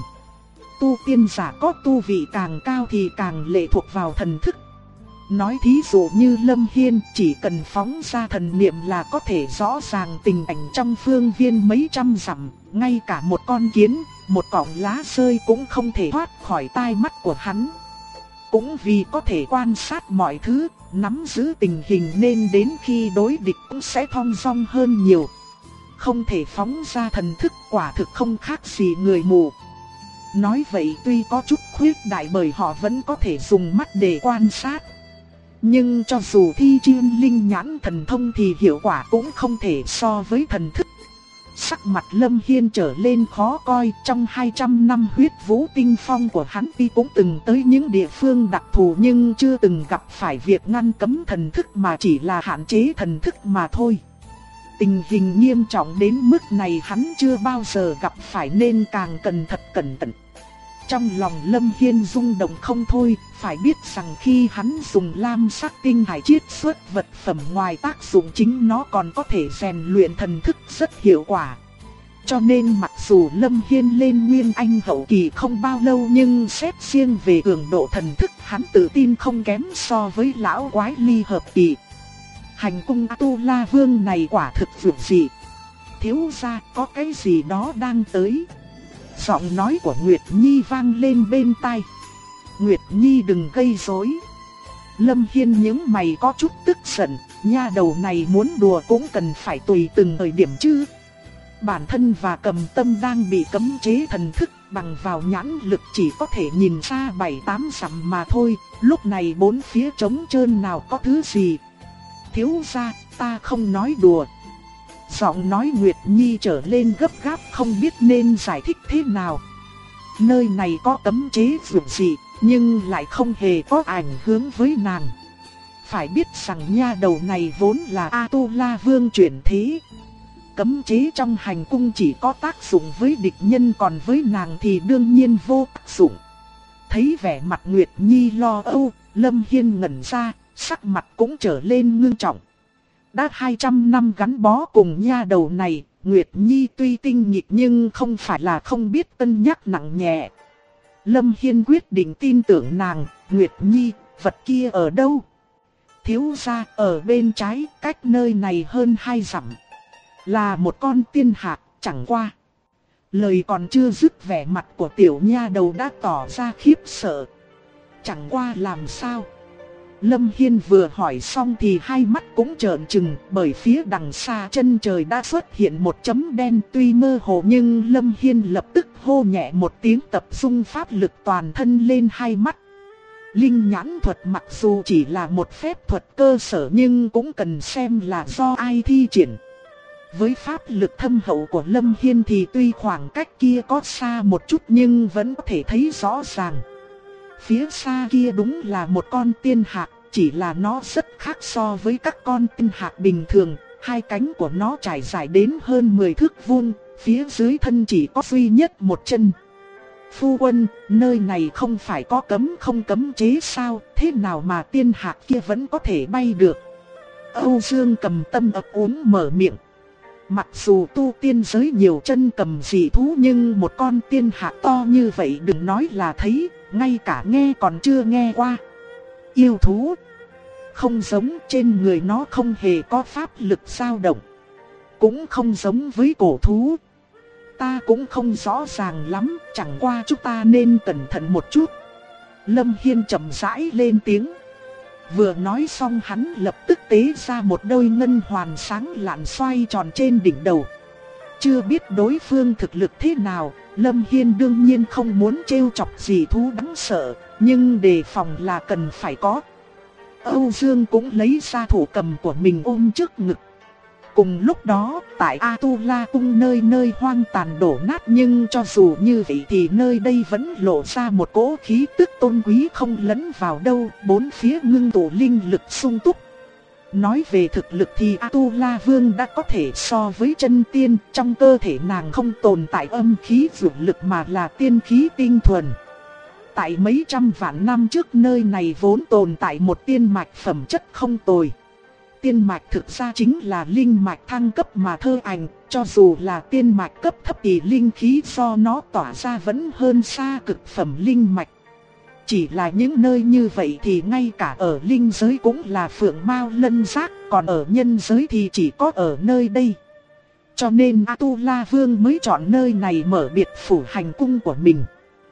Tu tiên giả có tu vị càng cao thì càng lệ thuộc vào thần thức. Nói thí dụ như Lâm Hiên chỉ cần phóng ra thần niệm là có thể rõ ràng tình cảnh trong phương viên mấy trăm dặm. Ngay cả một con kiến, một cọng lá rơi cũng không thể thoát khỏi tai mắt của hắn. Cũng vì có thể quan sát mọi thứ, nắm giữ tình hình nên đến khi đối địch cũng sẽ thong dong hơn nhiều. Không thể phóng ra thần thức quả thực không khác gì người mù. Nói vậy tuy có chút khuyết đại bởi họ vẫn có thể dùng mắt để quan sát. Nhưng cho dù thi chuyên linh nhãn thần thông thì hiệu quả cũng không thể so với thần thức. Sắc mặt Lâm Hiên trở lên khó coi. Trong 200 năm huyết vũ tinh phong của hắn tuy cũng từng tới những địa phương đặc thù nhưng chưa từng gặp phải việc ngăn cấm thần thức mà chỉ là hạn chế thần thức mà thôi. Tình hình nghiêm trọng đến mức này hắn chưa bao giờ gặp phải nên càng cần thật cẩn thận. Trong lòng Lâm Hiên rung động không thôi, phải biết rằng khi hắn dùng lam sắc tinh hải chiết xuất vật phẩm ngoài tác dụng chính nó còn có thể rèn luyện thần thức rất hiệu quả. Cho nên mặc dù Lâm Hiên lên nguyên anh hậu kỳ không bao lâu nhưng xét riêng về cường độ thần thức hắn tự tin không kém so với lão quái ly hợp kỳ. Hành cung Tu La Vương này quả thực vượt dị. Thiếu gia có cái gì đó đang tới. Giọng nói của Nguyệt Nhi vang lên bên tai. Nguyệt Nhi đừng gây rối. Lâm Hiên những mày có chút tức giận. Nha đầu này muốn đùa cũng cần phải tùy từng thời điểm chứ. Bản thân và Cầm Tâm đang bị cấm chế thần thức, bằng vào nhãn lực chỉ có thể nhìn ra 7-8 dặm mà thôi. Lúc này bốn phía trống trơn nào có thứ gì. Thiếu gia, ta không nói đùa. Giọng nói Nguyệt Nhi trở lên gấp gáp không biết nên giải thích thế nào. Nơi này có cấm chế vượt dị, nhưng lại không hề có ảnh hưởng với nàng. Phải biết rằng nha đầu này vốn là A Tu La Vương chuyển thế. Cấm chế trong hành cung chỉ có tác dụng với địch nhân, còn với nàng thì đương nhiên vô tác dụng. Thấy vẻ mặt Nguyệt Nhi lo âu, Lâm Hiên ngẩn ra, sắc mặt cũng trở lên ngưng trọng. Đã 200 năm gắn bó cùng nha đầu này, Nguyệt Nhi tuy tinh nghịch nhưng không phải là không biết cân nhắc nặng nhẹ. Lâm Hiên quyết định tin tưởng nàng. Nguyệt Nhi, vật kia ở đâu? Thiếu gia, ở bên trái, cách nơi này hơn 2 dặm. Là một con tiên hạc, chẳng qua. Lời còn chưa dứt vẻ mặt của tiểu nha đầu đã tỏ ra khiếp sợ. Chẳng qua làm sao? Lâm Hiên vừa hỏi xong thì hai mắt cũng trợn trừng, bởi phía đằng xa chân trời đã xuất hiện một chấm đen tuy mơ hồ nhưng Lâm Hiên lập tức hô nhẹ một tiếng tập trung pháp lực toàn thân lên hai mắt. Linh nhãn thuật mặc dù chỉ là một phép thuật cơ sở nhưng cũng cần xem là do ai thi triển. Với pháp lực thâm hậu của Lâm Hiên thì tuy khoảng cách kia có xa một chút nhưng vẫn có thể thấy rõ ràng. Phía xa kia đúng là một con tiên hạc, chỉ là nó rất khác so với các con tiên hạc bình thường. Hai cánh của nó trải dài đến hơn 10 thước vuông, phía dưới thân chỉ có duy nhất một chân. Phu quân, nơi này không phải có không cấm chế sao, thế nào mà tiên hạc kia vẫn có thể bay được? Âu Dương Cầm Tâm ấp úng mở miệng. Mặc dù tu tiên giới nhiều chân cầm dị thú nhưng một con tiên hạc to như vậy đừng nói là thấy, ngay cả nghe còn chưa nghe qua. Yêu thú không giống, trên người nó không hề có pháp lực dao động, cũng không giống với cổ thú. ta cũng không rõ ràng lắm, chẳng qua chúng ta nên cẩn thận một chút. Lâm Hiên chậm rãi lên tiếng. Vừa nói xong hắn lập tức tế ra một đôi ngân hoàn sáng lạn xoay tròn trên đỉnh đầu. Chưa biết đối phương thực lực thế nào, Lâm Hiên đương nhiên không muốn trêu chọc gì thú đáng sợ, nhưng đề phòng là cần phải có. Âu Dương cũng lấy ra thủ cầm của mình ôm trước ngực. Cùng lúc đó, tại Atula cung nơi nơi hoang tàn đổ nát, nhưng cho dù như vậy thì nơi đây vẫn lộ ra một cỗ khí tức tôn quý không lẫn vào đâu, bốn phía ngưng tụ linh lực sung túc. Nói về thực lực thì Atula Vương đã có thể so với chân tiên, trong cơ thể nàng không tồn tại âm khí dược lực mà là tiên khí tinh thuần. Tại mấy trăm vạn năm trước nơi này vốn tồn tại một tiên mạch phẩm chất không tồi. Tiên mạch thực ra chính là linh mạch thăng cấp mà thơ ảnh, cho dù là tiên mạch cấp thấp thì linh khí do nó tỏa ra vẫn hơn xa cực phẩm linh mạch. Chỉ là những nơi như vậy thì ngay cả ở linh giới cũng là phượng mao lân giác, còn ở nhân giới thì chỉ có ở nơi đây. Cho nên Atula Vương mới chọn nơi này mở biệt phủ hành cung của mình.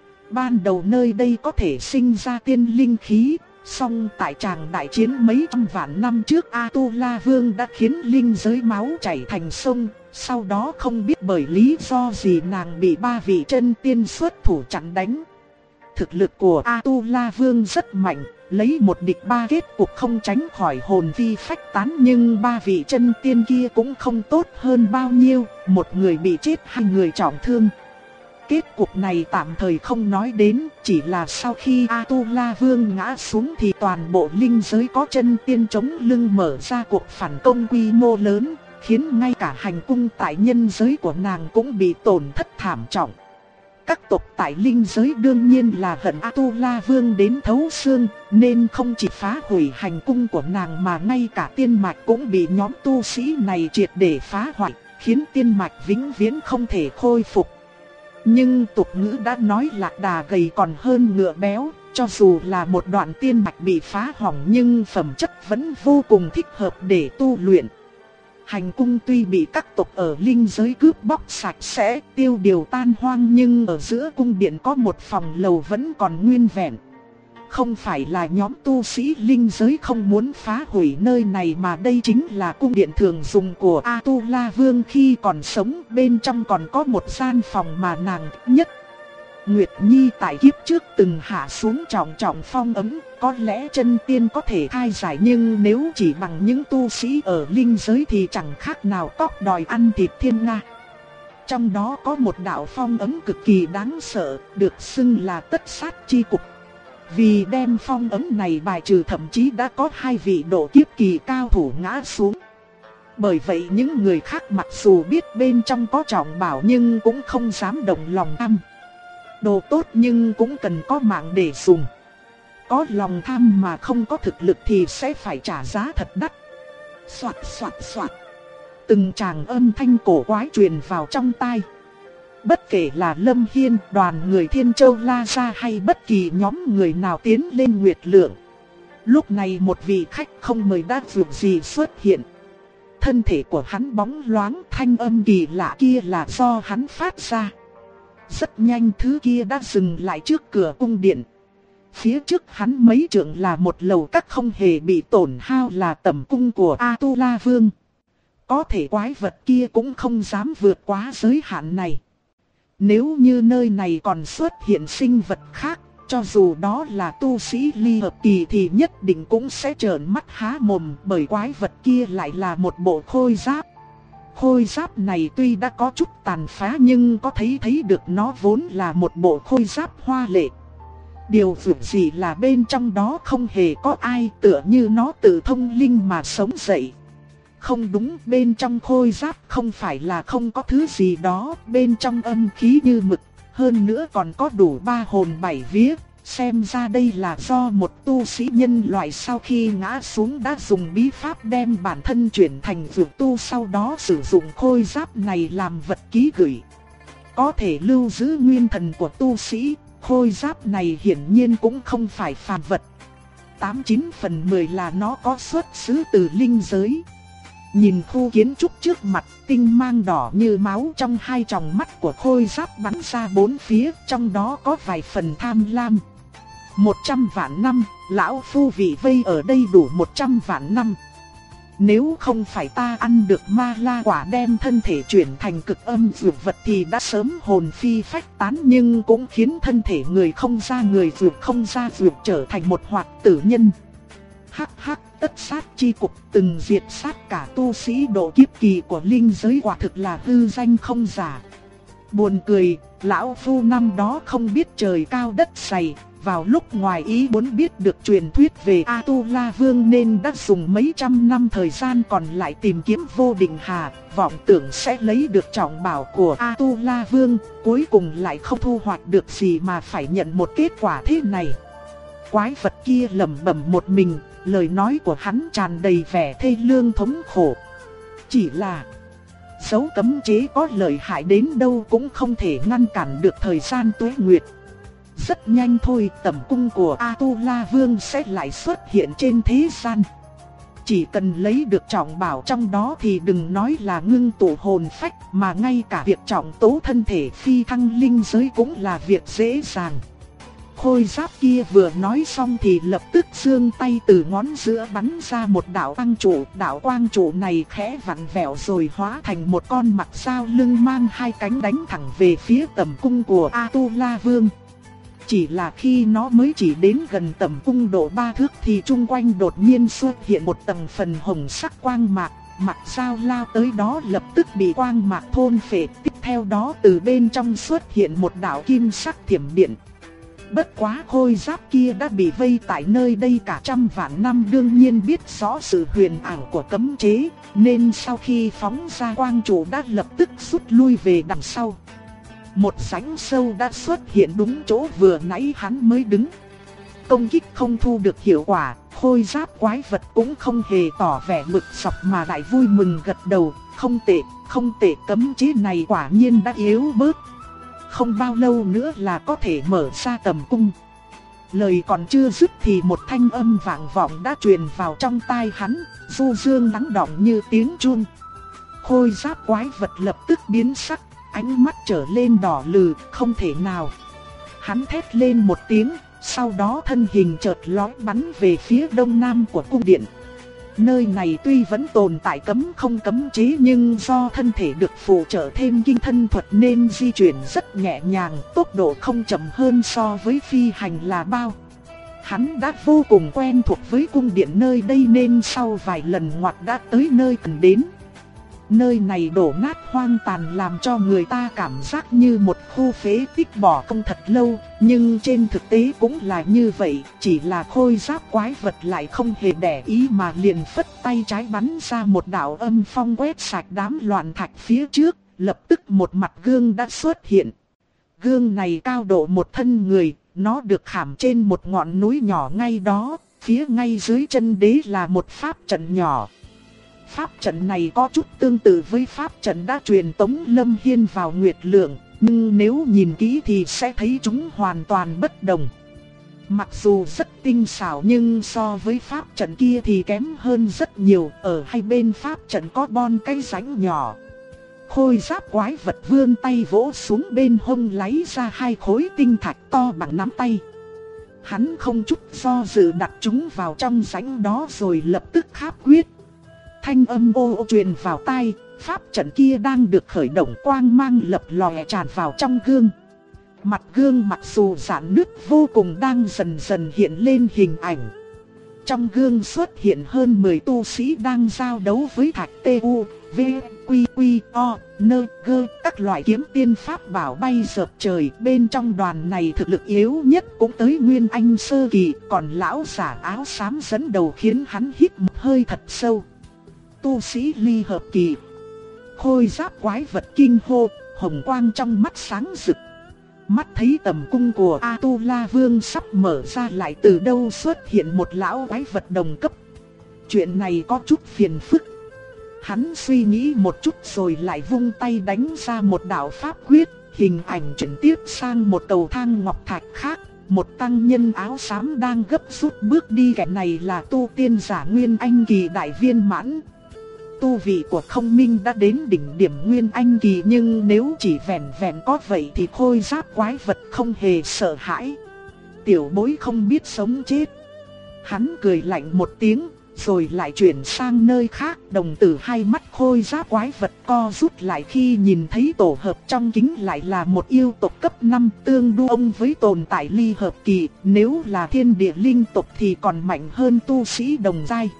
Ban đầu nơi đây có thể sinh ra tiên linh khí, song tại tràng đại chiến mấy trăm vạn năm trước Atula Vương đã khiến linh giới máu chảy thành sông. Sau đó không biết bởi lý do gì nàng bị ba vị chân tiên xuất thủ chặn đánh. Thực lực của Atula Vương rất mạnh, lấy một địch ba kết cục không tránh khỏi hồn vi phách tán, nhưng ba vị chân tiên kia cũng không tốt hơn bao nhiêu, một người bị chết hai người trọng thương. Kết cục này tạm thời không nói đến, chỉ là sau khi Atula Vương ngã xuống thì toàn bộ linh giới có chân tiên chống lưng mở ra cuộc phản công quy mô lớn, khiến ngay cả hành cung tại nhân giới của nàng cũng bị tổn thất thảm trọng. Các tộc tại linh giới đương nhiên là hận Atula Vương đến thấu xương, nên không chỉ phá hủy hành cung của nàng mà ngay cả tiên mạch cũng bị nhóm tu sĩ này triệt để phá hoại, khiến tiên mạch vĩnh viễn không thể khôi phục. Nhưng tục ngữ đã nói lạc đà gầy còn hơn ngựa béo, cho dù là một đoạn tiên mạch bị phá hỏng nhưng phẩm chất vẫn vô cùng thích hợp để tu luyện. Hành cung tuy bị các tộc ở linh giới cướp bóc sạch sẽ, tiêu điều tan hoang, nhưng ở giữa cung điện có một phòng lầu vẫn còn nguyên vẹn. Không phải là nhóm tu sĩ linh giới không muốn phá hủy nơi này, mà đây chính là cung điện thường dùng của Atula Vương khi còn sống. Bên trong còn có một gian phòng mà nàng thích nhất. Nguyệt Nhi tại kiếp trước từng hạ xuống trọng phong ấm, có lẽ chân tiên có thể khai giải, nhưng nếu chỉ bằng những tu sĩ ở linh giới thì chẳng khác nào cóc đòi ăn thịt thiên nga. Trong đó có một đạo phong ấm cực kỳ đáng sợ, được xưng là tất sát chi cục. Vì đem phong ấm này bài trừ, thậm chí đã có hai vị độ kiếp kỳ cao thủ ngã xuống. Bởi vậy những người khác mặc dù biết bên trong có trọng bảo nhưng cũng không dám động lòng tham. Đồ tốt nhưng cũng cần có mạng để dùng. Có lòng tham mà không có thực lực thì sẽ phải trả giá thật đắt. Soạt soạt soạt. Từng tràng âm thanh cổ quái truyền vào trong tai. Bất kể là Lâm Hiên, đoàn người Thiên Châu La Gia hay bất kỳ nhóm người nào tiến lên Nguyệt Lượng, lúc này một vị khách không mời đã dường gì xuất hiện. Thân thể của hắn bóng loáng, thanh âm kỳ lạ kia là do hắn phát ra. Rất nhanh thứ kia đã dừng lại trước cửa cung điện. Phía trước hắn mấy trượng là một lầu các không hề bị tổn hao, là tẩm cung của Atula Vương. Có thể quái vật kia cũng không dám vượt quá giới hạn này. Nếu như nơi này còn xuất hiện sinh vật khác, cho dù đó là tu sĩ ly hợp kỳ thì nhất định cũng sẽ trợn mắt há mồm, bởi quái vật kia lại là một bộ khôi giáp. Khôi giáp này tuy đã có chút tàn phá nhưng có thấy được nó vốn là một bộ khôi giáp hoa lệ. Điều dữ gì là bên trong đó không hề có ai, tựa như nó tự thông linh mà sống dậy. Không đúng, bên trong khôi giáp không phải là không có thứ gì đó, bên trong âm khí như mực, hơn nữa còn có đủ 3 hồn 7 vía. Xem ra đây là do một tu sĩ nhân loại sau khi ngã xuống đã dùng bí pháp đem bản thân chuyển thành dược tu, sau đó sử dụng khôi giáp này làm vật ký gửi. Có thể lưu giữ nguyên thần của tu sĩ, khôi giáp này hiển nhiên cũng không phải phàm vật. 89 phần 10 là nó có xuất xứ từ linh giới. Nhìn khu kiến trúc trước mặt, tinh mang đỏ như máu trong hai tròng mắt của Khôi Giáp bắn ra bốn phía, trong đó có vài phần tham lam. 100 vạn năm, lão phu vị vây ở đây đủ 100 vạn năm. Nếu không phải ta ăn được ma la quả đem thân thể chuyển thành cực âm dược vật thì đã sớm hồn phi phách tán, nhưng cũng khiến thân thể người không ra người dược không ra dược trở thành một hoạt tử nhân. Hắc hắc, tất sát chi cục từng diệt sát cả tu sĩ độ kiếp kỳ của linh giới, quả thực là hư danh không giả. Buồn cười, lão phu năm đó không biết trời cao đất dày, vào lúc ngoài ý muốn biết được truyền thuyết về A-tu-la Vương nên đã dùng mấy trăm năm thời gian còn lại tìm kiếm Vô Định Hà, vọng tưởng sẽ lấy được trọng bảo của A-tu-la Vương, cuối cùng lại không thu hoạch được gì mà phải nhận một kết quả thế này. Quái vật kia lẩm bẩm một mình, lời nói của hắn tràn đầy vẻ thê lương thống khổ. Chỉ là dấu cấm chế có lợi hại đến đâu cũng không thể ngăn cản được thời gian tuế nguyệt. Rất nhanh thôi, tẩm cung của A-tu-la Vương sẽ lại xuất hiện trên thế gian. Chỉ cần lấy được trọng bảo trong đó thì đừng nói là ngưng tụ hồn phách, mà ngay cả việc trọng tố thân thể phi thăng linh giới cũng là việc dễ dàng. Khôi Giáp kia vừa nói xong thì lập tức giương tay từ ngón giữa bắn ra một đạo quang trụ. Đạo quang trụ này khẽ vặn vẹo rồi hóa thành một con mặt dao lưng mang hai cánh đánh thẳng về phía tẩm cung của A-tu-la Vương. Chỉ là khi nó mới chỉ đến gần tẩm cung độ 3 thước thì chung quanh đột nhiên xuất hiện một tầng phần hồng sắc quang mạc. Mặt dao lao tới đó lập tức bị quang mạc thôn phệ. Tiếp theo đó từ bên trong xuất hiện một đạo kim sắc thiểm điện. Bất quá Khôi Giáp kia đã bị vây tại nơi đây cả trăm vạn năm, đương nhiên biết rõ sự huyền ảo của cấm chế, nên sau khi phóng ra quang trụ đã lập tức rút lui về đằng sau. Một rãnh sâu đã xuất hiện đúng chỗ vừa nãy hắn mới đứng. Công kích không thu được hiệu quả, Khôi Giáp quái vật cũng không hề tỏ vẻ bực dọc mà lại vui mừng gật đầu. Không tệ, không tệ, cấm chế này quả nhiên đã yếu bớt. Không bao lâu nữa là có thể mở ra tẩm cung. Lời còn chưa dứt thì một thanh âm vang vọng đã truyền vào trong tai hắn, du dương lắng đọng như tiếng chuông. Khôi Giáp quái vật lập tức biến sắc, ánh mắt trở lên đỏ lừ, không thể nào. Hắn thét lên một tiếng, sau đó thân hình chợt lóe bắn về phía đông nam của cung điện. Nơi này tuy vẫn tồn tại cấm không cấm chế, nhưng do thân thể được phụ trợ thêm kinh thân thuật nên di chuyển rất nhẹ nhàng, tốc độ không chậm hơn so với phi hành là bao. Hắn đã vô cùng quen thuộc với cung điện nơi đây nên sau vài lần ngoặt đã tới nơi cần đến. Nơi này đổ nát hoang tàn làm cho người ta cảm giác như một khu phế tích bỏ không thật lâu, nhưng trên thực tế cũng là như vậy, chỉ là Khôi Giáp quái vật lại không hề để ý mà liền phất tay trái bắn ra một đạo âm phong quét sạch đám loạn thạch phía trước, lập tức một mặt gương đã xuất hiện. Gương này cao độ một thân người, nó được khảm trên một ngọn núi nhỏ ngay đó, phía ngay dưới chân đế là một pháp trận nhỏ. Pháp trận này có chút tương tự với pháp trận đã truyền Tống Lâm Hiên vào Nguyệt Lượng, nhưng nếu nhìn kỹ thì sẽ thấy chúng hoàn toàn bất đồng. Mặc dù rất tinh xảo nhưng so với pháp trận kia thì kém hơn rất nhiều, ở hai bên pháp trận có bon cái rãnh nhỏ. Khôi Giáp quái vật vươn tay vỗ xuống bên hông lấy ra hai khối tinh thạch to bằng nắm tay. Hắn không chút do dự đặt chúng vào trong rãnh đó rồi lập tức kháp quyết. Thanh âm ô truyền vào tai, pháp trận kia đang được khởi động, quang mang lập lòe tràn vào trong gương. Mặt gương mặc dù rạn nứt vô cùng đang dần dần hiện lên hình ảnh. Trong gương xuất hiện hơn 10 tu sĩ đang giao đấu với thạch TU, V, Quy, Quy, O, Nơ, Gơ, các loại kiếm tiên pháp bảo bay dợp trời. Bên trong đoàn này thực lực yếu nhất cũng tới Nguyên Anh sơ kỳ, còn lão giả áo xám dẫn đầu khiến hắn hít một hơi thật sâu. Tu sĩ ly hợp kỳ. Khôi Giáp quái vật kinh hô, hồng quang trong mắt sáng rực. Mắt thấy tầm cung của A-tu-la Vương sắp mở ra lại từ đâu xuất hiện một lão quái vật đồng cấp. Chuyện này có chút phiền phức. Hắn suy nghĩ một chút rồi lại vung tay đánh ra một đạo pháp quyết, hình ảnh chuyển tiếp sang một cầu thang ngọc thạch khác. Một tăng nhân áo xám đang gấp rút bước đi, kẻ này là tu tiên giả Nguyên Anh kỳ đại viên mãn. tu vị của Không Minh đã đến đỉnh điểm Nguyên Anh kỳ, nhưng nếu chỉ vẹn vẹn có vậy thì khôi giáp quái vật không hề sợ hãi. Tiểu bối không biết sống chết. Hắn cười lạnh một tiếng, rồi lại chuyển sang nơi khác. Đồng tử hai mắt khôi giáp quái vật co rút lại khi nhìn thấy tổ hợp trong kính lại là một yêu tộc cấp 5 tương đương với tồn tại ly hợp kỳ. Nếu là thiên địa linh tộc thì còn mạnh hơn tu sĩ đồng giai.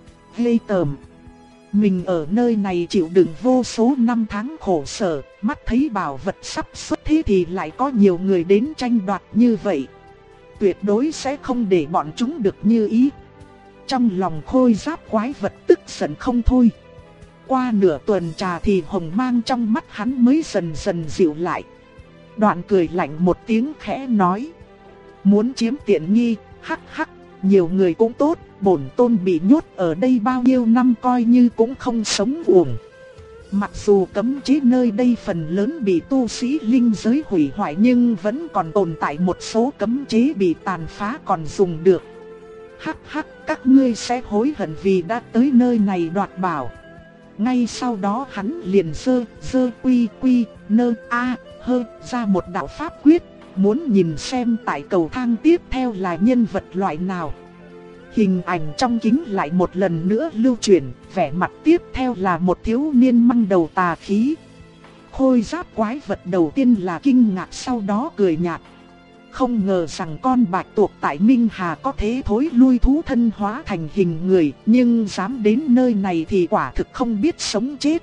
Ghê tởm. Mình ở nơi này chịu đựng vô số năm tháng khổ sở, mắt thấy bảo vật sắp xuất thế thì lại có nhiều người đến tranh đoạt như vậy. Tuyệt đối sẽ không để bọn chúng được như ý. Trong lòng khôi giáp quái vật tức giận không thôi. Qua nửa tuần trà thì hồng mang trong mắt hắn mới dần dần dịu lại. Đoạn cười lạnh một tiếng khẽ nói: muốn chiếm tiện nghi, hắc hắc, nhiều người cũng tốt, bổn tôn bị nhốt ở đây bao nhiêu năm coi như cũng không sống uổng. Mặc dù cấm chế nơi đây phần lớn bị tu sĩ linh giới hủy hoại, nhưng vẫn còn tồn tại một số cấm chế bị tàn phá còn dùng được. Hắc hắc, các ngươi sẽ hối hận vì đã tới nơi này đoạt bảo. Ngay sau đó hắn liền giơ quy nơ a hơ ra một đạo pháp quyết, muốn nhìn xem tại cầu thang tiếp theo là nhân vật loại nào. Hình ảnh trong kính lại một lần nữa lưu chuyển, vẻ mặt tiếp theo là một thiếu niên mang đầu tà khí. Khôi giáp quái vật đầu tiên là kinh ngạc, sau đó cười nhạt. Không ngờ rằng con bạch tuộc tại Minh Hà có thế thối lui thú thân hóa thành hình người, nhưng dám đến nơi này thì quả thực không biết sống chết.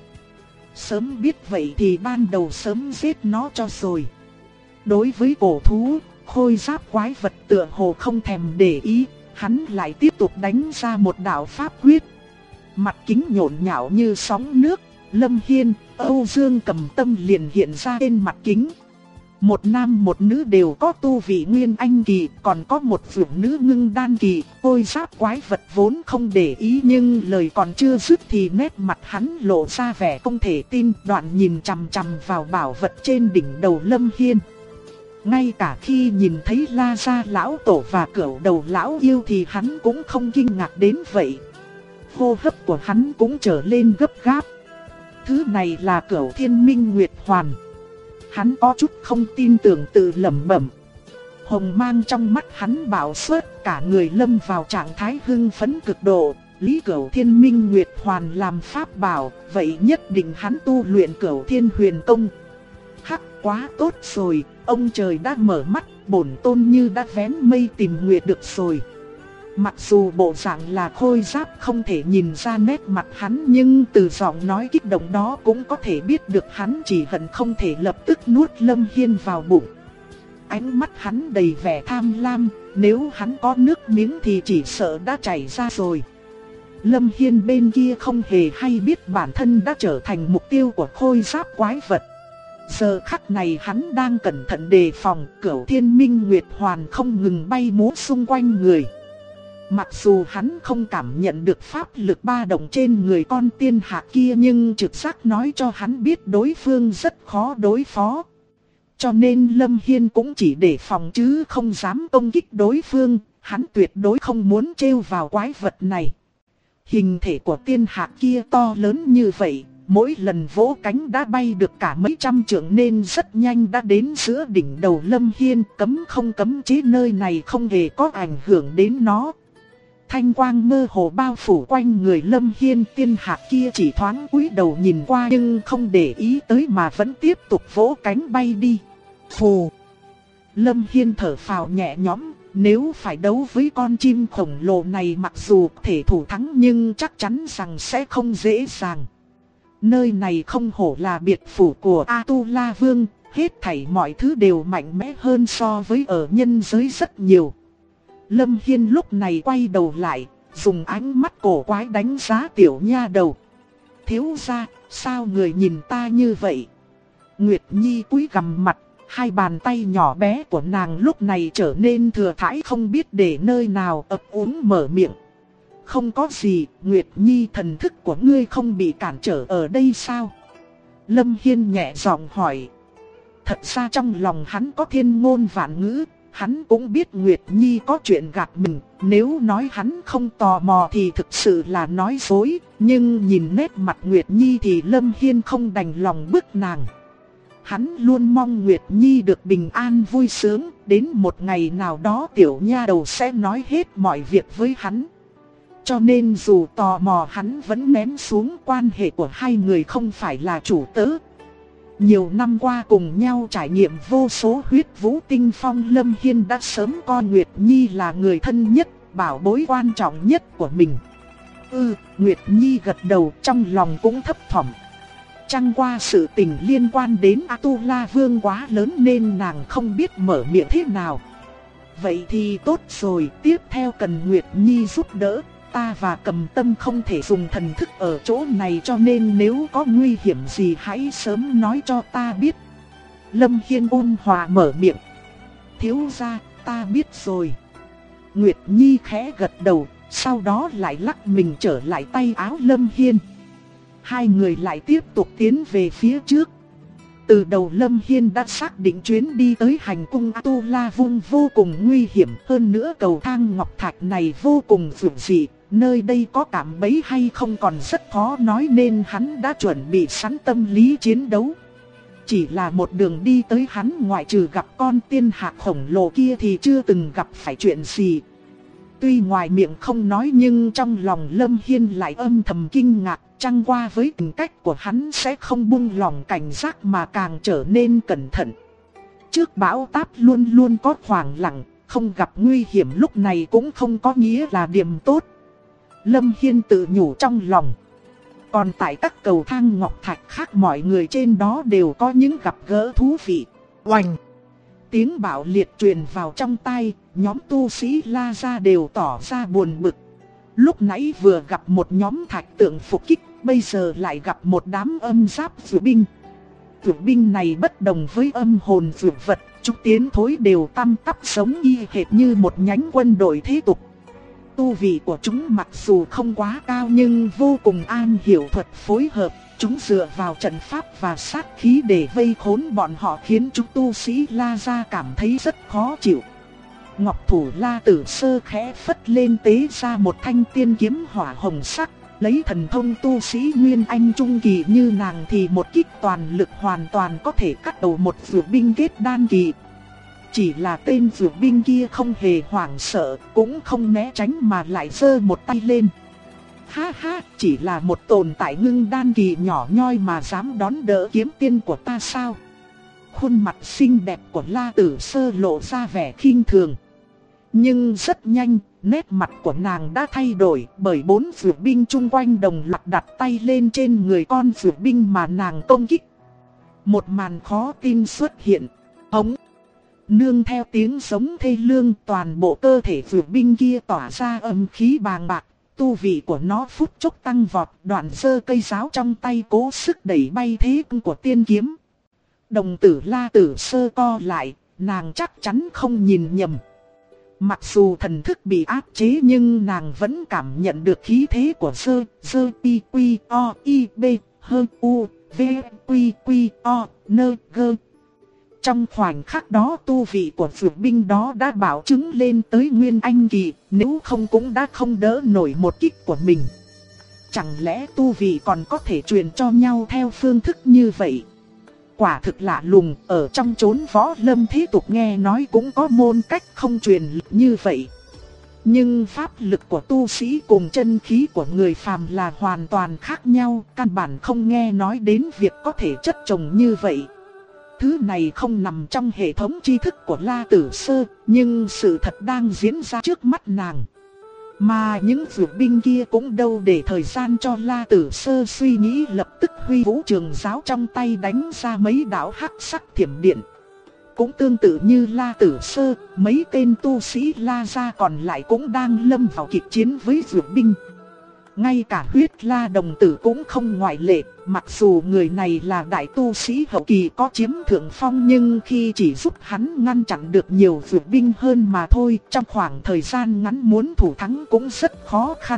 Sớm biết vậy thì ban đầu sớm giết nó cho rồi. Đối với cổ thú, khôi giáp quái vật tựa hồ không thèm để ý, hắn lại tiếp tục đánh ra một đạo pháp quyết. Mặt kính nhộn nhạo như sóng nước, Lâm Hiên, Âu Dương Cầm Tâm liền hiện ra trên mặt kính. Một nam một nữ đều có tu vị Nguyên Anh kỳ, còn có một phượng nữ ngưng đan kỳ. Khôi giáp quái vật vốn không để ý, nhưng lời còn chưa dứt thì nét mặt hắn lộ ra vẻ không thể tin, đoạn nhìn chằm chằm vào bảo vật trên đỉnh đầu Lâm Hiên. Ngay cả khi nhìn thấy La Gia lão tổ và Cửu Đầu lão yêu thì hắn cũng không kinh ngạc đến vậy. Hô hấp của hắn cũng trở lên gấp gáp. Thứ này là Cửu Thiên Minh Nguyệt Hoàn. Hắn có chút không tin tưởng tự lẩm bẩm. Hồng mang trong mắt hắn bạo xuất, cả người lâm vào trạng thái hưng phấn cực độ. Lý Cửu Thiên Minh Nguyệt Hoàn làm pháp bảo, vậy nhất định hắn tu luyện Cửu Thiên Huyền Công. Hắc, quá tốt rồi, ông trời đã mở mắt, bổn tôn như đã vén mây tìm nguyệt được rồi. Mặc dù bộ dạng là khôi giáp không thể nhìn ra nét mặt hắn, nhưng từ giọng nói kích động đó cũng có thể biết được hắn chỉ hận không thể lập tức nuốt Lâm Hiên vào bụng. Ánh mắt hắn đầy vẻ tham lam, nếu hắn có nước miếng thì chỉ sợ đã chảy ra rồi. Lâm Hiên bên kia không hề hay biết bản thân đã trở thành mục tiêu của khôi giáp quái vật. Giờ khắc này hắn đang cẩn thận đề phòng, Cửu Thiên Minh Nguyệt Hoàn không ngừng bay múa xung quanh người. Mặc dù hắn không cảm nhận được pháp lực ba động trên người con tiên hạ kia, nhưng trực giác nói cho hắn biết đối phương rất khó đối phó. Cho nên Lâm Hiên cũng chỉ đề phòng chứ không dám công kích đối phương, hắn tuyệt đối không muốn trêu vào quái vật này. Hình thể của tiên hạ kia to lớn như vậy, mỗi lần vỗ cánh đã bay được cả mấy trăm trượng nên rất nhanh đã đến giữa đỉnh đầu Lâm Hiên. Cấm chế nơi này không hề có ảnh hưởng đến nó. Thanh quang mơ hồ bao phủ quanh người Lâm Hiên, tiên hạc kia chỉ thoáng cúi đầu nhìn qua nhưng không để ý tới mà vẫn tiếp tục vỗ cánh bay đi. Phù! Lâm Hiên thở phào nhẹ nhõm, nếu phải đấu với con chim khổng lồ này mặc dù thể thủ thắng nhưng chắc chắn rằng sẽ không dễ dàng. Nơi này không hổ là biệt phủ của A-tu-la Vương, hết thảy mọi thứ đều mạnh mẽ hơn so với ở nhân giới rất nhiều. Lâm Hiên lúc này quay đầu lại, dùng ánh mắt cổ quái đánh giá tiểu nha đầu. Thiếu gia, sao người nhìn ta như vậy? Nguyệt Nhi cúi gằm mặt, hai bàn tay nhỏ bé của nàng lúc này trở nên thừa thãi không biết để nơi nào, ấp úng mở miệng. Không có gì, Nguyệt Nhi, thần thức của ngươi không bị cản trở ở đây sao? Lâm Hiên nhẹ giọng hỏi. Thật ra trong lòng hắn có thiên ngôn vạn ngữ, Hắn cũng biết Nguyệt Nhi có chuyện gạt mình, nếu nói hắn không tò mò thì thực sự là nói dối, nhưng nhìn nét mặt Nguyệt Nhi thì Lâm Hiên không đành lòng bức nàng. Hắn luôn mong Nguyệt Nhi được bình an vui sướng, đến một ngày nào đó tiểu nha đầu sẽ nói hết mọi việc với hắn. Cho nên dù tò mò hắn vẫn ném xuống, quan hệ của hai người không phải là chủ tớ. Nhiều năm qua cùng nhau trải nghiệm vô số huyết vũ tinh phong, Lâm Hiên đã sớm coi Nguyệt Nhi là người thân nhất, bảo bối quan trọng nhất của mình. Nguyệt Nhi gật đầu, trong lòng cũng thấp thỏm. Chẳng qua sự tình liên quan đến A-tu-la Vương quá lớn nên nàng không biết mở miệng thế nào. Vậy thì tốt rồi, tiếp theo cần Nguyệt Nhi giúp đỡ. Ta và Cầm Tâm không thể dùng thần thức ở chỗ này, cho nên nếu có nguy hiểm gì hãy sớm nói cho ta biết. Lâm Hiên ôn hòa mở miệng. Thiếu gia, ta biết rồi. Nguyệt Nhi khẽ gật đầu, sau đó lại lắc mình trở lại tay áo Lâm Hiên. Hai người lại tiếp tục tiến về phía trước. Từ đầu Lâm Hiên đã xác định chuyến đi tới hành cung A-tu-la Vương vô cùng nguy hiểm. Hơn nữa cầu thang ngọc thạch này vô cùng dữ dị, nơi đây có cạm bẫy hay không còn rất khó nói, nên hắn đã chuẩn bị sẵn tâm lý chiến đấu. Chỉ là một đường đi tới, hắn ngoại trừ gặp con tiên hạc khổng lồ kia thì chưa từng gặp phải chuyện gì. Tuy ngoài miệng không nói nhưng trong lòng Lâm Hiên lại âm thầm kinh ngạc, chẳng qua với tính cách của hắn sẽ không buông lòng cảnh giác mà càng trở nên cẩn thận. Trước bão táp luôn luôn có khoảng lặng, không gặp nguy hiểm lúc này cũng không có nghĩa là điểm tốt. Lâm Hiên tự nhủ trong lòng. Còn tại các cầu thang ngọc thạch khác, mọi người trên đó đều có những gặp gỡ thú vị. Oành! Tiếng bạo liệt truyền vào trong tai, nhóm tu sĩ La Gia đều tỏ ra buồn bực. Lúc nãy vừa gặp một nhóm thạch tượng phục kích, bây giờ lại gặp một đám âm giáp dược binh. Dược binh này bất đồng với âm hồn dược vật, chúng tiến thối đều tăm tắp sống y hệt như một nhánh quân đội thế tục. Tu vị của chúng mặc dù không quá cao nhưng vô cùng am hiểu thuật phối hợp. Chúng dựa vào trận pháp và sát khí để vây khốn bọn họ, khiến chúng tu sĩ La Gia cảm thấy rất khó chịu. Ngọc thủ La Tử Sơ khẽ phất lên tế ra một thanh tiên kiếm hỏa hồng sắc. Lấy thần thông tu sĩ Nguyên Anh Trung Kỳ như nàng thì một kích toàn lực hoàn toàn có thể cắt đầu một dược binh kết đan kỳ. Chỉ là tên dược binh kia không hề hoảng sợ, cũng không né tránh mà lại giơ một tay lên. Ha ha, chỉ là một tồn tại ngưng đan kỳ nhỏ nhoi mà dám đón đỡ kiếm tiên của ta sao? Khuôn mặt xinh đẹp của La Tử Sơ lộ ra vẻ khinh thường. Nhưng rất nhanh, nét mặt của nàng đã thay đổi, bởi bốn dược binh chung quanh đồng loạt đặt tay lên trên người con dược binh mà nàng công kích. Một màn khó tin xuất hiện. Hống! Nương theo tiếng giống thê lương, toàn bộ cơ thể dược binh kia tỏa ra âm khí bàng bạc. Tu vị của nó phút chốc tăng vọt, đoạn giơ cây giáo trong tay cố sức đẩy bay thế công của tiên kiếm. Đồng tử La Tử Sơ co lại, nàng chắc chắn không nhìn nhầm. Mặc dù thần thức bị áp chế nhưng nàng vẫn cảm nhận được khí thế của Sơ Pi Quy O I B Hơn U V Quy Quy O Nơ Gơ. Trong khoảnh khắc đó tu vị của dược binh đó đã bảo chứng lên tới Nguyên Anh kỳ, nếu không cũng đã không đỡ nổi một kích của mình. Chẳng lẽ tu vị còn có thể truyền cho nhau theo phương thức như vậy? Quả thực lạ lùng, ở trong chốn võ lâm thế tục nghe nói cũng có môn cách không truyền lực như vậy. Nhưng pháp lực của tu sĩ cùng chân khí của người phàm là hoàn toàn khác nhau, căn bản không nghe nói đến việc có thể chất chồng như vậy. Thứ này không nằm trong hệ thống tri thức của La Tử Sơ, nhưng sự thật đang diễn ra trước mắt nàng. Mà những dược binh kia cũng đâu để thời gian cho La Tử Sơ suy nghĩ, lập tức huy vũ trường giáo trong tay đánh ra mấy đạo hắc sắc thiểm điện. Cũng tương tự như La Tử Sơ, mấy tên tu sĩ La Gia còn lại cũng đang lâm vào kịch chiến với dược binh. Ngay cả Huyết La đồng tử cũng không ngoại lệ, mặc dù người này là đại tu sĩ hậu kỳ có chiếm thượng phong nhưng khi chỉ giúp hắn ngăn chặn được nhiều dược binh hơn mà thôi, trong khoảng thời gian ngắn muốn thủ thắng cũng rất khó khăn.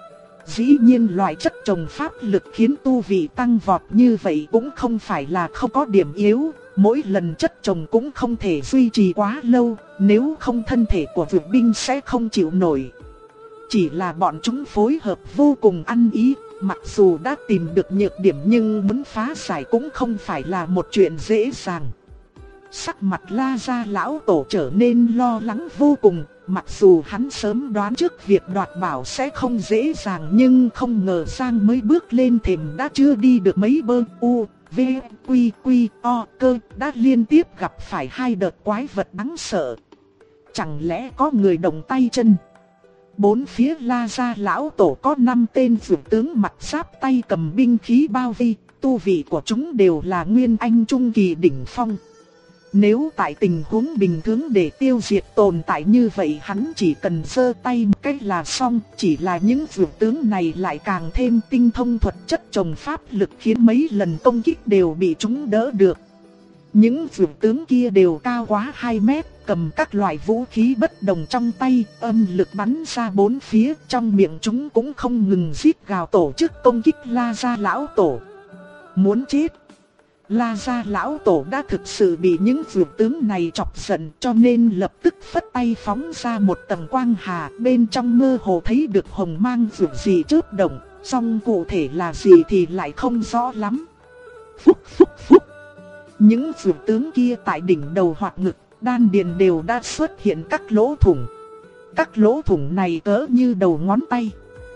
Dĩ nhiên loại chất chồng pháp lực khiến tu vị tăng vọt như vậy cũng không phải là không có điểm yếu, Mỗi lần chất chồng cũng không thể duy trì quá lâu, nếu không thân thể của dược binh sẽ không chịu nổi. Chỉ là bọn chúng phối hợp vô cùng ăn ý, mặc dù đã tìm được nhược điểm nhưng muốn phá giải cũng không phải là một chuyện dễ dàng. Sắc mặt La Gia lão tổ trở nên lo lắng vô cùng, mặc dù hắn sớm đoán trước việc đoạt bảo sẽ không dễ dàng nhưng không ngờ Giang mới bước lên thềm đã chưa đi được mấy bước u, v, quy, quy, o, cơ đã liên tiếp gặp phải hai đợt quái vật đáng sợ. Chẳng lẽ có người động tay chân? Bốn phía La Gia lão tổ có 5 tên vượt tướng mặc giáp tay cầm binh khí bao vây, tu vị của chúng đều là nguyên anh trung kỳ đỉnh phong. Nếu tại tình huống bình thường để tiêu diệt tồn tại như vậy hắn chỉ cần giơ tay một cái là xong, chỉ là những vượt tướng này lại càng thêm tinh thông thuật chất trồng pháp lực khiến mấy lần công kích đều bị chúng đỡ được. Những vượt tướng kia đều cao quá 2 mét, cầm các loại vũ khí bất đồng trong tay, âm lực bắn ra bốn phía, trong miệng chúng cũng không ngừng rít gào tổ chức công kích La Gia lão tổ. Muốn chết! La Gia lão tổ đã thực sự bị những vượt tướng này chọc giận cho nên lập tức phất tay phóng ra một tầng quang hà, bên trong mơ hồ thấy được hồng mang vượt gì chớp động, song cụ thể là gì thì lại không rõ lắm. Phúc phúc phúc! Những vượt tướng kia tại đỉnh đầu hoặc ngực, đan điền đều đã xuất hiện các lỗ thủng. Các lỗ thủng này cỡ như đầu ngón tay.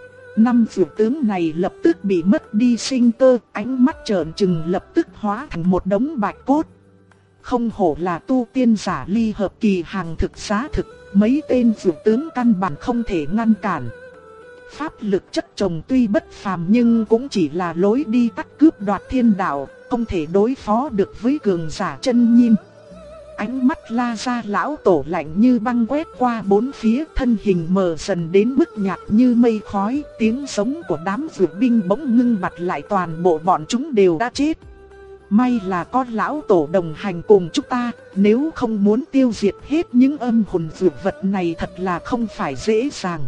5 vượt tướng này lập tức bị mất đi sinh cơ, ánh mắt trợn trừng lập tức hóa thành một đống bạch cốt. Không hổ là tu tiên giả ly hợp kỳ hàng thực giá thực, mấy tên vượt tướng căn bản không thể ngăn cản. Pháp lực chất chồng tuy bất phàm nhưng cũng chỉ là lối đi tắt cướp đoạt thiên đạo, không thể đối phó được với cường giả chân nhiên. Ánh mắt La Gia lão tổ lạnh như băng quét qua bốn phía, thân hình mờ dần đến mức nhạt như mây khói, tiếng sống của đám vượt binh bỗng ngưng bặt lại, toàn bộ bọn chúng đều đã chết. May là có lão tổ đồng hành cùng chúng ta, nếu không muốn tiêu diệt hết những âm hồn vượt vật này thật là không phải dễ dàng.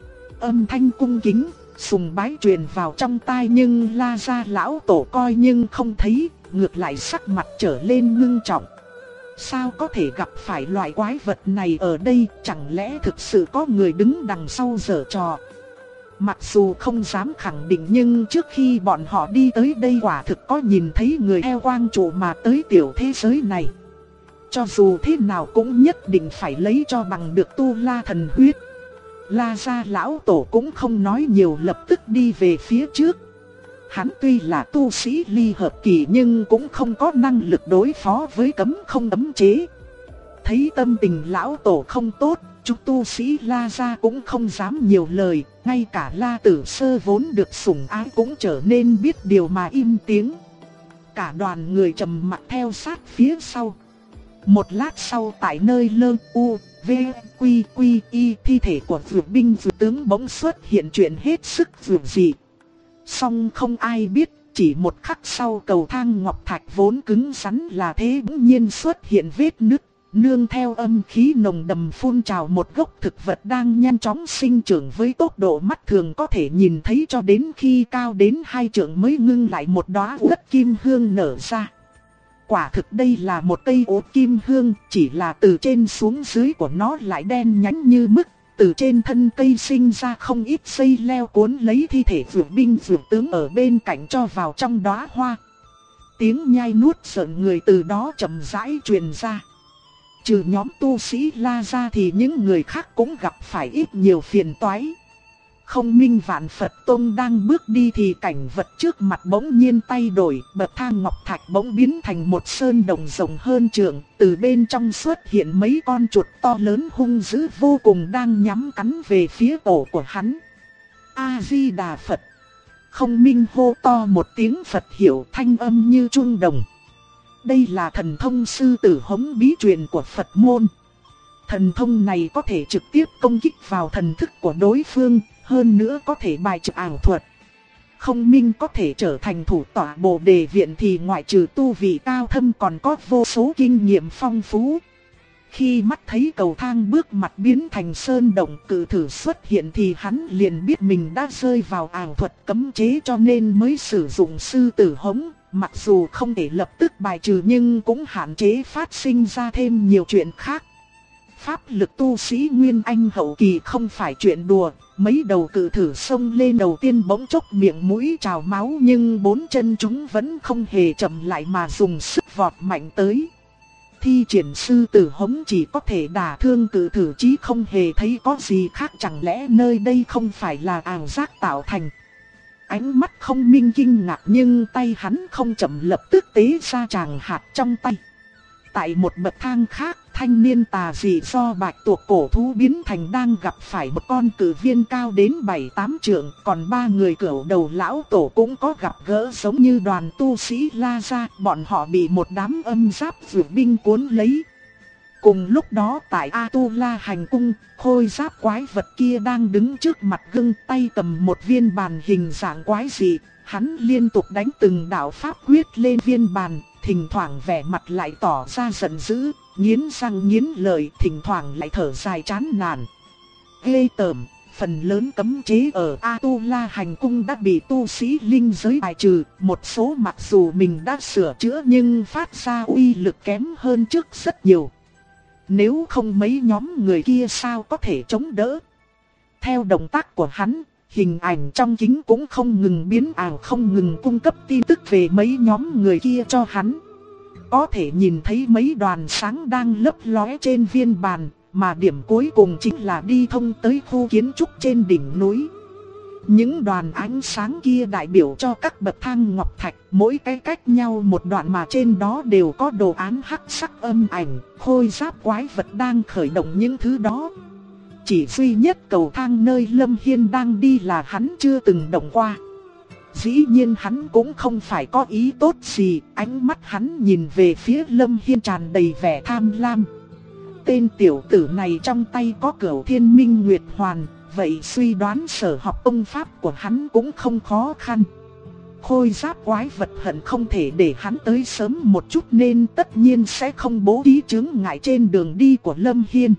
Âm thanh cung kính, sùng bái truyền vào trong tai nhưng La Gia lão tổ coi nhưng không thấy, ngược lại sắc mặt trở lên ngưng trọng. Sao có thể gặp phải loại quái vật này ở đây, chẳng lẽ thực sự có người đứng đằng sau giở trò? Mặc dù không dám khẳng định nhưng trước khi bọn họ đi tới đây quả thực có nhìn thấy người theo quang trụ mà tới tiểu thế giới này. Cho dù thế nào cũng nhất định phải lấy cho bằng được tu la thần huyết. La Gia lão tổ cũng không nói nhiều, lập tức đi về phía trước. Hắn tuy là tu sĩ ly hợp kỳ nhưng cũng không có năng lực đối phó với cấm không cấm chế. Thấy tâm tình lão tổ không tốt, chúng tu sĩ La Gia cũng không dám nhiều lời, ngay cả La Tử Sơ vốn được sủng ái cũng trở nên biết điều mà im tiếng. Cả đoàn người trầm mặc theo sát phía sau. Một lát sau tại nơi lơ u, v, quy quy y, thi thể của vượt binh vượt tướng bỗng xuất hiện chuyện hết sức vượt dị. Song không ai biết, chỉ một khắc sau cầu thang ngọc thạch vốn cứng rắn là thế bỗng nhiên xuất hiện vết nứt, nương theo âm khí nồng đậm phun trào một gốc thực vật đang nhanh chóng sinh trưởng với tốc độ mắt thường có thể nhìn thấy, cho đến khi cao đến 2 trượng mới ngưng lại một đóa uất kim hương nở ra. Quả thực đây là một cây ốt kim hương, chỉ là từ trên xuống dưới của nó lại đen nhánh như mực. Từ trên thân cây sinh ra không ít dây leo cuốn lấy thi thể vượt binh vượt tướng ở bên cạnh cho vào trong đóa hoa. Tiếng nhai nuốt sợn người từ đó chậm rãi truyền ra. Trừ nhóm tu sĩ La Gia thì những người khác cũng gặp phải ít nhiều phiền toái. Không Minh Vạn Phật Tông đang bước đi thì cảnh vật trước mặt bỗng nhiên thay đổi, bậc thang ngọc thạch bỗng biến thành một sơn đồng rộng hơn trượng, từ bên trong xuất hiện mấy con chuột to lớn hung dữ vô cùng đang nhắm cắn về phía tổ của hắn. A-di-đà Phật. Không Minh hô to một tiếng Phật hiểu, thanh âm như chuông đồng. Đây là thần thông sư tử hống bí truyền của Phật môn. Thần thông này có thể trực tiếp công kích vào thần thức của đối phương, hơn nữa có thể bài trừ ảo thuật. Không Minh có thể trở thành thủ tọa Bồ Đề viện thì ngoại trừ tu vị cao thâm còn có vô số kinh nghiệm phong phú. Khi mắt thấy cầu thang bước mặt biến thành sơn động cự thử xuất hiện thì hắn liền biết mình đã rơi vào ảo thuật cấm chế cho nên mới sử dụng sư tử hống, mặc dù không thể lập tức bài trừ nhưng cũng hạn chế phát sinh ra thêm nhiều chuyện khác. Pháp lực tu sĩ Nguyên Anh hậu kỳ không phải chuyện đùa, mấy đầu cự thử xông lên đầu tiên bỗng chốc miệng mũi trào máu nhưng bốn chân chúng vẫn không hề chậm lại mà dùng sức vọt mạnh tới. Thi triển sư tử hống chỉ có thể đả thương cự thử chứ không hề thấy có gì khác, chẳng lẽ nơi đây không phải là ảo giác tạo thành. Ánh mắt không minh kinh ngạc nhưng tay hắn không chậm lập tức tế ra tràng hạt trong tay. Tại một bậc thang khác, thanh niên tà dị do bạch tuộc cổ thú biến thành đang gặp phải một con cự viên cao đến 7-8 trượng, còn ba người cửu đầu lão tổ cũng có gặp gỡ giống như đoàn tu sĩ La Gia, bọn họ bị một đám âm giáp dược binh cuốn lấy. Cùng lúc đó tại A-tu-la hành cung, khôi giáp quái vật kia đang đứng trước mặt gương, tay cầm một viên bàn hình dạng quái dị, hắn liên tục đánh từng đạo pháp quyết lên viên bàn. Thỉnh thoảng vẻ mặt lại tỏ ra giận dữ, nghiến răng nghiến lợi, thỉnh thoảng lại thở dài chán nản. Ghê tởm, phần lớn cấm chế ở A-tu-la hành cung đã bị tu sĩ linh giới bài trừ, một số mặc dù mình đã sửa chữa nhưng phát ra uy lực kém hơn trước rất nhiều. Nếu không mấy nhóm người kia sao có thể chống đỡ. Theo động tác của hắn, hình ảnh trong kính cũng không ngừng biến ảo, không ngừng cung cấp tin tức về mấy nhóm người kia cho hắn. Có thể nhìn thấy mấy đoàn sáng đang lấp lóe trên viên bàn, mà điểm cuối cùng chính là đi thông tới khu kiến trúc trên đỉnh núi. Những đoàn ánh sáng kia đại biểu cho các bậc thang ngọc thạch, mỗi cái cách nhau một đoạn mà trên đó đều có đồ án hắc sắc âm ảnh, khôi giáp quái vật đang khởi động những thứ đó. Chỉ duy nhất cầu thang nơi Lâm Hiên đang đi là hắn chưa từng động qua. Dĩ nhiên hắn cũng không phải có ý tốt gì, ánh mắt hắn nhìn về phía Lâm Hiên tràn đầy vẻ tham lam. Tên tiểu tử này trong tay có Cửu Thiên Minh Nguyệt Hoàn, vậy suy đoán sở học công pháp của hắn cũng không khó khăn. Khôi giáp quái vật hận không thể để hắn tới sớm một chút nên tất nhiên sẽ không bố trí chướng ngại trên đường đi của Lâm Hiên.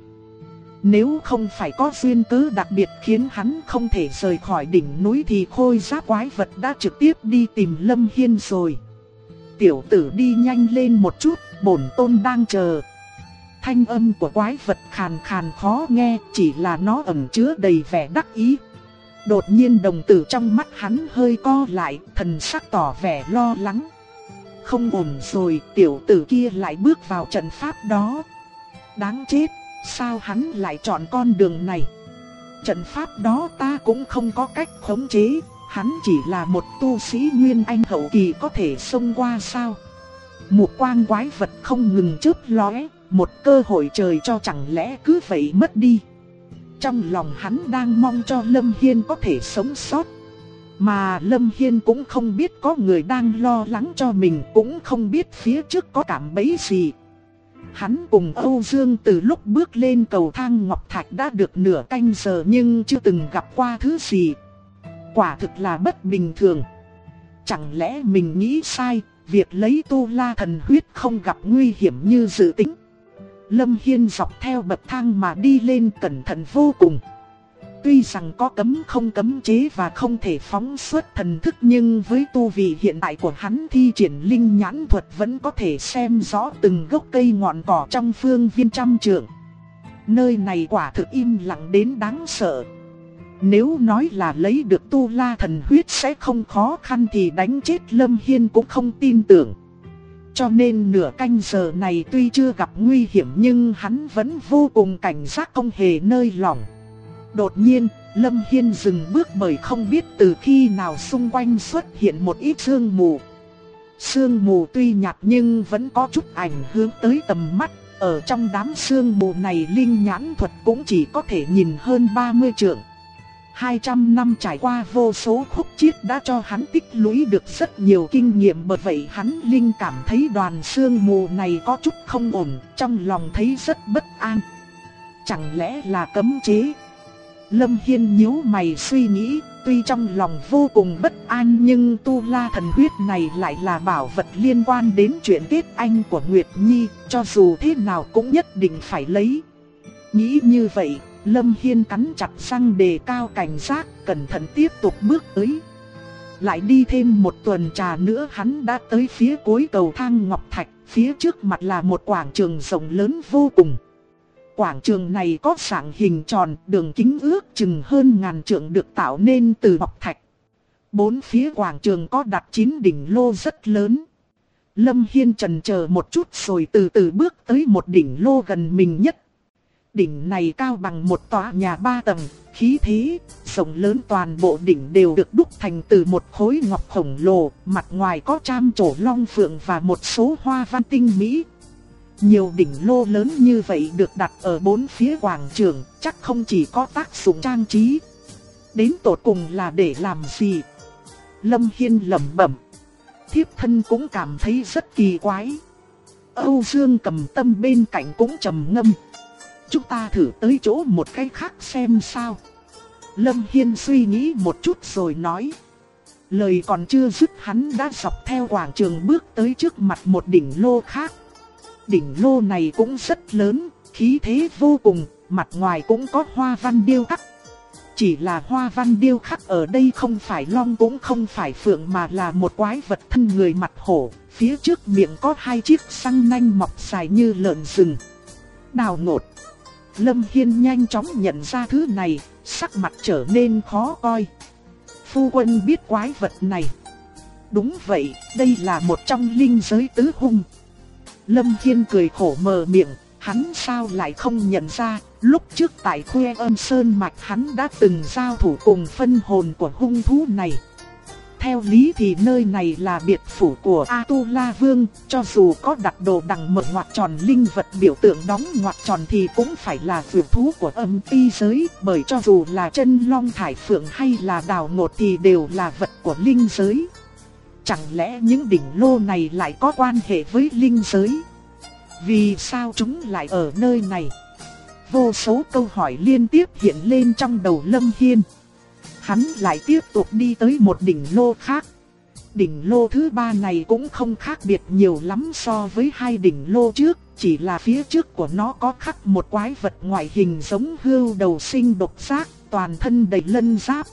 Nếu không phải có duyên cớ đặc biệt khiến hắn không thể rời khỏi đỉnh núi thì khôi giáp quái vật đã trực tiếp đi tìm Lâm Hiên rồi. Tiểu tử đi nhanh lên một chút, bổn tôn đang chờ. Thanh âm của quái vật khàn khàn khó nghe, chỉ là nó ẩn chứa đầy vẻ đắc ý. Đột nhiên đồng tử trong mắt hắn hơi co lại, thần sắc tỏ vẻ lo lắng. Không ổn rồi, tiểu tử kia lại bước vào trận pháp đó. Đáng chết, sao hắn lại chọn con đường này? Trận pháp đó ta cũng không có cách khống chế, hắn chỉ là một tu sĩ Nguyên Anh hậu kỳ có thể xông qua sao? Một quang quái vật không ngừng chớp lóe, một cơ hội trời cho chẳng lẽ cứ vậy mất đi. Trong lòng hắn đang mong cho Lâm Hiên có thể sống sót. Mà Lâm Hiên cũng không biết có người đang lo lắng cho mình, cũng không biết phía trước có cạm bẫy gì. Hắn cùng Âu Dương từ lúc bước lên cầu thang ngọc thạch đã được nửa canh giờ nhưng chưa từng gặp qua thứ gì. Quả thực là bất bình thường. Chẳng lẽ mình nghĩ sai, việc lấy tu la thần huyết không gặp nguy hiểm như dự tính. Lâm Hiên dọc theo bậc thang mà đi lên cẩn thận vô cùng. Tuy rằng có cấm không cấm chế và không thể phóng xuất thần thức nhưng với tu vị hiện tại của hắn thi triển linh nhãn thuật vẫn có thể xem rõ từng gốc cây ngọn cỏ trong phương viên trăm trượng. Nơi này quả thực im lặng đến đáng sợ. Nếu nói là lấy được tu la thần huyết sẽ không khó khăn thì đánh chết Lâm Hiên cũng không tin tưởng. Cho nên nửa canh giờ này tuy chưa gặp nguy hiểm nhưng hắn vẫn vô cùng cảnh giác không hề nơi lỏng. Đột nhiên, Lâm Hiên dừng bước bởi không biết từ khi nào xung quanh xuất hiện một ít sương mù. Sương mù tuy nhạt nhưng vẫn có chút ảnh hướng tới tầm mắt. Ở trong đám sương mù này linh nhãn thuật cũng chỉ có thể nhìn hơn 30 trượng. 200 năm trải qua vô số khúc chiết đã cho hắn tích lũy được rất nhiều kinh nghiệm, bởi vậy hắn linh cảm thấy đoàn sương mù này có chút không ổn, trong lòng thấy rất bất an. Chẳng lẽ là cấm chế? Lâm Hiên nhíu mày suy nghĩ, tuy trong lòng vô cùng bất an nhưng tu la thần huyết này lại là bảo vật liên quan đến chuyện kết anh của Nguyệt Nhi, cho dù thế nào cũng nhất định phải lấy. Nghĩ như vậy, Lâm Hiên cắn chặt răng đề cao cảnh giác, cẩn thận tiếp tục bước tới. Lại đi thêm một tuần trà nữa hắn đã tới phía cuối cầu thang ngọc thạch, phía trước mặt là một quảng trường rộng lớn vô cùng. Quảng trường này có dạng hình tròn, đường kính ước chừng hơn 1000 trượng được tạo nên từ ngọc thạch. Bốn phía quảng trường có đặt 9 đỉnh lô rất lớn. Lâm Hiên chần chờ một chút rồi từ từ bước tới một đỉnh lô gần mình nhất. Đỉnh này cao bằng một tòa nhà 3 tầng, khí thế, rộng lớn, toàn bộ đỉnh đều được đúc thành từ một khối ngọc khổng lồ, mặt ngoài có trăm trổ long phượng và một số hoa văn tinh mỹ. Nhiều đỉnh lô lớn như vậy được đặt ở bốn phía quảng trường, chắc không chỉ có tác dụng trang trí. Đến tột cùng là để làm gì? Lâm Hiên lẩm bẩm. Thiếp thân cũng cảm thấy rất kỳ quái. Âu Dương Cầm Tâm bên cạnh cũng trầm ngâm. Chúng ta thử tới chỗ một cái khác xem sao. Lâm Hiên suy nghĩ một chút rồi nói. Lời còn chưa dứt hắn đã dọc theo quảng trường bước tới trước mặt một đỉnh lô khác. Đỉnh lô này cũng rất lớn, khí thế vô cùng, mặt ngoài cũng có hoa văn điêu khắc. Chỉ là hoa văn điêu khắc ở đây không phải long cũng không phải phượng mà là một quái vật thân người mặt hổ. Phía trước miệng có 2 chiếc răng nanh mọc dài như lợn rừng. Đào ngột. Lâm Hiên nhanh chóng nhận ra thứ này, sắc mặt trở nên khó coi. Phu quân biết quái vật này. Đúng vậy, đây là một trong linh giới tứ hung. Lâm Hiên cười khổ mờ miệng, hắn sao lại không nhận ra, lúc trước tại Khuê Âm Sơn Mạch hắn đã từng giao thủ cùng phân hồn của hung thú này. Theo lý thì nơi này là biệt phủ của A-tu-la Vương, cho dù có đặt đồ đằng mở ngoặc tròn linh vật biểu tượng đóng ngoặc tròn thì cũng phải là vượt thú của âm ti giới, bởi cho dù là chân long thải phượng hay là đào ngột thì đều là vật của linh giới. Chẳng lẽ những đỉnh lô này lại có quan hệ với linh giới? Vì sao chúng lại ở nơi này? Vô số câu hỏi liên tiếp hiện lên trong đầu Lâm Hiên. Hắn lại tiếp tục đi tới một đỉnh lô khác. Đỉnh lô thứ 3 này cũng không khác biệt nhiều lắm so với 2 đỉnh lô trước, chỉ là phía trước của nó có khắc một quái vật ngoại hình giống hươu đầu sinh độc giác, toàn thân đầy lân giáp.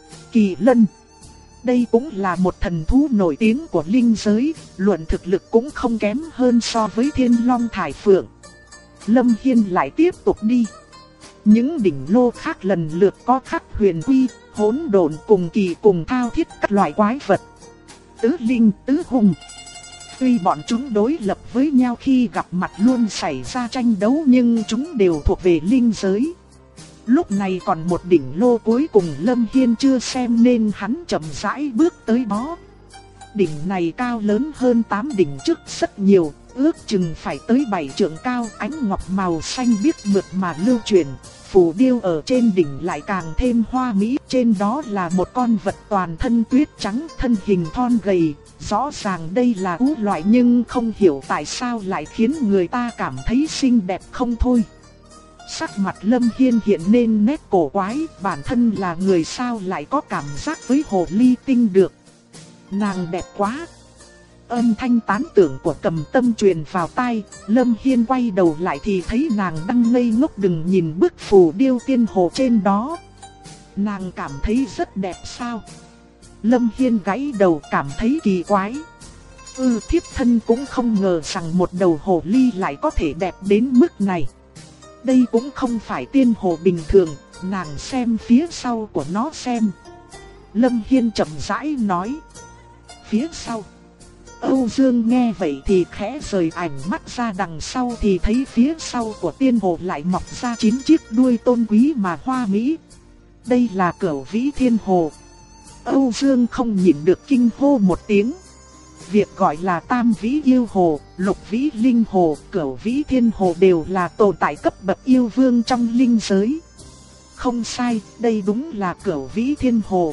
Kỳ lân. Đây cũng là một thần thú nổi tiếng của linh giới, luận thực lực cũng không kém hơn so với thiên long thải phượng. Lâm Hiên lại tiếp tục đi. Những đỉnh lô khác lần lượt có khắc huyền quy, hỗn độn cùng kỳ cùng thao thiết các loại quái vật. Tứ linh, tứ hung. Tuy bọn chúng đối lập với nhau khi gặp mặt luôn xảy ra tranh đấu nhưng chúng đều thuộc về linh giới. Lúc này còn một đỉnh lô cuối cùng Lâm Hiên chưa xem nên hắn chậm rãi bước tới đó. Đỉnh này cao lớn hơn 8 đỉnh trước rất nhiều, ước chừng phải tới 7 trượng cao, ánh ngọc màu xanh biếc mượt mà lưu chuyển. Phù điêu ở trên đỉnh lại càng thêm hoa mỹ, trên đó là một con vật toàn thân tuyết trắng, thân hình thon gầy. Rõ ràng đây là thú loại nhưng không hiểu tại sao lại khiến người ta cảm thấy xinh đẹp không thôi. Sắc mặt Lâm Hiên hiện nên nét cổ quái, bản thân là người sao lại có cảm giác với hồ ly tinh được. Nàng đẹp quá. Âm thanh tán tưởng của Cầm Tâm truyền vào tai, Lâm Hiên quay đầu lại thì thấy nàng đang ngây ngốc đừng nhìn bức phù điêu tiên hồ trên đó. Nàng cảm thấy rất đẹp sao? Lâm Hiên gãy đầu cảm thấy kỳ quái. Thiếp thân cũng không ngờ rằng một đầu hồ ly lại có thể đẹp đến mức này. Đây cũng không phải tiên hồ bình thường, nàng xem phía sau của nó xem. Lâm Hiên chậm rãi nói. Phía sau. Âu Dương nghe vậy thì khẽ rời ảnh mắt ra đằng sau thì thấy phía sau của tiên hồ lại mọc ra 9 chiếc đuôi tôn quý mà hoa mỹ. Đây là Cửu Vĩ Thiên Hồ. Âu Dương không nhịn được kinh hô một tiếng. Việc gọi là Tam Vĩ Yêu Hồ, Lục Vĩ Linh Hồ, Cửu Vĩ Thiên Hồ đều là tồn tại cấp bậc yêu vương trong linh giới. Không sai, đây đúng là Cửu Vĩ Thiên Hồ.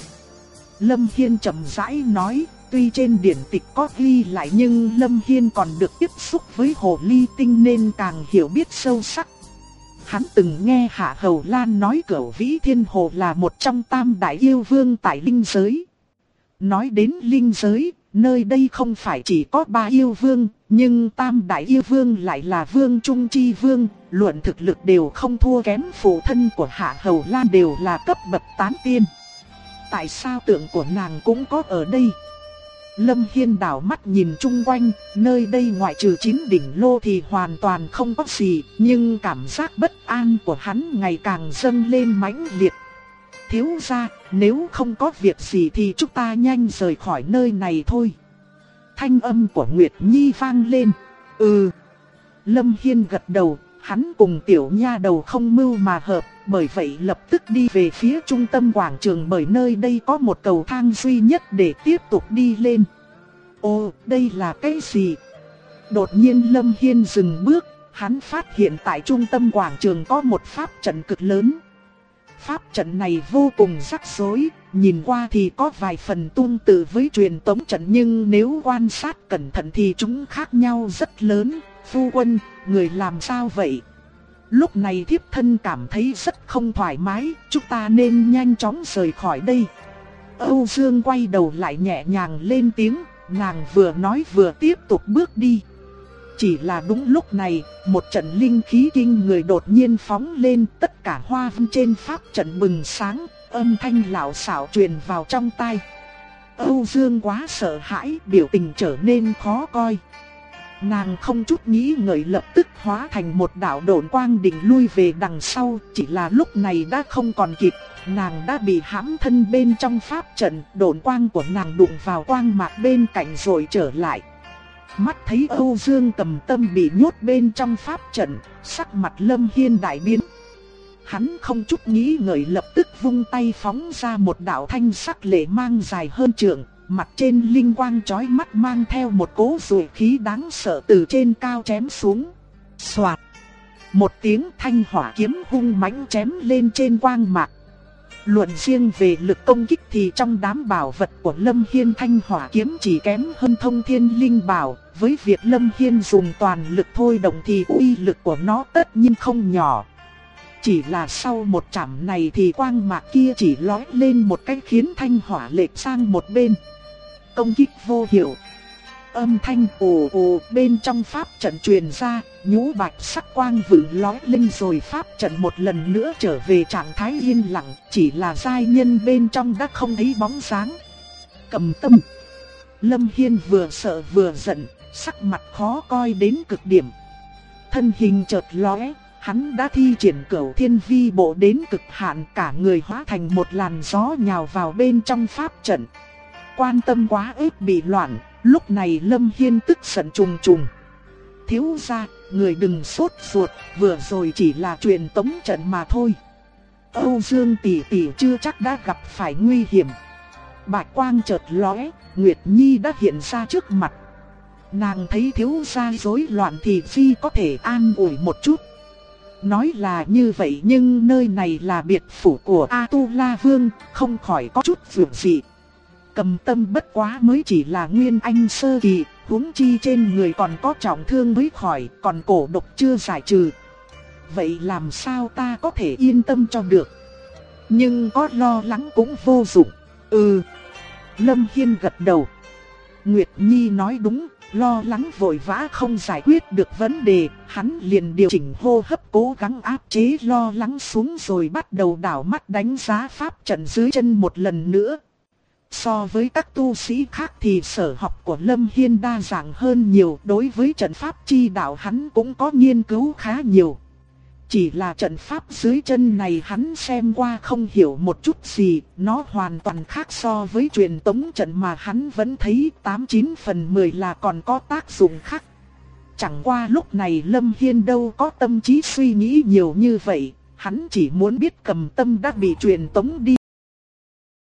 Lâm Hiên chậm rãi nói, tuy trên điển tịch có ghi lại nhưng Lâm Hiên còn được tiếp xúc với hồ ly tinh nên càng hiểu biết sâu sắc. Hắn từng nghe Hạ Hầu Lan nói Cửu Vĩ Thiên Hồ là một trong tam đại yêu vương tại linh giới. Nói đến linh giới, nơi đây không phải chỉ có 3 yêu vương, nhưng tam đại yêu vương lại là vương trung chi vương, luận thực lực đều không thua kém phụ thân của Hạ Hầu Lan đều là cấp bậc tán tiên. tại sao tượng của nàng cũng có ở đây? Lâm Hiên đảo mắt nhìn chung quanh, nơi đây ngoại trừ 9 đỉnh lô thì hoàn toàn không có gì, nhưng cảm giác bất an của hắn ngày càng dâng lên mãnh liệt. Thiếu gia, nếu không có việc gì thì chúng ta nhanh rời khỏi nơi này thôi. Thanh âm của Nguyệt Nhi vang lên. Ừ. Lâm Hiên gật đầu, hắn cùng tiểu nha đầu không mưu mà hợp, bởi vậy lập tức đi về phía trung tâm quảng trường, bởi nơi đây có một cầu thang duy nhất để tiếp tục đi lên. Ồ, đây là cái gì? Đột nhiên Lâm Hiên dừng bước, hắn phát hiện tại trung tâm quảng trường có một pháp trận cực lớn. Pháp trận này vô cùng rắc rối, nhìn qua thì có vài phần tương tự với truyền tống trận, nhưng nếu quan sát cẩn thận thì chúng khác nhau rất lớn. Phu quân, người làm sao vậy? Lúc này thiếp thân cảm thấy rất không thoải mái, chúng ta nên nhanh chóng rời khỏi đây. Âu Dương quay đầu lại nhẹ nhàng lên tiếng, nàng vừa nói vừa tiếp tục bước đi. Chỉ là đúng lúc này, một trận linh khí kinh người đột nhiên phóng lên, tất cả hoa văn trên pháp trận bừng sáng, âm thanh lạo xạo truyền vào trong tai. Âu Dương quá sợ hãi, biểu tình trở nên khó coi. Nàng không chút nghĩ ngợi lập tức hóa thành một đạo độn quang định lui về đằng sau, chỉ là lúc này đã không còn kịp, nàng đã bị hãm thân bên trong pháp trận, độn quang của nàng đụng vào quang mạc bên cạnh rồi trở lại. Mắt thấy Âu Dương Cầm Tâm bị nhốt bên trong pháp trận, sắc mặt Lâm Hiên đại biến. Hắn không chút nghĩ ngợi lập tức vung tay phóng ra một đạo thanh sắc lệ mang dài hơn trượng, mặt trên linh quang chói mắt mang theo một cỗ dội khí đáng sợ từ trên cao chém xuống. Soạt! Một tiếng thanh hỏa kiếm hung mãnh chém lên trên quang mạc. Luận riêng về lực công kích thì trong đám bảo vật của Lâm Hiên thanh hỏa kiếm chỉ kém hơn Thông Thiên Linh Bảo. Với việc Lâm Hiên dùng toàn lực thôi động thì uy lực của nó tất nhiên không nhỏ. Chỉ là sau một chạm này thì quang mạc kia chỉ lóe lên một cái khiến thanh hỏa lệch sang một bên. Công kích vô hiệu. Âm thanh ồ ồ bên trong pháp trận truyền ra, nhũ bạch sắc quang vượng lóe lên rồi pháp trận một lần nữa trở về trạng thái yên lặng, chỉ là giai nhân bên trong đã không thấy bóng dáng. Cầm Tâm. Lâm Hiên vừa sợ vừa giận, sắc mặt khó coi đến cực điểm. Thân hình chợt lóe, hắn đã thi triển Cửu Thiên Vi Bộ đến cực hạn, cả người hóa thành một làn gió nhào vào bên trong pháp trận. Quan tâm quá ếp bị loạn, lúc này Lâm Hiên tức giận trùng trùng. Thiếu gia, người đừng sốt ruột, vừa rồi chỉ là truyền tống trận mà thôi. Âu Dương tỷ tỷ chưa chắc đã gặp phải nguy hiểm. Bạch quang chợt lóe, Nguyệt Nhi đã hiện ra trước mặt. Nàng thấy thiếu gia rối loạn thì phi có thể an ủi một chút. Nói là như vậy nhưng nơi này là biệt phủ của A Tu La Vương, không khỏi có chút vượng dị. Cầm Tâm bất quá mới chỉ là nguyên anh sơ kỳ, huống chi trên người còn có trọng thương mới khỏi, còn cổ độc chưa giải trừ. Vậy làm sao ta có thể yên tâm cho được? Nhưng có lo lắng cũng vô dụng. Lâm Hiên gật đầu. Nguyệt Nhi nói đúng, lo lắng vội vã không giải quyết được vấn đề, hắn liền điều chỉnh hô hấp cố gắng áp chế lo lắng xuống rồi bắt đầu đảo mắt đánh giá pháp trận dưới chân một lần nữa. So với các tu sĩ khác thì sở học của Lâm Hiên đa dạng hơn nhiều, đối với trận pháp chi đạo hắn cũng có nghiên cứu khá nhiều. Chỉ là trận pháp dưới chân này hắn xem qua không hiểu một chút gì, nó hoàn toàn khác so với truyền tống trận mà hắn vẫn thấy 89 phần 10 là còn có tác dụng khác. Chẳng qua lúc này Lâm Hiên đâu có tâm trí suy nghĩ nhiều như vậy, hắn chỉ muốn biết Cầm Tâm đã bị truyền tống đi.